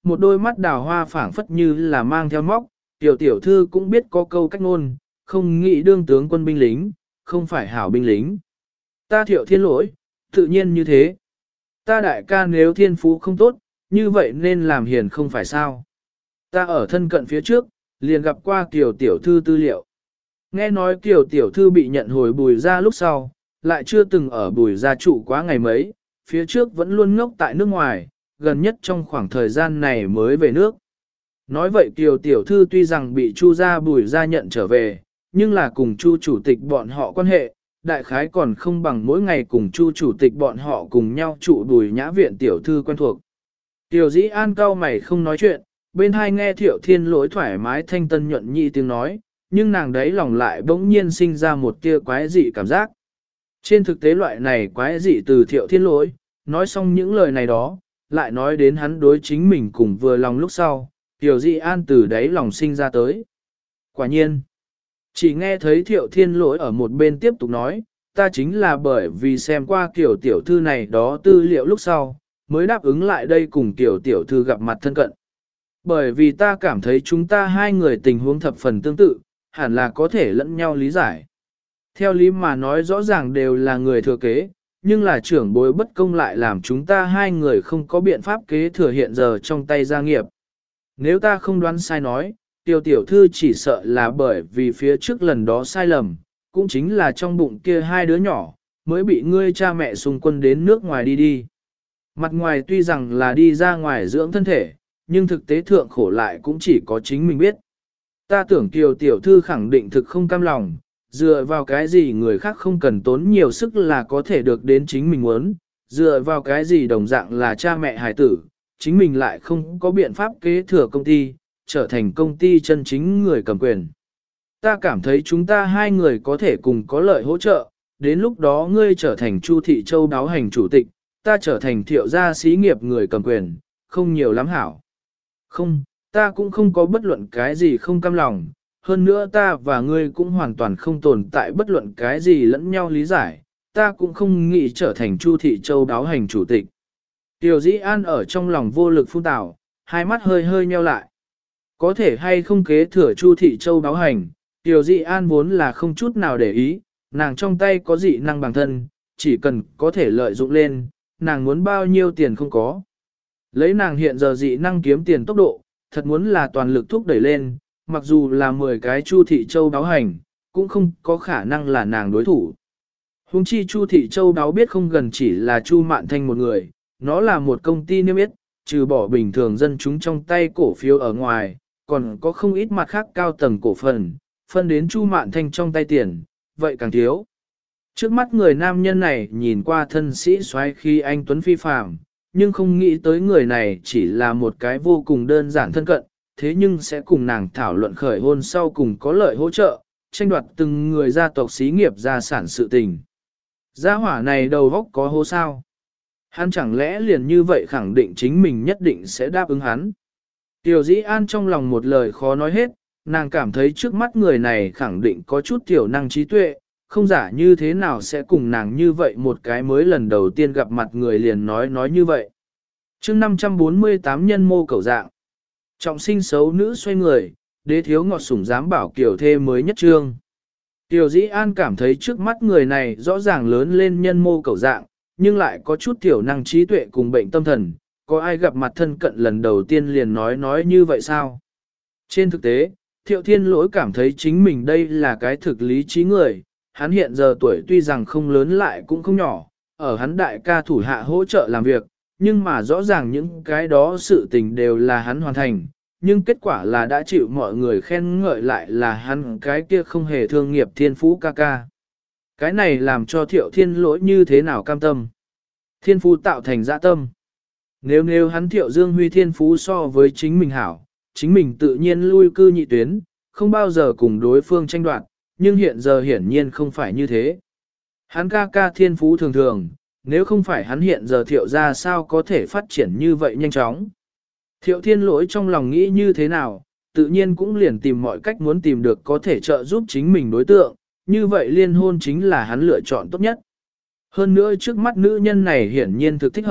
một đôi mắt đào hoa phảng phất như là mang theo móc, tiểu thư cũng biết có câu cách ngôn, không nghĩ đương tướng quân binh lính, không phải hảo binh lính. Ta Thiệu Thiên Lỗi, tự nhiên như thế. Ta đại ca nếu thiên phú không tốt, như vậy nên làm hiền không phải sao. Ta ở thân cận phía trước, liền gặp qua Kiều tiểu thư tư liệu. Nghe nói Kiều tiểu thư bị nhận hồi Bùi gia lúc sau, lại chưa từng ở Bùi gia trụ quá ngày mấy, phía trước vẫn luôn ngốc tại nước ngoài, gần nhất trong khoảng thời gian này mới về nước. Nói vậy Kiều tiểu thư tuy rằng bị Chu gia Bùi gia nhận trở về, nhưng là cùng Chu chủ tịch bọn họ quan hệ, đại khái còn không bằng mỗi ngày cùng Chu chủ tịch bọn họ cùng nhau trụ Bùi nhã viện tiểu thư quen thuộc. Tiểu Dĩ An cau mày không nói chuyện, bên hai nghe Thiệu Thiên Lỗi thoải mái thanh tân nhuận nhị tiếng nói, nhưng nàng đấy lòng lại bỗng nhiên sinh ra một tia quái dị cảm giác. Trên thực tế loại này quái dị từ Thiệu Thiên Lỗi, nói xong những lời này đó, lại nói đến hắn đối chính mình cùng vừa lòng lúc sau, Tiểu Dĩ An từ đấy lòng sinh ra tới. Quả nhiên, chỉ nghe thấy Thiệu Thiên Lỗi ở một bên tiếp tục nói, ta chính là bởi vì xem qua kiểu tiểu thư này đó tư liệu lúc sau, mới đáp ứng lại đây cùng kiểu tiểu thư gặp mặt thân cận. Bởi vì ta cảm thấy chúng ta hai người tình huống thập phần tương tự, hẳn là có thể lẫn nhau lý giải. Theo lý mà nói rõ ràng đều là người thừa kế, nhưng là trưởng bối bất công lại làm chúng ta hai người không có biện pháp kế thừa hiện giờ trong tay gia nghiệp. Nếu ta không đoán sai nói, tiểu thư chỉ sợ là bởi vì phía trước lần đó sai lầm, cũng chính là trong bụng kia hai đứa nhỏ, mới bị ngươi cha mẹ xung quân đến nước ngoài đi. Mặt ngoài tuy rằng là đi ra ngoài dưỡng thân thể, nhưng thực tế thượng khổ lại cũng chỉ có chính mình biết. Ta tưởng tiểu thư khẳng định thực không cam lòng, dựa vào cái gì người khác không cần tốn nhiều sức là có thể được đến chính mình muốn, dựa vào cái gì đồng dạng là cha mẹ hài tử, chính mình lại không có biện pháp kế thừa công ty, trở thành công ty chân chính người cầm quyền. Ta cảm thấy chúng ta hai người có thể cùng có lợi hỗ trợ, đến lúc đó ngươi trở thành Chu Thị Châu đáo hành chủ tịch, ta trở thành Thiệu gia xí nghiệp người cầm quyền, không nhiều lắm hảo. Không, ta cũng không có bất luận cái gì không cam lòng, hơn nữa ta và ngươi cũng hoàn toàn không tồn tại bất luận cái gì lẫn nhau lý giải, ta cũng không nghĩ trở thành Chu Thị Châu đáo hành chủ tịch. Tiểu Dĩ An ở trong lòng vô lực phun tào, hai mắt hơi hơi nheo lại. Có thể hay không kế thừa Chu Thị Châu đáo hành, Tiểu Dĩ An vốn là không chút nào để ý, nàng trong tay có dị năng bằng thân, chỉ cần có thể lợi dụng lên, nàng muốn bao nhiêu tiền không có. Lấy nàng hiện giờ dị năng kiếm tiền tốc độ, thật muốn là toàn lực thúc đẩy lên, mặc dù là 10 cái Chu Thị Châu đáo hành, cũng không có khả năng là nàng đối thủ. Huống chi Chu Thị Châu đáo biết không gần chỉ là Chu Mạn Thanh một người, nó là một công ty niêm yết, trừ bỏ bình thường dân chúng trong tay cổ phiếu ở ngoài, còn có không ít mặt khác cao tầng cổ phần, phân đến Chu Mạn Thanh trong tay tiền, vậy càng thiếu. Trước mắt người nam nhân này nhìn qua thân sĩ xoáy khi anh Tuấn phi phàm, nhưng không nghĩ tới người này chỉ là một cái vô cùng đơn giản thân cận, thế nhưng sẽ cùng nàng thảo luận khởi hôn sau cùng có lợi hỗ trợ, tranh đoạt từng người gia tộc xí nghiệp gia sản sự tình. Gia hỏa này đầu góc có hố sao? Hắn chẳng lẽ liền như vậy khẳng định chính mình nhất định sẽ đáp ứng hắn? Tiểu Dĩ An trong lòng một lời khó nói hết, nàng cảm thấy trước mắt người này khẳng định có chút tiểu năng trí tuệ, không giả như thế nào sẽ cùng nàng như vậy một cái mới lần đầu tiên gặp mặt người liền nói như vậy. chương 548 nhân mô cầu dạng. Trọng sinh xấu nữ xoay người, đế thiếu ngọt sủng dám bảo kiểu thê mới nhất trương. Tiểu Dĩ An cảm thấy trước mắt người này rõ ràng lớn lên nhân mô cầu dạng, nhưng lại có chút tiểu năng trí tuệ cùng bệnh tâm thần, có ai gặp mặt thân cận lần đầu tiên liền nói như vậy sao? Trên thực tế, Thiệu Thiên Lỗi cảm thấy chính mình đây là cái thực lý trí người, hắn hiện giờ tuổi tuy rằng không lớn lại cũng không nhỏ, ở hắn đại ca thủ hạ hỗ trợ làm việc, nhưng mà rõ ràng những cái đó sự tình đều là hắn hoàn thành, nhưng kết quả là đã chịu mọi người khen ngợi lại là hắn cái kia không hề thương nghiệp thiên phú ca ca. Cái này làm cho Thiệu Thiên Lỗi như thế nào cam tâm? Thiên phú tạo thành dã tâm. Nếu hắn Thiệu Dương Huy thiên phú so với chính mình hảo, chính mình tự nhiên lui cư nhị tuyến, không bao giờ cùng đối phương tranh đoạt, nhưng hiện giờ hiển nhiên không phải như thế. Hắn ca ca thiên phú thường thường, nếu không phải hắn hiện giờ Thiệu ra sao có thể phát triển như vậy nhanh chóng. Thiệu Thiên Lỗi trong lòng nghĩ như thế nào, tự nhiên cũng liền tìm mọi cách muốn tìm được có thể trợ giúp chính mình đối tượng, như vậy liên hôn chính là hắn lựa chọn tốt nhất. Hơn nữa trước mắt nữ nhân này hiển nhiên thực thích hợp,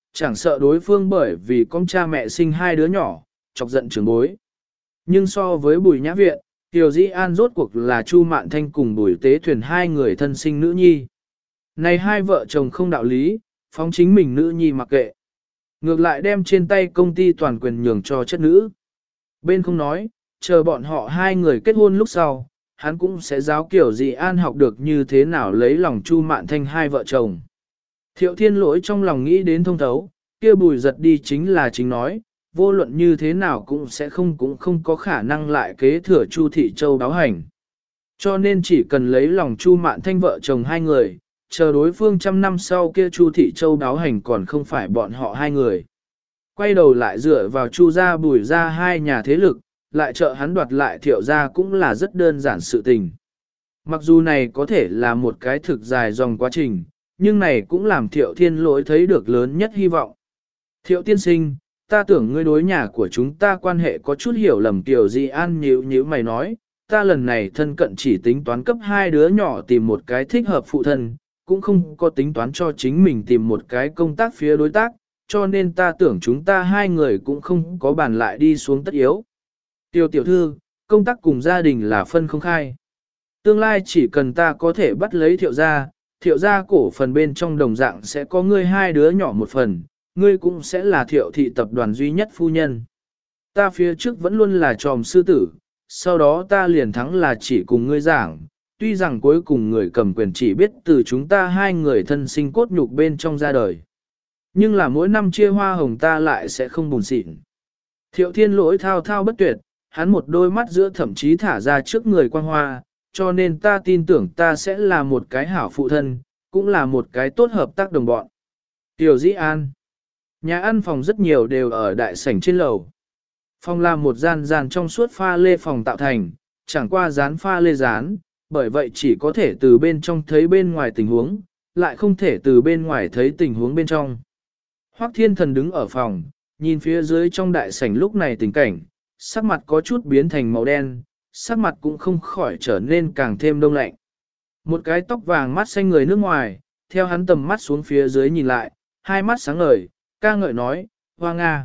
chẳng sợ đối phương bởi vì con cha mẹ sinh hai đứa nhỏ, chọc giận trưởng bối. Nhưng so với Bùi Nhã Viện, Kiều Dĩ An rốt cuộc là Chu Mạn Thanh cùng Bùi Tế Thuyền hai người thân sinh nữ nhi. Này hai vợ chồng không đạo lý, phóng chính mình nữ nhi mặc kệ. Ngược lại đem trên tay công ty toàn quyền nhường cho chất nữ. Bên không nói, chờ bọn họ hai người kết hôn lúc sau, hắn cũng sẽ giáo Kiều Dĩ An học được như thế nào lấy lòng Chu Mạn Thanh hai vợ chồng. Thiệu Thiên Lỗi trong lòng nghĩ đến thông thấu, kia Bùi Giật đi chính là chính nói, vô luận như thế nào cũng không có khả năng lại kế thừa Chu Thị Châu đáo hành. Cho nên chỉ cần lấy lòng Chu Mạn Thanh vợ chồng hai người, chờ đối phương trăm năm sau kia Chu Thị Châu đáo hành còn không phải bọn họ hai người. Quay đầu lại dựa vào Chu gia Bùi gia hai nhà thế lực, lại trợ hắn đoạt lại Thiệu gia cũng là rất đơn giản sự tình. Mặc dù này có thể là một cái thực dài dòng quá trình, nhưng này cũng làm Thiệu Thiên Lỗi thấy được lớn nhất hy vọng. Thiệu tiên sinh, ta tưởng ngươi đối nhà của chúng ta quan hệ có chút hiểu lầm. Kiều Dĩ An nhíu mày nói, ta lần này thân cận chỉ tính toán cấp hai đứa nhỏ tìm một cái thích hợp phụ thân, cũng không có tính toán cho chính mình tìm một cái công tác phía đối tác, cho nên ta tưởng chúng ta hai người cũng không có bàn lại đi xuống tất yếu. Tiêu tiểu thư, công tác cùng gia đình là phân không khai. Tương lai chỉ cần ta có thể bắt lấy Thiệu gia cổ phần bên trong đồng dạng sẽ có ngươi hai đứa nhỏ một phần, ngươi cũng sẽ là Thiệu thị tập đoàn duy nhất phu nhân. Ta phía trước vẫn luôn là tròm sư tử, sau đó ta liền thắng là chỉ cùng ngươi giảng, tuy rằng cuối cùng người cầm quyền chỉ biết từ chúng ta hai người thân sinh cốt nhục bên trong ra đời. Nhưng là mỗi năm chia hoa hồng ta lại sẽ không buồn xịn. Thiệu Thiên Lỗi thao thao bất tuyệt, hắn một đôi mắt giữa thậm chí thả ra trước người quang hoa, cho nên ta tin tưởng ta sẽ là một cái hảo phụ thân, cũng là một cái tốt hợp tác đồng bọn. Tiểu Dĩ An. Nhà ăn phòng rất nhiều đều ở đại sảnh trên lầu. Phòng là một gian trong suốt pha lê phòng tạo thành, chẳng qua dán pha lê dán, bởi vậy chỉ có thể từ bên trong thấy bên ngoài tình huống, lại không thể từ bên ngoài thấy tình huống bên trong. Hoắc Thiên Thần đứng ở phòng, nhìn phía dưới trong đại sảnh lúc này tình cảnh, sắc mặt có chút biến thành màu đen, sắc mặt cũng không khỏi trở nên càng thêm đông lạnh. Một cái tóc vàng mắt xanh người nước ngoài, theo hắn tầm mắt xuống phía dưới nhìn lại, hai mắt sáng ngời, ca ngợi nói, Hoa Nga.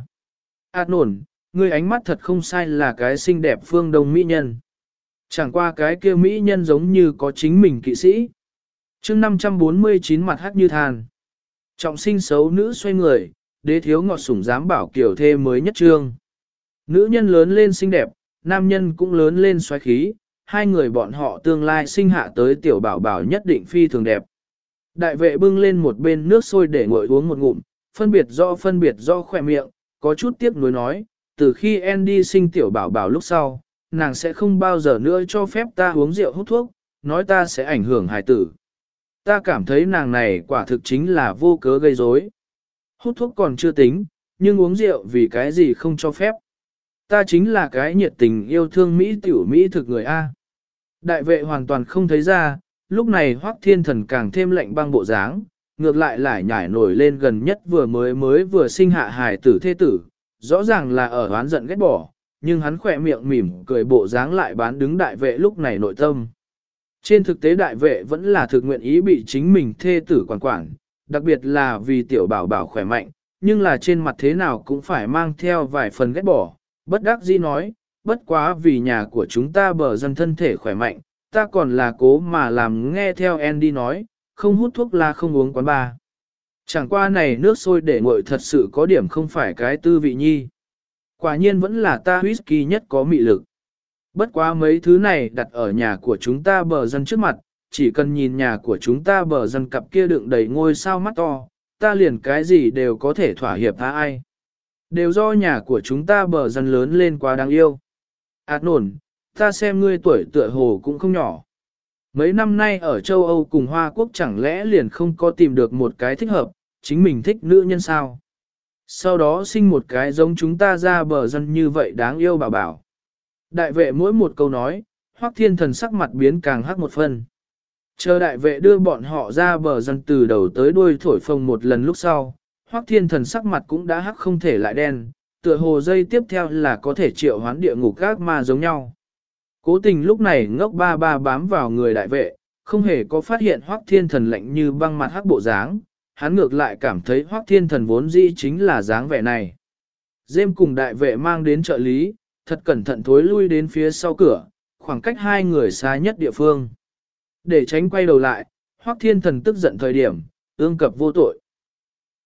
Nổn, ngươi ánh mắt thật không sai, là cái xinh đẹp phương đông mỹ nhân. Chẳng qua cái kia mỹ nhân giống như có chính mình kỵ sĩ. chương 549 mặt hắc như than. Trọng sinh xấu nữ xoay người, đế thiếu ngọt sủng dám bảo kiểu thê mới nhất trương. Nữ nhân lớn lên xinh đẹp, nam nhân cũng lớn lên xoáy khí, hai người bọn họ tương lai sinh hạ tới tiểu bảo bảo nhất định phi thường đẹp. Đại vệ bưng lên một bên nước sôi để nguội uống một ngụm, phân biệt do khỏe miệng, có chút tiếc nuối nói, từ khi Andy sinh tiểu bảo bảo lúc sau, nàng sẽ không bao giờ nữa cho phép ta uống rượu hút thuốc, nói ta sẽ ảnh hưởng hài tử. Ta cảm thấy nàng này quả thực chính là vô cớ gây rối. Hút thuốc còn chưa tính, nhưng uống rượu vì cái gì không cho phép. Ta chính là cái nhiệt tình yêu thương Mỹ tiểu Mỹ thực người A. Đại vệ hoàn toàn không thấy ra, lúc này Hoắc Thiên Thần càng thêm lạnh băng bộ dáng, ngược lại lại nhảy nổi lên gần nhất vừa sinh hạ hài tử thê tử, rõ ràng là ở oán giận ghét bỏ, nhưng hắn khỏe miệng mỉm cười bộ dáng lại bán đứng đại vệ lúc này nội tâm. Trên thực tế đại vệ vẫn là thực nguyện ý bị chính mình thê tử quản, đặc biệt là vì tiểu bảo bảo khỏe mạnh, nhưng là trên mặt thế nào cũng phải mang theo vài phần ghét bỏ, bất đắc dĩ nói, bất quá vì nhà của chúng ta bờ dân thân thể khỏe mạnh, ta còn là cố mà làm nghe theo Andy nói, không hút thuốc là không uống quán bar. Chẳng qua này nước sôi để nguội thật sự có điểm không phải cái tư vị nhi. Quả nhiên vẫn là ta whisky nhất có mị lực. Bất quá mấy thứ này đặt ở nhà của chúng ta bờ dân trước mặt, chỉ cần nhìn nhà của chúng ta bờ dân cặp kia đựng đầy ngôi sao mắt to, ta liền cái gì đều có thể thỏa hiệp tha ai. Đều do nhà của chúng ta bờ dân lớn lên quá đáng yêu. Nổn, ta xem ngươi tuổi tựa hồ cũng không nhỏ. Mấy năm nay ở châu Âu cùng Hoa Quốc chẳng lẽ liền không có tìm được một cái thích hợp, chính mình thích nữ nhân sao? Sau đó sinh một cái giống chúng ta ra bờ dân như vậy đáng yêu bảo bảo. Đại vệ mỗi một câu nói, Hoắc Thiên Thần sắc mặt biến càng hắc một phân. Chờ đại vệ đưa bọn họ ra bờ dân từ đầu tới đuôi thổi phồng một lần lúc sau, Hoắc Thiên Thần sắc mặt cũng đã hắc không thể lại đen, tựa hồ dây tiếp theo là có thể triệu hoán địa ngục các ma giống nhau. Cố tình lúc này ngốc ba bám vào người đại vệ, không hề có phát hiện Hoắc Thiên Thần lạnh như băng mặt hắc bộ dáng, hắn ngược lại cảm thấy Hoắc Thiên Thần vốn dĩ chính là dáng vẻ này. Dêm cùng đại vệ mang đến trợ lý, thật cẩn thận thối lui đến phía sau cửa, khoảng cách hai người xa nhất địa phương. Để tránh quay đầu lại, Hoắc Thiên Thần tức giận thời điểm, ương cập vô tội.